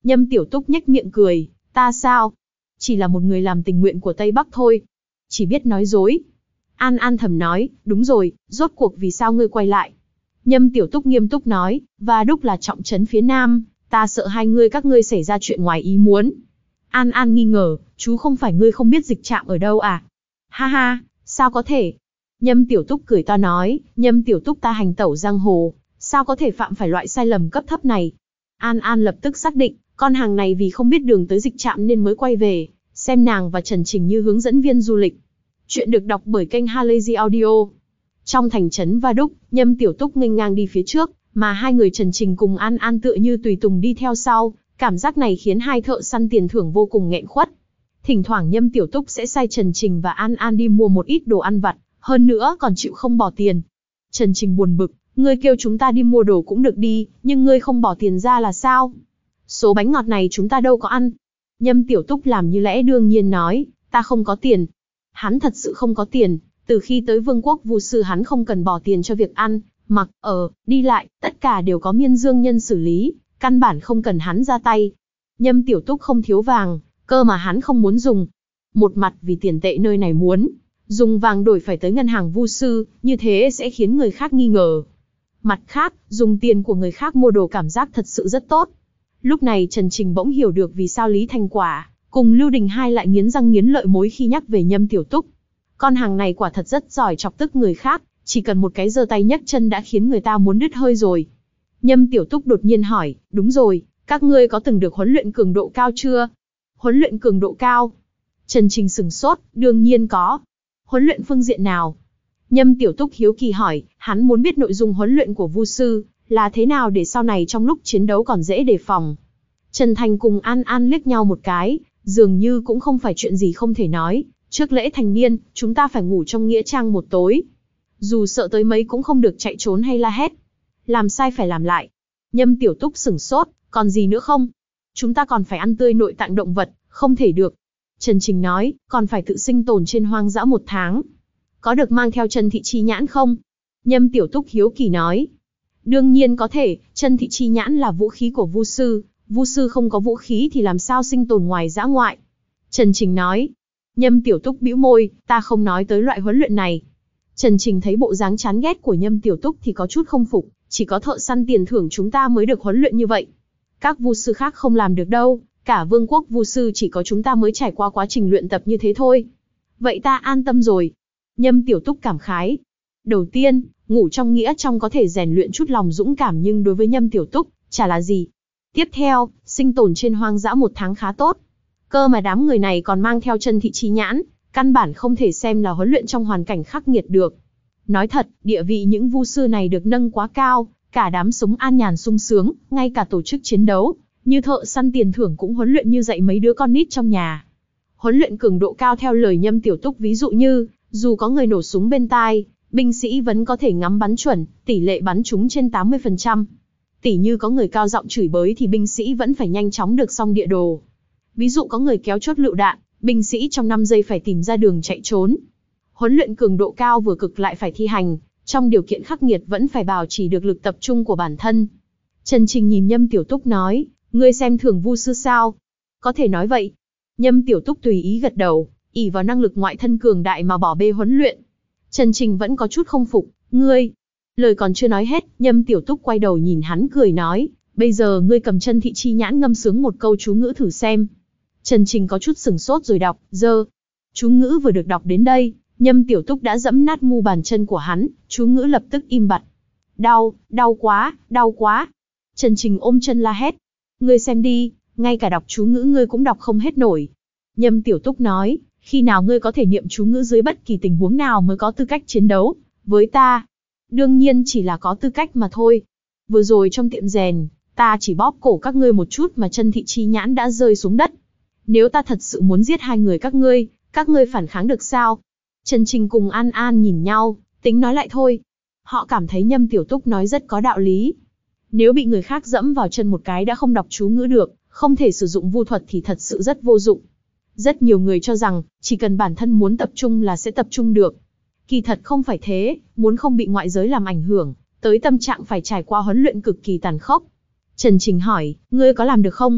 Nhâm Tiểu Túc nhếch miệng cười, ta sao? Chỉ là một người làm tình nguyện của Tây Bắc thôi. Chỉ biết nói dối. An An thầm nói, đúng rồi, rốt cuộc vì sao ngươi quay lại? Nhâm Tiểu Túc nghiêm túc nói, và đúc là trọng trấn phía Nam, ta sợ hai ngươi các ngươi xảy ra chuyện ngoài ý muốn. An An nghi ngờ, chú không phải ngươi không biết dịch trạm ở đâu à? Ha ha, sao có thể? Nhâm Tiểu Túc cười to nói, Nhâm Tiểu Túc ta hành tẩu giang hồ, sao có thể phạm phải loại sai lầm cấp thấp này? An An lập tức xác định, con hàng này vì không biết đường tới dịch trạm nên mới quay về, xem nàng và Trần Trình như hướng dẫn viên du lịch. Chuyện được đọc bởi kênh Halazy Audio. Trong thành trấn Va Đúc, Nhâm Tiểu Túc nghênh ngang đi phía trước, mà hai người Trần Trình cùng An An tựa như tùy tùng đi theo sau, cảm giác này khiến hai thợ săn tiền thưởng vô cùng nghẹn khuất. Thỉnh thoảng Nhâm Tiểu Túc sẽ sai Trần Trình và An An đi mua một ít đồ ăn vặt, hơn nữa còn chịu không bỏ tiền. Trần Trình buồn bực, ngươi kêu chúng ta đi mua đồ cũng được đi, nhưng ngươi không bỏ tiền ra là sao? Số bánh ngọt này chúng ta đâu có ăn. Nhâm Tiểu Túc làm như lẽ đương nhiên nói, ta không có tiền. Hắn thật sự không có tiền, từ khi tới Vương quốc Vu Sư hắn không cần bỏ tiền cho việc ăn, mặc, ở, đi lại, tất cả đều có Miên Dương Nhân xử lý, căn bản không cần hắn ra tay. Nhâm Tiểu Túc không thiếu vàng, cơ mà hắn không muốn dùng. Một mặt vì tiền tệ nơi này muốn dùng vàng đổi phải tới ngân hàng Vu Sư, như thế sẽ khiến người khác nghi ngờ. Mặt khác, dùng tiền của người khác mua đồ cảm giác thật sự rất tốt. Lúc này Trần Trình bỗng hiểu được vì sao Lý Thanh Quả cùng Lưu Đình Hai lại nghiến răng nghiến lợi mối khi nhắc về Nhâm Tiểu Túc. Con hàng này quả thật rất giỏi chọc tức người khác, chỉ cần một cái giơ tay nhấc chân đã khiến người ta muốn đứt hơi rồi. Nhâm Tiểu Túc đột nhiên hỏi, đúng rồi, các ngươi có từng được huấn luyện cường độ cao chưa? Huấn luyện cường độ cao? Trần Trình sửng sốt, đương nhiên có. Huấn luyện phương diện nào? Nhâm Tiểu Túc hiếu kỳ hỏi, hắn muốn biết nội dung huấn luyện của Vu Sư là thế nào để sau này trong lúc chiến đấu còn dễ đề phòng. Trần Thành cùng An An liếc nhau một cái, dường như cũng không phải chuyện gì không thể nói. Trước lễ thành niên, chúng ta phải ngủ trong nghĩa trang một tối. Dù sợ tới mấy cũng không được chạy trốn hay la hét. Làm sai phải làm lại. Nhâm Tiểu Túc sửng sốt, còn gì nữa không? Chúng ta còn phải ăn tươi nội tạng động vật, không thể được. Trần Trình nói, còn phải tự sinh tồn trên hoang dã một tháng. Có được mang theo chân thị chi nhãn không? Nhâm Tiểu Túc hiếu kỳ nói. Đương nhiên có thể, chân thị chi nhãn là vũ khí của Vu Sư. Vu Sư không có vũ khí thì làm sao sinh tồn ngoài dã ngoại? Trần Trình nói. Nhâm Tiểu Túc bĩu môi, ta không nói tới loại huấn luyện này. Trần Trình thấy bộ dáng chán ghét của Nhâm Tiểu Túc thì có chút không phục, chỉ có thợ săn tiền thưởng chúng ta mới được huấn luyện như vậy. Các Vu Sư khác không làm được đâu, cả Vương quốc Vu Sư chỉ có chúng ta mới trải qua quá trình luyện tập như thế thôi. Vậy ta an tâm rồi. Nhâm Tiểu Túc cảm khái. Đầu tiên, ngủ trong nghĩa trong có thể rèn luyện chút lòng dũng cảm nhưng đối với Nhâm Tiểu Túc, chả là gì. Tiếp theo, sinh tồn trên hoang dã một tháng khá tốt. Cơ mà đám người này còn mang theo chân thị chi nhãn, căn bản không thể xem là huấn luyện trong hoàn cảnh khắc nghiệt được. Nói thật, địa vị những Vu Sư này được nâng quá cao, cả đám sống an nhàn sung sướng, ngay cả tổ chức chiến đấu, như thợ săn tiền thưởng cũng huấn luyện như dạy mấy đứa con nít trong nhà. Huấn luyện cường độ cao theo lời Nhâm Tiểu Túc ví dụ như, dù có người nổ súng bên tai, binh sĩ vẫn có thể ngắm bắn chuẩn, tỷ lệ bắn trúng trên tám mươi phần trăm. Tỷ như có người cao giọng chửi bới thì binh sĩ vẫn phải nhanh chóng được xong địa đồ. Ví dụ có người kéo chốt lựu đạn, binh sĩ trong năm giây phải tìm ra đường chạy trốn. Huấn luyện cường độ cao vừa cực lại phải thi hành, trong điều kiện khắc nghiệt vẫn phải bảo trì được lực tập trung của bản thân. Trần Trình nhìn Nhâm Tiểu Túc nói, ngươi xem thường Vu Sư sao? Có thể nói vậy. Nhâm Tiểu Túc tùy ý gật đầu, ỷ vào năng lực ngoại thân cường đại mà bỏ bê huấn luyện. Trần Trình vẫn có chút không phục, ngươi. Lời còn chưa nói hết, Nhâm Tiểu Túc quay đầu nhìn hắn cười nói, bây giờ ngươi cầm chân thị chi nhãn ngâm sướng một câu chú ngữ thử xem. Trần Trình có chút sửng sốt rồi đọc, dơ. Chú ngữ vừa được đọc đến đây, Nhâm Tiểu Túc đã dẫm nát mu bàn chân của hắn, chú ngữ lập tức im bặt. Đau, đau quá, đau quá. Trần Trình ôm chân la hét. Ngươi xem đi, ngay cả đọc chú ngữ ngươi cũng đọc không hết nổi. Nhâm Tiểu Túc nói, khi nào ngươi có thể niệm chú ngữ dưới bất kỳ tình huống nào mới có tư cách chiến đấu với ta? Đương nhiên chỉ là có tư cách mà thôi. Vừa rồi trong tiệm rèn, ta chỉ bóp cổ các ngươi một chút mà chân thị chi nhãn đã rơi xuống đất. Nếu ta thật sự muốn giết hai người các ngươi, các ngươi phản kháng được sao? Trần Trình cùng An An nhìn nhau, tính nói lại thôi. Họ cảm thấy Nhâm Tiểu Túc nói rất có đạo lý. Nếu bị người khác dẫm vào chân một cái đã không đọc chú ngữ được, không thể sử dụng vu thuật thì thật sự rất vô dụng. Rất nhiều người cho rằng, chỉ cần bản thân muốn tập trung là sẽ tập trung được. Kỳ thật không phải thế, muốn không bị ngoại giới làm ảnh hưởng, tới tâm trạng phải trải qua huấn luyện cực kỳ tàn khốc. Trần Trình hỏi, ngươi có làm được không?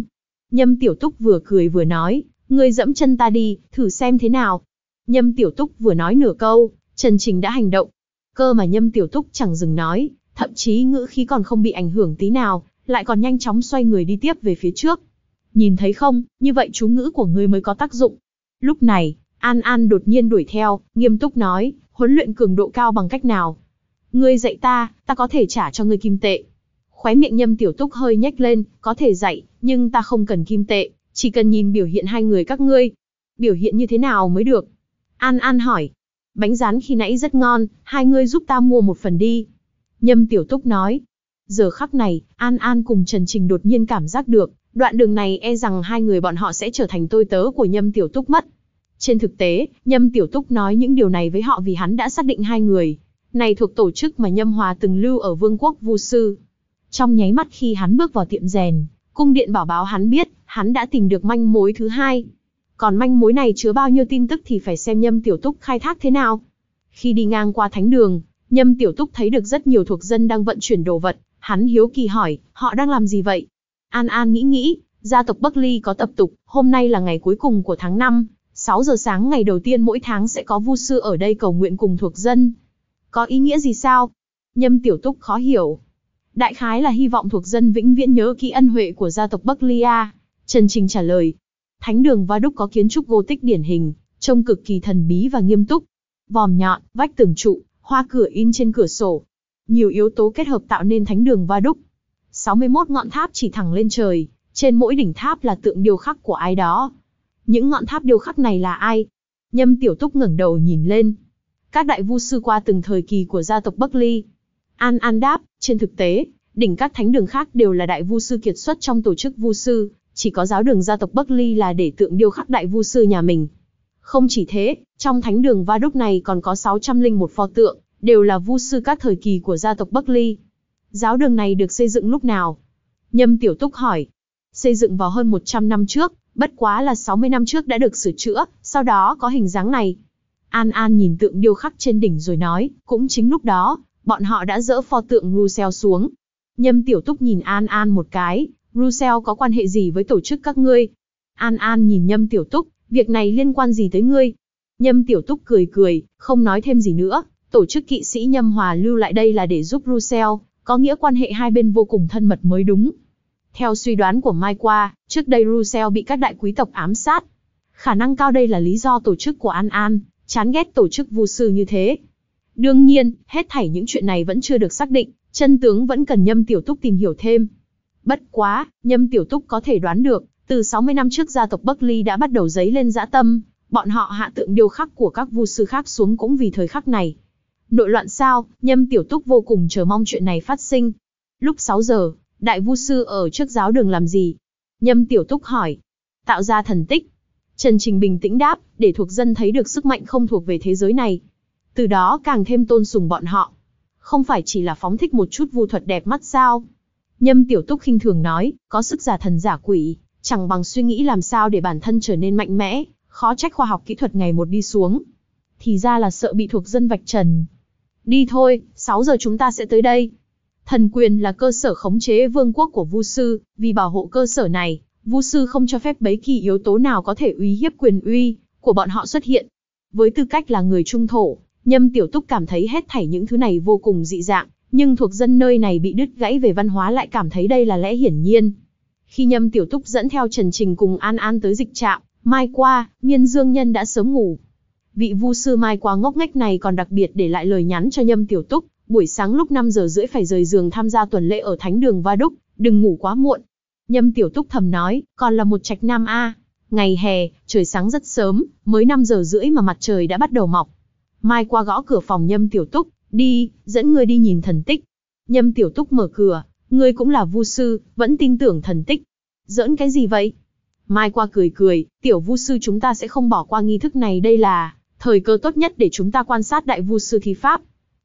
Nhâm Tiểu Túc vừa cười vừa nói, ngươi dẫm chân ta đi, thử xem thế nào. Nhâm Tiểu Túc vừa nói nửa câu, Trần Trình đã hành động. Cơ mà Nhâm Tiểu Túc chẳng dừng nói, thậm chí ngữ khí còn không bị ảnh hưởng tí nào, lại còn nhanh chóng xoay người đi tiếp về phía trước. Nhìn thấy không, như vậy chú ngữ của ngươi mới có tác dụng. Lúc này, An An đột nhiên đuổi theo, nghiêm túc nói, huấn luyện cường độ cao bằng cách nào? Ngươi dạy ta, ta có thể trả cho ngươi kim tệ. Khóe miệng Nhâm Tiểu Túc hơi nhếch lên, có thể dạy, nhưng ta không cần kim tệ, chỉ cần nhìn biểu hiện hai người các ngươi. Biểu hiện như thế nào mới được? An An hỏi. Bánh rán khi nãy rất ngon, hai ngươi giúp ta mua một phần đi. Nhâm Tiểu Túc nói. Giờ khắc này, An An cùng Trần Trình đột nhiên cảm giác được, đoạn đường này e rằng hai người bọn họ sẽ trở thành tôi tớ của Nhâm Tiểu Túc mất. Trên thực tế, Nhâm Tiểu Túc nói những điều này với họ vì hắn đã xác định hai người này thuộc tổ chức mà Nhâm Hòa từng lưu ở Vương quốc Vu Sư. Trong nháy mắt khi hắn bước vào tiệm rèn, cung điện bảo báo hắn biết, hắn đã tìm được manh mối thứ hai. Còn manh mối này chứa bao nhiêu tin tức thì phải xem Nhâm Tiểu Túc khai thác thế nào. Khi đi ngang qua thánh đường, Nhâm Tiểu Túc thấy được rất nhiều thuộc dân đang vận chuyển đồ vật, hắn hiếu kỳ hỏi, họ đang làm gì vậy? An An nghĩ nghĩ, gia tộc Bắc Ly có tập tục, hôm nay là ngày cuối cùng của tháng năm, sáu giờ sáng ngày đầu tiên mỗi tháng sẽ có vu sư ở đây cầu nguyện cùng thuộc dân. Có ý nghĩa gì sao? Nhâm Tiểu Túc khó hiểu. Đại khái là hy vọng thuộc dân vĩnh viễn nhớ kỹ ân huệ của gia tộc Bắc Ly a. Trần Trình trả lời. Thánh đường Va Đúc có kiến trúc vô tích điển hình, trông cực kỳ thần bí và nghiêm túc. Vòm nhọn, vách tường trụ, hoa cửa in trên cửa sổ. Nhiều yếu tố kết hợp tạo nên thánh đường Va Đúc. sáu mươi mốt ngọn tháp chỉ thẳng lên trời, trên mỗi đỉnh tháp là tượng điêu khắc của ai đó. Những ngọn tháp điêu khắc này là ai? Nhâm Tiểu Túc ngẩng đầu nhìn lên. Các đại vu sư qua từng thời kỳ của gia tộc Bắc Ly. An An đáp, trên thực tế, đỉnh các thánh đường khác đều là đại vu sư kiệt xuất trong tổ chức vu sư, chỉ có giáo đường gia tộc Bắc Ly là để tượng điêu khắc đại vu sư nhà mình. Không chỉ thế, trong thánh đường Va Đúc này còn có sáu trăm lẻ một pho tượng, đều là vu sư các thời kỳ của gia tộc Bắc Ly. Giáo đường này được xây dựng lúc nào? Nhâm Tiểu Túc hỏi. Xây dựng vào hơn một trăm năm trước, bất quá là sáu mươi năm trước đã được sửa chữa, sau đó có hình dáng này. An An nhìn tượng điêu khắc trên đỉnh rồi nói, cũng chính lúc đó, bọn họ đã dỡ pho tượng Russell xuống. Nhâm Tiểu Túc nhìn An An một cái, Russell có quan hệ gì với tổ chức các ngươi? An An nhìn Nhâm Tiểu Túc, việc này liên quan gì tới ngươi? Nhâm Tiểu Túc cười cười, không nói thêm gì nữa, tổ chức kỵ sĩ Nhâm Hòa lưu lại đây là để giúp Russell, có nghĩa quan hệ hai bên vô cùng thân mật mới đúng. Theo suy đoán của Mai Qua, trước đây Russell bị các đại quý tộc ám sát. Khả năng cao đây là lý do tổ chức của An An chán ghét tổ chức vu sư như thế. Đương nhiên, hết thảy những chuyện này vẫn chưa được xác định, chân tướng vẫn cần Nhâm Tiểu Túc tìm hiểu thêm. Bất quá, Nhâm Tiểu Túc có thể đoán được, từ sáu mươi năm trước gia tộc Bắc Ly đã bắt đầu dấy lên dã tâm, bọn họ hạ tượng điêu khắc của các vu sư khác xuống cũng vì thời khắc này. Nội loạn sao? Nhâm Tiểu Túc vô cùng chờ mong chuyện này phát sinh. Lúc sáu giờ, đại vu sư ở trước giáo đường làm gì? Nhâm Tiểu Túc hỏi. Tạo ra thần tích. Trần Trình bình tĩnh đáp, để thuộc dân thấy được sức mạnh không thuộc về thế giới này. Từ đó càng thêm tôn sùng bọn họ. Không phải chỉ là phóng thích một chút vu thuật đẹp mắt sao? Nhâm Tiểu Túc khinh thường nói, có sức giả thần giả quỷ, chẳng bằng suy nghĩ làm sao để bản thân trở nên mạnh mẽ, khó trách khoa học kỹ thuật ngày một đi xuống. Thì ra là sợ bị thuộc dân vạch trần. Đi thôi, sáu giờ chúng ta sẽ tới đây. Thần quyền là cơ sở khống chế vương quốc của vu sư, vì bảo hộ cơ sở này, vu sư không cho phép bất kỳ yếu tố nào có thể uy hiếp quyền uy của bọn họ xuất hiện. Với tư cách là người trung thổ, Nhâm Tiểu Túc cảm thấy hết thảy những thứ này vô cùng dị dạng, nhưng thuộc dân nơi này bị đứt gãy về văn hóa lại cảm thấy đây là lẽ hiển nhiên. Khi Nhâm Tiểu Túc dẫn theo Trần Trình cùng An An tới dịch trạm, Mai Qua, Miên Dương Nhân đã sớm ngủ. Vị vu sư Mai Qua ngốc nghếch này còn đặc biệt để lại lời nhắn cho Nhâm Tiểu Túc, buổi sáng lúc năm giờ rưỡi phải rời giường tham gia tuần lễ ở thánh đường Va Đúc, đừng ngủ quá muộn. Nhâm Tiểu Túc thầm nói, còn là một trạch nam a. Ngày hè, trời sáng rất sớm, mới năm giờ rưỡi mà mặt trời đã bắt đầu mọc. Mai Qua gõ cửa phòng Nhâm Tiểu Túc, đi, dẫn ngươi đi nhìn thần tích. Nhâm Tiểu Túc mở cửa, ngươi cũng là vu sư, vẫn tin tưởng thần tích. Giỡn cái gì vậy? Mai Qua cười cười, tiểu vu sư chúng ta sẽ không bỏ qua nghi thức này, đây là thời cơ tốt nhất để chúng ta quan sát đại vu sư thi pháp.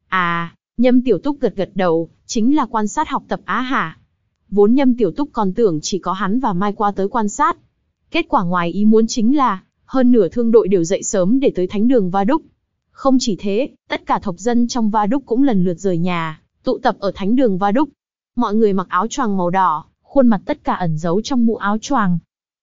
À, Nhâm Tiểu Túc gật gật đầu, chính là quan sát học tập á hả? Vốn Nhâm Tiểu Túc còn tưởng chỉ có hắn và Mai Qua tới quan sát. Kết quả ngoài ý muốn chính là, hơn nửa thương đội đều dậy sớm để tới thánh đường Va Đúc. Không chỉ thế, tất cả thộc dân trong Va Đúc cũng lần lượt rời nhà, tụ tập ở thánh đường Va Đúc. Mọi người mặc áo choàng màu đỏ, khuôn mặt tất cả ẩn giấu trong mũ áo choàng,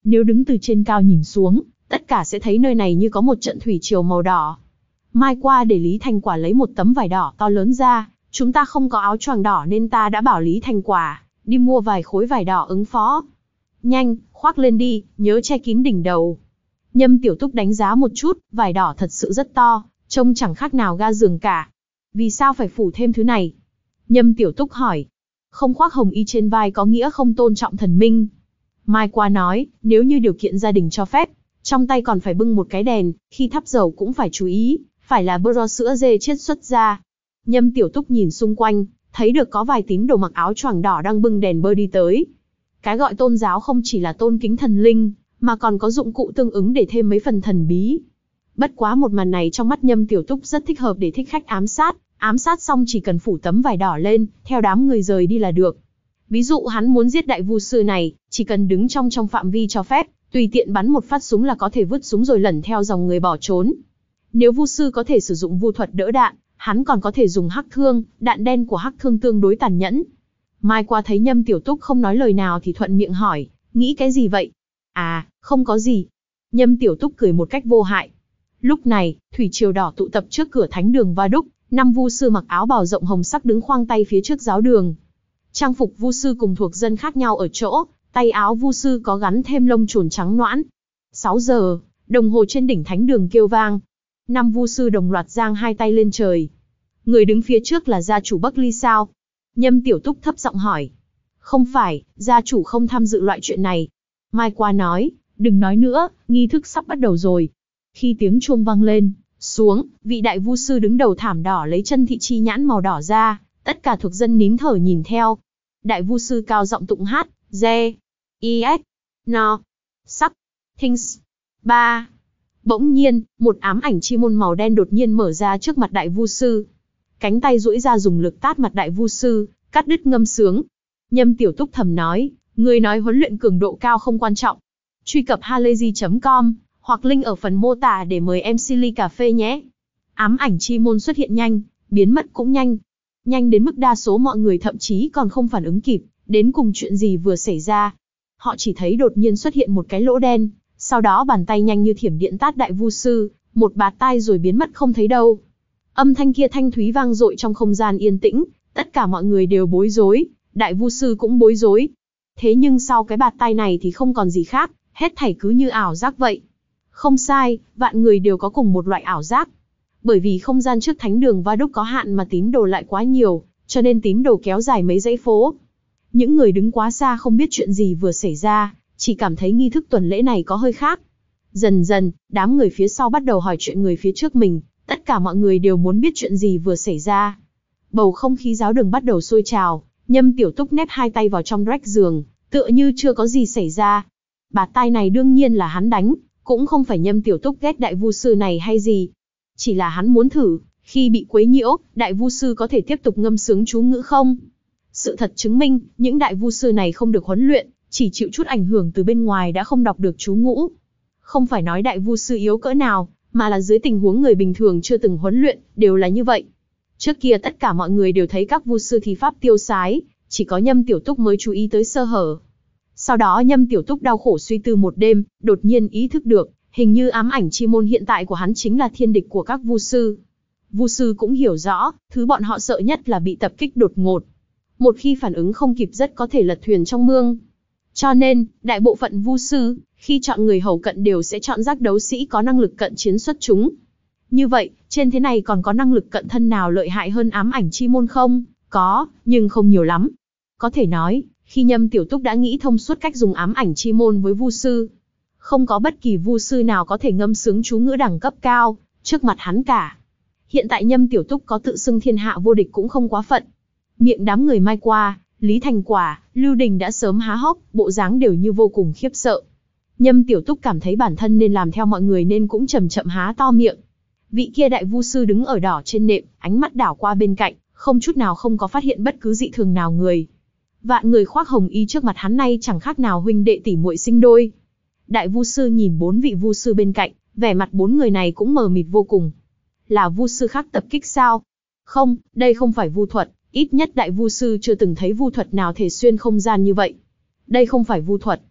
Nếu đứng từ trên cao nhìn xuống, tất cả sẽ thấy nơi này như có một trận thủy triều màu đỏ. Mai qua để Lý Thành Quả lấy một tấm vải đỏ to lớn ra, chúng ta không có áo choàng đỏ nên ta đã bảo Lý Thành Quả đi mua vài khối vải đỏ ứng phó. Nhanh, khoác lên đi, nhớ che kín đỉnh đầu. Nhâm Tiểu Túc đánh giá một chút, vải đỏ thật sự rất to, trông chẳng khác nào ga giường cả. Vì sao phải phủ thêm thứ này? Nhâm Tiểu Túc hỏi. Không khoác hồng y trên vai có nghĩa không tôn trọng thần minh. Mai qua nói, nếu như điều kiện gia đình cho phép, trong tay còn phải bưng một cái đèn, khi thắp dầu cũng phải chú ý, phải là bơ sữa dê chiết xuất ra. Nhâm Tiểu Túc nhìn xung quanh, thấy được có vài tín đồ mặc áo choàng đỏ đang bưng đèn bơ đi tới. Cái gọi tôn giáo không chỉ là tôn kính thần linh, mà còn có dụng cụ tương ứng để thêm mấy phần thần bí. Bất quá một màn này trong mắt Nhâm Tiểu Túc rất thích hợp để thích khách ám sát, ám sát xong chỉ cần phủ tấm vải đỏ lên, theo đám người rời đi là được. Ví dụ hắn muốn giết đại vu sư này, chỉ cần đứng trong trong phạm vi cho phép, tùy tiện bắn một phát súng là có thể vứt súng rồi lẩn theo dòng người bỏ trốn. Nếu vu sư có thể sử dụng vu thuật đỡ đạn, hắn còn có thể dùng hắc thương, đạn đen của hắc thương tương đối tàn nhẫn. Mai qua thấy Nhâm Tiểu Túc không nói lời nào thì thuận miệng hỏi, nghĩ cái gì vậy? À, không có gì. Nhâm Tiểu Túc cười một cách vô hại. Lúc này, thủy triều đỏ tụ tập trước cửa thánh đường Va Đúc, năm vu sư mặc áo bào rộng hồng sắc đứng khoang tay phía trước giáo đường. Trang phục vu sư cùng thuộc dân khác nhau ở chỗ, tay áo vu sư có gắn thêm lông chồn trắng noãn. sáu giờ, đồng hồ trên đỉnh thánh đường kêu vang. Năm vu sư đồng loạt giang hai tay lên trời. Người đứng phía trước là gia chủ Bắc Ly sao? Nhâm Tiểu Túc thấp giọng hỏi. Không phải, gia chủ không tham dự loại chuyện này. Mai qua nói, đừng nói nữa, nghi thức sắp bắt đầu rồi. Khi tiếng chuông vang lên, xuống, vị đại vu sư đứng đầu thảm đỏ lấy chân thị chi nhãn màu đỏ ra, tất cả thuộc dân nín thở nhìn theo. Đại vu sư cao giọng tụng hát, Re, Is, No, Sắc, Things, Ba. Bỗng nhiên, một ám ảnh chi môn màu đen đột nhiên mở ra trước mặt đại vu sư. Cánh tay duỗi ra dùng lực tát mặt đại vu sư, cắt đứt ngâm sướng. Nhâm Tiểu Túc thầm nói, người nói huấn luyện cường độ cao không quan trọng. Truy cập halayzi chấm com, hoặc link ở phần mô tả để mời em xê ly cà phê nhé. Ám ảnh chi môn xuất hiện nhanh, biến mất cũng nhanh. Nhanh đến mức đa số mọi người thậm chí còn không phản ứng kịp, đến cùng chuyện gì vừa xảy ra. Họ chỉ thấy đột nhiên xuất hiện một cái lỗ đen, sau đó bàn tay nhanh như thiểm điện tát đại vu sư, một bạt tai rồi biến mất không thấy đâu. Âm thanh kia thanh thúy vang dội trong không gian yên tĩnh, tất cả mọi người đều bối rối, đại vu sư cũng bối rối. Thế nhưng sau cái bạt tai này thì không còn gì khác, hết thảy cứ như ảo giác vậy. Không sai, vạn người đều có cùng một loại ảo giác. Bởi vì không gian trước thánh đường Va Đúc có hạn mà tín đồ lại quá nhiều, cho nên tín đồ kéo dài mấy dãy phố. Những người đứng quá xa không biết chuyện gì vừa xảy ra, chỉ cảm thấy nghi thức tuần lễ này có hơi khác. Dần dần, đám người phía sau bắt đầu hỏi chuyện người phía trước mình, tất cả mọi người đều muốn biết chuyện gì vừa xảy ra. Bầu không khí giáo đường bắt đầu sôi trào, Nhâm Tiểu Túc nép hai tay vào trong rách giường, tựa như chưa có gì xảy ra. Bạt tai này đương nhiên là hắn đánh, cũng không phải Nhâm Tiểu Túc ghét đại vu sư này hay gì. Chỉ là hắn muốn thử, khi bị quấy nhiễu, đại vu sư có thể tiếp tục ngâm sướng chú ngữ không? Sự thật chứng minh, những đại vu sư này không được huấn luyện, chỉ chịu chút ảnh hưởng từ bên ngoài đã không đọc được chú ngữ. Không phải nói đại vu sư yếu cỡ nào, mà là dưới tình huống người bình thường chưa từng huấn luyện, đều là như vậy. Trước kia tất cả mọi người đều thấy các vu sư thi pháp tiêu sái, chỉ có Nhâm Tiểu Túc mới chú ý tới sơ hở. Sau đó Nhâm Tiểu Túc đau khổ suy tư một đêm, đột nhiên ý thức được, hình như ám ảnh chi môn hiện tại của hắn chính là thiên địch của các vu sư. Vu sư cũng hiểu rõ, thứ bọn họ sợ nhất là bị tập kích đột ngột. Một khi phản ứng không kịp rất có thể lật thuyền trong mương. Cho nên, đại bộ phận vu sư, khi chọn người hầu cận đều sẽ chọn giác đấu sĩ có năng lực cận chiến xuất chúng. Như vậy, trên thế này còn có năng lực cận thân nào lợi hại hơn ám ảnh chi môn không? Có, nhưng không nhiều lắm. Có thể nói, khi Nhâm Tiểu Túc đã nghĩ thông suốt cách dùng ám ảnh chi môn với vu sư, không có bất kỳ vu sư nào có thể ngâm sướng chú ngữ đẳng cấp cao trước mặt hắn cả. Hiện tại Nhâm Tiểu Túc có tự xưng thiên hạ vô địch cũng không quá phận. Miệng đám người Mai qua, Lý Thành Quả, Lưu Đình đã sớm há hốc, bộ dáng đều như vô cùng khiếp sợ. Nhâm Tiểu Túc cảm thấy bản thân nên làm theo mọi người nên cũng chậm chậm há to miệng. Vị kia đại vu sư đứng ở đỏ trên nệm, ánh mắt đảo qua bên cạnh, không chút nào không có phát hiện bất cứ dị thường nào người. Vạn người khoác hồng y trước mặt hắn nay chẳng khác nào huynh đệ tỷ muội sinh đôi. Đại vu sư nhìn bốn vị vu sư bên cạnh, vẻ mặt bốn người này cũng mờ mịt vô cùng. Là vu sư khác tập kích sao? Không, đây không phải vu thuật, ít nhất đại vu sư chưa từng thấy vu thuật nào thể xuyên không gian như vậy. Đây không phải vu thuật.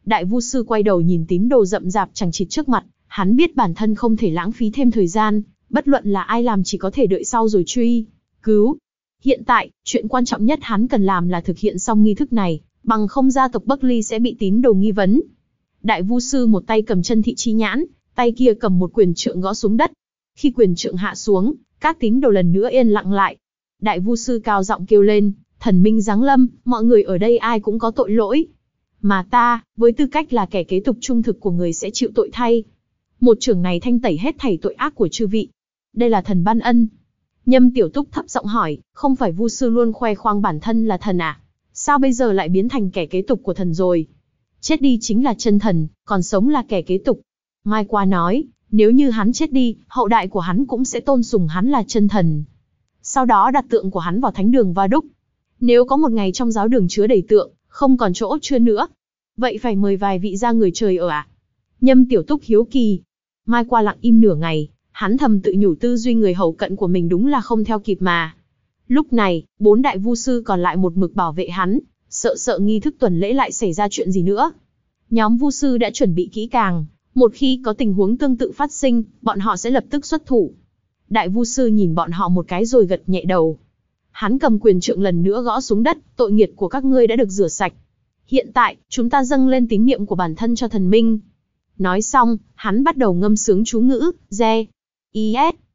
Đại Vu Sư quay đầu nhìn tín đồ rậm rạp chằng chịt trước mặt, hắn biết bản thân không thể lãng phí thêm thời gian, bất luận là ai làm chỉ có thể đợi sau rồi truy cứu. Hiện tại, chuyện quan trọng nhất hắn cần làm là thực hiện xong nghi thức này, bằng không gia tộc Buckley sẽ bị tín đồ nghi vấn. Đại Vu Sư một tay cầm chân thị chi nhãn, tay kia cầm một quyền trượng gõ xuống đất. Khi quyền trượng hạ xuống, các tín đồ lần nữa yên lặng lại. Đại Vu Sư cao giọng kêu lên, thần minh giáng lâm, mọi người ở đây ai cũng có tội lỗi. Mà ta, với tư cách là kẻ kế tục trung thực của người sẽ chịu tội thay. Một chưởng này thanh tẩy hết thảy tội ác của chư vị. Đây là thần ban ân. Nhâm Tiểu Túc thấp giọng hỏi, không phải Vu Sư luôn khoe khoang bản thân là thần à? Sao bây giờ lại biến thành kẻ kế tục của thần rồi? Chết đi chính là chân thần, còn sống là kẻ kế tục. Mai Qua nói, nếu như hắn chết đi, hậu đại của hắn cũng sẽ tôn sùng hắn là chân thần. Sau đó đặt tượng của hắn vào thánh đường Va Đúc. Nếu có một ngày trong giáo đường chứa đầy tượng, không còn chỗ chứa nữa, vậy phải mời vài vị gia người trời ở à? Nhâm Tiểu Túc hiếu kỳ. Mai Qua lặng im nửa ngày, hắn thầm tự nhủ tư duy người hầu cận của mình đúng là không theo kịp mà. Lúc này, bốn đại vu sư còn lại một mực bảo vệ hắn, sợ sợ nghi thức tuần lễ lại xảy ra chuyện gì nữa. Nhóm vu sư đã chuẩn bị kỹ càng, một khi có tình huống tương tự phát sinh, bọn họ sẽ lập tức xuất thủ. Đại vu sư nhìn bọn họ một cái rồi gật nhẹ đầu. Hắn cầm quyền trượng lần nữa gõ xuống đất, tội nghiệt của các ngươi đã được rửa sạch. Hiện tại, chúng ta dâng lên tín niệm của bản thân cho thần minh. Nói xong, hắn bắt đầu ngâm sướng chú ngữ, Re, Is.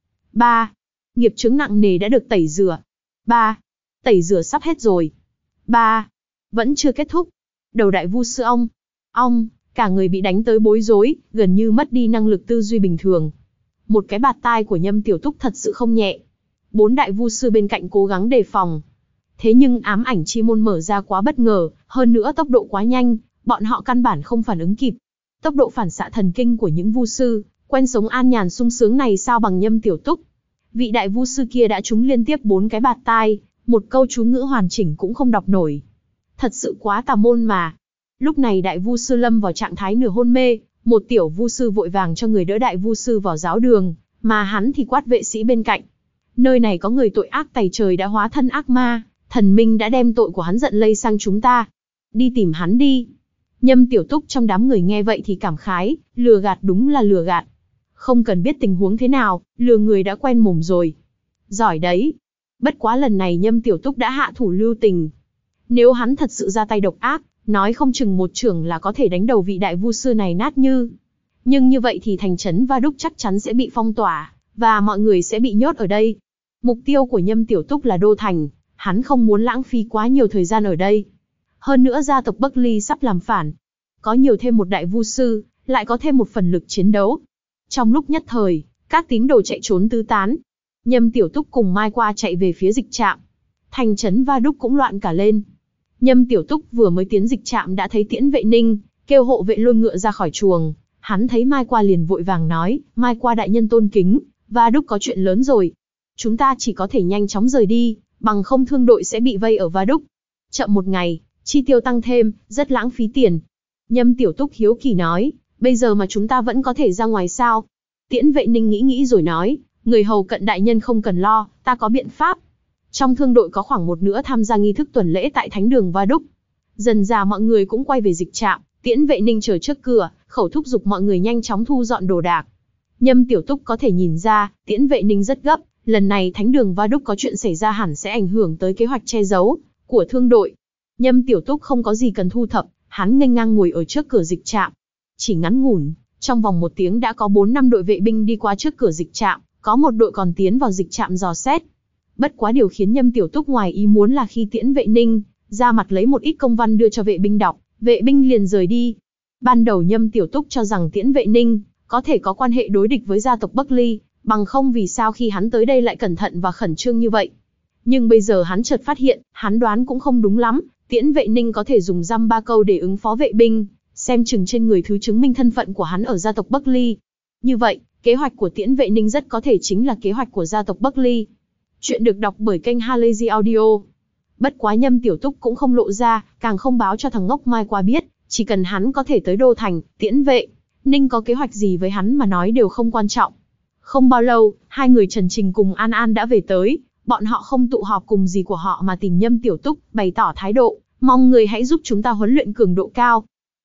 ba. Nghiệp chướng nặng nề đã được tẩy rửa. ba. Tẩy rửa sắp hết rồi. ba. Vẫn chưa kết thúc. Đầu đại vu sư ong, ong, cả người bị đánh tới bối rối, gần như mất đi năng lực tư duy bình thường. Một cái bạt tai của Nhâm Tiểu Túc thật sự không nhẹ. Bốn đại vu sư bên cạnh cố gắng đề phòng. Thế nhưng ám ảnh chi môn mở ra quá bất ngờ, hơn nữa tốc độ quá nhanh, bọn họ căn bản không phản ứng kịp. Tốc độ phản xạ thần kinh của những vu sư, quen sống an nhàn sung sướng này sao bằng Nhâm Tiểu Túc. Vị đại vu sư kia đã trúng liên tiếp bốn cái bạt tai, một câu chú ngữ hoàn chỉnh cũng không đọc nổi. Thật sự quá tà môn mà. Lúc này đại vu sư lâm vào trạng thái nửa hôn mê, một tiểu vu sư vội vàng cho người đỡ đại vu sư vào giáo đường, mà hắn thì quát vệ sĩ bên cạnh. Nơi này có người tội ác tày trời đã hóa thân ác ma, thần minh đã đem tội của hắn giận lây sang chúng ta. Đi tìm hắn đi. Nhâm Tiểu Túc trong đám người nghe vậy thì cảm khái, lừa gạt đúng là lừa gạt. Không cần biết tình huống thế nào, lừa người đã quen mồm rồi. Giỏi đấy. Bất quá lần này Nhâm Tiểu Túc đã hạ thủ lưu tình. Nếu hắn thật sự ra tay độc ác, nói không chừng một chưởng là có thể đánh đầu vị đại vu sư này nát như. Nhưng như vậy thì thành trấn Va Đúc chắc chắn sẽ bị phong tỏa, và mọi người sẽ bị nhốt ở đây. Mục tiêu của Nhâm Tiểu Túc là Đô Thành, hắn không muốn lãng phí quá nhiều thời gian ở đây. Hơn nữa gia tộc Buckley sắp làm phản. Có nhiều thêm một đại vu sư, lại có thêm một phần lực chiến đấu. Trong lúc nhất thời, các tín đồ chạy trốn tứ tán. Nhâm Tiểu Túc cùng Mai Qua chạy về phía dịch trạm. Thành trấn Va Đúc cũng loạn cả lên. Nhâm Tiểu Túc vừa mới tiến dịch trạm đã thấy Tiễn Vệ Ninh, kêu hộ vệ lôi ngựa ra khỏi chuồng. Hắn thấy Mai Qua liền vội vàng nói, Mai Qua đại nhân tôn kính, Va Đúc có chuyện lớn rồi. Chúng ta chỉ có thể nhanh chóng rời đi, bằng không thương đội sẽ bị vây ở Va Đúc. Chậm một ngày, chi tiêu tăng thêm, rất lãng phí tiền. Nhâm Tiểu Túc hiếu kỳ nói, bây giờ mà chúng ta vẫn có thể ra ngoài sao? Tiễn Vệ Ninh nghĩ nghĩ rồi nói, người hầu cận đại nhân không cần lo, ta có biện pháp. Trong thương đội có khoảng một nửa tham gia nghi thức tuần lễ tại thánh đường Va Đúc. Dần dà mọi người cũng quay về dịch trạm, Tiễn Vệ Ninh chờ trước cửa, khẩu thúc giục mọi người nhanh chóng thu dọn đồ đạc. Nhâm Tiểu Túc có thể nhìn ra, Tiễn Vệ Ninh rất gấp, lần này thánh đường Va Đúc có chuyện xảy ra hẳn sẽ ảnh hưởng tới kế hoạch che giấu của thương đội. Nhâm Tiểu Túc không có gì cần thu thập, hắn nghênh ngang ngồi ở trước cửa dịch trạm. Chỉ ngắn ngủn, trong vòng một tiếng đã có bốn năm đội vệ binh đi qua trước cửa dịch trạm, có một đội còn tiến vào dịch trạm dò xét. Bất quá điều khiến Nhâm Tiểu Túc ngoài ý muốn là khi Tiễn Vệ Ninh ra mặt lấy một ít công văn đưa cho vệ binh đọc, vệ binh liền rời đi. Ban đầu Nhâm Tiểu Túc cho rằng Tiễn Vệ Ninh có thể có quan hệ đối địch với gia tộc Buckley, bằng không vì sao khi hắn tới đây lại cẩn thận và khẩn trương như vậy. Nhưng bây giờ hắn chợt phát hiện, hắn đoán cũng không đúng lắm, Tiễn Vệ Ninh có thể dùng dăm ba câu để ứng phó vệ binh, xem chừng trên người thứ chứng minh thân phận của hắn ở gia tộc Buckley. Như vậy, kế hoạch của Tiễn Vệ Ninh rất có thể chính là kế hoạch của gia tộc Buckley. Chuyện được đọc bởi kênh Halazy Audio. Bất quá Nhâm Tiểu Túc cũng không lộ ra, càng không báo cho thằng ngốc Mai Qua biết, chỉ cần hắn có thể tới Đô Thành, Tiễn Vệ Ninh có kế hoạch gì với hắn mà nói đều không quan trọng. Không bao lâu, hai người Trần Trình cùng An An đã về tới, bọn họ không tụ họp cùng gì của họ mà tìm Nhâm Tiểu Túc, bày tỏ thái độ, mong người hãy giúp chúng ta huấn luyện cường độ cao.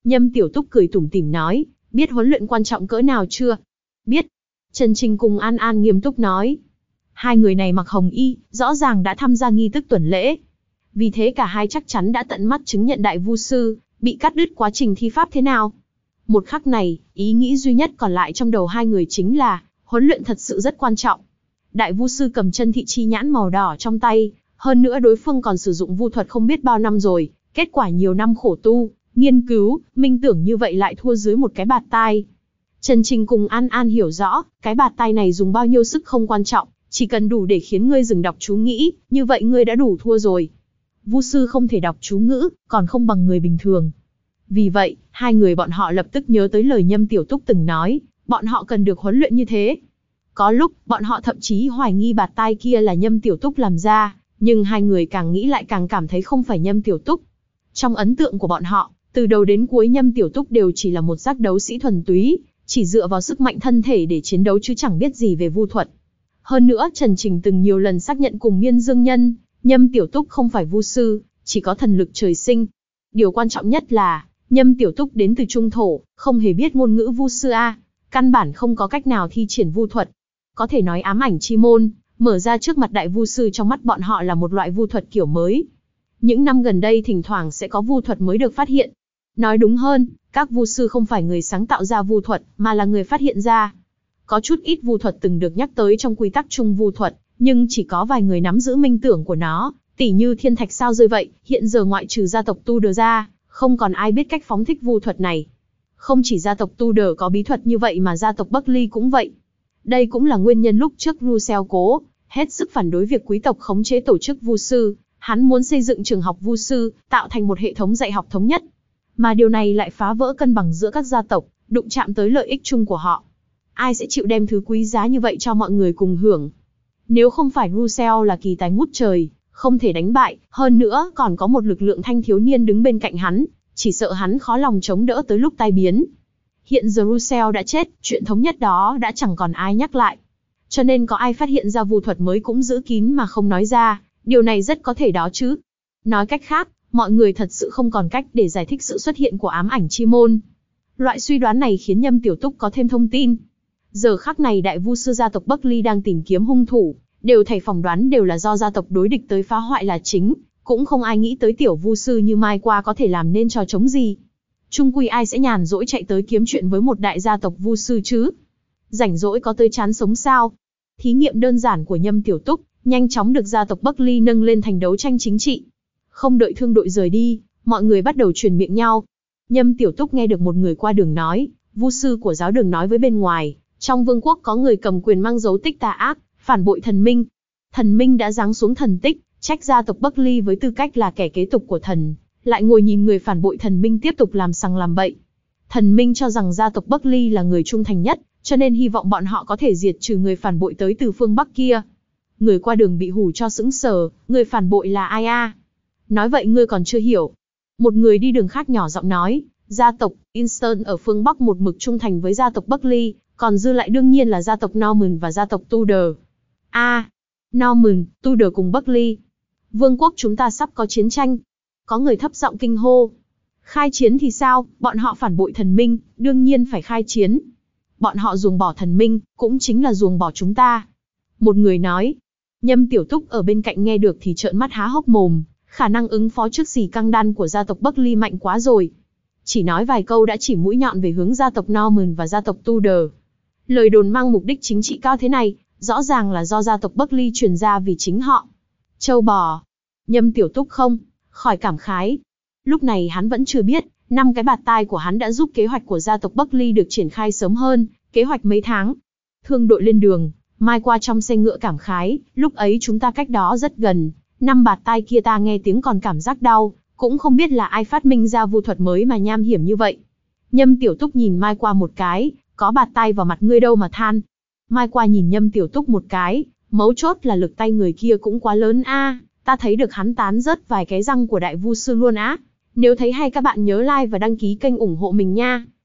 Nhâm Tiểu Túc cười tủm tỉm nói, biết huấn luyện quan trọng cỡ nào chưa? Biết. Trần Trình cùng An An nghiêm túc nói. Hai người này mặc hồng y, rõ ràng đã tham gia nghi thức tuần lễ. Vì thế cả hai chắc chắn đã tận mắt chứng nhận đại vu sư, bị cắt đứt quá trình thi pháp thế nào. Một khắc này, ý nghĩ duy nhất còn lại trong đầu hai người chính là, huấn luyện thật sự rất quan trọng. Đại vu sư cầm chân thị chi nhãn màu đỏ trong tay, hơn nữa đối phương còn sử dụng vu thuật không biết bao năm rồi, kết quả nhiều năm khổ tu, nghiên cứu, minh tưởng như vậy lại thua dưới một cái bạt tai. Trần Trình cùng An An hiểu rõ, cái bạt tai này dùng bao nhiêu sức không quan trọng, chỉ cần đủ để khiến ngươi dừng đọc chú nghĩ, như vậy ngươi đã đủ thua rồi. Vu sư không thể đọc chú ngữ, còn không bằng người bình thường. Vì vậy, hai người bọn họ lập tức nhớ tới lời Nhâm Tiểu Túc từng nói, bọn họ cần được huấn luyện như thế. Có lúc, bọn họ thậm chí hoài nghi bạt tai kia là Nhâm Tiểu Túc làm ra, nhưng hai người càng nghĩ lại càng cảm thấy không phải Nhâm Tiểu Túc. Trong ấn tượng của bọn họ, từ đầu đến cuối Nhâm Tiểu Túc đều chỉ là một giác đấu sĩ thuần túy, chỉ dựa vào sức mạnh thân thể để chiến đấu chứ chẳng biết gì về vu thuật. Hơn nữa Trần Trình từng nhiều lần xác nhận cùng Miên Dương Nhân, Nhâm Tiểu Túc không phải vu sư, chỉ có thần lực trời sinh. Điều quan trọng nhất là, Nhâm Tiểu Túc đến từ Trung Thổ, không hề biết ngôn ngữ vu sư A, căn bản không có cách nào thi triển vu thuật. Có thể nói ám ảnh chi môn, mở ra trước mặt đại vu sư trong mắt bọn họ là một loại vu thuật kiểu mới. Những năm gần đây thỉnh thoảng sẽ có vu thuật mới được phát hiện. Nói đúng hơn, các vu sư không phải người sáng tạo ra vu thuật, mà là người phát hiện ra. Có chút ít vu thuật từng được nhắc tới trong quy tắc chung vu thuật, nhưng chỉ có vài người nắm giữ minh tưởng của nó, tỉ như thiên thạch sao rơi vậy, hiện giờ ngoại trừ gia tộc Tu Đờ ra, không còn ai biết cách phóng thích vu thuật này. Không chỉ gia tộc Tu Đờ có bí thuật như vậy mà gia tộc Buckley cũng vậy. Đây cũng là nguyên nhân lúc trước Russell cố hết sức phản đối việc quý tộc khống chế tổ chức vu sư, hắn muốn xây dựng trường học vu sư, tạo thành một hệ thống dạy học thống nhất. Mà điều này lại phá vỡ cân bằng giữa các gia tộc, đụng chạm tới lợi ích chung của họ. Ai sẽ chịu đem thứ quý giá như vậy cho mọi người cùng hưởng? Nếu không phải Russell là kỳ tài ngút trời, không thể đánh bại, hơn nữa còn có một lực lượng thanh thiếu niên đứng bên cạnh hắn, chỉ sợ hắn khó lòng chống đỡ tới lúc tai biến. Hiện giờ Russell đã chết, chuyện thống nhất đó đã chẳng còn ai nhắc lại. Cho nên có ai phát hiện ra vu thuật mới cũng giữ kín mà không nói ra, điều này rất có thể đó chứ. Nói cách khác, mọi người thật sự không còn cách để giải thích sự xuất hiện của ám ảnh chi môn. Loại suy đoán này khiến Nhâm Tiểu Túc có thêm thông tin. Giờ khắc này đại vu sư gia tộc Buckley đang tìm kiếm hung thủ, đều thảy phỏng đoán đều là do gia tộc đối địch tới phá hoại là chính, cũng không ai nghĩ tới tiểu vu sư như Mai Qua có thể làm nên trò trống gì. Chung quy ai sẽ nhàn rỗi chạy tới kiếm chuyện với một đại gia tộc vu sư chứ? Rảnh rỗi có tới chán sống sao? Thí nghiệm đơn giản của Nhâm Tiểu Túc, nhanh chóng được gia tộc Buckley nâng lên thành đấu tranh chính trị. Không đợi thương đội rời đi, mọi người bắt đầu truyền miệng nhau. Nhâm Tiểu Túc nghe được một người qua đường nói, vu sư của giáo đường nói với bên ngoài, trong vương quốc có người cầm quyền mang dấu tích tà ác, phản bội thần minh. Thần minh đã giáng xuống thần tích, trách gia tộc Buckley với tư cách là kẻ kế tục của thần, lại ngồi nhìn người phản bội thần minh tiếp tục làm sằng làm bậy. Thần minh cho rằng gia tộc Buckley là người trung thành nhất, cho nên hy vọng bọn họ có thể diệt trừ người phản bội tới từ phương Bắc kia. Người qua đường bị hù cho sững sờ, người phản bội là ai a? Nói vậy ngươi còn chưa hiểu. Một người đi đường khác nhỏ giọng nói, gia tộc Inston ở phương Bắc một mực trung thành với gia tộc Buckley, còn dư lại đương nhiên là gia tộc Norman và gia tộc Tudor. A, à, Norman, Tudor cùng Buckley. Vương quốc chúng ta sắp có chiến tranh. Có người thấp giọng kinh hô. Khai chiến thì sao, bọn họ phản bội thần minh, đương nhiên phải khai chiến. Bọn họ ruồng bỏ thần minh, cũng chính là ruồng bỏ chúng ta. Một người nói. Nhâm Tiểu Túc ở bên cạnh nghe được thì trợn mắt há hốc mồm, khả năng ứng phó trước gì căng đan của gia tộc Buckley mạnh quá rồi. Chỉ nói vài câu đã chỉ mũi nhọn về hướng gia tộc Norman và gia tộc Tudor. Lời đồn mang mục đích chính trị cao thế này, rõ ràng là do gia tộc Buckley truyền ra vì chính họ. Châu bò. Nhâm Tiểu Túc không khỏi cảm khái. Lúc này hắn vẫn chưa biết, năm cái bạt tai của hắn đã giúp kế hoạch của gia tộc Buckley được triển khai sớm hơn, kế hoạch mấy tháng. Thương đội lên đường, Mai Qua trong xe ngựa cảm khái, lúc ấy chúng ta cách đó rất gần, năm bạt tai kia ta nghe tiếng còn cảm giác đau, cũng không biết là ai phát minh ra vu thuật mới mà nham hiểm như vậy. Nhâm Tiểu Túc nhìn Mai Qua một cái, có bạt tai vào mặt ngươi đâu mà than. Mai Qua nhìn Nhâm Tiểu Túc một cái, mấu chốt là lực tay người kia cũng quá lớn a, ta thấy được hắn tán rớt vài cái răng của đại vu sư luôn á. Nếu thấy hay các bạn nhớ like và đăng ký kênh ủng hộ mình nha.